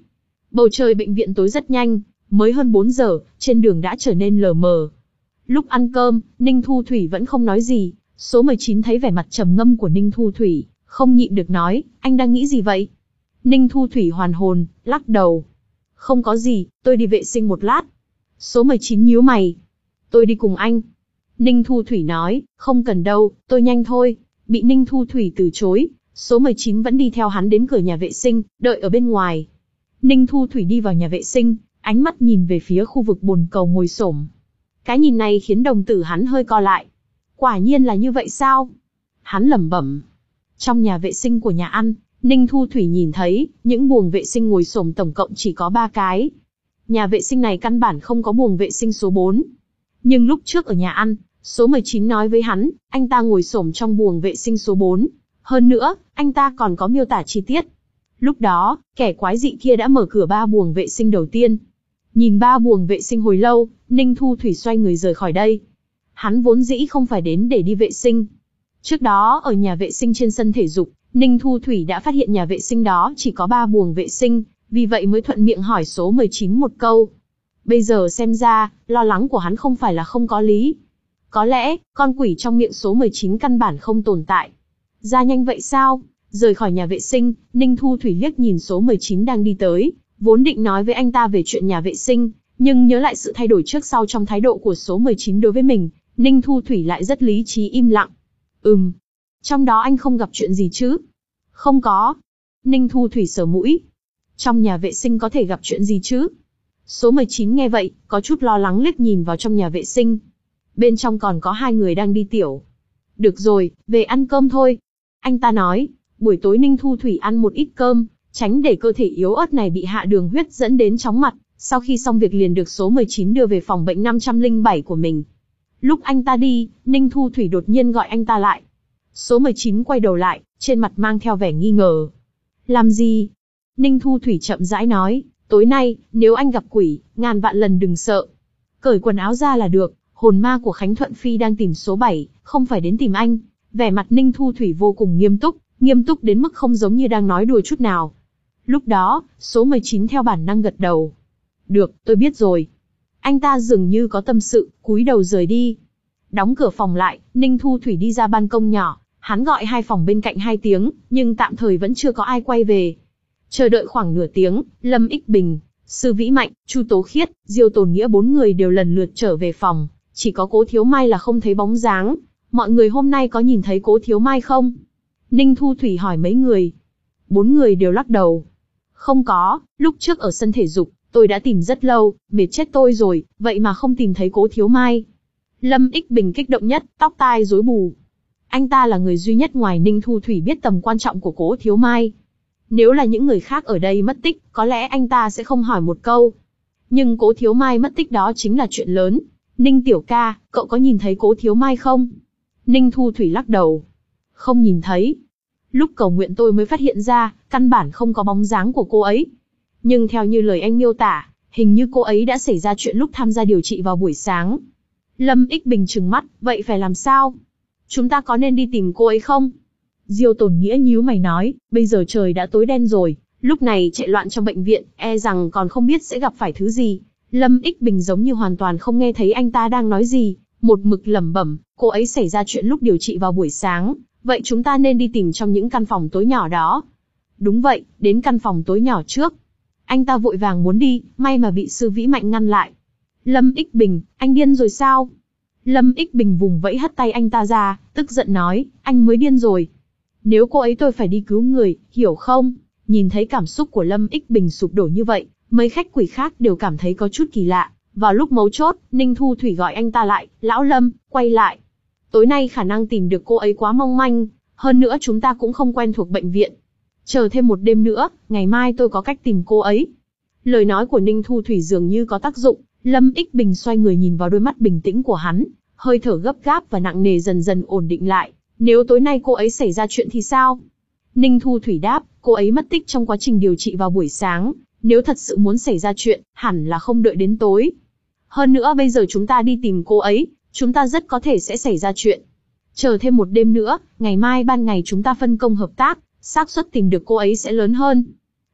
Bầu trời bệnh viện tối rất nhanh, mới hơn bốn giờ, trên đường đã trở nên lờ mờ. Lúc ăn cơm, Ninh Thu Thủy vẫn không nói gì, số mười chín thấy vẻ mặt trầm ngâm của Ninh Thu Thủy, không nhịn được nói, anh đang nghĩ gì vậy? Ninh Thu Thủy hoàn hồn, lắc đầu. Không có gì, tôi đi vệ sinh một lát. Số mười chín nhíu mày. Tôi đi cùng anh. Ninh Thu Thủy nói, không cần đâu, tôi nhanh thôi. Bị Ninh Thu Thủy từ chối, số mười chín vẫn đi theo hắn đến cửa nhà vệ sinh, đợi ở bên ngoài. Ninh Thu Thủy đi vào nhà vệ sinh, ánh mắt nhìn về phía khu vực bồn cầu ngồi xổm. Cái nhìn này khiến đồng tử hắn hơi co lại. Quả nhiên là như vậy sao? Hắn lẩm bẩm. Trong nhà vệ sinh của nhà ăn, Ninh Thu Thủy nhìn thấy, những buồng vệ sinh ngồi xổm tổng cộng chỉ có ba cái. Nhà vệ sinh này căn bản không có buồng vệ sinh số bốn. Nhưng lúc trước ở nhà ăn, số mười chín nói với hắn, anh ta ngồi xổm trong buồng vệ sinh số bốn. Hơn nữa, anh ta còn có miêu tả chi tiết. Lúc đó, kẻ quái dị kia đã mở cửa ba buồng vệ sinh đầu tiên. Nhìn ba buồng vệ sinh hồi lâu, Ninh Thu Thủy xoay người rời khỏi đây. Hắn vốn dĩ không phải đến để đi vệ sinh. Trước đó ở nhà vệ sinh trên sân thể dục, Ninh Thu Thủy đã phát hiện nhà vệ sinh đó chỉ có ba buồng vệ sinh, vì vậy mới thuận miệng hỏi số mười chín một câu. Bây giờ xem ra, lo lắng của hắn không phải là không có lý. Có lẽ, con quỷ trong miệng số mười chín căn bản không tồn tại. Ra nhanh vậy sao? Rời khỏi nhà vệ sinh, Ninh Thu Thủy liếc nhìn số mười chín đang đi tới, vốn định nói với anh ta về chuyện nhà vệ sinh, nhưng nhớ lại sự thay đổi trước sau trong thái độ của số mười chín đối với mình, Ninh Thu Thủy lại rất lý trí im lặng. Ừm, trong đó anh không gặp chuyện gì chứ? Không có. Ninh Thu Thủy sờ mũi. Trong nhà vệ sinh có thể gặp chuyện gì chứ? Số mười chín nghe vậy, có chút lo lắng liếc nhìn vào trong nhà vệ sinh. Bên trong còn có hai người đang đi tiểu. Được rồi, về ăn cơm thôi. Anh ta nói, buổi tối Ninh Thu Thủy ăn một ít cơm, tránh để cơ thể yếu ớt này bị hạ đường huyết dẫn đến chóng mặt. Sau khi xong việc liền được số mười chín đưa về phòng bệnh năm trăm lẻ bảy của mình. Lúc anh ta đi, Ninh Thu Thủy đột nhiên gọi anh ta lại. Số mười chín quay đầu lại, trên mặt mang theo vẻ nghi ngờ. Làm gì? Ninh Thu Thủy chậm rãi nói, tối nay, nếu anh gặp quỷ, ngàn vạn lần đừng sợ. Cởi quần áo ra là được, hồn ma của Khánh Thuận Phi đang tìm số bảy, không phải đến tìm anh. Vẻ mặt Ninh Thu Thủy vô cùng nghiêm túc, nghiêm túc đến mức không giống như đang nói đùa chút nào. Lúc đó, số mười chín theo bản năng gật đầu. Được, tôi biết rồi. Anh ta dường như có tâm sự, cúi đầu rời đi. Đóng cửa phòng lại, Ninh Thu Thủy đi ra ban công nhỏ, hắn gọi hai phòng bên cạnh hai tiếng, nhưng tạm thời vẫn chưa có ai quay về. Chờ đợi khoảng nửa tiếng, Lâm Ích Bình, Sư Vĩ Mạnh, Chu Tố Khiết, Diêu Tồn Nghĩa bốn người đều lần lượt trở về phòng, chỉ có Cố Thiếu Mai là không thấy bóng dáng. Mọi người hôm nay có nhìn thấy Cố Thiếu Mai không? Ninh Thu Thủy hỏi mấy người. Bốn người đều lắc đầu. Không có, lúc trước ở sân thể dục, tôi đã tìm rất lâu, mệt chết tôi rồi, vậy mà không tìm thấy Cố Thiếu Mai. Lâm Ích Bình kích động nhất, tóc tai rối bù. Anh ta là người duy nhất ngoài Ninh Thu Thủy biết tầm quan trọng của Cố Thiếu Mai. Nếu là những người khác ở đây mất tích, có lẽ anh ta sẽ không hỏi một câu. Nhưng Cố Thiếu Mai mất tích đó chính là chuyện lớn. Ninh tiểu ca, cậu có nhìn thấy Cố Thiếu Mai không? Ninh Thu Thủy lắc đầu. Không nhìn thấy. Lúc cầu nguyện tôi mới phát hiện ra, căn bản không có bóng dáng của cô ấy. Nhưng theo như lời anh miêu tả, hình như cô ấy đã xảy ra chuyện lúc tham gia điều trị vào buổi sáng. Lâm Ích Bình trừng mắt, vậy phải làm sao? Chúng ta có nên đi tìm cô ấy không? Diêu Tồn Nghĩa nhíu mày nói, bây giờ trời đã tối đen rồi, lúc này chạy loạn trong bệnh viện, e rằng còn không biết sẽ gặp phải thứ gì. Lâm Ích Bình giống như hoàn toàn không nghe thấy anh ta đang nói gì, một mực lẩm bẩm, cô ấy xảy ra chuyện lúc điều trị vào buổi sáng, vậy chúng ta nên đi tìm trong những căn phòng tối nhỏ đó. Đúng vậy, đến căn phòng tối nhỏ trước. Anh ta vội vàng muốn đi, may mà bị Sư Vĩ Mạnh ngăn lại. Lâm Ích Bình, anh điên rồi sao? Lâm Ích Bình vùng vẫy hất tay anh ta ra, tức giận nói, anh mới điên rồi. Nếu cô ấy tôi phải đi cứu người, hiểu không? Nhìn thấy cảm xúc của Lâm Ích Bình sụp đổ như vậy, mấy khách quỷ khác đều cảm thấy có chút kỳ lạ. Vào lúc mấu chốt, Ninh Thu Thủy gọi anh ta lại, lão Lâm, quay lại. Tối nay khả năng tìm được cô ấy quá mong manh, hơn nữa chúng ta cũng không quen thuộc bệnh viện. Chờ thêm một đêm nữa, ngày mai tôi có cách tìm cô ấy. Lời nói của Ninh Thu Thủy dường như có tác dụng, Lâm Ích Bình xoay người nhìn vào đôi mắt bình tĩnh của hắn, hơi thở gấp gáp và nặng nề dần dần ổn định lại. Nếu tối nay cô ấy xảy ra chuyện thì sao? Ninh Thu Thủy đáp, cô ấy mất tích trong quá trình điều trị vào buổi sáng, nếu thật sự muốn xảy ra chuyện, hẳn là không đợi đến tối. Hơn nữa bây giờ chúng ta đi tìm cô ấy, chúng ta rất có thể sẽ xảy ra chuyện. Chờ thêm một đêm nữa, ngày mai ban ngày chúng ta phân công hợp tác, xác suất tìm được cô ấy sẽ lớn hơn.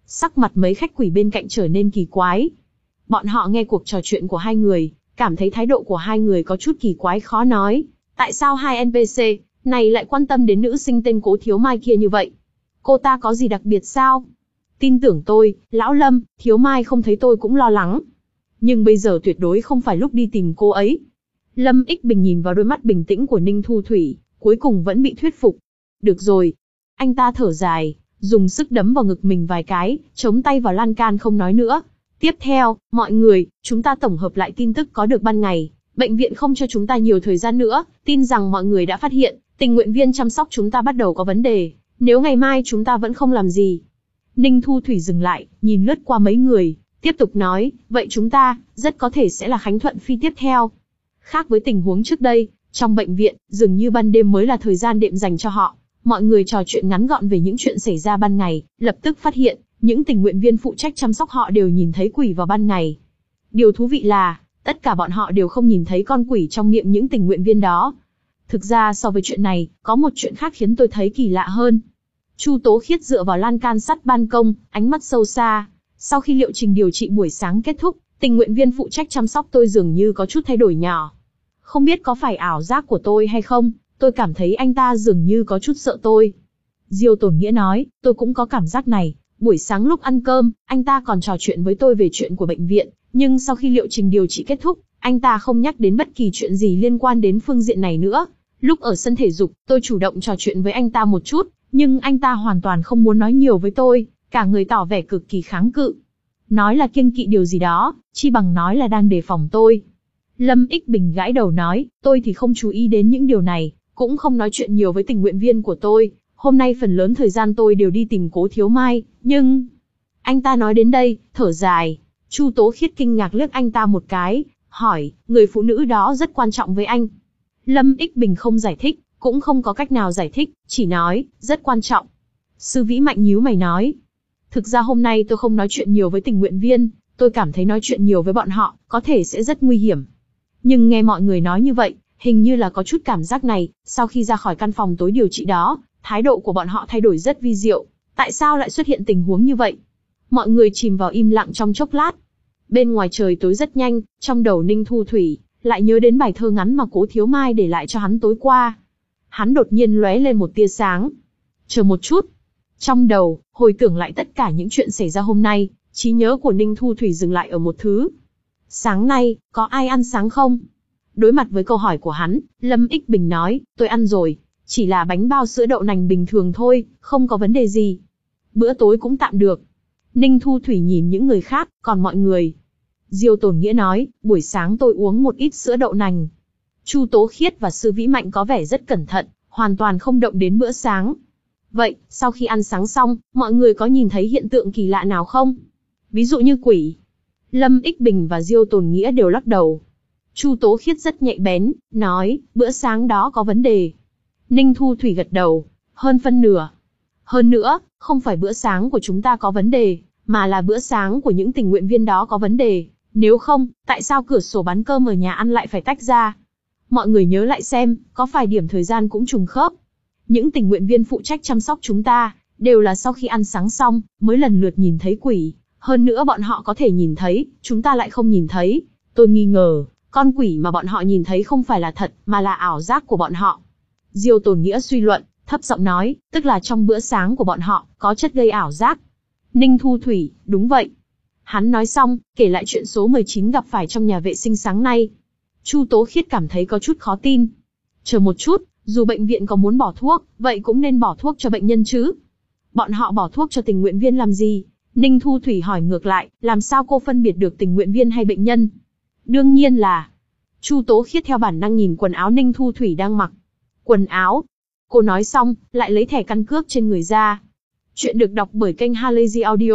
Sắc mặt mấy khách quỷ bên cạnh trở nên kỳ quái. Bọn họ nghe cuộc trò chuyện của hai người, cảm thấy thái độ của hai người có chút kỳ quái khó nói. Tại sao hai en pê xê này lại quan tâm đến nữ sinh tên Cố Thiếu Mai kia như vậy? Cô ta có gì đặc biệt sao? Tin tưởng tôi, Lão Lâm, Thiếu Mai không thấy tôi cũng lo lắng. Nhưng bây giờ tuyệt đối không phải lúc đi tìm cô ấy. Lâm Ích Bình nhìn vào đôi mắt bình tĩnh của Ninh Thu Thủy, cuối cùng vẫn bị thuyết phục. Được rồi. Anh ta thở dài, dùng sức đấm vào ngực mình vài cái, chống tay vào lan can không nói nữa. Tiếp theo, mọi người, chúng ta tổng hợp lại tin tức có được ban ngày. Bệnh viện không cho chúng ta nhiều thời gian nữa, tin rằng mọi người đã phát hiện, tình nguyện viên chăm sóc chúng ta bắt đầu có vấn đề. Nếu ngày mai chúng ta vẫn không làm gì. Ninh Thu Thủy dừng lại, nhìn lướt qua mấy người, tiếp tục nói, vậy chúng ta, rất có thể sẽ là Khánh Thuận Phi tiếp theo. Khác với tình huống trước đây, trong bệnh viện, dường như ban đêm mới là thời gian đệm dành cho họ. Mọi người trò chuyện ngắn gọn về những chuyện xảy ra ban ngày, lập tức phát hiện, những tình nguyện viên phụ trách chăm sóc họ đều nhìn thấy quỷ vào ban ngày. Điều thú vị là, tất cả bọn họ đều không nhìn thấy con quỷ trong miệng những tình nguyện viên đó. Thực ra so với chuyện này, có một chuyện khác khiến tôi thấy kỳ lạ hơn. Chu Tố Khiết dựa vào lan can sắt ban công, ánh mắt sâu xa. Sau khi liệu trình điều trị buổi sáng kết thúc, tình nguyện viên phụ trách chăm sóc tôi dường như có chút thay đổi nhỏ. Không biết có phải ảo giác của tôi hay không, tôi cảm thấy anh ta dường như có chút sợ tôi. Diêu Tồn Nghĩa nói, tôi cũng có cảm giác này. Buổi sáng lúc ăn cơm, anh ta còn trò chuyện với tôi về chuyện của bệnh viện, nhưng sau khi liệu trình điều trị kết thúc, anh ta không nhắc đến bất kỳ chuyện gì liên quan đến phương diện này nữa. Lúc ở sân thể dục, tôi chủ động trò chuyện với anh ta một chút, nhưng anh ta hoàn toàn không muốn nói nhiều với tôi, cả người tỏ vẻ cực kỳ kháng cự. Nói là kiêng kỵ điều gì đó, chi bằng nói là đang đề phòng tôi. Lâm Ích Bình gãi đầu nói, tôi thì không chú ý đến những điều này, cũng không nói chuyện nhiều với tình nguyện viên của tôi. Hôm nay phần lớn thời gian tôi đều đi tìm Cố Thiếu Mai, nhưng... Anh ta nói đến đây, thở dài. Chu Tố Khiết kinh ngạc liếc anh ta một cái, hỏi, người phụ nữ đó rất quan trọng với anh. Lâm Ích Bình không giải thích, cũng không có cách nào giải thích, chỉ nói, rất quan trọng. Sư Vĩ Mạnh nhíu mày nói, thực ra hôm nay tôi không nói chuyện nhiều với tình nguyện viên, tôi cảm thấy nói chuyện nhiều với bọn họ, có thể sẽ rất nguy hiểm. Nhưng nghe mọi người nói như vậy, hình như là có chút cảm giác này, sau khi ra khỏi căn phòng tối điều trị đó, thái độ của bọn họ thay đổi rất vi diệu. Tại sao lại xuất hiện tình huống như vậy? Mọi người chìm vào im lặng trong chốc lát. Bên ngoài trời tối rất nhanh, trong đầu Ninh Thu Thủy lại nhớ đến bài thơ ngắn mà Cố Thiếu Mai để lại cho hắn tối qua. Hắn đột nhiên lóe lên một tia sáng. Chờ một chút. Trong đầu, hồi tưởng lại tất cả những chuyện xảy ra hôm nay, trí nhớ của Ninh Thu Thủy dừng lại ở một thứ. Sáng nay, có ai ăn sáng không? Đối mặt với câu hỏi của hắn, Lâm Ích Bình nói, tôi ăn rồi. Chỉ là bánh bao sữa đậu nành bình thường thôi, không có vấn đề gì. Bữa tối cũng tạm được. Ninh Thu Thủy nhìn những người khác, còn mọi người. Diêu Tồn Nghĩa nói, buổi sáng tôi uống một ít sữa đậu nành. Chu Tố Khiết và Sư Vĩ Mạnh có vẻ rất cẩn thận, hoàn toàn không động đến bữa sáng. Vậy, sau khi ăn sáng xong, mọi người có nhìn thấy hiện tượng kỳ lạ nào không? Ví dụ như quỷ. Lâm Ích Bình và Diêu Tồn Nghĩa đều lắc đầu. Chu Tố Khiết rất nhạy bén, nói, bữa sáng đó có vấn đề. Ninh Thu Thủy gật đầu, hơn phân nửa. Hơn nữa, không phải bữa sáng của chúng ta có vấn đề, mà là bữa sáng của những tình nguyện viên đó có vấn đề. Nếu không, tại sao cửa sổ bán cơm ở nhà ăn lại phải tách ra? Mọi người nhớ lại xem, có phải điểm thời gian cũng trùng khớp? Những tình nguyện viên phụ trách chăm sóc chúng ta, đều là sau khi ăn sáng xong, mới lần lượt nhìn thấy quỷ. Hơn nữa bọn họ có thể nhìn thấy, chúng ta lại không nhìn thấy. Tôi nghi ngờ, con quỷ mà bọn họ nhìn thấy không phải là thật, mà là ảo giác của bọn họ. Diêu Tồn Nghĩa suy luận, thấp giọng nói, tức là trong bữa sáng của bọn họ, có chất gây ảo giác. Ninh Thu Thủy, đúng vậy. Hắn nói xong, kể lại chuyện số mười chín gặp phải trong nhà vệ sinh sáng nay. Chu Tố Khiết cảm thấy có chút khó tin. Chờ một chút, dù bệnh viện có muốn bỏ thuốc, vậy cũng nên bỏ thuốc cho bệnh nhân chứ. Bọn họ bỏ thuốc cho tình nguyện viên làm gì? Ninh Thu Thủy hỏi ngược lại, làm sao cô phân biệt được tình nguyện viên hay bệnh nhân? Đương nhiên là... Chu Tố Khiết theo bản năng nhìn quần áo Ninh Thu Thủy đang mặc. Quần áo? Cô nói xong, lại lấy thẻ căn cước trên người ra. Chuyện được đọc bởi kênh Halazy Audio.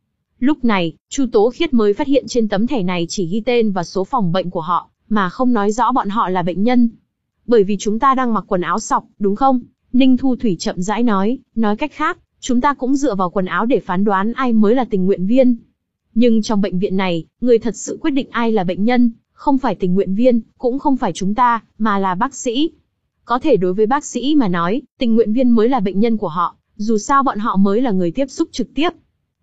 Lúc này, Chu Tố Khiết mới phát hiện trên tấm thẻ này chỉ ghi tên và số phòng bệnh của họ, mà không nói rõ bọn họ là bệnh nhân. Bởi vì chúng ta đang mặc quần áo sọc, đúng không? Ninh Thu Thủy chậm rãi nói, nói cách khác, chúng ta cũng dựa vào quần áo để phán đoán ai mới là tình nguyện viên. Nhưng trong bệnh viện này, người thật sự quyết định ai là bệnh nhân, không phải tình nguyện viên, cũng không phải chúng ta, mà là bác sĩ. Có thể đối với bác sĩ mà nói, tình nguyện viên mới là bệnh nhân của họ, dù sao bọn họ mới là người tiếp xúc trực tiếp.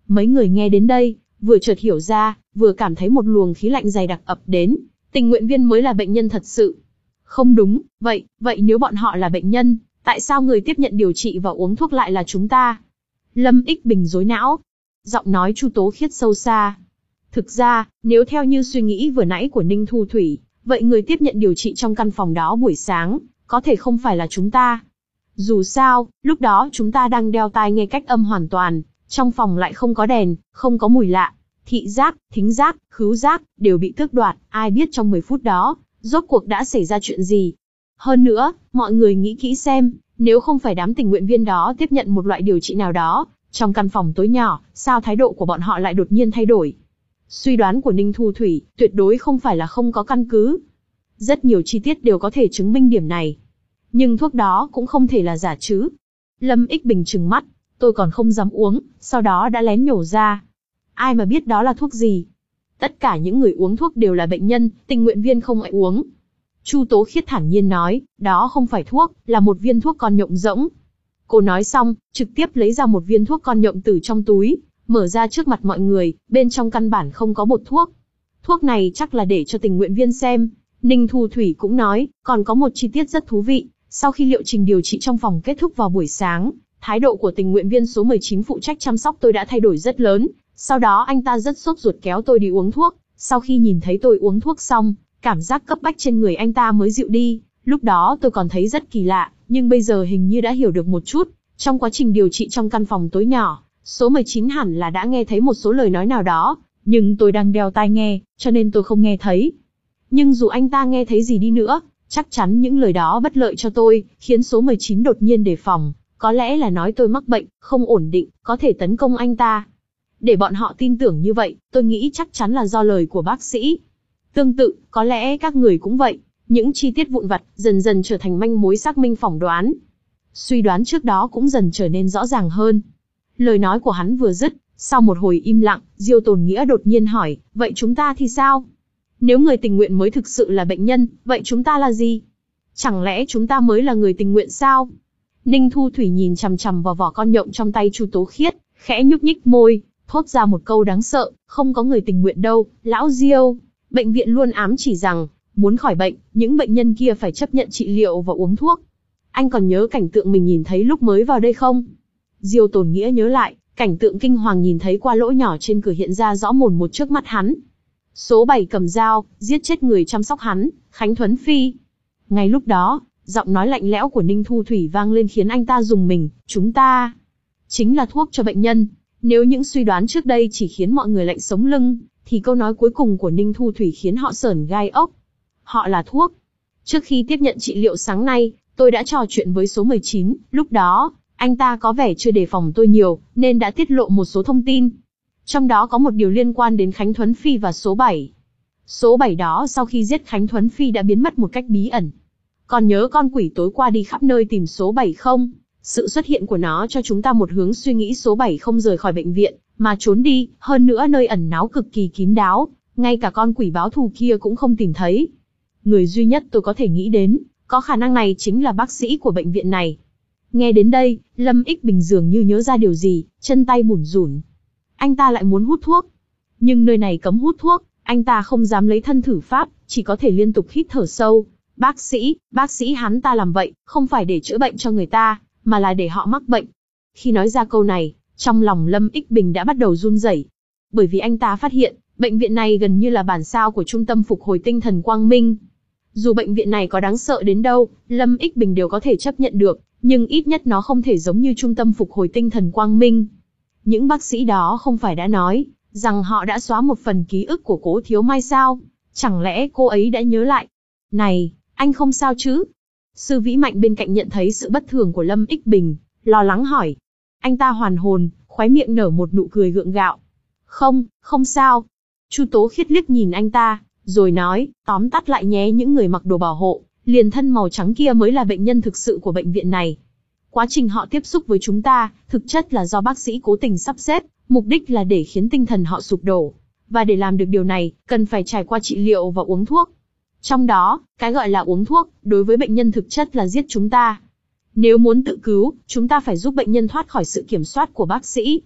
Mấy người nghe đến đây, vừa chợt hiểu ra, vừa cảm thấy một luồng khí lạnh dày đặc ập đến. Tình nguyện viên mới là bệnh nhân thật sự. Không đúng, vậy, vậy nếu bọn họ là bệnh nhân, tại sao người tiếp nhận điều trị và uống thuốc lại là chúng ta? Lâm Ích Bình rối não. Giọng nói Chu Tố Khiết sâu xa. Thực ra, nếu theo như suy nghĩ vừa nãy của Ninh Thu Thủy, vậy người tiếp nhận điều trị trong căn phòng đó buổi sáng, có thể không phải là chúng ta. Dù sao, lúc đó chúng ta đang đeo tai nghe cách âm hoàn toàn, trong phòng lại không có đèn, không có mùi lạ. Thị giác, thính giác, khứu giác, đều bị tước đoạt, ai biết trong mười phút đó, rốt cuộc đã xảy ra chuyện gì. Hơn nữa, mọi người nghĩ kỹ xem, nếu không phải đám tình nguyện viên đó tiếp nhận một loại điều trị nào đó, trong căn phòng tối nhỏ, sao thái độ của bọn họ lại đột nhiên thay đổi? Suy đoán của Ninh Thu Thủy, tuyệt đối không phải là không có căn cứ. Rất nhiều chi tiết đều có thể chứng minh điểm này. Nhưng thuốc đó cũng không thể là giả chứ. Lâm Ích Bình trừng mắt, tôi còn không dám uống, sau đó đã lén nhổ ra. Ai mà biết đó là thuốc gì? Tất cả những người uống thuốc đều là bệnh nhân, tình nguyện viên không ai uống. Chu Tố Khiết thản nhiên nói, đó không phải thuốc, là một viên thuốc con nhộng rỗng. Cô nói xong, trực tiếp lấy ra một viên thuốc con nhộng từ trong túi, mở ra trước mặt mọi người, bên trong căn bản không có bột thuốc. Thuốc này chắc là để cho tình nguyện viên xem. Ninh Thu Thủy cũng nói, còn có một chi tiết rất thú vị, sau khi liệu trình điều trị trong phòng kết thúc vào buổi sáng, thái độ của tình nguyện viên số mười chín phụ trách chăm sóc tôi đã thay đổi rất lớn. Sau đó anh ta rất sốt ruột kéo tôi đi uống thuốc, sau khi nhìn thấy tôi uống thuốc xong, cảm giác cấp bách trên người anh ta mới dịu đi. Lúc đó tôi còn thấy rất kỳ lạ, nhưng bây giờ hình như đã hiểu được một chút. Trong quá trình điều trị trong căn phòng tối nhỏ, số mười chín hẳn là đã nghe thấy một số lời nói nào đó, nhưng tôi đang đeo tai nghe, cho nên tôi không nghe thấy. Nhưng dù anh ta nghe thấy gì đi nữa, chắc chắn những lời đó bất lợi cho tôi, khiến số mười chín đột nhiên đề phòng, có lẽ là nói tôi mắc bệnh, không ổn định, có thể tấn công anh ta. Để bọn họ tin tưởng như vậy, tôi nghĩ chắc chắn là do lời của bác sĩ. Tương tự, có lẽ các người cũng vậy, những chi tiết vụn vặt dần dần trở thành manh mối xác minh phỏng đoán. Suy đoán trước đó cũng dần trở nên rõ ràng hơn. Lời nói của hắn vừa dứt, sau một hồi im lặng, Diêu Tồn Nghĩa đột nhiên hỏi, vậy chúng ta thì sao? Nếu người tình nguyện mới thực sự là bệnh nhân, vậy chúng ta là gì? Chẳng lẽ chúng ta mới là người tình nguyện sao? Ninh Thu Thủy nhìn chằm chằm vào vỏ con nhộng trong tay Chu Tố Khiết, khẽ nhúc nhích môi, thốt ra một câu đáng sợ, không có người tình nguyện đâu, lão Diêu. Bệnh viện luôn ám chỉ rằng, muốn khỏi bệnh, những bệnh nhân kia phải chấp nhận trị liệu và uống thuốc. Anh còn nhớ cảnh tượng mình nhìn thấy lúc mới vào đây không? Diêu Tồn Nghĩa nhớ lại, cảnh tượng kinh hoàng nhìn thấy qua lỗ nhỏ trên cửa hiện ra rõ mồn một trước mắt hắn. Số bảy cầm dao, giết chết người chăm sóc hắn, Khánh Thuấn Phi. Ngay lúc đó, giọng nói lạnh lẽo của Ninh Thu Thủy vang lên khiến anh ta rùng mình, chúng ta chính là thuốc cho bệnh nhân. Nếu những suy đoán trước đây chỉ khiến mọi người lạnh sống lưng, thì câu nói cuối cùng của Ninh Thu Thủy khiến họ sởn gai ốc. Họ là thuốc. Trước khi tiếp nhận trị liệu sáng nay, tôi đã trò chuyện với số mười chín, lúc đó, anh ta có vẻ chưa đề phòng tôi nhiều, nên đã tiết lộ một số thông tin. Trong đó có một điều liên quan đến Khánh Thuấn Phi và số bảy. Số bảy đó sau khi giết Khánh Thuấn Phi đã biến mất một cách bí ẩn. Còn nhớ con quỷ tối qua đi khắp nơi tìm số bảy không? Sự xuất hiện của nó cho chúng ta một hướng suy nghĩ số bảy không rời khỏi bệnh viện, mà trốn đi, hơn nữa nơi ẩn náu cực kỳ kín đáo, ngay cả con quỷ báo thù kia cũng không tìm thấy. Người duy nhất tôi có thể nghĩ đến, có khả năng này chính là bác sĩ của bệnh viện này. Nghe đến đây, Lâm Ích Bình dường như nhớ ra điều gì, chân tay bủn rủn. Anh ta lại muốn hút thuốc. Nhưng nơi này cấm hút thuốc, anh ta không dám lấy thân thử pháp, chỉ có thể liên tục hít thở sâu. Bác sĩ, bác sĩ hắn ta làm vậy, không phải để chữa bệnh cho người ta, mà là để họ mắc bệnh. Khi nói ra câu này, trong lòng Lâm Ích Bình đã bắt đầu run rẩy. Bởi vì anh ta phát hiện, bệnh viện này gần như là bản sao của trung tâm phục hồi tinh thần Quang Minh. Dù bệnh viện này có đáng sợ đến đâu, Lâm Ích Bình đều có thể chấp nhận được, nhưng ít nhất nó không thể giống như trung tâm phục hồi tinh thần Quang Minh. Những bác sĩ đó không phải đã nói, rằng họ đã xóa một phần ký ức của Cố Thiếu Mai sao? Chẳng lẽ cô ấy đã nhớ lại? Này, anh không sao chứ? Sư Vĩ Mạnh bên cạnh nhận thấy sự bất thường của Lâm Ích Bình, lo lắng hỏi. Anh ta hoàn hồn, khóe miệng nở một nụ cười gượng gạo. Không, không sao. Chu Tố Khiết liếc nhìn anh ta, rồi nói, tóm tắt lại nhé, những người mặc đồ bảo hộ, liền thân màu trắng kia mới là bệnh nhân thực sự của bệnh viện này. Quá trình họ tiếp xúc với chúng ta, thực chất là do bác sĩ cố tình sắp xếp, mục đích là để khiến tinh thần họ sụp đổ. Và để làm được điều này, cần phải trải qua trị liệu và uống thuốc. Trong đó, cái gọi là uống thuốc, đối với bệnh nhân thực chất là giết chúng ta. Nếu muốn tự cứu, chúng ta phải giúp bệnh nhân thoát khỏi sự kiểm soát của bác sĩ.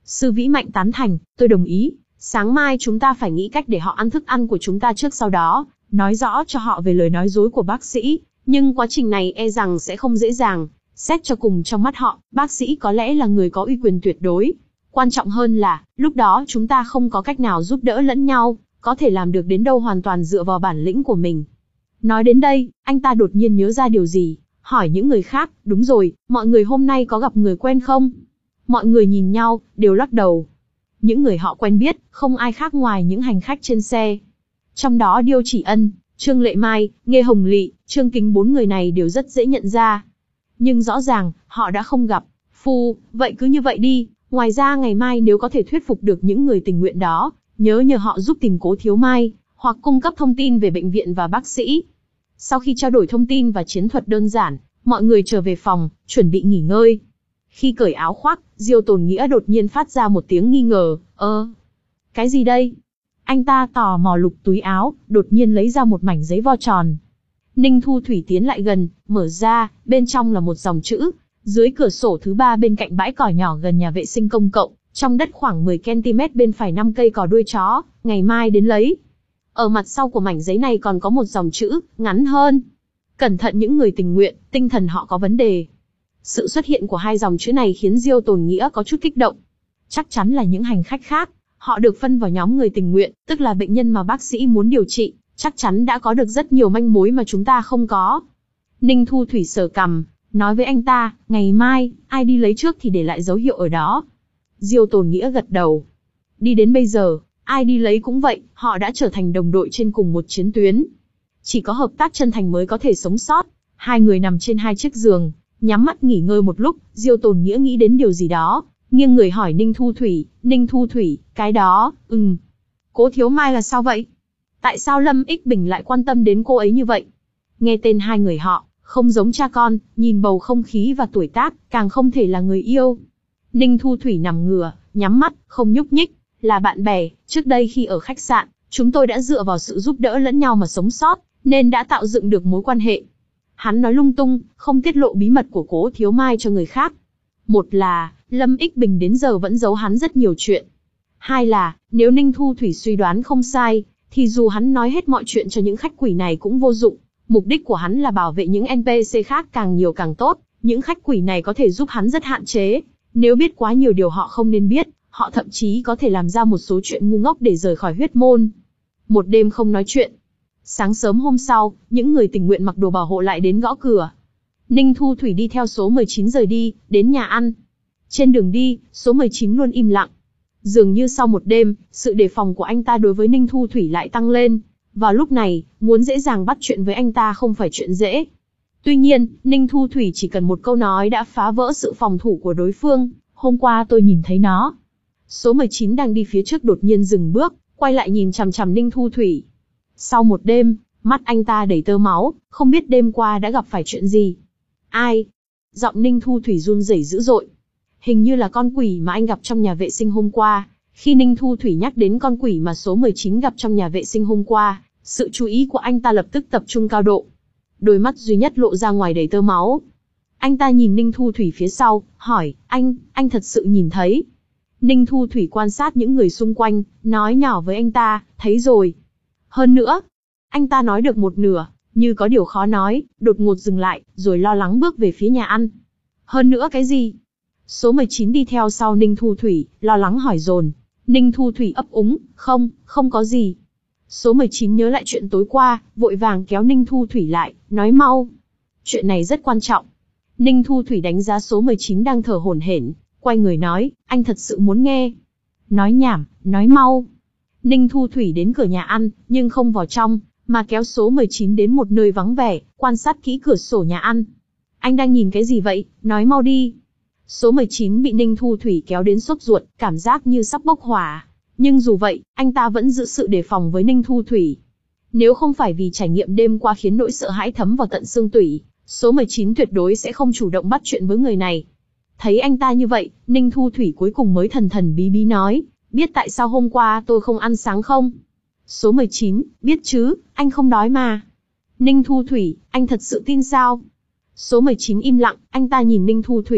Sư Vĩ Mạnh tán thành, tôi đồng ý. Sáng mai chúng ta phải nghĩ cách để họ ăn thức ăn của chúng ta trước, sau đó nói rõ cho họ về lời nói dối của bác sĩ. Nhưng quá trình này e rằng sẽ không dễ dàng. Xét cho cùng trong mắt họ, bác sĩ có lẽ là người có uy quyền tuyệt đối. Quan trọng hơn là, lúc đó chúng ta không có cách nào giúp đỡ lẫn nhau, có thể làm được đến đâu hoàn toàn dựa vào bản lĩnh của mình. Nói đến đây, anh ta đột nhiên nhớ ra điều gì, hỏi những người khác, đúng rồi, mọi người hôm nay có gặp người quen không? Mọi người nhìn nhau, đều lắc đầu. Những người họ quen biết, không ai khác ngoài những hành khách trên xe. Trong đó Điêu Chỉ Ân, Trương Lệ Mai, Nghê Hồng Lị, Trương Kính, bốn người này đều rất dễ nhận ra. Nhưng rõ ràng, họ đã không gặp. Phu, vậy cứ như vậy đi, ngoài ra ngày mai nếu có thể thuyết phục được những người tình nguyện đó, nhớ nhờ họ giúp tìm Cố Thiếu Mai, hoặc cung cấp thông tin về bệnh viện và bác sĩ. Sau khi trao đổi thông tin và chiến thuật đơn giản, mọi người trở về phòng, chuẩn bị nghỉ ngơi. Khi cởi áo khoác, Diêu Tồn Nghĩa đột nhiên phát ra một tiếng nghi ngờ, ơ, cái gì đây? Anh ta tò mò lục túi áo, đột nhiên lấy ra một mảnh giấy vo tròn. Ninh Thu Thủy tiến lại gần, mở ra, bên trong là một dòng chữ. Dưới cửa sổ thứ ba bên cạnh bãi cỏ nhỏ gần nhà vệ sinh công cộng, trong đất khoảng mười ki lô mét bên phải năm cây cỏ đuôi chó, ngày mai đến lấy. Ở mặt sau của mảnh giấy này còn có một dòng chữ, ngắn hơn. Cẩn thận những người tình nguyện, tinh thần họ có vấn đề. Sự xuất hiện của hai dòng chữ này khiến Diêu Tồn Nghĩa có chút kích động. Chắc chắn là những hành khách khác, họ được phân vào nhóm người tình nguyện, tức là bệnh nhân mà bác sĩ muốn điều trị, chắc chắn đã có được rất nhiều manh mối mà chúng ta không có. Ninh Thu Thủy sờ cằm, nói với anh ta, ngày mai, ai đi lấy trước thì để lại dấu hiệu ở đó. Diêu Tồn Nghĩa gật đầu. Đi đến bây giờ, ai đi lấy cũng vậy, họ đã trở thành đồng đội trên cùng một chiến tuyến. Chỉ có hợp tác chân thành mới có thể sống sót. Hai người nằm trên hai chiếc giường, nhắm mắt nghỉ ngơi một lúc, Diêu Tồn Nghĩa nghĩ đến điều gì đó, nghiêng người hỏi Ninh Thu Thủy, Ninh Thu Thủy, cái đó, ừm. Cố Thiếu Mai là sao vậy? Tại sao Lâm Ích Bình lại quan tâm đến cô ấy như vậy? Nghe tên hai người họ, không giống cha con, nhìn bầu không khí và tuổi tác, càng không thể là người yêu. Ninh Thu Thủy nằm ngửa, nhắm mắt, không nhúc nhích, là bạn bè, trước đây khi ở khách sạn, chúng tôi đã dựa vào sự giúp đỡ lẫn nhau mà sống sót, nên đã tạo dựng được mối quan hệ. Hắn nói lung tung, không tiết lộ bí mật của Cố Thiếu Mai cho người khác. Một là, Lâm Ích Bình đến giờ vẫn giấu hắn rất nhiều chuyện. Hai là, nếu Ninh Thu Thủy suy đoán không sai, thì dù hắn nói hết mọi chuyện cho những khách quỷ này cũng vô dụng. Mục đích của hắn là bảo vệ những en pê xê khác càng nhiều càng tốt, những khách quỷ này có thể giúp hắn rất hạn chế. Nếu biết quá nhiều điều họ không nên biết, họ thậm chí có thể làm ra một số chuyện ngu ngốc để rời khỏi huyết môn. Một đêm không nói chuyện. Sáng sớm hôm sau, những người tình nguyện mặc đồ bảo hộ lại đến gõ cửa. Ninh Thu Thủy đi theo số mười chín rời đi, đến nhà ăn. Trên đường đi, số mười chín luôn im lặng. Dường như sau một đêm, sự đề phòng của anh ta đối với Ninh Thu Thủy lại tăng lên. Vào lúc này, muốn dễ dàng bắt chuyện với anh ta không phải chuyện dễ. Tuy nhiên, Ninh Thu Thủy chỉ cần một câu nói đã phá vỡ sự phòng thủ của đối phương. Hôm qua tôi nhìn thấy nó. Số mười chín đang đi phía trước đột nhiên dừng bước, quay lại nhìn chằm chằm Ninh Thu Thủy. Sau một đêm, mắt anh ta đầy tơ máu, không biết đêm qua đã gặp phải chuyện gì. Ai? Giọng Ninh Thu Thủy run rẩy dữ dội. Hình như là con quỷ mà anh gặp trong nhà vệ sinh hôm qua. Khi Ninh Thu Thủy nhắc đến con quỷ mà số mười chín gặp trong nhà vệ sinh hôm qua, sự chú ý của anh ta lập tức tập trung cao độ. Đôi mắt duy nhất lộ ra ngoài đầy tơ máu. Anh ta nhìn Ninh Thu Thủy phía sau, hỏi, anh, anh thật sự nhìn thấy. Ninh Thu Thủy quan sát những người xung quanh, nói nhỏ với anh ta, thấy rồi. Hơn nữa, anh ta nói được một nửa, như có điều khó nói, đột ngột dừng lại, rồi lo lắng bước về phía nhà ăn. Hơn nữa cái gì? Số mười chín đi theo sau Ninh Thu Thủy, lo lắng hỏi dồn. Ninh Thu Thủy ấp úng, không, không có gì. Số mười chín nhớ lại chuyện tối qua, vội vàng kéo Ninh Thu Thủy lại, nói mau. Chuyện này rất quan trọng. Ninh Thu Thủy đánh giá số mười chín đang thở hổn hển, quay người nói, anh thật sự muốn nghe. Nói nhảm, nói mau. Ninh Thu Thủy đến cửa nhà ăn, nhưng không vào trong, mà kéo số mười chín đến một nơi vắng vẻ, quan sát kỹ cửa sổ nhà ăn. Anh đang nhìn cái gì vậy, nói mau đi. Số mười chín bị Ninh Thu Thủy kéo đến sốt ruột, cảm giác như sắp bốc hỏa. Nhưng dù vậy, anh ta vẫn giữ sự đề phòng với Ninh Thu Thủy. Nếu không phải vì trải nghiệm đêm qua khiến nỗi sợ hãi thấm vào tận xương tủy, số mười chín tuyệt đối sẽ không chủ động bắt chuyện với người này. Thấy anh ta như vậy, Ninh Thu Thủy cuối cùng mới thần thần bí bí nói, biết tại sao hôm qua tôi không ăn sáng không? Số mười chín, biết chứ, anh không đói mà. Ninh Thu Thủy, anh thật sự tin sao? Số mười chín im lặng, anh ta nhìn Ninh Thu Thủy,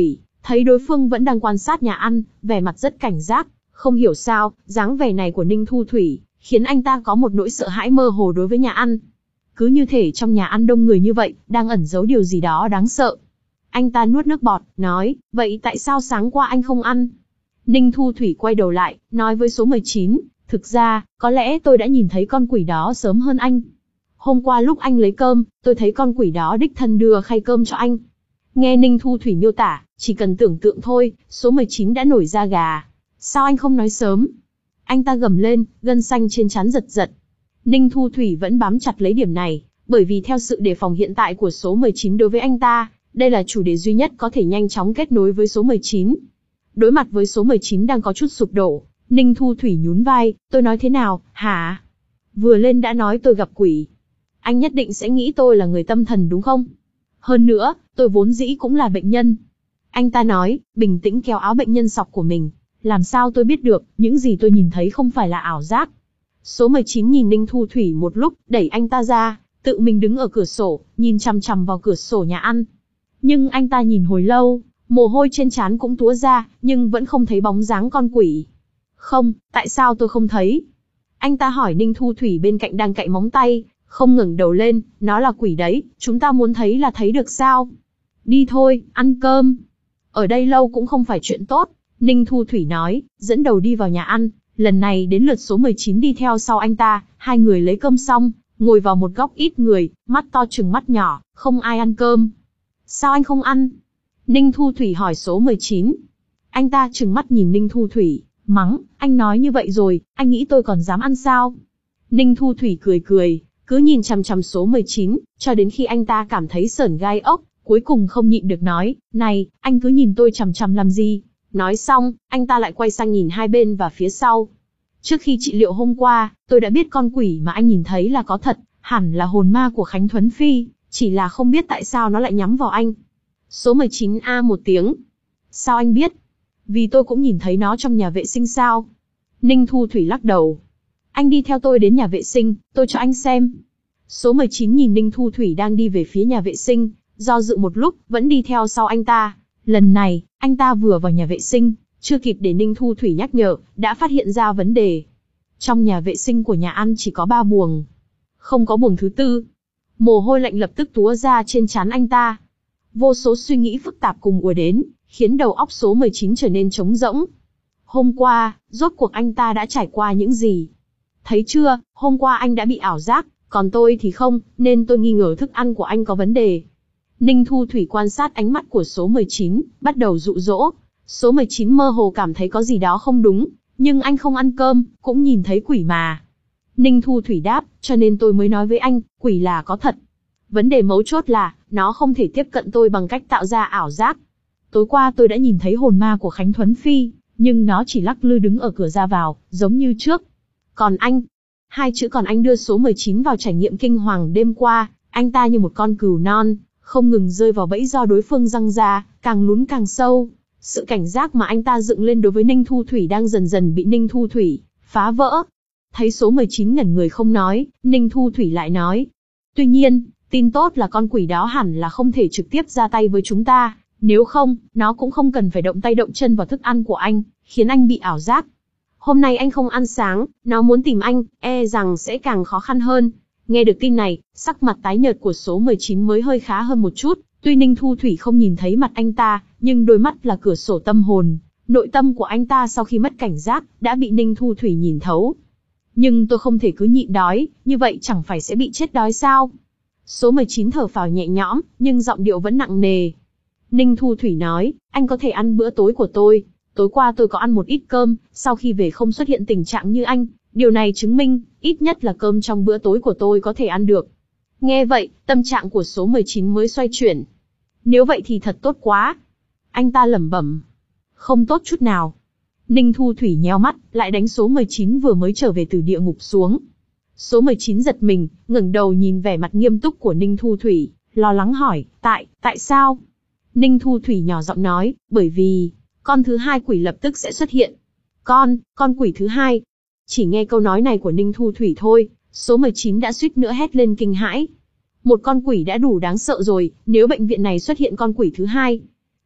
Thấy đối phương vẫn đang quan sát nhà ăn, vẻ mặt rất cảnh giác, không hiểu sao, dáng vẻ này của Ninh Thu Thủy, khiến anh ta có một nỗi sợ hãi mơ hồ đối với nhà ăn. Cứ như thể trong nhà ăn đông người như vậy, đang ẩn giấu điều gì đó đáng sợ. Anh ta nuốt nước bọt, nói, vậy tại sao sáng qua anh không ăn? Ninh Thu Thủy quay đầu lại, nói với số mười chín, thực ra, có lẽ tôi đã nhìn thấy con quỷ đó sớm hơn anh. Hôm qua lúc anh lấy cơm, tôi thấy con quỷ đó đích thân đưa khay cơm cho anh. Nghe Ninh Thu Thủy miêu tả, chỉ cần tưởng tượng thôi, số mười chín đã nổi da gà. Sao anh không nói sớm? Anh ta gầm lên, gân xanh trên trán giật giật. Ninh Thu Thủy vẫn bám chặt lấy điểm này, bởi vì theo sự đề phòng hiện tại của số mười chín đối với anh ta, đây là chủ đề duy nhất có thể nhanh chóng kết nối với số mười chín. Đối mặt với số mười chín đang có chút sụp đổ, Ninh Thu Thủy nhún vai, tôi nói thế nào, hả? Vừa lên đã nói tôi gặp quỷ. Anh nhất định sẽ nghĩ tôi là người tâm thần đúng không? Hơn nữa, tôi vốn dĩ cũng là bệnh nhân. Anh ta nói, bình tĩnh kéo áo bệnh nhân sọc của mình. Làm sao tôi biết được, những gì tôi nhìn thấy không phải là ảo giác. Số mười chín nhìn Ninh Thu Thủy một lúc, đẩy anh ta ra, tự mình đứng ở cửa sổ, nhìn chằm chằm vào cửa sổ nhà ăn. Nhưng anh ta nhìn hồi lâu, mồ hôi trên trán cũng túa ra, nhưng vẫn không thấy bóng dáng con quỷ. Không, tại sao tôi không thấy? Anh ta hỏi Ninh Thu Thủy bên cạnh đang cạy móng tay, không ngẩng đầu lên, nó là quỷ đấy, chúng ta muốn thấy là thấy được sao? Đi thôi, ăn cơm. Ở đây lâu cũng không phải chuyện tốt, Ninh Thu Thủy nói, dẫn đầu đi vào nhà ăn, lần này đến lượt số mười chín đi theo sau anh ta, hai người lấy cơm xong, ngồi vào một góc ít người, mắt to trừng mắt nhỏ, không ai ăn cơm. Sao anh không ăn? Ninh Thu Thủy hỏi số mười chín. Anh ta trừng mắt nhìn Ninh Thu Thủy, mắng, anh nói như vậy rồi, anh nghĩ tôi còn dám ăn sao? Ninh Thu Thủy cười cười, cứ nhìn chằm chằm số mười chín, cho đến khi anh ta cảm thấy sởn gai ốc, cuối cùng không nhịn được nói, này, anh cứ nhìn tôi chằm chằm làm gì? Nói xong, anh ta lại quay sang nhìn hai bên và phía sau. Trước khi trị liệu hôm qua, tôi đã biết con quỷ mà anh nhìn thấy là có thật, hẳn là hồn ma của Khánh Thuấn Phi, chỉ là không biết tại sao nó lại nhắm vào anh. Số mười chín a một tiếng. Sao anh biết? Vì tôi cũng nhìn thấy nó trong nhà vệ sinh sao? Ninh Thu Thủy lắc đầu. Anh đi theo tôi đến nhà vệ sinh, tôi cho anh xem. Số mười chín nhìn Ninh Thu Thủy đang đi về phía nhà vệ sinh, do dự một lúc, vẫn đi theo sau anh ta. Lần này, anh ta vừa vào nhà vệ sinh, chưa kịp để Ninh Thu Thủy nhắc nhở, đã phát hiện ra vấn đề. Trong nhà vệ sinh của nhà ăn chỉ có ba buồng, không có buồng thứ tư. Mồ hôi lạnh lập tức túa ra trên trán anh ta. Vô số suy nghĩ phức tạp cùng ùa đến, khiến đầu óc số mười chín trở nên trống rỗng. Hôm qua, rốt cuộc anh ta đã trải qua những gì? Thấy chưa, hôm qua anh đã bị ảo giác, còn tôi thì không, nên tôi nghi ngờ thức ăn của anh có vấn đề. Ninh Thu Thủy quan sát ánh mắt của số mười chín, bắt đầu dụ dỗ. Số mười chín mơ hồ cảm thấy có gì đó không đúng, nhưng anh không ăn cơm, cũng nhìn thấy quỷ mà. Ninh Thu Thủy đáp, cho nên tôi mới nói với anh, quỷ là có thật. Vấn đề mấu chốt là, nó không thể tiếp cận tôi bằng cách tạo ra ảo giác. Tối qua tôi đã nhìn thấy hồn ma của Khánh Thuấn Phi, nhưng nó chỉ lắc lư đứng ở cửa ra vào, giống như trước. Còn anh, hai chữ còn anh đưa số mười chín vào trải nghiệm kinh hoàng đêm qua, anh ta như một con cừu non, không ngừng rơi vào bẫy do đối phương giăng ra, càng lún càng sâu. Sự cảnh giác mà anh ta dựng lên đối với Ninh Thu Thủy đang dần dần bị Ninh Thu Thủy phá vỡ. Thấy số mười chín ngẩn người không nói, Ninh Thu Thủy lại nói. Tuy nhiên, tin tốt là con quỷ đó hẳn là không thể trực tiếp ra tay với chúng ta, nếu không, nó cũng không cần phải động tay động chân vào thức ăn của anh, khiến anh bị ảo giác. Hôm nay anh không ăn sáng, nó muốn tìm anh, e rằng sẽ càng khó khăn hơn. Nghe được tin này, sắc mặt tái nhợt của số mười chín mới hơi khá hơn một chút, tuy Ninh Thu Thủy không nhìn thấy mặt anh ta, nhưng đôi mắt là cửa sổ tâm hồn, nội tâm của anh ta sau khi mất cảnh giác, đã bị Ninh Thu Thủy nhìn thấu. Nhưng tôi không thể cứ nhịn đói, như vậy chẳng phải sẽ bị chết đói sao? Số mười chín thở phào nhẹ nhõm, nhưng giọng điệu vẫn nặng nề. Ninh Thu Thủy nói, anh có thể ăn bữa tối của tôi. Tối qua tôi có ăn một ít cơm, sau khi về không xuất hiện tình trạng như anh. Điều này chứng minh, ít nhất là cơm trong bữa tối của tôi có thể ăn được. Nghe vậy, tâm trạng của số mười chín mới xoay chuyển. Nếu vậy thì thật tốt quá. Anh ta lẩm bẩm. Không tốt chút nào. Ninh Thu Thủy nhéo mắt, lại đánh số mười chín vừa mới trở về từ địa ngục xuống. Số mười chín giật mình, ngẩng đầu nhìn vẻ mặt nghiêm túc của Ninh Thu Thủy, lo lắng hỏi, tại, tại sao? Ninh Thu Thủy nhỏ giọng nói, bởi vì, con thứ hai quỷ lập tức sẽ xuất hiện. Con, con quỷ thứ hai. Chỉ nghe câu nói này của Ninh Thu Thủy thôi, số mười chín đã suýt nữa hét lên kinh hãi. Một con quỷ đã đủ đáng sợ rồi, nếu bệnh viện này xuất hiện con quỷ thứ hai.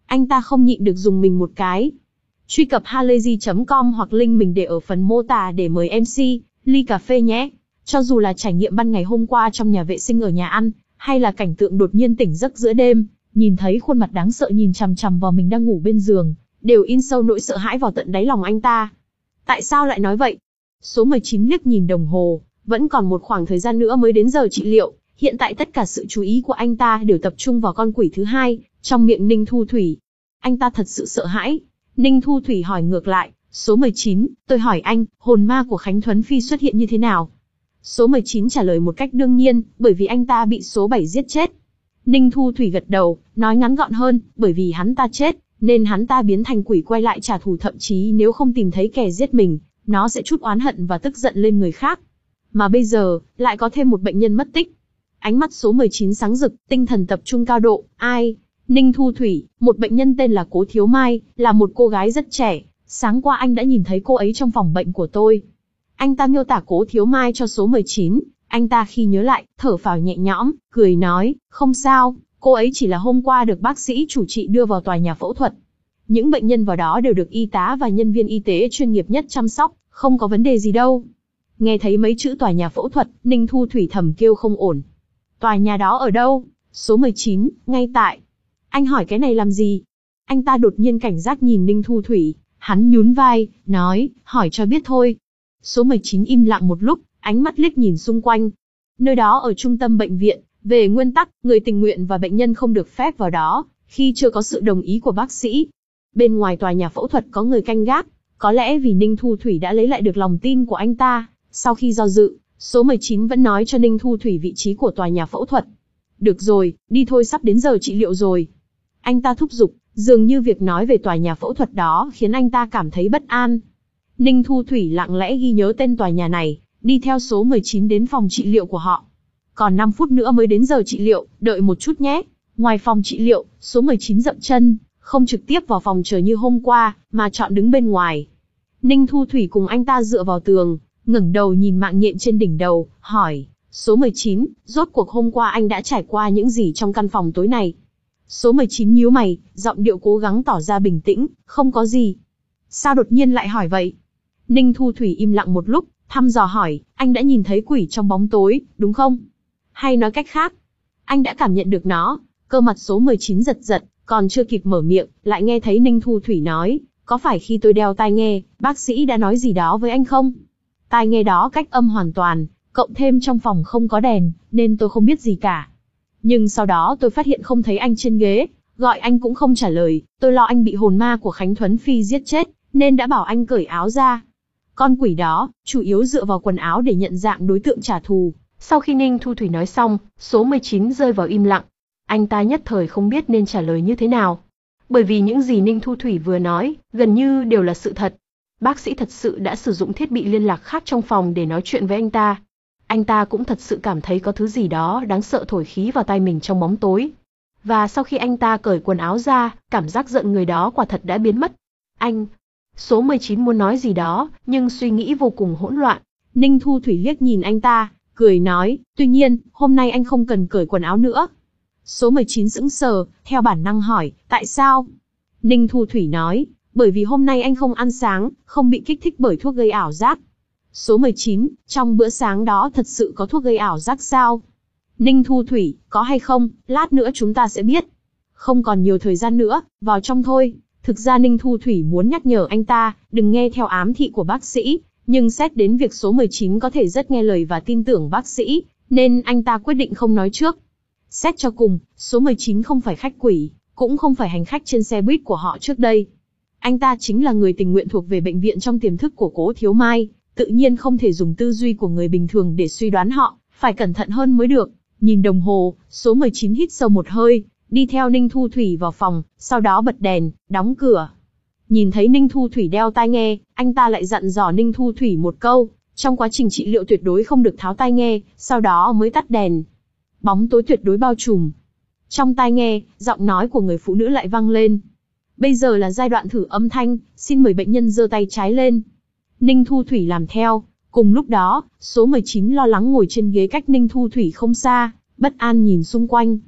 Anh ta không nhịn được dùng mình một cái. Truy cập halayzi chấm com hoặc link mình để ở phần mô tả để mời em xê, ly cà phê nhé. Cho dù là trải nghiệm ban ngày hôm qua trong nhà vệ sinh ở nhà ăn, hay là cảnh tượng đột nhiên tỉnh giấc giữa đêm, nhìn thấy khuôn mặt đáng sợ nhìn chằm chằm vào mình đang ngủ bên giường, đều in sâu nỗi sợ hãi vào tận đáy lòng anh ta. Tại sao lại nói vậy? Số mười chín liếc nhìn đồng hồ, vẫn còn một khoảng thời gian nữa mới đến giờ trị liệu, hiện tại tất cả sự chú ý của anh ta đều tập trung vào con quỷ thứ hai, trong miệng Ninh Thu Thủy. Anh ta thật sự sợ hãi. Ninh Thu Thủy hỏi ngược lại, số mười chín, tôi hỏi anh, hồn ma của Khánh Thuấn Phi xuất hiện như thế nào? Số mười chín trả lời một cách đương nhiên, bởi vì anh ta bị số bảy giết chết. Ninh Thu Thủy gật đầu, nói ngắn gọn hơn, bởi vì hắn ta chết, nên hắn ta biến thành quỷ quay lại trả thù, thậm chí nếu không tìm thấy kẻ giết mình, nó sẽ trút oán hận và tức giận lên người khác. Mà bây giờ, lại có thêm một bệnh nhân mất tích. Ánh mắt số mười chín sáng rực, tinh thần tập trung cao độ, ai? Ninh Thu Thủy, một bệnh nhân tên là Cố Thiếu Mai, là một cô gái rất trẻ, sáng qua anh đã nhìn thấy cô ấy trong phòng bệnh của tôi. Anh ta miêu tả Cố Thiếu Mai cho số mười chín, anh ta khi nhớ lại, thở phào nhẹ nhõm, cười nói, không sao, cô ấy chỉ là hôm qua được bác sĩ chủ trị đưa vào tòa nhà phẫu thuật. Những bệnh nhân vào đó đều được y tá và nhân viên y tế chuyên nghiệp nhất chăm sóc, không có vấn đề gì đâu. Nghe thấy mấy chữ tòa nhà phẫu thuật, Ninh Thu Thủy thầm kêu không ổn. Tòa nhà đó ở đâu? Số mười chín, ngay tại. Anh hỏi cái này làm gì? Anh ta đột nhiên cảnh giác nhìn Ninh Thu Thủy, hắn nhún vai, nói, hỏi cho biết thôi. Số mười chín im lặng một lúc, ánh mắt liếc nhìn xung quanh. Nơi đó ở trung tâm bệnh viện, về nguyên tắc, người tình nguyện và bệnh nhân không được phép vào đó, khi chưa có sự đồng ý của bác sĩ. Bên ngoài tòa nhà phẫu thuật có người canh gác, có lẽ vì Ninh Thu Thủy đã lấy lại được lòng tin của anh ta, sau khi do dự, số mười chín vẫn nói cho Ninh Thu Thủy vị trí của tòa nhà phẫu thuật. Được rồi, đi thôi, sắp đến giờ trị liệu rồi. Anh ta thúc giục, dường như việc nói về tòa nhà phẫu thuật đó khiến anh ta cảm thấy bất an. Ninh Thu Thủy lặng lẽ ghi nhớ tên tòa nhà này, đi theo số mười chín đến phòng trị liệu của họ. Còn năm phút nữa mới đến giờ trị liệu, đợi một chút nhé. Ngoài phòng trị liệu, số mười chín dậm chân, không trực tiếp vào phòng chờ như hôm qua, mà chọn đứng bên ngoài. Ninh Thu Thủy cùng anh ta dựa vào tường, ngẩng đầu nhìn mạng nhện trên đỉnh đầu, hỏi, số mười chín, rốt cuộc hôm qua anh đã trải qua những gì trong căn phòng tối này? Số mười chín nhíu mày, giọng điệu cố gắng tỏ ra bình tĩnh, không có gì. Sao đột nhiên lại hỏi vậy? Ninh Thu Thủy im lặng một lúc, thăm dò hỏi, anh đã nhìn thấy quỷ trong bóng tối, đúng không? Hay nói cách khác, anh đã cảm nhận được nó. Cơ mặt số mười chín giật giật, còn chưa kịp mở miệng, lại nghe thấy Ninh Thu Thủy nói, có phải khi tôi đeo tai nghe, bác sĩ đã nói gì đó với anh không? Tai nghe đó cách âm hoàn toàn, cộng thêm trong phòng không có đèn, nên tôi không biết gì cả. Nhưng sau đó tôi phát hiện không thấy anh trên ghế, gọi anh cũng không trả lời, tôi lo anh bị hồn ma của Khánh Thuấn Phi giết chết, nên đã bảo anh cởi áo ra. Con quỷ đó, chủ yếu dựa vào quần áo để nhận dạng đối tượng trả thù. Sau khi Ninh Thu Thủy nói xong, số mười chín rơi vào im lặng. Anh ta nhất thời không biết nên trả lời như thế nào. Bởi vì những gì Ninh Thu Thủy vừa nói, gần như đều là sự thật. Bác sĩ thật sự đã sử dụng thiết bị liên lạc khác trong phòng để nói chuyện với anh ta. Anh ta cũng thật sự cảm thấy có thứ gì đó đáng sợ thổi khí vào tai mình trong bóng tối. Và sau khi anh ta cởi quần áo ra, cảm giác giận người đó quả thật đã biến mất. Anh... Số mười chín muốn nói gì đó, nhưng suy nghĩ vô cùng hỗn loạn. Ninh Thu Thủy liếc nhìn anh ta, cười nói, tuy nhiên, hôm nay anh không cần cởi quần áo nữa. Số mười chín sững sờ, theo bản năng hỏi, tại sao? Ninh Thu Thủy nói, bởi vì hôm nay anh không ăn sáng, không bị kích thích bởi thuốc gây ảo giác. Số mười chín, trong bữa sáng đó thật sự có thuốc gây ảo giác sao? Ninh Thu Thủy, có hay không, lát nữa chúng ta sẽ biết. Không còn nhiều thời gian nữa, vào trong thôi. Thực ra Ninh Thu Thủy muốn nhắc nhở anh ta, đừng nghe theo ám thị của bác sĩ, nhưng xét đến việc số mười chín có thể rất nghe lời và tin tưởng bác sĩ, nên anh ta quyết định không nói trước. Xét cho cùng, số mười chín không phải khách quỷ, cũng không phải hành khách trên xe buýt của họ trước đây. Anh ta chính là người tình nguyện thuộc về bệnh viện trong tiềm thức của Cố Thiếu Mai, tự nhiên không thể dùng tư duy của người bình thường để suy đoán họ, phải cẩn thận hơn mới được. Nhìn đồng hồ, số mười chín hít sâu một hơi, đi theo Ninh Thu Thủy vào phòng, sau đó bật đèn, đóng cửa. Nhìn thấy Ninh Thu Thủy đeo tai nghe, anh ta lại dặn dò Ninh Thu Thủy một câu, trong quá trình trị liệu tuyệt đối không được tháo tai nghe, sau đó mới tắt đèn. Bóng tối tuyệt đối bao trùm. Trong tai nghe, giọng nói của người phụ nữ lại vang lên. Bây giờ là giai đoạn thử âm thanh, xin mời bệnh nhân giơ tay trái lên. Ninh Thu Thủy làm theo, cùng lúc đó, số mười chín lo lắng ngồi trên ghế cách Ninh Thu Thủy không xa, bất an nhìn xung quanh.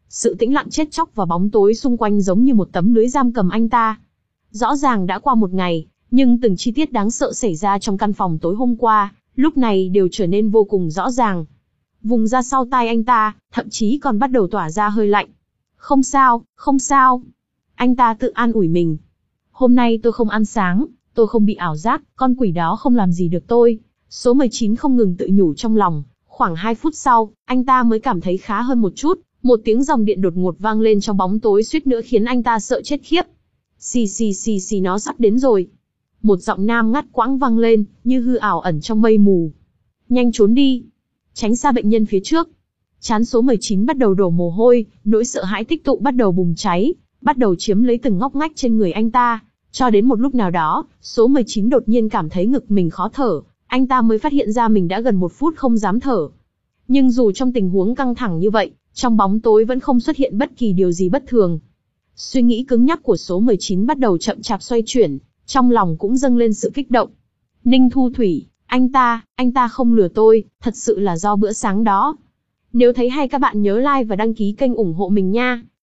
Sự tĩnh lặng chết chóc và bóng tối xung quanh giống như một tấm lưới giam cầm anh ta. Rõ ràng đã qua một ngày, nhưng từng chi tiết đáng sợ xảy ra trong căn phòng tối hôm qua, lúc này đều trở nên vô cùng rõ ràng. Vùng ra sau tai anh ta, thậm chí còn bắt đầu tỏa ra hơi lạnh. Không sao, không sao. Anh ta tự an ủi mình. Hôm nay tôi không ăn sáng, tôi không bị ảo giác, con quỷ đó không làm gì được tôi. Số mười chín không ngừng tự nhủ trong lòng. Khoảng hai phút sau, anh ta mới cảm thấy khá hơn một chút. Một tiếng dòng điện đột ngột vang lên trong bóng tối suýt nữa khiến anh ta sợ chết khiếp. Xì xì xì xì, nó sắp đến rồi. Một giọng nam ngắt quãng vang lên, như hư ảo ẩn trong mây mù. Nhanh trốn đi. Tránh xa bệnh nhân phía trước. Trán số mười chín bắt đầu đổ mồ hôi, nỗi sợ hãi tích tụ bắt đầu bùng cháy, bắt đầu chiếm lấy từng ngóc ngách trên người anh ta. Cho đến một lúc nào đó, số mười chín đột nhiên cảm thấy ngực mình khó thở, anh ta mới phát hiện ra mình đã gần một phút không dám thở. Nhưng dù trong tình huống căng thẳng như vậy, trong bóng tối vẫn không xuất hiện bất kỳ điều gì bất thường. Suy nghĩ cứng nhắc của số mười chín bắt đầu chậm chạp xoay chuyển, trong lòng cũng dâng lên sự kích động. Ninh Thu Thủy, anh ta, anh ta không lừa tôi, thật sự là do bữa sáng đó. Nếu thấy hay các bạn nhớ like và đăng ký kênh ủng hộ mình nha.